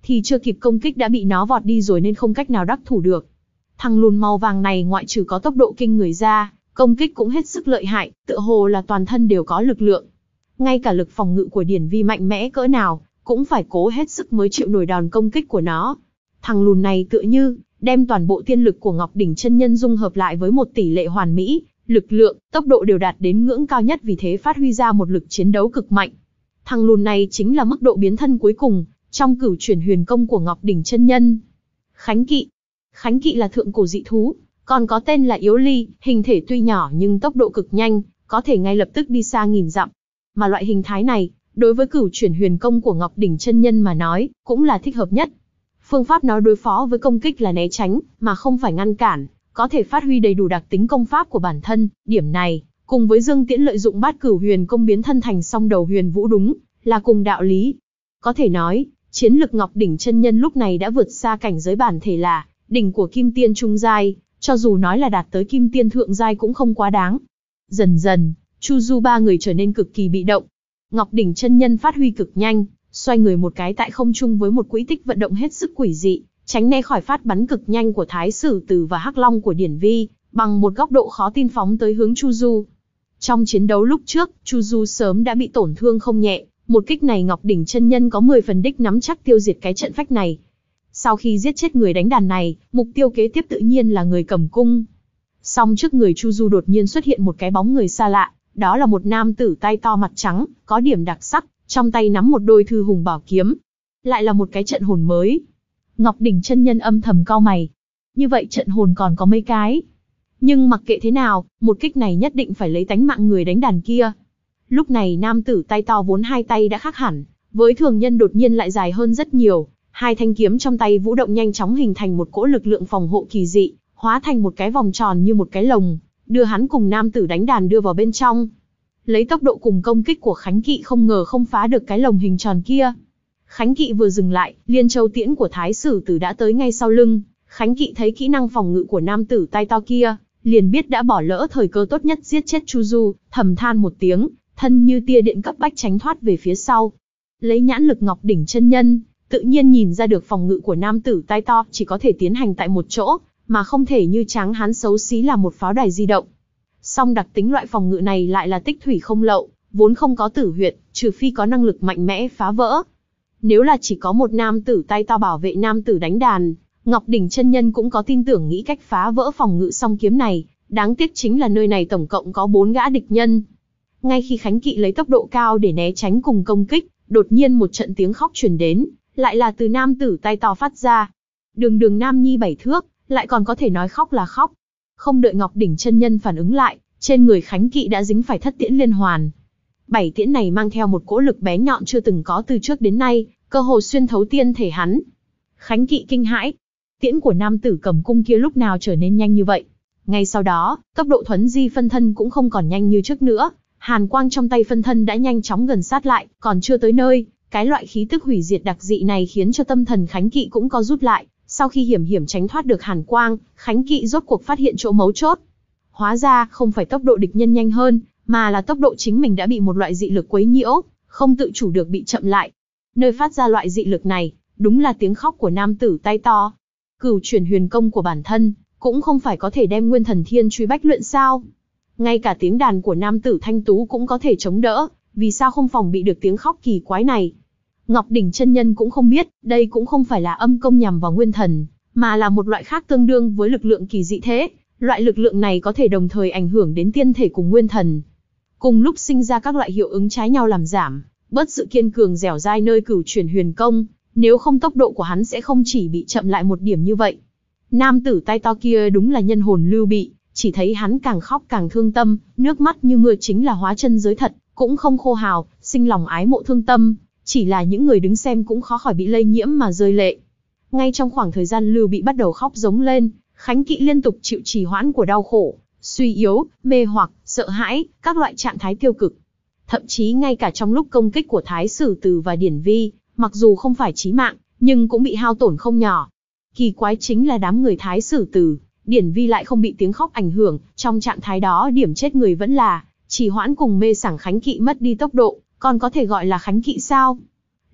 thì chưa kịp công kích đã bị nó vọt đi rồi nên không cách nào đắc thủ được. Thằng lùn màu vàng này ngoại trừ có tốc độ kinh người ra, công kích cũng hết sức lợi hại, tựa hồ là toàn thân đều có lực lượng. Ngay cả lực phòng ngự của Điển Vi mạnh mẽ cỡ nào, cũng phải cố hết sức mới chịu nổi đòn công kích của nó. Thằng lùn này tựa như đem toàn bộ tiên lực của Ngọc Đỉnh chân nhân dung hợp lại với một tỷ lệ hoàn mỹ, lực lượng, tốc độ đều đạt đến ngưỡng cao nhất, vì thế phát huy ra một lực chiến đấu cực mạnh. Thằng lùn này chính là mức độ biến thân cuối cùng trong Cửu Chuyển Huyền Công của Ngọc Đỉnh chân nhân. Khánh kỵ. Khánh kỵ là thượng cổ dị thú, còn có tên là Yếu Ly, hình thể tuy nhỏ nhưng tốc độ cực nhanh, có thể ngay lập tức đi xa nghìn dặm. Mà loại hình thái này, đối với Cửu Chuyển Huyền Công của Ngọc Đỉnh chân nhân mà nói, cũng là thích hợp nhất. Phương pháp nó đối phó với công kích là né tránh, mà không phải ngăn cản, có thể phát huy đầy đủ đặc tính công pháp của bản thân. Điểm này, cùng với Dương Tiễn lợi dụng Bát Cửu Huyền Công biến thân thành song đầu huyền vũ đúng là cùng đạo lý. Có thể nói, chiến lực Ngọc Đỉnh chân nhân lúc này đã vượt xa cảnh giới bản thể là đỉnh của Kim Tiên trung giai, cho dù nói là đạt tới Kim Tiên thượng giai cũng không quá đáng. Dần dần, Chu Du ba người trở nên cực kỳ bị động. Ngọc Đỉnh chân nhân phát huy cực nhanh, xoay người một cái tại không trung với một quỹ tích vận động hết sức quỷ dị, tránh né khỏi phát bắn cực nhanh của Thái Sử Từ và Hắc Long của Điển Vi, bằng một góc độ khó tin phóng tới hướng Chu Du. Trong chiến đấu lúc trước, Chu Du sớm đã bị tổn thương không nhẹ, một kích này Ngọc Đỉnh chân nhân có mười phần đích nắm chắc tiêu diệt cái trận phách này. Sau khi giết chết người đánh đàn này, mục tiêu kế tiếp tự nhiên là người cầm cung. Song trước người Chu Du đột nhiên xuất hiện một cái bóng người xa lạ, đó là một nam tử tay to mặt trắng, có điểm đặc sắc, trong tay nắm một đôi thư hùng bảo kiếm. Lại là một cái trận hồn mới. Ngọc Đỉnh chân nhân âm thầm cau mày. Như vậy trận hồn còn có mấy cái. Nhưng mặc kệ thế nào, một kích này nhất định phải lấy tánh mạng người đánh đàn kia. Lúc này nam tử tay to vốn hai tay đã khác hẳn, với thường nhân đột nhiên lại dài hơn rất nhiều. Hai thanh kiếm trong tay vũ động nhanh chóng hình thành một cỗ lực lượng phòng hộ kỳ dị, hóa thành một cái vòng tròn như một cái lồng, đưa hắn cùng nam tử đánh đàn đưa vào bên trong. Lấy tốc độ cùng công kích của Khánh Kỵ không ngờ không phá được cái lồng hình tròn kia. Khánh Kỵ vừa dừng lại, Liên Châu Tiễn của Thái Sử Tử đã tới ngay sau lưng. Khánh Kỵ thấy kỹ năng phòng ngự của nam tử tay to kia, liền biết đã bỏ lỡ thời cơ tốt nhất giết chết Chu Du, thầm than một tiếng, thân như tia điện cấp bách tránh thoát về phía sau. Lấy nhãn lực Ngọc Đỉnh chân nhân, tự nhiên nhìn ra được phòng ngự của nam tử tay to chỉ có thể tiến hành tại một chỗ, mà không thể như tráng hán xấu xí là một pháo đài di động. Song đặc tính loại phòng ngự này lại là tích thủy không lậu, vốn không có tử huyệt, trừ phi có năng lực mạnh mẽ phá vỡ. Nếu là chỉ có một nam tử tay to bảo vệ nam tử đánh đàn, Ngọc Đỉnh chân nhân cũng có tin tưởng nghĩ cách phá vỡ phòng ngự song kiếm này, đáng tiếc chính là nơi này tổng cộng có bốn gã địch nhân. Ngay khi Khánh Kỵ lấy tốc độ cao để né tránh cùng công kích, đột nhiên một trận tiếng khóc truyền đến, lại là từ nam tử tay to phát ra. Đường đường nam nhi bảy thước, lại còn có thể nói khóc là khóc. Không đợi Ngọc Đỉnh chân nhân phản ứng lại, trên người Khánh Kỵ đã dính phải thất tiễn liên hoàn. Bảy tiễn này mang theo một cỗ lực bé nhọn chưa từng có từ trước đến nay, cơ hồ xuyên thấu tiên thể hắn. Khánh Kỵ kinh hãi, tiễn của nam tử cầm cung kia lúc nào trở nên nhanh như vậy? Ngay sau đó, tốc độ thuấn di phân thân cũng không còn nhanh như trước nữa, hàn quang trong tay phân thân đã nhanh chóng gần sát lại, còn chưa tới nơi, cái loại khí tức hủy diệt đặc dị này khiến cho tâm thần Khánh Kỵ cũng co rút lại. Sau khi hiểm hiểm tránh thoát được hàn quang, Khánh Kỵ rốt cuộc phát hiện chỗ mấu chốt. Hóa ra, không phải tốc độ địch nhân nhanh hơn, mà là tốc độ chính mình đã bị một loại dị lực quấy nhiễu, không tự chủ được bị chậm lại. Nơi phát ra loại dị lực này, đúng là tiếng khóc của nam tử tay to. Cửu Chuyển Huyền Công của bản thân, cũng không phải có thể đem Nguyên Thần Thiên Truy Bách luyện sao? Ngay cả tiếng đàn của nam tử thanh tú cũng có thể chống đỡ, vì sao không phòng bị được tiếng khóc kỳ quái này? Ngọc Đỉnh chân nhân cũng không biết, đây cũng không phải là âm công nhằm vào nguyên thần, mà là một loại khác tương đương với lực lượng kỳ dị thế. Loại lực lượng này có thể đồng thời ảnh hưởng đến tiên thể cùng nguyên thần. Cùng lúc sinh ra các loại hiệu ứng trái nhau làm giảm, bớt sự kiên cường dẻo dai nơi Cửu Chuyển Huyền Công, nếu không tốc độ của hắn sẽ không chỉ bị chậm lại một điểm như vậy. Nam tử tay to kia đúng là nhân hồn lưu bị, chỉ thấy hắn càng khóc càng thương tâm, nước mắt như mưa chính là hóa chân giới thật, cũng không khô hào, sinh lòng ái mộ thương tâm. Chỉ là những người đứng xem cũng khó khỏi bị lây nhiễm mà rơi lệ. Ngay trong khoảng thời gian Lưu Bị bắt đầu khóc giống lên, Khánh Kỵ liên tục chịu trì hoãn của đau khổ, suy yếu, mê hoặc, sợ hãi, các loại trạng thái tiêu cực. Thậm chí ngay cả trong lúc công kích của Thái Sử Từ và Điển Vi, mặc dù không phải chí mạng, nhưng cũng bị hao tổn không nhỏ. Kỳ quái chính là đám người Thái Sử Từ, Điển Vi lại không bị tiếng khóc ảnh hưởng, trong trạng thái đó điểm chết người vẫn là trì hoãn cùng mê sảng. Khánh Kỵ mất đi tốc độ, còn có thể gọi là Khánh Kỵ sao?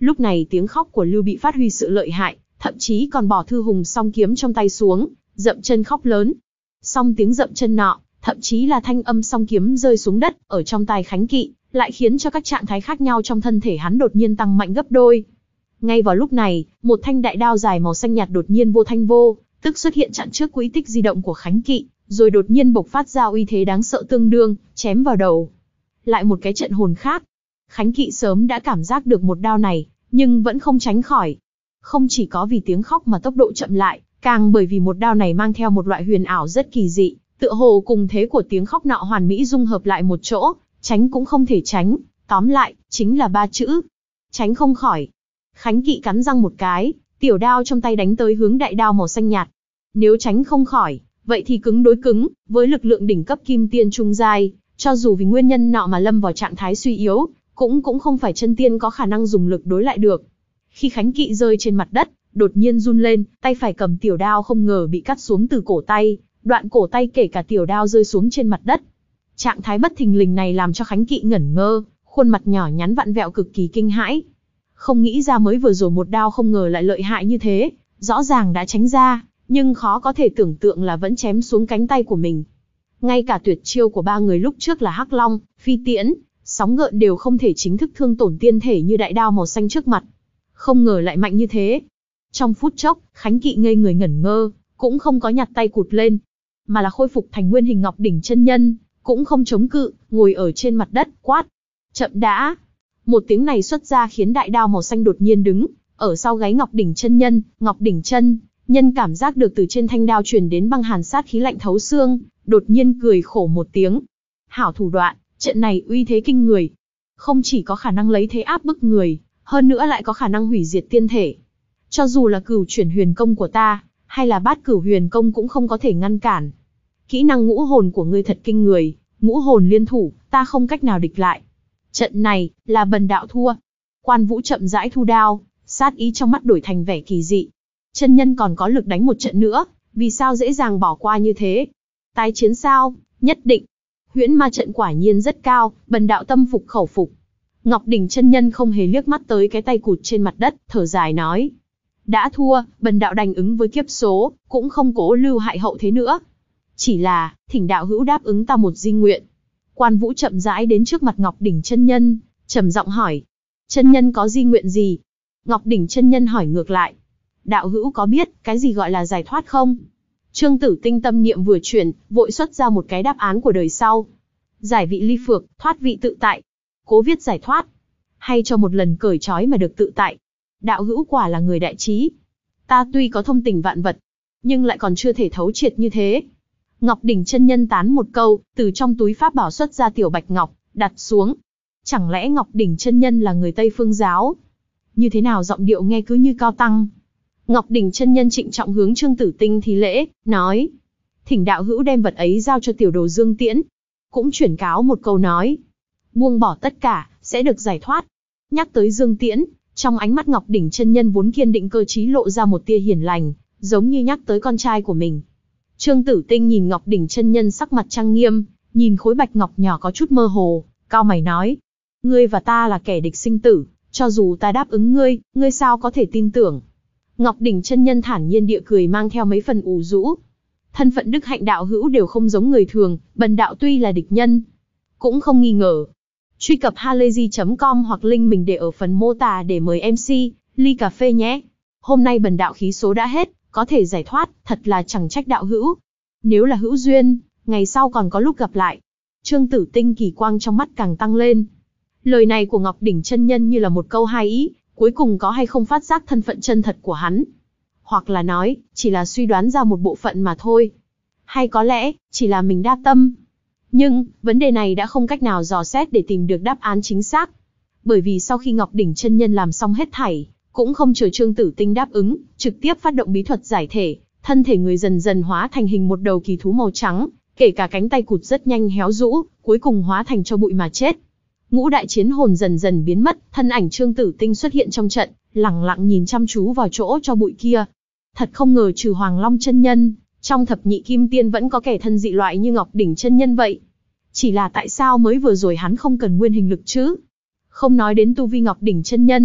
Lúc này tiếng khóc của Lưu Bị phát huy sự lợi hại, thậm chí còn bỏ Thư Hùng song kiếm trong tay xuống, dậm chân khóc lớn. Song tiếng dậm chân nọ, thậm chí là thanh âm song kiếm rơi xuống đất, ở trong tai Khánh Kỵ, lại khiến cho các trạng thái khác nhau trong thân thể hắn đột nhiên tăng mạnh gấp đôi. Ngay vào lúc này, một thanh đại đao dài màu xanh nhạt đột nhiên vô thanh vô tức xuất hiện chặn trước quỹ tích di động của Khánh Kỵ, rồi đột nhiên bộc phát ra uy thế đáng sợ tương đương, chém vào đầu. Lại một cái trận hồn khác. Khánh Kỵ sớm đã cảm giác được một đao này, nhưng vẫn không tránh khỏi. Không chỉ có vì tiếng khóc mà tốc độ chậm lại, càng bởi vì một đao này mang theo một loại huyền ảo rất kỳ dị, tựa hồ cùng thế của tiếng khóc nọ hoàn mỹ dung hợp lại một chỗ, tránh cũng không thể tránh, tóm lại, chính là ba chữ. Tránh không khỏi. Khánh Kỵ cắn răng một cái, tiểu đao trong tay đánh tới hướng đại đao màu xanh nhạt. Nếu tránh không khỏi, vậy thì cứng đối cứng, với lực lượng đỉnh cấp kim tiên trung giai, cho dù vì nguyên nhân nọ mà lâm vào trạng thái suy yếu, cũng cũng không phải chân tiên có khả năng dùng lực đối lại được. Khi Khánh Kỵ rơi trên mặt đất, đột nhiên run lên, tay phải cầm tiểu đao không ngờ bị cắt xuống từ cổ tay, đoạn cổ tay kể cả tiểu đao rơi xuống trên mặt đất. Trạng thái bất thình lình này làm cho Khánh Kỵ ngẩn ngơ, khuôn mặt nhỏ nhắn vặn vẹo cực kỳ kinh hãi. Không nghĩ ra mới vừa rồi một đao không ngờ lại lợi hại như thế, rõ ràng đã tránh ra, nhưng khó có thể tưởng tượng là vẫn chém xuống cánh tay của mình. Ngay cả tuyệt chiêu của ba người lúc trước là Hắc Long, Phi Tiễn, Sóng Gợn đều không thể chính thức thương tổn tiên thể như đại đao màu xanh trước mặt. Không ngờ lại mạnh như thế. Trong phút chốc, Khánh Kỵ ngây người ngẩn ngơ, cũng không có nhặt tay cụt lên, mà là khôi phục thành nguyên hình Ngọc Đỉnh chân nhân, cũng không chống cự, ngồi ở trên mặt đất, quát. Chậm đã. Một tiếng này xuất ra khiến đại đao màu xanh đột nhiên đứng, ở sau gáy Ngọc Đỉnh chân nhân, Ngọc Đỉnh chân nhân cảm giác được từ trên thanh đao truyền đến băng hàn sát khí lạnh thấu xương, đột nhiên cười khổ một tiếng. Hảo thủ đoạn, trận này uy thế kinh người. Không chỉ có khả năng lấy thế áp bức người, hơn nữa lại có khả năng hủy diệt tiên thể. Cho dù là cửu chuyển huyền công của ta, hay là bát cửu huyền công cũng không có thể ngăn cản. Kỹ năng ngũ hồn của ngươi thật kinh người, ngũ hồn liên thủ, ta không cách nào địch lại. Trận này, là bần đạo thua. Quan Vũ chậm rãi thu đao, sát ý trong mắt đổi thành vẻ kỳ dị. Chân nhân còn có lực đánh một trận nữa, vì sao dễ dàng bỏ qua như thế? Tái chiến sao? Nhất định. Huyễn ma trận quả nhiên rất cao, bần đạo tâm phục khẩu phục. Ngọc Đỉnh chân nhân không hề liếc mắt tới cái tay cụt trên mặt đất, thở dài nói. Đã thua, bần đạo đành ứng với kiếp số, cũng không cố lưu hại hậu thế nữa. Chỉ là, thỉnh đạo hữu đáp ứng ta một di nguyện. Quan Vũ chậm rãi đến trước mặt Ngọc Đỉnh chân nhân, trầm giọng hỏi. Chân nhân có di nguyện gì? Ngọc Đỉnh chân nhân hỏi ngược lại. Đạo hữu có biết, cái gì gọi là giải thoát không? Trương Tử Tinh tâm niệm vừa chuyển, vội xuất ra một cái đáp án của đời sau. Giải vị ly phược, thoát vị tự tại. Cố viết giải thoát. Hay cho một lần cởi trói mà được tự tại. Đạo hữu quả là người đại trí. Ta tuy có thông tình vạn vật, nhưng lại còn chưa thể thấu triệt như thế. Ngọc Đỉnh chân nhân tán một câu, từ trong túi pháp bảo xuất ra tiểu bạch ngọc, đặt xuống. Chẳng lẽ Ngọc Đỉnh chân nhân là người Tây Phương giáo? Như thế nào giọng điệu nghe cứ như cao tăng. Ngọc Đỉnh chân nhân trịnh trọng hướng Trương Tử Tinh thi lễ, nói. Thỉnh đạo hữu đem vật ấy giao cho tiểu đồ Dương Tiễn. Cũng chuyển cáo một câu nói. Buông bỏ tất cả, sẽ được giải thoát. Nhắc tới Dương Tiễn, trong ánh mắt Ngọc Đỉnh chân nhân vốn kiên định cơ trí lộ ra một tia hiền lành, giống như nhắc tới con trai của mình. Trương Tử Tinh nhìn Ngọc Đỉnh chân nhân sắc mặt trang nghiêm, nhìn khối bạch ngọc nhỏ có chút mơ hồ, cao mày nói. Ngươi và ta là kẻ địch sinh tử, cho dù ta đáp ứng ngươi, ngươi sao có thể tin tưởng? Ngọc Đỉnh chân nhân thản nhiên địa cười mang theo mấy phần ủ rũ. Thân phận đức hạnh đạo hữu đều không giống người thường, bần đạo tuy là địch nhân, cũng không nghi ngờ. Truy cập halayzi chấm com hoặc link mình để ở phần mô tả để mời em xê, ly cà phê nhé. Hôm nay bần đạo khí số đã hết, có thể giải thoát, thật là chẳng trách đạo hữu. Nếu là hữu duyên, ngày sau còn có lúc gặp lại. Trương Tử Tinh kỳ quang trong mắt càng tăng lên. Lời này của Ngọc Đỉnh chân nhân như là một câu hai ý, cuối cùng có hay không phát giác thân phận chân thật của hắn. Hoặc là nói, chỉ là suy đoán ra một bộ phận mà thôi. Hay có lẽ, chỉ là mình đa tâm. Nhưng, vấn đề này đã không cách nào dò xét để tìm được đáp án chính xác. Bởi vì sau khi Ngọc Đỉnh chân nhân làm xong hết thảy, cũng không chờ Trương Tử Tinh đáp ứng, trực tiếp phát động bí thuật giải thể, thân thể người dần dần hóa thành hình một đầu kỳ thú màu trắng, kể cả cánh tay cụt rất nhanh héo rũ, cuối cùng hóa thành tro bụi mà chết. Ngũ đại chiến hồn dần dần biến mất, thân ảnh Trương Tử Tinh xuất hiện trong trận, lẳng lặng nhìn chăm chú vào chỗ tro bụi kia. Thật không ngờ trừ Hoàng Long chân nhân, trong thập nhị kim tiên vẫn có kẻ thân dị loại như Ngọc Đỉnh chân nhân vậy. Chỉ là tại sao mới vừa rồi hắn không cần nguyên hình lực chứ? Không nói đến tu vi Ngọc Đỉnh chân nhân,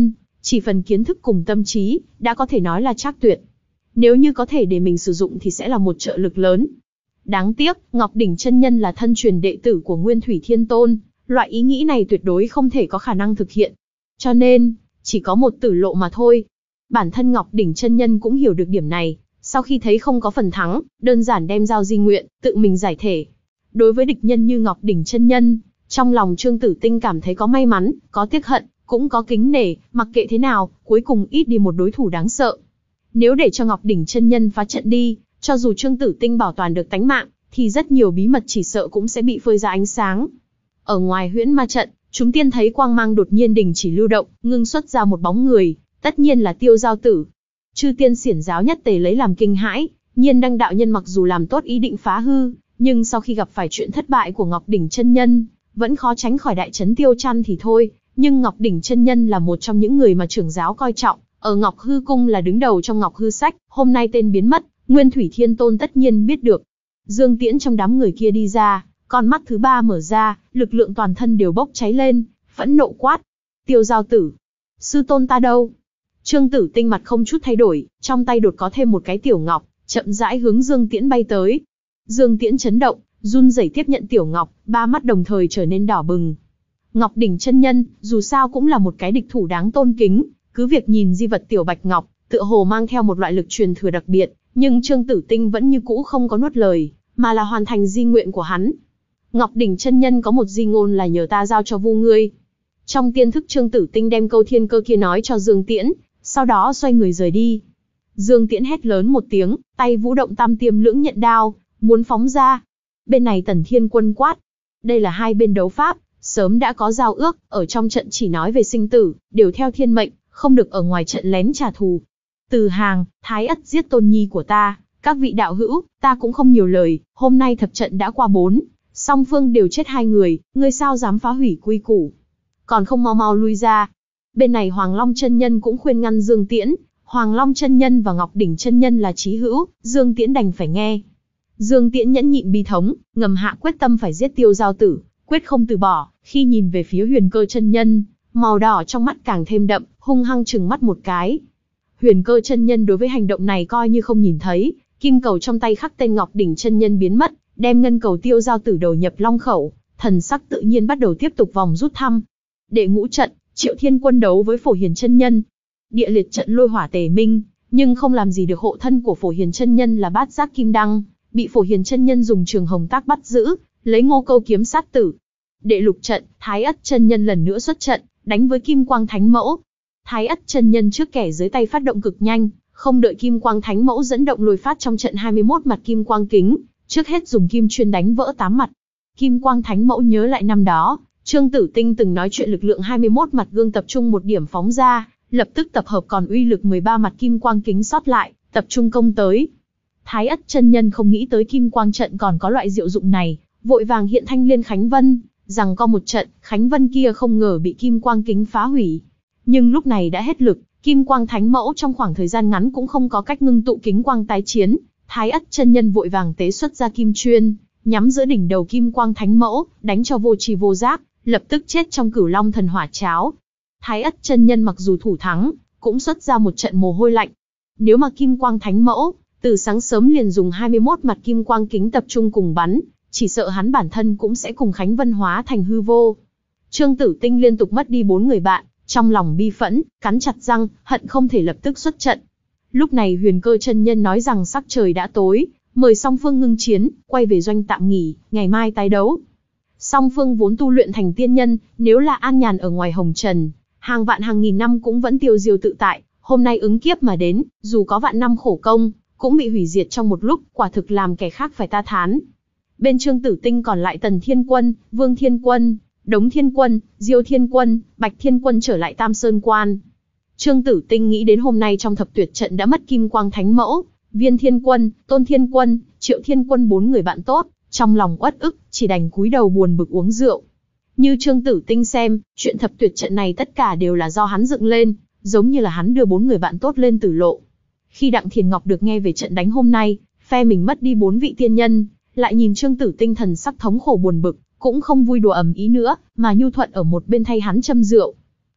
chỉ phần kiến thức cùng tâm trí, đã có thể nói là trác tuyệt. Nếu như có thể để mình sử dụng thì sẽ là một trợ lực lớn. Đáng tiếc, Ngọc Đỉnh chân nhân là thân truyền đệ tử của Nguyên Thủy Thiên Tôn, loại ý nghĩ này tuyệt đối không thể có khả năng thực hiện. Cho nên, chỉ có một tử lộ mà thôi. Bản thân Ngọc Đỉnh chân nhân cũng hiểu được điểm này, sau khi thấy không có phần thắng, đơn giản đem giao di nguyện, tự mình giải thể. Đối với địch nhân như Ngọc Đỉnh chân nhân, trong lòng Trương Tử Tinh cảm thấy có may mắn, có tiếc hận, cũng có kính nể, mặc kệ thế nào, cuối cùng ít đi một đối thủ đáng sợ. Nếu để cho Ngọc Đỉnh chân nhân phá trận đi, cho dù Trương Tử Tinh bảo toàn được tánh mạng, thì rất nhiều bí mật chỉ sợ cũng sẽ bị phơi ra ánh sáng. Ở ngoài huyễn ma trận, chúng tiên thấy quang mang đột nhiên đình chỉ lưu động, ngưng xuất ra một bóng người, tất nhiên là Tiêu Giao Tử. Chư tiên xiển giáo nhất tề lấy làm kinh hãi, Nhiên Đăng đạo nhân mặc dù làm tốt ý định phá hư, nhưng sau khi gặp phải chuyện thất bại của Ngọc Đỉnh chân nhân, vẫn khó tránh khỏi đại chấn tiêu chăn thì thôi. Nhưng Ngọc Đỉnh chân nhân là một trong những người mà trưởng giáo coi trọng, ở Ngọc Hư cung là đứng đầu trong Ngọc Hư sách, hôm nay tên biến mất, Nguyên Thủy Thiên Tôn tất nhiên biết được. Dương Tiễn trong đám người kia đi ra, con mắt thứ ba mở ra, lực lượng toàn thân đều bốc cháy lên, phẫn nộ quát: Tiêu Giao Tử, sư tôn ta đâu? Trương Tử Tinh mặt không chút thay đổi, trong tay đột có thêm một cái tiểu ngọc, chậm rãi hướng Dương Tiễn bay tới. Dương Tiễn chấn động, run rẩy tiếp nhận tiểu ngọc, ba mắt đồng thời trở nên đỏ bừng. Ngọc Đỉnh chân nhân, dù sao cũng là một cái địch thủ đáng tôn kính, cứ việc nhìn di vật tiểu bạch ngọc, tựa hồ mang theo một loại lực truyền thừa đặc biệt, nhưng Trương Tử Tinh vẫn như cũ không có nuốt lời, mà là hoàn thành di nguyện của hắn. Ngọc Đỉnh chân nhân có một di ngôn là nhờ ta giao cho vu ngươi. Trong tiên thức Trương Tử Tinh đem câu thiên cơ kia nói cho Dương Tiễn, sau đó xoay người rời đi. Dương Tiễn hét lớn một tiếng, tay vũ động tam tiêm lưỡng nhận đao, muốn phóng ra. Bên này Tần Thiên Quân quát: đây là hai bên đấu pháp, sớm đã có giao ước, ở trong trận chỉ nói về sinh tử, đều theo thiên mệnh, không được ở ngoài trận lén trả thù. Từ Hàng, Thái Ất giết tôn nhi của ta, các vị đạo hữu, ta cũng không nhiều lời, hôm nay thập trận đã qua bốn, song phương đều chết hai người, ngươi sao dám phá hủy quy củ? Còn không mau mau lui ra. Bên này Hoàng Long chân nhân cũng khuyên ngăn Dương Tiễn, Hoàng Long chân nhân và Ngọc Đỉnh chân nhân là chí hữu, Dương Tiễn đành phải nghe. Dương Tiễn nhẫn nhịn bi thống, ngầm hạ quyết tâm phải giết Tiêu Giao Tử, quyết không từ bỏ. Khi nhìn về phía Huyền Cơ chân nhân, màu đỏ trong mắt càng thêm đậm, hung hăng trừng mắt một cái. Huyền Cơ chân nhân đối với hành động này coi như không nhìn thấy, kim cầu trong tay khắc tên Ngọc Đỉnh chân nhân biến mất, đem ngân cầu Tiêu Giao Tử đầu nhập long khẩu, thần sắc tự nhiên bắt đầu tiếp tục vòng rút thăm. Đệ ngũ trận, Triệu Thiên Quân đấu với Phổ Hiền chân nhân. Địa liệt trận lôi hỏa tề minh, nhưng không làm gì được hộ thân của Phổ Hiền chân nhân là Bát Giác Kim Đăng, bị Phổ Hiền chân nhân dùng trường hồng tác bắt giữ, lấy Ngô Câu kiếm sát tử. Đệ lục trận, Thái Ất chân nhân lần nữa xuất trận, đánh với Kim Quang Thánh Mẫu. Thái Ất chân nhân trước kẻ dưới tay phát động cực nhanh, không đợi Kim Quang Thánh Mẫu dẫn động lôi phát trong trận hai mươi mốt mặt kim quang kính, trước hết dùng kim chuyên đánh vỡ tám mặt. Kim Quang Thánh Mẫu nhớ lại năm đó, Trương Tử Tinh từng nói chuyện lực lượng hai mươi mốt mặt gương tập trung một điểm phóng ra, lập tức tập hợp còn uy lực mười ba mặt kim quang kính sót lại, tập trung công tới. Thái Ất chân nhân không nghĩ tới kim quang trận còn có loại diệu dụng này, vội vàng hiện thanh liên Khánh Vân, rằng có một trận, Khánh Vân kia không ngờ bị kim quang kính phá hủy. Nhưng lúc này đã hết lực, Kim Quang Thánh Mẫu trong khoảng thời gian ngắn cũng không có cách ngưng tụ kính quang tái chiến. Thái Ất chân nhân vội vàng tế xuất ra kim chuyên, nhắm giữa đỉnh đầu Kim Quang Thánh Mẫu, đánh cho vô tri vô giác, lập tức chết trong Cửu Long thần hỏa cháo. Thái Ất chân nhân mặc dù thủ thắng, cũng xuất ra một trận mồ hôi lạnh. Nếu mà Kim Quang Thánh Mẫu từ sáng sớm liền dùng hai mươi mốt mặt kim quang kính tập trung cùng bắn, chỉ sợ hắn bản thân cũng sẽ cùng Khánh Vân hóa thành hư vô. Trương Tử Tinh liên tục mất đi bốn người bạn, trong lòng bi phẫn, cắn chặt răng, hận không thể lập tức xuất trận. Lúc này Huyền Cơ chân nhân nói rằng sắc trời đã tối, mời song phương ngưng chiến, quay về doanh tạm nghỉ, ngày mai tái đấu. Song phương vốn tu luyện thành tiên nhân, nếu là an nhàn ở ngoài hồng trần, hàng vạn hàng nghìn năm cũng vẫn tiêu diêu tự tại, hôm nay ứng kiếp mà đến, dù có vạn năm khổ công, cũng bị hủy diệt trong một lúc, quả thực làm kẻ khác phải ta thán. Bên Trương Tử Tinh còn lại Tần Thiên Quân, Vương Thiên Quân, Đống Thiên Quân, Diêu Thiên Quân, Bạch Thiên Quân trở lại Tam Sơn Quan. Trương Tử Tinh nghĩ đến hôm nay trong thập tuyệt trận đã mất Kim Quang Thánh Mẫu, Viên Thiên Quân, Tôn Thiên Quân, Triệu Thiên Quân bốn người bạn tốt, trong lòng uất ức, chỉ đành cúi đầu buồn bực uống rượu. Như Trương Tử Tinh xem, chuyện thập tuyệt trận này tất cả đều là do hắn dựng lên, giống như là hắn đưa bốn người bạn tốt lên tử lộ. Khi Đặng Thiền Ngọc được nghe về trận đánh hôm nay, phe mình mất đi bốn vị tiên nhân, lại nhìn Trương Tử Tinh thần sắc thống khổ buồn bực, cũng không vui đùa ầm ý nữa, mà nhu thuận ở một bên thay hắn châm rượu.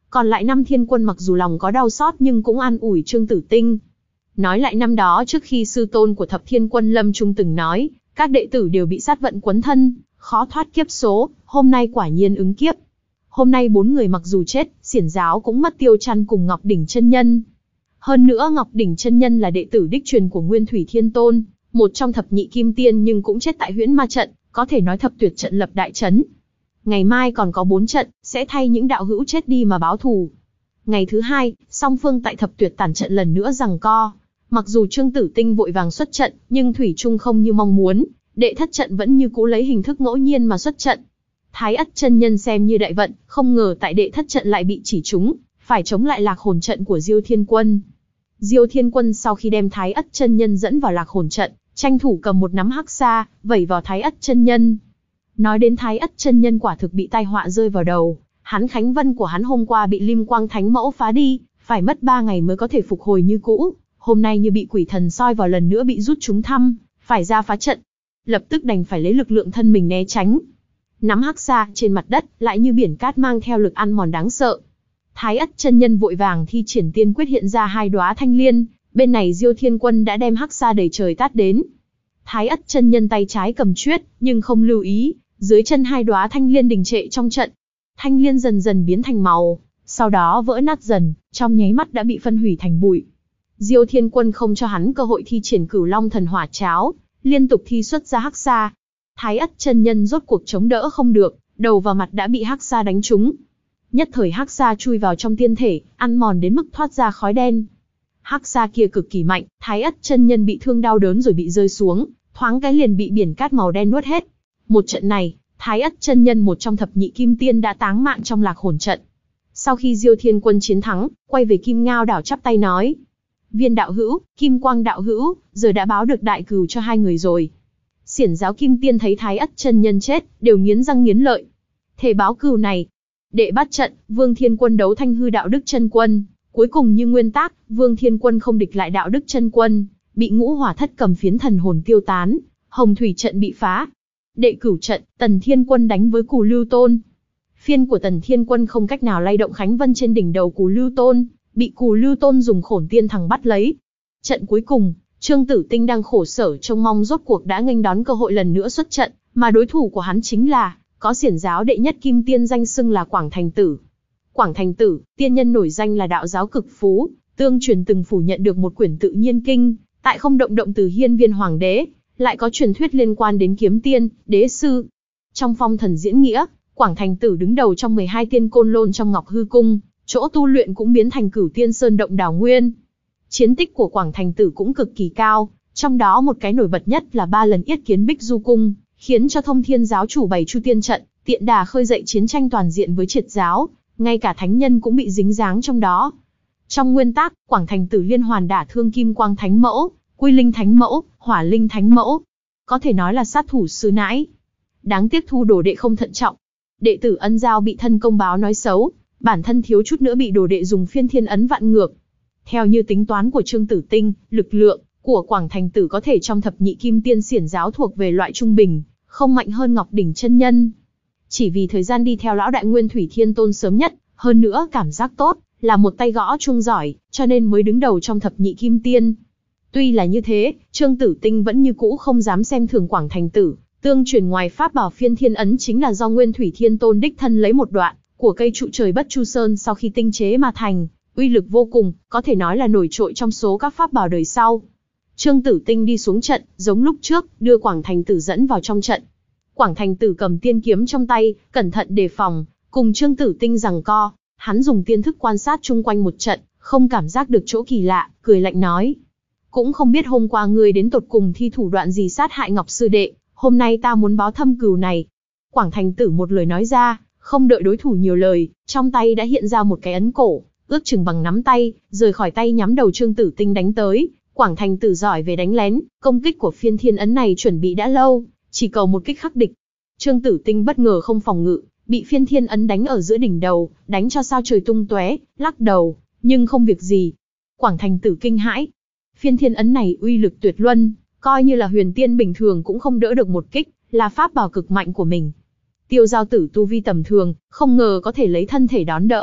Còn lại năm thiên quân mặc dù lòng có đau xót nhưng cũng an ủi Trương Tử Tinh. Nói lại năm đó trước khi sư tôn của thập thiên quân Lâm Trung từng nói, các đệ tử đều bị sát vận quấn thân, khó thoát kiếp số, hôm nay quả nhiên ứng kiếp. Hôm nay bốn người mặc dù chết, xiển giáo cũng mất Tiêu Chăn cùng Ngọc Đỉnh chân nhân. Hơn nữa Ngọc Đỉnh chân nhân là đệ tử đích truyền của Nguyên Thủy Thiên Tôn, một trong thập nhị kim tiên nhưng cũng chết tại Huyễn Ma trận, có thể nói thập tuyệt trận lập đại trấn. Ngày mai còn có bốn trận, sẽ thay những đạo hữu chết đi mà báo thù. Ngày thứ hai, song phương tại thập tuyệt tản trận lần nữa giằng co. Mặc dù Trương Tử Tinh vội vàng xuất trận, nhưng thủy chung không như mong muốn, đệ thất trận vẫn như cũ lấy hình thức ngẫu nhiên mà xuất trận. Thái Ất chân nhân xem như đại vận, không ngờ tại đệ thất trận lại bị chỉ trúng, phải chống lại lạc hồn trận của Diêu Thiên Quân. Diêu Thiên Quân sau khi đem Thái Ất chân nhân dẫn vào lạc hồn trận, tranh thủ cầm một nắm hắc sa, vẩy vào Thái Ất chân nhân. Nói đến Thái Ất chân nhân quả thực bị tai họa rơi vào đầu, hắn khánh vân của hắn hôm qua bị Lim Quang Thánh Mẫu phá đi, phải mất ba ngày mới có thể phục hồi như cũ, hôm nay như bị quỷ thần soi vào lần nữa bị rút trúng thăm, phải ra phá trận. Lập tức đành phải lấy lực lượng thân mình né tránh. Nắm hắc sa trên mặt đất lại như biển cát mang theo lực ăn mòn đáng sợ. Thái Ất chân nhân vội vàng thi triển tiên quyết hiện ra hai đóa thanh liên, bên này Diêu Thiên Quân đã đem hắc sa đầy trời tát đến. Thái Ất chân nhân tay trái cầm chuyết, nhưng không lưu ý, dưới chân hai đóa thanh liên đình trệ trong trận. Thanh liên dần dần biến thành màu, sau đó vỡ nát dần, trong nháy mắt đã bị phân hủy thành bụi. Diêu Thiên Quân không cho hắn cơ hội thi triển Cửu Long Thần Hỏa Cháo, liên tục thi xuất ra hắc sa. Thái Ất chân nhân rốt cuộc chống đỡ không được, đầu vào mặt đã bị hắc sa đánh trúng. Nhất thời hắc sa chui vào trong tiên thể, ăn mòn đến mức thoát ra khói đen. Hắc sa kia cực kỳ mạnh, Thái Ất chân nhân bị thương đau đớn rồi bị rơi xuống, thoáng cái liền bị biển cát màu đen nuốt hết. Một trận này, Thái Ất chân nhân một trong thập nhị kim tiên đã táng mạng trong lạc hồn trận. Sau khi Diêu Thiên Quân chiến thắng, quay về Kim Ngao đảo chắp tay nói: Viên đạo hữu, Kim Quang đạo hữu, giờ đã báo được đại cừu cho hai người rồi. Xiển giáo kim tiên thấy Thái Ất chân nhân chết, đều nghiến răng nghiến lợi. Thể báo cừu này. Đệ bát trận, Vương Thiên Quân đấu Thanh Hư đạo đức chân quân, cuối cùng như nguyên tắc, Vương Thiên Quân không địch lại đạo đức chân quân, bị ngũ hỏa thất cầm phiến thần hồn tiêu tán, Hồng Thủy trận bị phá. Đệ cửu trận, Tần Thiên Quân đánh với Cù Lưu Tôn. Phiên của Tần Thiên Quân không cách nào lay động khánh vân trên đỉnh đầu Cù Lưu Tôn, bị Cù Lưu Tôn dùng Khổn Tiên Thằng bắt lấy. Trận cuối cùng, Trương Tử Tinh đang khổ sở trông mong rốt cuộc đã nghênh đón cơ hội lần nữa xuất trận, mà đối thủ của hắn chính là có xiển giáo đệ nhất kim tiên danh xưng là Quảng Thành Tử. Quảng Thành Tử, tiên nhân nổi danh là đạo giáo cực phú, tương truyền từng phủ nhận được một quyển tự nhiên kinh, tại không động động từ hiên viên hoàng đế, lại có truyền thuyết liên quan đến kiếm tiên, đế sư. Trong phong thần diễn nghĩa, Quảng Thành Tử đứng đầu trong mười hai tiên côn lôn trong Ngọc Hư Cung, chỗ tu luyện cũng biến thành Cửu Tiên Sơn động đảo nguyên. Chiến tích của Quảng Thành Tử cũng cực kỳ cao, trong đó một cái nổi bật nhất là ba lần yết kiến Bích Du Cung, khiến cho Thông Thiên giáo chủ bày Chu Tiên trận, tiện đà khơi dậy chiến tranh toàn diện với Triệt giáo, ngay cả thánh nhân cũng bị dính dáng trong đó. Trong nguyên tắc, Quảng Thành Tử liên hoàn đả thương Kim Quang Thánh Mẫu, Quy Linh Thánh Mẫu, Hỏa Linh Thánh Mẫu, có thể nói là sát thủ xứ nãi. Đáng tiếc thu đồ đệ không thận trọng, đệ tử Ân Giao bị thân công báo nói xấu, bản thân thiếu chút nữa bị đồ đệ dùng phiên thiên ấn vạn ngược. Theo như tính toán của Trương Tử Tinh, lực lượng của Quảng Thành Tử có thể trong thập nhị kim tiên xiển giáo thuộc về loại trung bình, không mạnh hơn Ngọc Đỉnh chân nhân. Chỉ vì thời gian đi theo lão đại Nguyên Thủy Thiên Tôn sớm nhất, hơn nữa cảm giác tốt, là một tay gõ chuông giỏi, cho nên mới đứng đầu trong thập nhị kim tiên. Tuy là như thế, Trương Tử Tinh vẫn như cũ không dám xem thường Quảng Thành Tử, tương truyền ngoài pháp bảo phiên thiên ấn chính là do Nguyên Thủy Thiên Tôn đích thân lấy một đoạn của cây trụ trời Bất Chu Sơn sau khi tinh chế mà thành, uy lực vô cùng, có thể nói là nổi trội trong số các pháp bảo đời sau. Trương Tử Tinh đi xuống trận, giống lúc trước, đưa Quảng Thành Tử dẫn vào trong trận. Quảng Thành Tử cầm tiên kiếm trong tay, cẩn thận đề phòng, cùng Trương Tử Tinh giằng co, hắn dùng tiên thức quan sát chung quanh một trận, không cảm giác được chỗ kỳ lạ, cười lạnh nói: cũng không biết hôm qua ngươi đến tột cùng thi thủ đoạn gì sát hại Ngọc sư đệ, hôm nay ta muốn báo thâm cừu này. Quảng Thành Tử một lời nói ra, không đợi đối thủ nhiều lời, trong tay đã hiện ra một cái ấn cổ, ước chừng bằng nắm tay, rời khỏi tay nhắm đầu Trương Tử Tinh đánh tới. Quảng Thành Tử giỏi về đánh lén, công kích của phiên thiên ấn này chuẩn bị đã lâu, chỉ cầu một kích khắc địch. Trương Tử Tinh bất ngờ không phòng ngự, bị phiên thiên ấn đánh ở giữa đỉnh đầu, đánh cho sao trời tung tóe, lắc đầu, nhưng không việc gì. Quảng Thành Tử kinh hãi. Phiên thiên ấn này uy lực tuyệt luân, coi như là huyền tiên bình thường cũng không đỡ được một kích, là pháp bảo cực mạnh của mình. Tiêu Giao Tử tu vi tầm thường, không ngờ có thể lấy thân thể đón đỡ,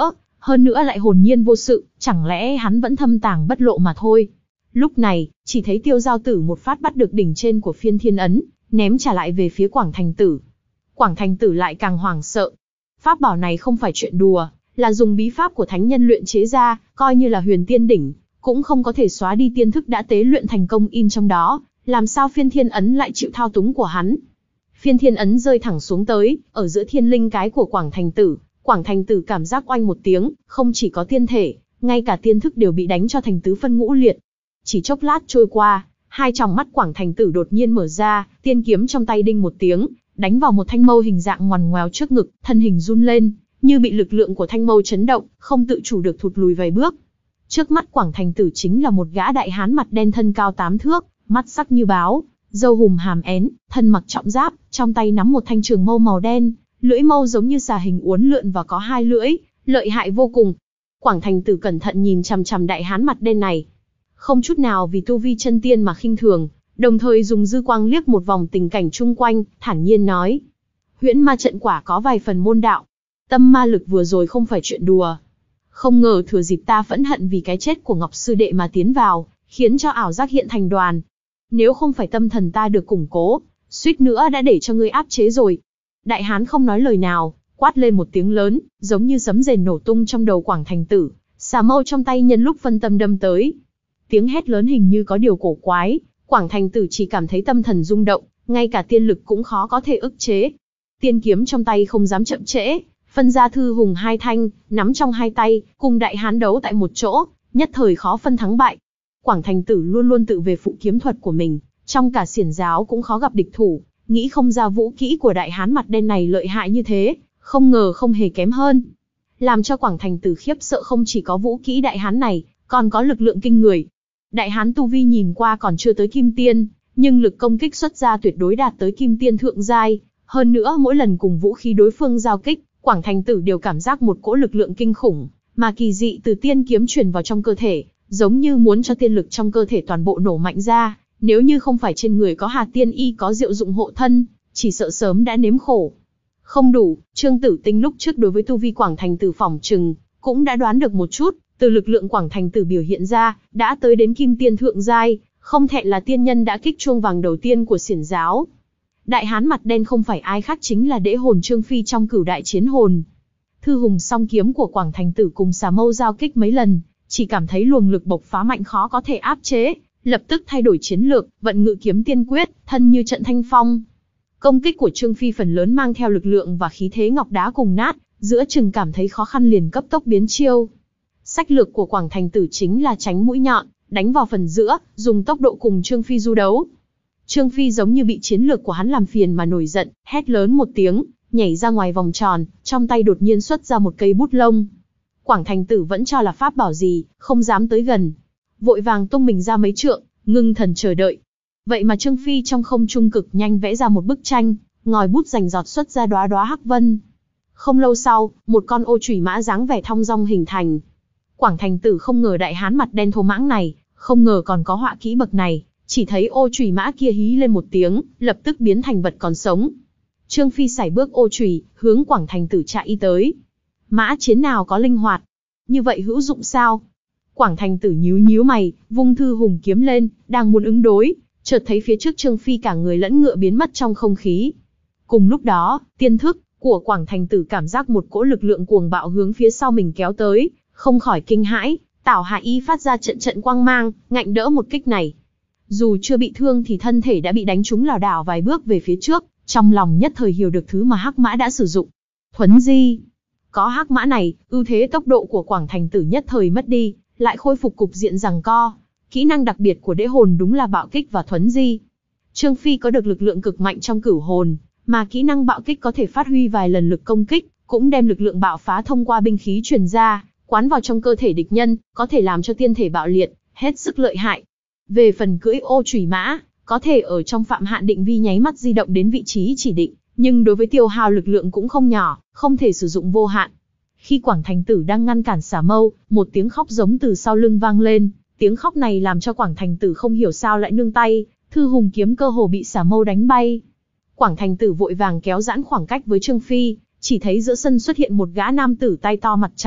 hơn nữa lại hồn nhiên vô sự, chẳng lẽ hắn vẫn thâm tàng bất lộ mà thôi. Lúc này, chỉ thấy Tiêu Giao Tử một phát bắt được đỉnh trên của phiên thiên ấn, ném trả lại về phía Quảng Thành Tử. Quảng Thành Tử lại càng hoảng sợ. Pháp bảo này không phải chuyện đùa, là dùng bí pháp của thánh nhân luyện chế ra, coi như là huyền tiên đỉnh, cũng không có thể xóa đi tiên thức đã tế luyện thành công in trong đó, làm sao phiên thiên ấn lại chịu thao túng của hắn. Phiên thiên ấn rơi thẳng xuống tới, ở giữa thiên linh cái của Quảng Thành Tử, Quảng Thành Tử cảm giác oanh một tiếng, không chỉ có tiên thể, ngay cả tiên thức đều bị đánh cho thành tứ phân ngũ liệt. Chỉ chốc lát trôi qua, hai tròng mắt Quảng Thành Tử đột nhiên mở ra, tiên kiếm trong tay đinh một tiếng, đánh vào một thanh mâu hình dạng ngoằn ngoèo trước ngực, thân hình run lên, như bị lực lượng của thanh mâu chấn động, không tự chủ được thụt lùi vài bước. Trước mắt Quảng Thành Tử chính là một gã đại hán mặt đen thân cao tám thước, mắt sắc như báo, râu hùm hàm én, thân mặc trọng giáp, trong tay nắm một thanh trường mâu màu đen, lưỡi mâu giống như xà hình uốn lượn và có hai lưỡi, lợi hại vô cùng. Quảng Thành Tử cẩn thận nhìn chằm chằm đại hán mặt đen này, không chút nào vì tu vi chân tiên mà khinh thường, đồng thời dùng dư quang liếc một vòng tình cảnh chung quanh, thản nhiên nói: Huyễn ma trận quả có vài phần môn đạo, tâm ma lực vừa rồi không phải chuyện đùa. Không ngờ thừa dịp ta phẫn hận vì cái chết của Ngọc sư đệ mà tiến vào, khiến cho ảo giác hiện thành đoàn. Nếu không phải tâm thần ta được củng cố, suýt nữa đã để cho ngươi áp chế rồi. Đại hán không nói lời nào, quát lên một tiếng lớn, giống như sấm rền nổ tung trong đầu Quảng Thành Tử, xà mâu trong tay nhân lúc phân tâm đâm tới. Tiếng hét lớn hình như có điều cổ quái, Quảng Thành Tử chỉ cảm thấy tâm thần rung động, ngay cả tiên lực cũng khó có thể ức chế. Tiên kiếm trong tay không dám chậm trễ, phân ra thư hùng hai thanh, nắm trong hai tay, cùng đại hán đấu tại một chỗ, nhất thời khó phân thắng bại. Quảng Thành Tử luôn luôn tự về phụ kiếm thuật của mình, trong cả xiển giáo cũng khó gặp địch thủ, nghĩ không ra vũ kỹ của đại hán mặt đen này lợi hại như thế, không ngờ không hề kém hơn. Làm cho Quảng Thành Tử khiếp sợ không chỉ có vũ kỹ đại hán này, còn có lực lượng kinh người. Đại hán tu vi nhìn qua còn chưa tới kim tiên, nhưng lực công kích xuất ra tuyệt đối đạt tới kim tiên thượng giai, hơn nữa mỗi lần cùng vũ khí đối phương giao kích, Quảng Thành Tử đều cảm giác một cỗ lực lượng kinh khủng, mà kỳ dị từ tiên kiếm truyền vào trong cơ thể, giống như muốn cho tiên lực trong cơ thể toàn bộ nổ mạnh ra, nếu như không phải trên người có Hà Tiên Y có diệu dụng hộ thân, chỉ sợ sớm đã nếm khổ. Không đủ, Trương Tử Tinh lúc trước đối với tu vi Quảng Thành Tử phỏng chừng, cũng đã đoán được một chút, từ lực lượng Quảng Thành Tử biểu hiện ra, đã tới đến kim tiên thượng giai, không thẹn là tiên nhân đã kích chuông vàng đầu tiên của xiển giáo. Đại hán mặt đen không phải ai khác chính là đễ hồn Trương Phi trong cửu đại chiến hồn. Thư hùng song kiếm của Quảng Thành Tử cùng xà mâu giao kích mấy lần, chỉ cảm thấy luồng lực bộc phá mạnh khó có thể áp chế, lập tức thay đổi chiến lược, vận ngự kiếm tiên quyết, thân như trận thanh phong. Công kích của Trương Phi phần lớn mang theo lực lượng và khí thế ngọc đá cùng nát, giữa chừng cảm thấy khó khăn liền cấp tốc biến chiêu. Sách lược của Quảng Thành Tử chính là tránh mũi nhọn, đánh vào phần giữa, dùng tốc độ cùng Trương Phi du đấu. Trương Phi giống như bị chiến lược của hắn làm phiền mà nổi giận, hét lớn một tiếng, nhảy ra ngoài vòng tròn, trong tay đột nhiên xuất ra một cây bút lông. Quảng Thành Tử vẫn cho là pháp bảo gì, không dám tới gần, vội vàng tung mình ra mấy trượng, ngưng thần chờ đợi. Vậy mà Trương Phi trong không trung cực nhanh vẽ ra một bức tranh, ngòi bút rành giọt xuất ra đóa đóa hắc vân. Không lâu sau, một con ô chủy mã dáng vẻ thong dong hình thành. Quảng Thành Tử không ngờ đại hán mặt đen thô mãng này, không ngờ còn có họa kỹ bậc này, chỉ thấy ô chủy mã kia hí lên một tiếng, lập tức biến thành vật còn sống. Trương Phi sải bước ô chủy, hướng Quảng Thành Tử chạy tới. Mã chiến nào có linh hoạt, như vậy hữu dụng sao? Quảng Thành Tử nhíu nhíu mày, vung thư hùng kiếm lên, đang muốn ứng đối, chợt thấy phía trước Trương Phi cả người lẫn ngựa biến mất trong không khí. Cùng lúc đó, tiên thức của Quảng Thành Tử cảm giác một cỗ lực lượng cuồng bạo hướng phía sau mình kéo tới, không khỏi kinh hãi, Tảo Hạ Y phát ra trận trận quang mang, ngạnh đỡ một kích này. Dù chưa bị thương thì thân thể đã bị đánh trúng lảo đảo vài bước về phía trước, trong lòng nhất thời hiểu được thứ mà Hắc Mã đã sử dụng. Thuấn di. Có Hắc Mã này, ưu thế tốc độ của Quảng Thành Tử nhất thời mất đi, lại khôi phục cục diện giằng co. Kỹ năng đặc biệt của đễ hồn đúng là bạo kích và thuấn di. Trương Phi có được lực lượng cực mạnh trong cửu hồn, mà kỹ năng bạo kích có thể phát huy vài lần lực công kích, cũng đem lực lượng bạo phá thông qua binh khí truyền ra, quán vào trong cơ thể địch nhân, có thể làm cho tiên thể bạo liệt, hết sức lợi hại. Về phần cưỡi ô chủy mã, có thể ở trong phạm hạn định vi nháy mắt di động đến vị trí chỉ định, nhưng đối với tiêu hao lực lượng cũng không nhỏ, không thể sử dụng vô hạn. Khi Quảng Thành Tử đang ngăn cản xả mâu, một tiếng khóc giống từ sau lưng vang lên, tiếng khóc này làm cho Quảng Thành Tử không hiểu sao lại nương tay, thư hùng kiếm cơ hồ bị xả mâu đánh bay. Quảng Thành Tử vội vàng kéo giãn khoảng cách với Trương Phi, chỉ thấy giữa sân xuất hiện một gã nam tử tay to mặt trắng,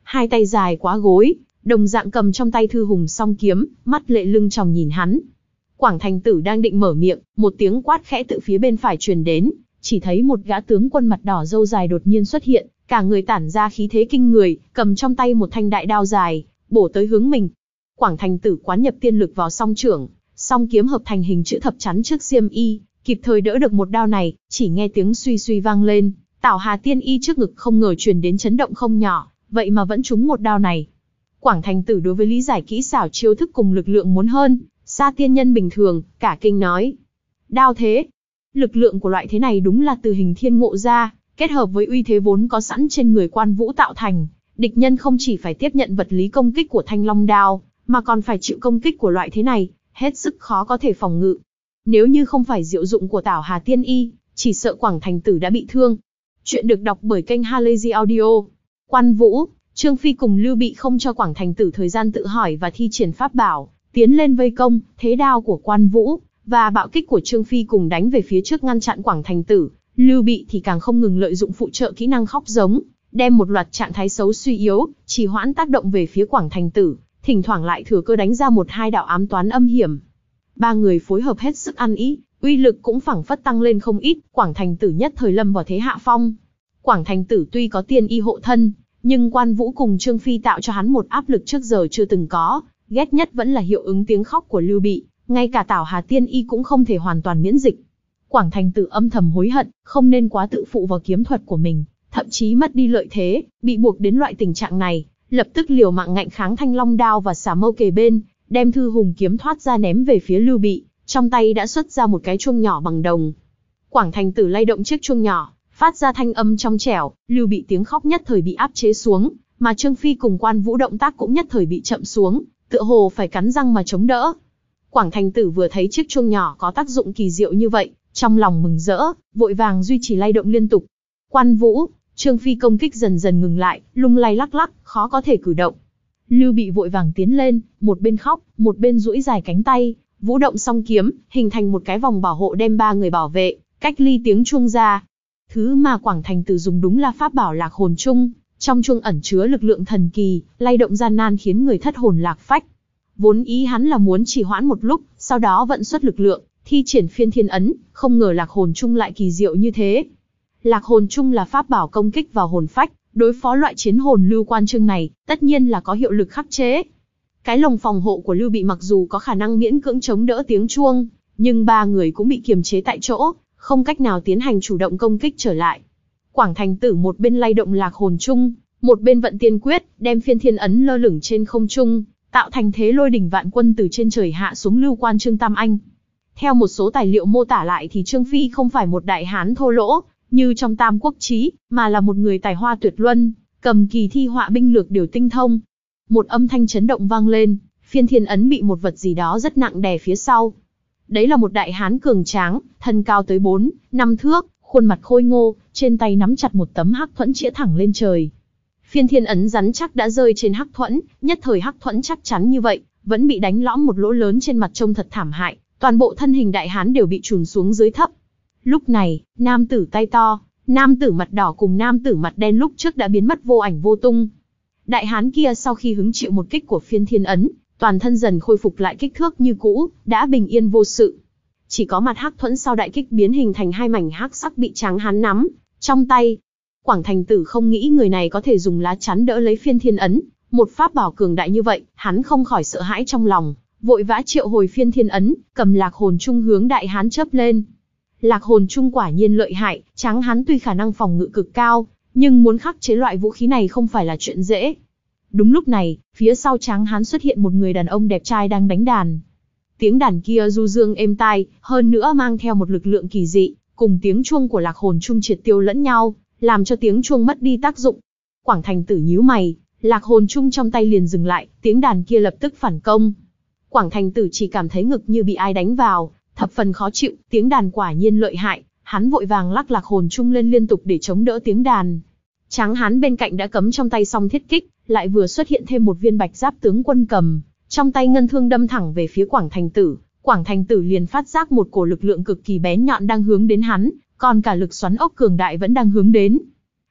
hai tay dài quá gối, đồng dạng cầm trong tay thư hùng song kiếm, mắt lệ lưng tròng nhìn hắn. Quảng Thành Tử đang định mở miệng, một tiếng quát khẽ từ phía bên phải truyền đến, chỉ thấy một gã tướng quân mặt đỏ râu dài đột nhiên xuất hiện, cả người tản ra khí thế kinh người, cầm trong tay một thanh đại đao dài, bổ tới hướng mình. Quảng Thành Tử quán nhập tiên lực vào song trưởng, song kiếm hợp thành hình chữ thập chắn trước xiêm y, kịp thời đỡ được một đao này, chỉ nghe tiếng suy suy vang lên, Tảo Hà Tiên Y trước ngực không ngờ truyền đến chấn động không nhỏ, vậy mà vẫn trúng một đao này. Quảng Thành Tử đối với lý giải kỹ xảo chiêu thức cùng lực lượng muốn hơn xa tiên nhân bình thường, cả kinh nói: đao thế, lực lượng của loại thế này đúng là từ hình thiên ngộ ra, kết hợp với uy thế vốn có sẵn trên người Quan Vũ tạo thành, địch nhân không chỉ phải tiếp nhận vật lý công kích của Thanh Long đao, mà còn phải chịu công kích của loại thế này, hết sức khó có thể phòng ngự. Nếu như không phải diệu dụng của Tảo Hà Tiên Y, chỉ sợ Quảng Thành Tử đã bị thương. Chuyện được đọc bởi kênh Halazy Audio. Quan Vũ, Trương Phi cùng Lưu Bị không cho Quảng Thành Tử thời gian tự hỏi và thi triển pháp bảo, tiến lên vây công, thế đao của Quan Vũ và bạo kích của Trương Phi cùng đánh về phía trước ngăn chặn Quảng Thành Tử. Lưu Bị thì càng không ngừng lợi dụng phụ trợ kỹ năng khóc giống, đem một loạt trạng thái xấu suy yếu, trì hoãn tác động về phía Quảng Thành Tử, thỉnh thoảng lại thừa cơ đánh ra một hai đạo ám toán âm hiểm. Ba người phối hợp hết sức ăn ý, uy lực cũng phảng phất tăng lên không ít, Quảng Thành Tử nhất thời lâm vào thế hạ phong. Quảng Thành Tử tuy có tiên y hộ thân, nhưng Quan Vũ cùng Trương Phi tạo cho hắn một áp lực trước giờ chưa từng có, ghét nhất vẫn là hiệu ứng tiếng khóc của Lưu Bị, ngay cả Tảo Hà Tiên Y cũng không thể hoàn toàn miễn dịch. Quảng Thành Tử âm thầm hối hận, không nên quá tự phụ vào kiếm thuật của mình, thậm chí mất đi lợi thế, bị buộc đến loại tình trạng này, lập tức liều mạng ngạnh kháng Thanh Long đao và xà mâu kề bên, đem thư hùng kiếm thoát ra ném về phía Lưu Bị, trong tay đã xuất ra một cái chuông nhỏ bằng đồng. Quảng Thành Tử lay động chiếc chuông nhỏ, phát ra thanh âm trong trẻo, Lưu Bị tiếng khóc nhất thời bị áp chế xuống, mà Trương Phi cùng Quan Vũ động tác cũng nhất thời bị chậm xuống, tựa hồ phải cắn răng mà chống đỡ. Quảng Thành Tử vừa thấy chiếc chuông nhỏ có tác dụng kỳ diệu như vậy, trong lòng mừng rỡ, vội vàng duy trì lay động liên tục. Quan Vũ, Trương Phi công kích dần dần ngừng lại, lung lay lắc lắc, khó có thể cử động. Lưu Bị vội vàng tiến lên, một bên khóc, một bên duỗi dài cánh tay, vũ động song kiếm, hình thành một cái vòng bảo hộ đem ba người bảo vệ, cách ly tiếng chuông ra. Thứ mà Quảng Thành Tử dùng đúng là pháp bảo Lạc Hồn Chung, trong chuông ẩn chứa lực lượng thần kỳ, lay động gian nan khiến người thất hồn lạc phách. Vốn ý hắn là muốn trì hoãn một lúc, sau đó vận xuất lực lượng, thi triển Phiên Thiên Ấn, không ngờ Lạc Hồn Chung lại kỳ diệu như thế. Lạc Hồn Chung là pháp bảo công kích vào hồn phách, đối phó loại chiến hồn lưu quan chương này, tất nhiên là có hiệu lực khắc chế. Cái lồng phòng hộ của Lưu Bị mặc dù có khả năng miễn cưỡng chống đỡ tiếng chuông, nhưng ba người cũng bị kiềm chế tại chỗ, không cách nào tiến hành chủ động công kích trở lại. Quảng Thành Tử một bên lay động Lạc Hồn Chung, một bên vận tiên quyết, đem Phiên Thiên Ấn lơ lửng trên không trung, tạo thành thế lôi đỉnh vạn quân từ trên trời hạ xuống lưu quan Trương Tam Anh. Theo một số tài liệu mô tả lại thì Trương Phi không phải một đại hán thô lỗ, như trong Tam Quốc Chí, mà là một người tài hoa tuyệt luân, cầm kỳ thi họa binh lược đều tinh thông. Một âm thanh chấn động vang lên, Phiên Thiên Ấn bị một vật gì đó rất nặng đè phía sau. Đấy là một đại hán cường tráng, thân cao tới bốn, năm thước, khuôn mặt khôi ngô, trên tay nắm chặt một tấm hắc thuẫn chĩa thẳng lên trời. Phiên Thiên Ấn rắn chắc đã rơi trên hắc thuẫn, nhất thời hắc thuẫn chắc chắn như vậy, vẫn bị đánh lõm một lỗ lớn trên mặt trông thật thảm hại, toàn bộ thân hình đại hán đều bị chùn xuống dưới thấp. Lúc này, nam tử tay to, nam tử mặt đỏ cùng nam tử mặt đen lúc trước đã biến mất vô ảnh vô tung. Đại hán kia sau khi hứng chịu một kích của Phiên Thiên Ấn, toàn thân dần khôi phục lại kích thước như cũ, đã bình yên vô sự. Chỉ có mặt hắc thuẫn sau đại kích biến hình thành hai mảnh hắc sắc bị tráng hán nắm trong tay. Quảng Thành Tử không nghĩ người này có thể dùng lá chắn đỡ lấy Phiên Thiên Ấn, một pháp bảo cường đại như vậy, hắn không khỏi sợ hãi trong lòng, vội vã triệu hồi Phiên Thiên Ấn, cầm Lạc Hồn Chung hướng đại hán chớp lên. Lạc Hồn Chung quả nhiên lợi hại, tráng hán tuy khả năng phòng ngự cực cao, nhưng muốn khắc chế loại vũ khí này không phải là chuyện dễ. Đúng lúc này, phía sau tráng hán xuất hiện một người đàn ông đẹp trai đang đánh đàn. Tiếng đàn kia du dương êm tai, hơn nữa mang theo một lực lượng kỳ dị, cùng tiếng chuông của Lạc Hồn Chung triệt tiêu lẫn nhau, làm cho tiếng chuông mất đi tác dụng. Quảng Thành Tử nhíu mày, Lạc Hồn Chung trong tay liền dừng lại, tiếng đàn kia lập tức phản công. Quảng Thành Tử chỉ cảm thấy ngực như bị ai đánh vào, thập phần khó chịu, tiếng đàn quả nhiên lợi hại, hắn vội vàng lắc Lạc Hồn Chung lên liên tục để chống đỡ tiếng đàn. Tráng hán bên cạnh đã cấm trong tay song thiết kích, lại vừa xuất hiện thêm một viên bạch giáp tướng quân cầm, trong tay ngân thương đâm thẳng về phía Quảng Thành Tử. Quảng Thành Tử liền phát giác một cổ lực lượng cực kỳ bén nhọn đang hướng đến hắn, còn cả lực xoắn ốc cường đại vẫn đang hướng đến.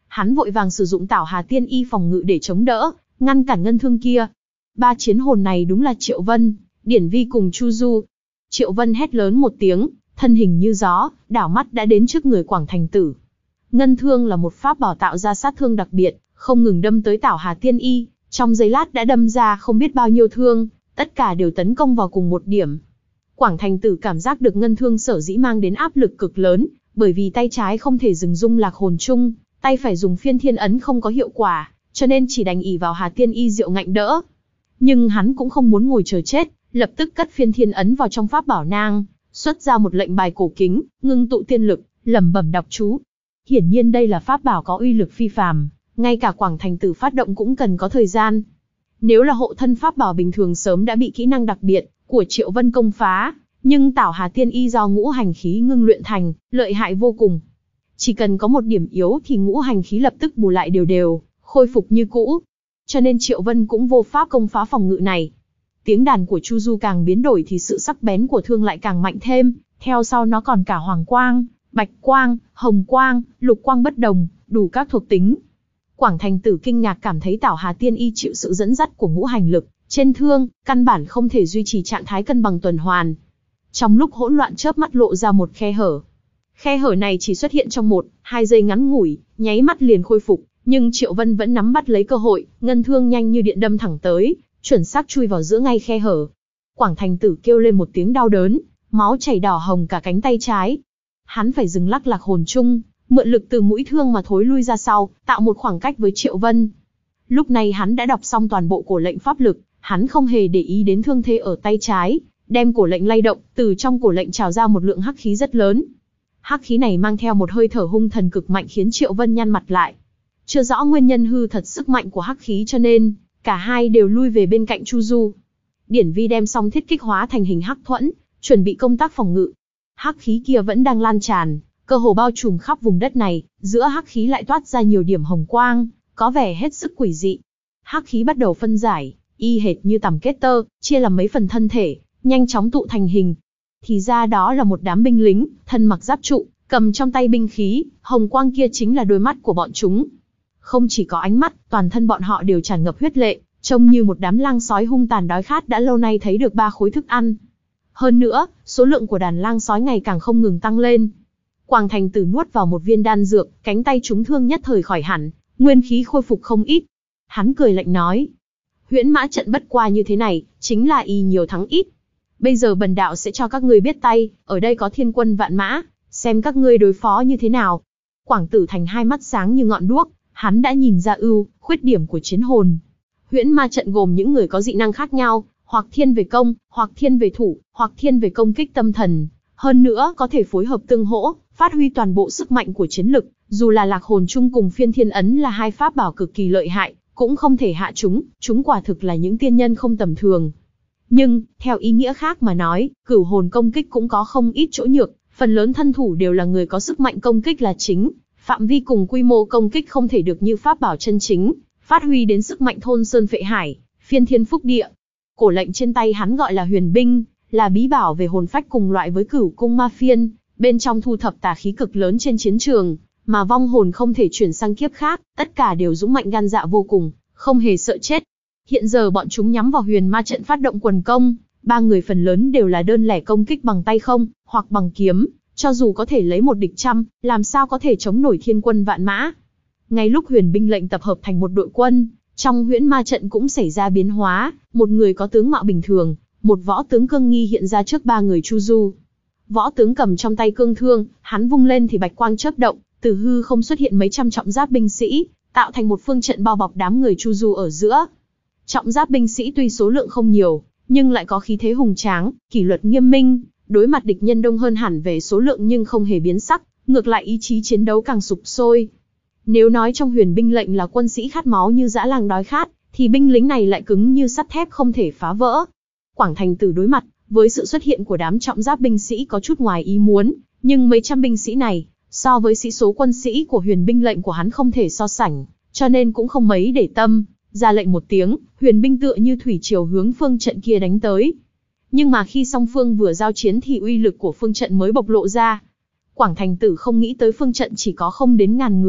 hắn vội vàng sử dụng Tảo Hà Tiên Y phòng ngự để chống đỡ, ngăn cản ngân thương kia. Ba chiến hồn này đúng là Triệu Vân, Điển Vi cùng Chu Du. Triệu Vân hét lớn một tiếng, thân hình như gió, đảo mắt đã đến trước người Quảng Thành Tử. Ngân thương là một pháp bảo tạo ra sát thương đặc biệt, không ngừng đâm tới Tảo Hà Tiên Y, trong giây lát đã đâm ra không biết bao nhiêu thương, tất cả đều tấn công vào cùng một điểm. Quảng Thành Tử cảm giác được ngân thương sở dĩ mang đến áp lực cực lớn, bởi vì tay trái không thể dừng dung lạc hồn chung, tay phải dùng phiên thiên ấn không có hiệu quả, cho nên chỉ đành ỷ vào Hà Tiên Y diệu ngạnh đỡ. Nhưng hắn cũng không muốn ngồi chờ chết, lập tức cất phiên thiên ấn vào trong pháp bảo nang, xuất ra một lệnh bài cổ kính, ngưng tụ tiên lực, lẩm bẩm đọc chú. Hiển nhiên đây là pháp bảo có uy lực phi phàm, ngay cả Quảng Thành Tử phát động cũng cần có thời gian. Nếu là hộ thân pháp bảo bình thường sớm đã bị kỹ năng đặc biệt của Triệu Vân công phá, nhưng Tảo Hà Tiên Y do ngũ hành khí ngưng luyện thành, lợi hại vô cùng. Chỉ cần có một điểm yếu thì ngũ hành khí lập tức bù lại đều đều, khôi phục như cũ. Cho nên Triệu Vân cũng vô pháp công phá phòng ngự này. Tiếng đàn của Chu Du càng biến đổi thì sự sắc bén của thương lại càng mạnh thêm, theo sau nó còn cả hoàng quang, bạch quang, hồng quang, lục quang bất đồng, đủ các thuộc tính. Quảng Thành Tử kinh ngạc cảm thấy Tảo Hà Tiên Y chịu sự dẫn dắt của ngũ hành lực, trên thương, căn bản không thể duy trì trạng thái cân bằng tuần hoàn. Trong lúc hỗn loạn chớp mắt lộ ra một khe hở. Khe hở này chỉ xuất hiện trong một, hai giây ngắn ngủi, nháy mắt liền khôi phục, nhưng Triệu Vân vẫn nắm bắt lấy cơ hội, ngân thương nhanh như điện đâm thẳng tới, chuẩn xác chui vào giữa ngay khe hở. Quảng Thành Tử kêu lên một tiếng đau đớn, máu chảy đỏ hồng cả cánh tay trái. Hắn phải dừng lắc lạc hồn chung, mượn lực từ mũi thương mà thối lui ra sau, tạo một khoảng cách với Triệu Vân. Lúc này hắn đã đọc xong toàn bộ cổ lệnh pháp lực, hắn không hề để ý đến thương thế ở tay trái, đem cổ lệnh lay động, từ trong cổ lệnh trào ra một lượng hắc khí rất lớn. Hắc khí này mang theo một hơi thở hung thần cực mạnh khiến Triệu Vân nhăn mặt lại. Chưa rõ nguyên nhân hư thật sức mạnh của hắc khí cho nên, cả hai đều lui về bên cạnh Chu Du. Điển Vi đem xong thiết kích hóa thành hình hắc thuẫn, chuẩn bị công tác phòng ngự. Hắc khí kia vẫn đang lan tràn, cơ hồ bao trùm khắp vùng đất này, giữa hắc khí lại toát ra nhiều điểm hồng quang, có vẻ hết sức quỷ dị. Hắc khí bắt đầu phân giải, y hệt như tằm kết tơ, chia làm mấy phần thân thể, nhanh chóng tụ thành hình. Thì ra đó là một đám binh lính, thân mặc giáp trụ, cầm trong tay binh khí, hồng quang kia chính là đôi mắt của bọn chúng. Không chỉ có ánh mắt, toàn thân bọn họ đều tràn ngập huyết lệ, trông như một đám lang sói hung tàn đói khát đã lâu nay thấy được ba khối thức ăn. Hơn nữa, số lượng của đàn lang sói ngày càng không ngừng tăng lên. Quảng Thành Tử nuốt vào một viên đan dược, cánh tay trúng thương nhất thời khỏi hẳn, nguyên khí khôi phục không ít. Hắn cười lạnh nói, huyễn mã trận bất qua như thế này, chính là y nhiều thắng ít. Bây giờ bần đạo sẽ cho các ngươi biết tay, ở đây có thiên quân vạn mã, xem các ngươi đối phó như thế nào. Quảng Tử Thành hai mắt sáng như ngọn đuốc, hắn đã nhìn ra ưu, khuyết điểm của chiến hồn. Huyễn ma trận gồm những người có dị năng khác nhau, hoặc thiên về công, hoặc thiên về thủ, hoặc thiên về công kích tâm thần. Hơn nữa có thể phối hợp tương hỗ, phát huy toàn bộ sức mạnh của chiến lực. Dù là lạc hồn chung cùng phiên thiên ấn là hai pháp bảo cực kỳ lợi hại, cũng không thể hạ chúng, chúng quả thực là những tiên nhân không tầm thường. Nhưng, theo ý nghĩa khác mà nói, cửu hồn công kích cũng có không ít chỗ nhược, phần lớn thân thủ đều là người có sức mạnh công kích là chính, phạm vi cùng quy mô công kích không thể được như pháp bảo chân chính, phát huy đến sức mạnh thôn sơn phệ hải, phiên thiên phúc địa. Cổ lệnh trên tay hắn gọi là huyền binh, là bí bảo về hồn phách cùng loại với cửu cung ma phiên, bên trong thu thập tà khí cực lớn trên chiến trường, mà vong hồn không thể chuyển sang kiếp khác, tất cả đều dũng mạnh gan dạ vô cùng, không hề sợ chết. Hiện giờ bọn chúng nhắm vào huyền ma trận phát động quần công, ba người phần lớn đều là đơn lẻ công kích bằng tay không, hoặc bằng kiếm, cho dù có thể lấy một địch trăm, làm sao có thể chống nổi thiên quân vạn mã. Ngay lúc huyền binh lệnh tập hợp thành một đội quân, trong huyễn ma trận cũng xảy ra biến hóa, một người có tướng mạo bình thường, một võ tướng cương nghi hiện ra trước ba người Chu Du. Võ tướng cầm trong tay cương thương, hắn vung lên thì bạch quang chớp động, từ hư không xuất hiện mấy trăm trọng giáp binh sĩ, tạo thành một phương trận bao bọc đám người Chu Du ở giữa. Trọng giáp binh sĩ tuy số lượng không nhiều, nhưng lại có khí thế hùng tráng, kỷ luật nghiêm minh, đối mặt địch nhân đông hơn hẳn về số lượng nhưng không hề biến sắc, ngược lại ý chí chiến đấu càng sục sôi. Nếu nói trong huyền binh lệnh là quân sĩ khát máu như dã lang đói khát, thì binh lính này lại cứng như sắt thép không thể phá vỡ. Quảng Thành Tử đối mặt với sự xuất hiện của đám trọng giáp binh sĩ có chút ngoài ý muốn, nhưng mấy trăm binh sĩ này, so với sĩ số quân sĩ của huyền binh lệnh của hắn không thể so sánh, cho nên cũng không mấy để tâm, ra lệnh một tiếng, huyền binh tựa như thủy triều hướng phương trận kia đánh tới. Nhưng mà khi song phương vừa giao chiến thì uy lực của phương trận mới bộc lộ ra. Quảng Thành Tử không nghĩ tới phương trận chỉ có không đến ngàn người,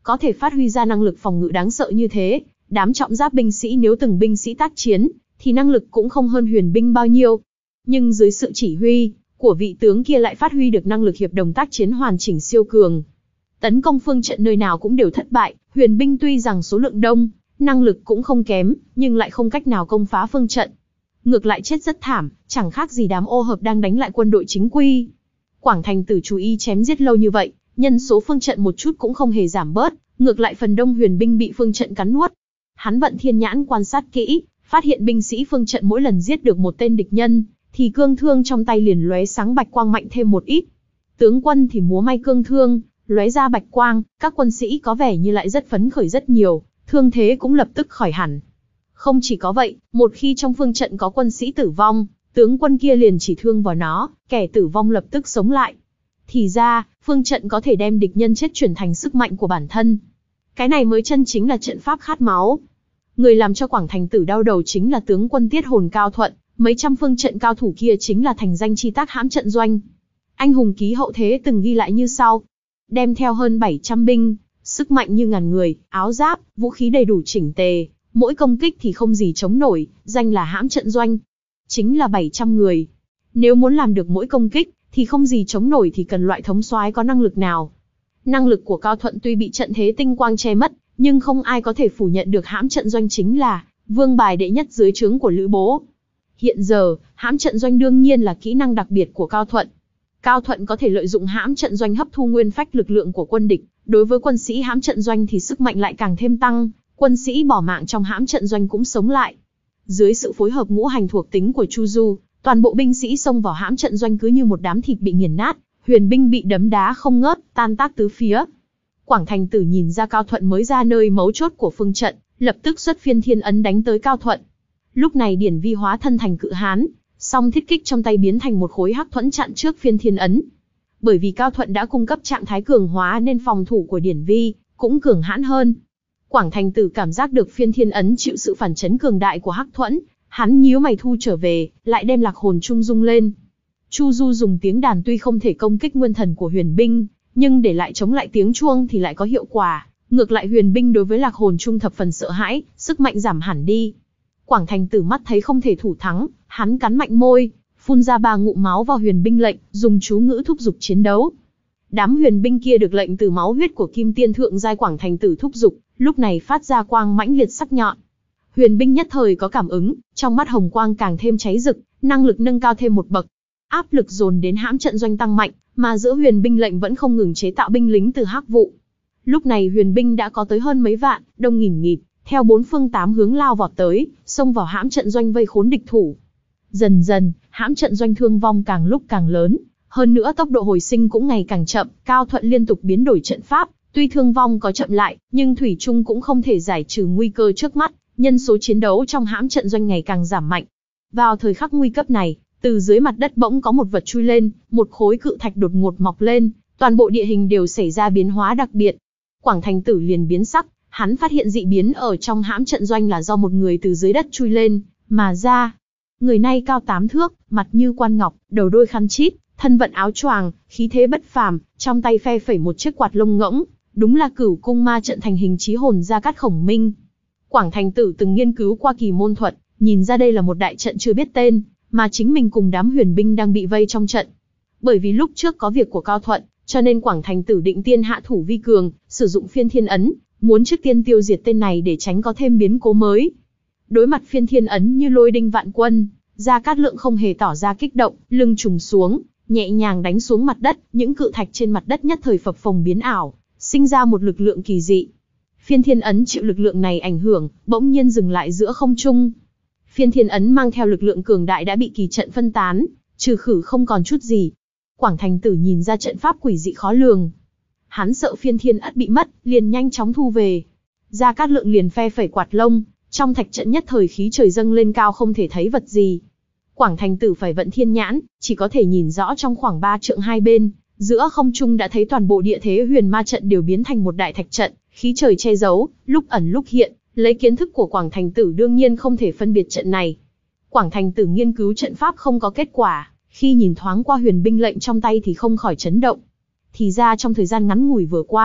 có thể phát huy ra năng lực phòng ngự đáng sợ như thế. Đám trọng giáp binh sĩ nếu từng binh sĩ tác chiến, thì năng lực cũng không hơn huyền binh bao nhiêu. Nhưng dưới sự chỉ huy của vị tướng kia lại phát huy được năng lực hiệp đồng tác chiến hoàn chỉnh siêu cường. Tấn công phương trận nơi nào cũng đều thất bại, huyền binh tuy rằng số lượng đông, năng lực cũng không kém, nhưng lại không cách nào công phá phương trận. Ngược lại chết rất thảm, chẳng khác gì đám ô hợp đang đánh lại quân đội chính quy. Quảng Thành Tử chú ý chém giết lâu như vậy, nhân số phương trận một chút cũng không hề giảm bớt, ngược lại phần đông huyền binh bị phương trận cắn nuốt. Hắn vận thiên nhãn quan sát kỹ, phát hiện binh sĩ phương trận mỗi lần giết được một tên địch nhân, thì cương thương trong tay liền lóe sáng bạch quang mạnh thêm một ít. Tướng quân thì múa may cương thương, lóe ra bạch quang, các quân sĩ có vẻ như lại rất phấn khởi rất nhiều, thương thế cũng lập tức khỏi hẳn. Không chỉ có vậy, một khi trong phương trận có quân sĩ tử vong, tướng quân kia liền chỉ thương vào nó, kẻ tử vong lập tức sống lại. Thì ra, phương trận có thể đem địch nhân chết chuyển thành sức mạnh của bản thân. Cái này mới chân chính là trận pháp khát máu. Người làm cho Quảng Thành Tử đau đầu chính là tướng quân Tiết Hồn Cao Thuận, mấy trăm phương trận cao thủ kia chính là thành danh chi tác hãm trận doanh. Anh hùng ký hậu thế từng ghi lại như sau: đem theo hơn bảy trăm binh, sức mạnh như ngàn người, áo giáp, vũ khí đầy đủ chỉnh tề, mỗi công kích thì không gì chống nổi, danh là hãm trận doanh. Chính là bảy trăm người. Nếu muốn làm được mỗi công kích thì không gì chống nổi thì cần loại thống soái có năng lực nào? Năng lực của Cao Thuận tuy bị trận thế tinh quang che mất, nhưng không ai có thể phủ nhận được hãm trận doanh chính là vương bài đệ nhất dưới trướng của Lữ Bố. Hiện giờ, hãm trận doanh đương nhiên là kỹ năng đặc biệt của Cao Thuận. Cao Thuận có thể lợi dụng hãm trận doanh hấp thu nguyên phách lực lượng của quân địch, đối với quân sĩ hãm trận doanh thì sức mạnh lại càng thêm tăng, quân sĩ bỏ mạng trong hãm trận doanh cũng sống lại. Dưới sự phối hợp ngũ hành thuộc tính của Chu Du, toàn bộ binh sĩ xông vào hãm trận doanh cứ như một đám thịt bị nghiền nát, huyền binh bị đấm đá không ngớt, tan tác tứ phía. Quảng Thành Tử nhìn ra Cao Thuận mới ra nơi mấu chốt của phương trận, lập tức xuất phiên thiên ấn đánh tới Cao Thuận. Lúc này Điển Vi hóa thân thành cự hán, song thiết kích trong tay biến thành một khối hắc thuẫn chặn trước phiên thiên ấn. Bởi vì Cao Thuận đã cung cấp trạng thái cường hóa nên phòng thủ của Điển Vi cũng cường hãn hơn. Quảng Thành Tử cảm giác được phiên thiên ấn chịu sự phản chấn cường đại của hắc thuẫn, hắn nhíu mày thu trở về, lại đem lạc hồn trung rung lên. Chu Du dùng tiếng đàn tuy không thể công kích nguyên thần của huyền binh, nhưng để lại chống lại tiếng chuông thì lại có hiệu quả. Ngược lại huyền binh đối với lạc hồn trung thập phần sợ hãi, sức mạnh giảm hẳn đi. Quảng Thành Tử mắt thấy không thể thủ thắng, hắn cắn mạnh môi, phun ra ba ngụm máu vào huyền binh lệnh, dùng chú ngữ thúc giục chiến đấu. Đám huyền binh kia được lệnh từ máu huyết của Kim Tiên thượng giai Quảng Thành Tử thúc giục, lúc này phát ra quang mãnh liệt sắc nhọn. Huyền binh nhất thời có cảm ứng, trong mắt hồng quang càng thêm cháy rực, năng lực nâng cao thêm một bậc. Áp lực dồn đến hãm trận doanh tăng mạnh, mà giữa huyền binh lệnh vẫn không ngừng chế tạo binh lính từ hắc vụ. Lúc này huyền binh đã có tới hơn mấy vạn, đông nghìn nghịt, theo bốn phương tám hướng lao vọt tới, xông vào hãm trận doanh vây khốn địch thủ. Dần dần, hãm trận doanh thương vong càng lúc càng lớn, hơn nữa tốc độ hồi sinh cũng ngày càng chậm. Cao Thuận liên tục biến đổi trận pháp, tuy thương vong có chậm lại, nhưng thủy chung cũng không thể giải trừ nguy cơ trước mắt. Nhân số chiến đấu trong hãm trận doanh ngày càng giảm mạnh. Vào thời khắc nguy cấp này, từ dưới mặt đất bỗng có một vật chui lên, một khối cự thạch đột ngột mọc lên, toàn bộ địa hình đều xảy ra biến hóa đặc biệt. Quảng Thành Tử liền biến sắc, hắn phát hiện dị biến ở trong hãm trận doanh là do một người từ dưới đất chui lên mà ra. Người này cao tám thước, mặt như quan ngọc, đầu đôi khăn chít, thân vận áo choàng, khí thế bất phàm, trong tay phe phẩy một chiếc quạt lông ngỗng, đúng là Cửu Cung Ma trận thành hình chí hồn Gia Cát Khổng Minh. Quảng Thành Tử từng nghiên cứu qua kỳ môn thuật, nhìn ra đây là một đại trận chưa biết tên, mà chính mình cùng đám huyền binh đang bị vây trong trận. Bởi vì lúc trước có việc của Cao Thuận, cho nên Quảng Thành Tử định tiên hạ thủ vi cường, sử dụng phiên thiên ấn, muốn trước tiên tiêu diệt tên này để tránh có thêm biến cố mới. Đối mặt phiên thiên ấn như lôi đinh vạn quân, Gia Cát Lượng không hề tỏ ra kích động, lưng trùng xuống, nhẹ nhàng đánh xuống mặt đất, những cự thạch trên mặt đất nhất thời phập phồng biến ảo, sinh ra một lực lượng kỳ dị. Phiên thiên ấn chịu lực lượng này ảnh hưởng, bỗng nhiên dừng lại giữa không trung. Phiên thiên ấn mang theo lực lượng cường đại đã bị kỳ trận phân tán, trừ khử không còn chút gì. Quảng Thành Tử nhìn ra trận pháp quỷ dị khó lường. Hắn sợ phiên thiên ấn bị mất, liền nhanh chóng thu về. Gia Cát Lượng liền phe phẩy quạt lông, trong thạch trận nhất thời khí trời dâng lên cao không thể thấy vật gì. Quảng Thành Tử phải vận thiên nhãn, chỉ có thể nhìn rõ trong khoảng ba trượng hai bên, giữa không trung đã thấy toàn bộ địa thế huyền ma trận đều biến thành một đại thạch trận, khí trời che giấu, lúc ẩn lúc hiện, lấy kiến thức của Quảng Thành Tử đương nhiên không thể phân biệt trận này. Quảng Thành Tử nghiên cứu trận pháp không có kết quả, khi nhìn thoáng qua huyền binh lệnh trong tay thì không khỏi chấn động. Thì ra trong thời gian ngắn ngủi vừa qua,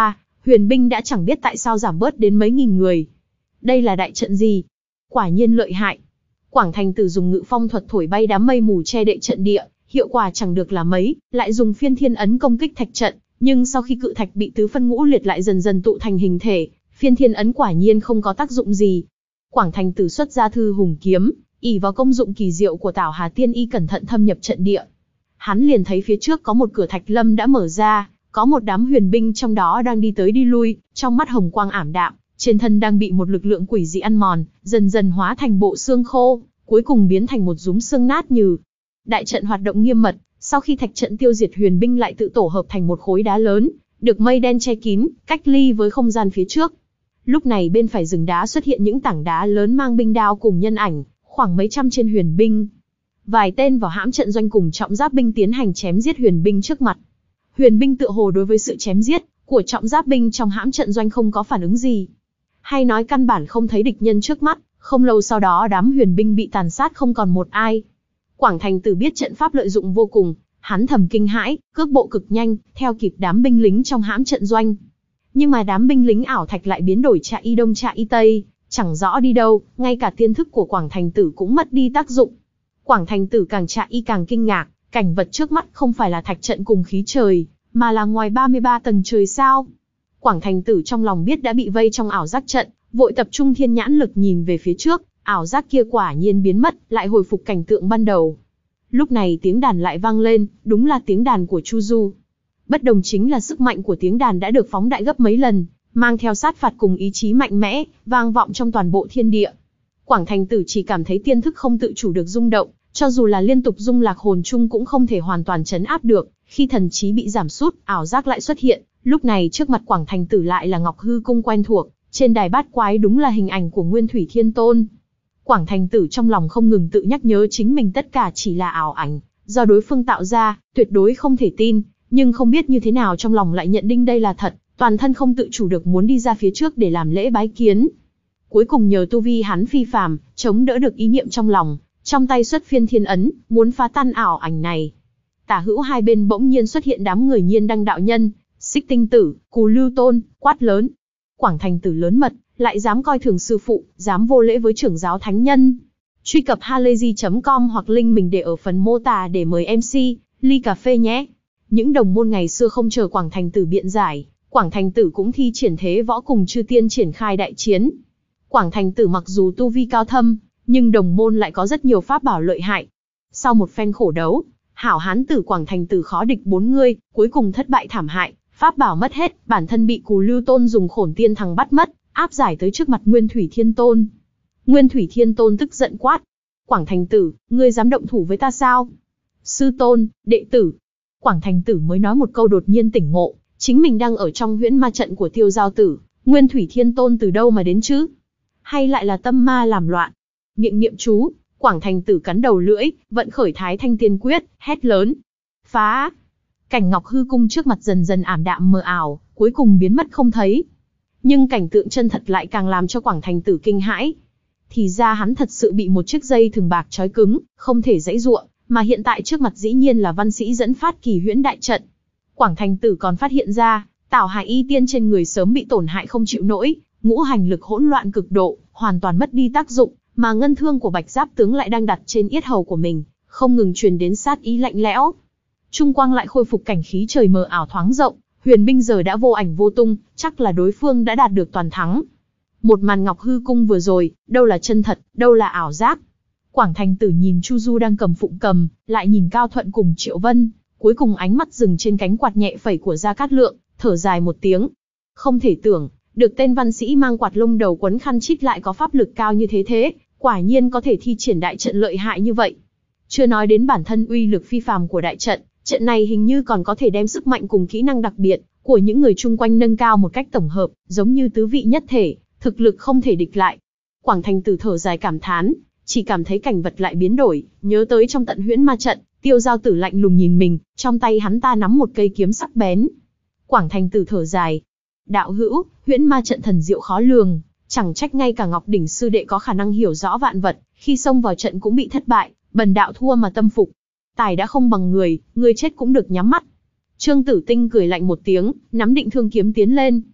huyền binh đã chẳng biết tại sao giảm bớt đến mấy nghìn người. Đây là đại trận gì? Quả nhiên lợi hại. Quảng Thành Tử dùng ngự phong thuật thổi bay đám mây mù che đậy trận địa, hiệu quả chẳng được là mấy, lại dùng phiên thiên ấn công kích thạch trận, nhưng sau khi cự thạch bị tứ phân ngũ liệt lại dần dần tụ thành hình thể, phiên thiên ấn quả nhiên không có tác dụng gì. Quảng Thành Tử xuất ra thư hùng kiếm, ỷ vào công dụng kỳ diệu của Tảo Hà Tiên Y cẩn thận thâm nhập trận địa. Hắn liền thấy phía trước có một cửa thạch lâm đã mở ra, có một đám huyền binh trong đó đang đi tới đi lui, trong mắt hồng quang ảm đạm, trên thân đang bị một lực lượng quỷ dị ăn mòn, dần dần hóa thành bộ xương khô, cuối cùng biến thành một dúm xương nát nhừ. Đại trận hoạt động nghiêm mật, sau khi thạch trận tiêu diệt huyền binh lại tự tổ hợp thành một khối đá lớn, được mây đen che kín, cách ly với không gian phía trước. Lúc này bên phải rừng đá xuất hiện những tảng đá lớn mang binh đao cùng nhân ảnh, khoảng mấy trăm trên huyền binh. Vài tên vào hãm trận doanh cùng trọng giáp binh tiến hành chém giết huyền binh trước mặt. Huyền binh tựa hồ đối với sự chém giết của trọng giáp binh trong hãm trận doanh không có phản ứng gì, hay nói căn bản không thấy địch nhân trước mắt. Không lâu sau đó đám huyền binh bị tàn sát không còn một ai. Quảng Thành Tử biết trận pháp lợi dụng vô cùng, hắn thầm kinh hãi, cước bộ cực nhanh, theo kịp đám binh lính trong hãm trận doanh. Nhưng mà đám binh lính ảo thạch lại biến đổi chạy y đông chạy y tây, chẳng rõ đi đâu, ngay cả tiên thức của Quảng Thành Tử cũng mất đi tác dụng. Quảng Thành Tử càng chạy y càng kinh ngạc, cảnh vật trước mắt không phải là thạch trận cùng khí trời, mà là ngoài ba mươi ba tầng trời sao. Quảng Thành Tử trong lòng biết đã bị vây trong ảo giác trận, vội tập trung thiên nhãn lực nhìn về phía trước, ảo giác kia quả nhiên biến mất, lại hồi phục cảnh tượng ban đầu. Lúc này tiếng đàn lại vang lên, đúng là tiếng đàn của Chu Du. Bất đồng chính là sức mạnh của tiếng đàn đã được phóng đại gấp mấy lần, mang theo sát phạt cùng ý chí mạnh mẽ, vang vọng trong toàn bộ thiên địa. Quảng Thành Tử chỉ cảm thấy tiên thức không tự chủ được rung động, cho dù là liên tục rung lạc hồn chung cũng không thể hoàn toàn trấn áp được. Khi thần trí bị giảm sút, ảo giác lại xuất hiện. Lúc này trước mặt Quảng Thành Tử lại là Ngọc Hư Cung quen thuộc, trên đài bát quái đúng là hình ảnh của Nguyên Thủy Thiên Tôn. Quảng Thành Tử trong lòng không ngừng tự nhắc nhớ chính mình tất cả chỉ là ảo ảnh, do đối phương tạo ra, tuyệt đối không thể tin, nhưng không biết như thế nào trong lòng lại nhận định đây là thật, toàn thân không tự chủ được muốn đi ra phía trước để làm lễ bái kiến. Cuối cùng nhờ tu vi hắn phi phàm, chống đỡ được ý niệm trong lòng, trong tay xuất phiên thiên ấn, muốn phá tan ảo ảnh này. Tả hữu hai bên bỗng nhiên xuất hiện đám người Nhiên Đăng đạo nhân, Xích Tinh Tử, Cù Lưu Tôn, quát lớn. Quảng Thành Tử lớn mật, lại dám coi thường sư phụ, dám vô lễ với trưởng giáo thánh nhân. Truy cập halayzi chấm com hoặc link mình để ở phần mô tả để mời em xê, ly cà phê nhé. Những đồng môn ngày xưa không chờ Quảng Thành Tử biện giải, Quảng Thành Tử cũng thi triển thế võ cùng chư tiên triển khai đại chiến. Quảng Thành Tử mặc dù tu vi cao thâm, nhưng đồng môn lại có rất nhiều pháp bảo lợi hại. Sau một phen khổ đấu, hảo hán tử Quảng Thành Tử khó địch bốn người, cuối cùng thất bại thảm hại, pháp bảo mất hết, bản thân bị Cù Lưu Tôn dùng Khổn Tiên Thằng bắt mất, áp giải tới trước mặt Nguyên Thủy Thiên Tôn. Nguyên Thủy Thiên Tôn tức giận quát: Quảng Thành Tử, ngươi dám động thủ với ta sao? Sư tôn, đệ tử. Quảng Thành Tử mới nói một câu đột nhiên tỉnh ngộ, chính mình đang ở trong huyễn ma trận của Tiêu Giao Tử, Nguyên Thủy Thiên Tôn từ đâu mà đến chứ? Hay lại là tâm ma làm loạn? Miệng niệm chú, Quảng Thành Tử cắn đầu lưỡi, vận khởi Thái Thanh Tiên Quyết, hét lớn: phá! Cảnh Ngọc Hư Cung trước mặt dần dần ảm đạm mờ ảo, cuối cùng biến mất không thấy. Nhưng cảnh tượng chân thật lại càng làm cho Quảng Thành Tử kinh hãi. Thì ra hắn thật sự bị một chiếc dây thừng bạc trói cứng, không thể giãy giụa, mà hiện tại trước mặt dĩ nhiên là văn sĩ dẫn phát kỳ huyễn đại trận. Quảng Thành Tử còn phát hiện ra, Tảo Hải Y Tiên trên người sớm bị tổn hại không chịu nổi, ngũ hành lực hỗn loạn cực độ, hoàn toàn mất đi tác dụng, mà ngân thương của Bạch Giáp tướng lại đang đặt trên yết hầu của mình, không ngừng truyền đến sát ý lạnh lẽo. Trung quang lại khôi phục cảnh khí trời mờ ảo thoáng rộng, huyền binh giờ đã vô ảnh vô tung, chắc là đối phương đã đạt được toàn thắng. Một màn Ngọc Hư Cung vừa rồi, đâu là chân thật, đâu là ảo giác. Quảng Thành Tử nhìn Chu Du đang cầm phụng cầm, lại nhìn Cao Thuận cùng Triệu Vân, cuối cùng ánh mắt dừng trên cánh quạt nhẹ phẩy của Gia Cát Lượng, thở dài một tiếng. Không thể tưởng, được tên văn sĩ mang quạt lông đầu quấn khăn chít lại có pháp lực cao như thế thế, quả nhiên có thể thi triển đại trận lợi hại như vậy. Chưa nói đến bản thân uy lực phi phàm của đại trận, trận này hình như còn có thể đem sức mạnh cùng kỹ năng đặc biệt của những người chung quanh nâng cao một cách tổng hợp, giống như tứ vị nhất thể, thực lực không thể địch lại. Quảng Thành Tử thở dài cảm thán, chỉ cảm thấy cảnh vật lại biến đổi, nhớ tới trong tận huyễn ma trận, Tiêu Giao Tử lạnh lùng nhìn mình, trong tay hắn ta nắm một cây kiếm sắc bén. Quảng Thành Tử thở dài, đạo hữu, huyễn ma trận thần diệu khó lường, chẳng trách ngay cả Ngọc Đỉnh sư đệ có khả năng hiểu rõ vạn vật, khi xông vào trận cũng bị thất bại, bần đạo thua mà tâm phục. Tài đã không bằng người, người chết cũng được nhắm mắt. Trương Tử Tinh cười lạnh một tiếng, nắm định thương kiếm tiến lên.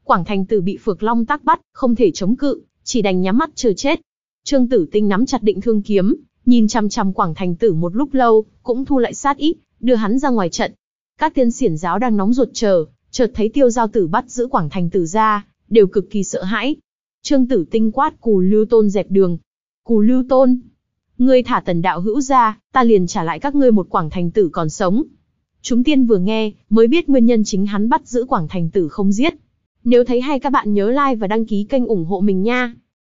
Quảng Thành Tử bị Phược Long Tác bắt, không thể chống cự, chỉ đành nhắm mắt chờ chết. Trương Tử Tinh nắm chặt định thương kiếm, nhìn chằm chằm Quảng Thành Tử một lúc lâu, cũng thu lại sát ý, đưa hắn ra ngoài trận. Các tiên xiển giáo đang nóng ruột chờ, chợt thấy Tiêu Giao Tử bắt giữ Quảng Thành Tử ra, đều cực kỳ sợ hãi. Trương Tử Tinh quát Cù Lưu Tôn dẹp đường. Cù Lưu Tôn, ngươi thả Tần đạo hữu ra, ta liền trả lại các ngươi một Quảng Thành Tử còn sống. Chúng tiên vừa nghe, mới biết nguyên nhân chính hắn bắt giữ Quảng Thành Tử không giết. Nếu thấy hay các bạn nhớ like và đăng ký kênh ủng hộ mình nha.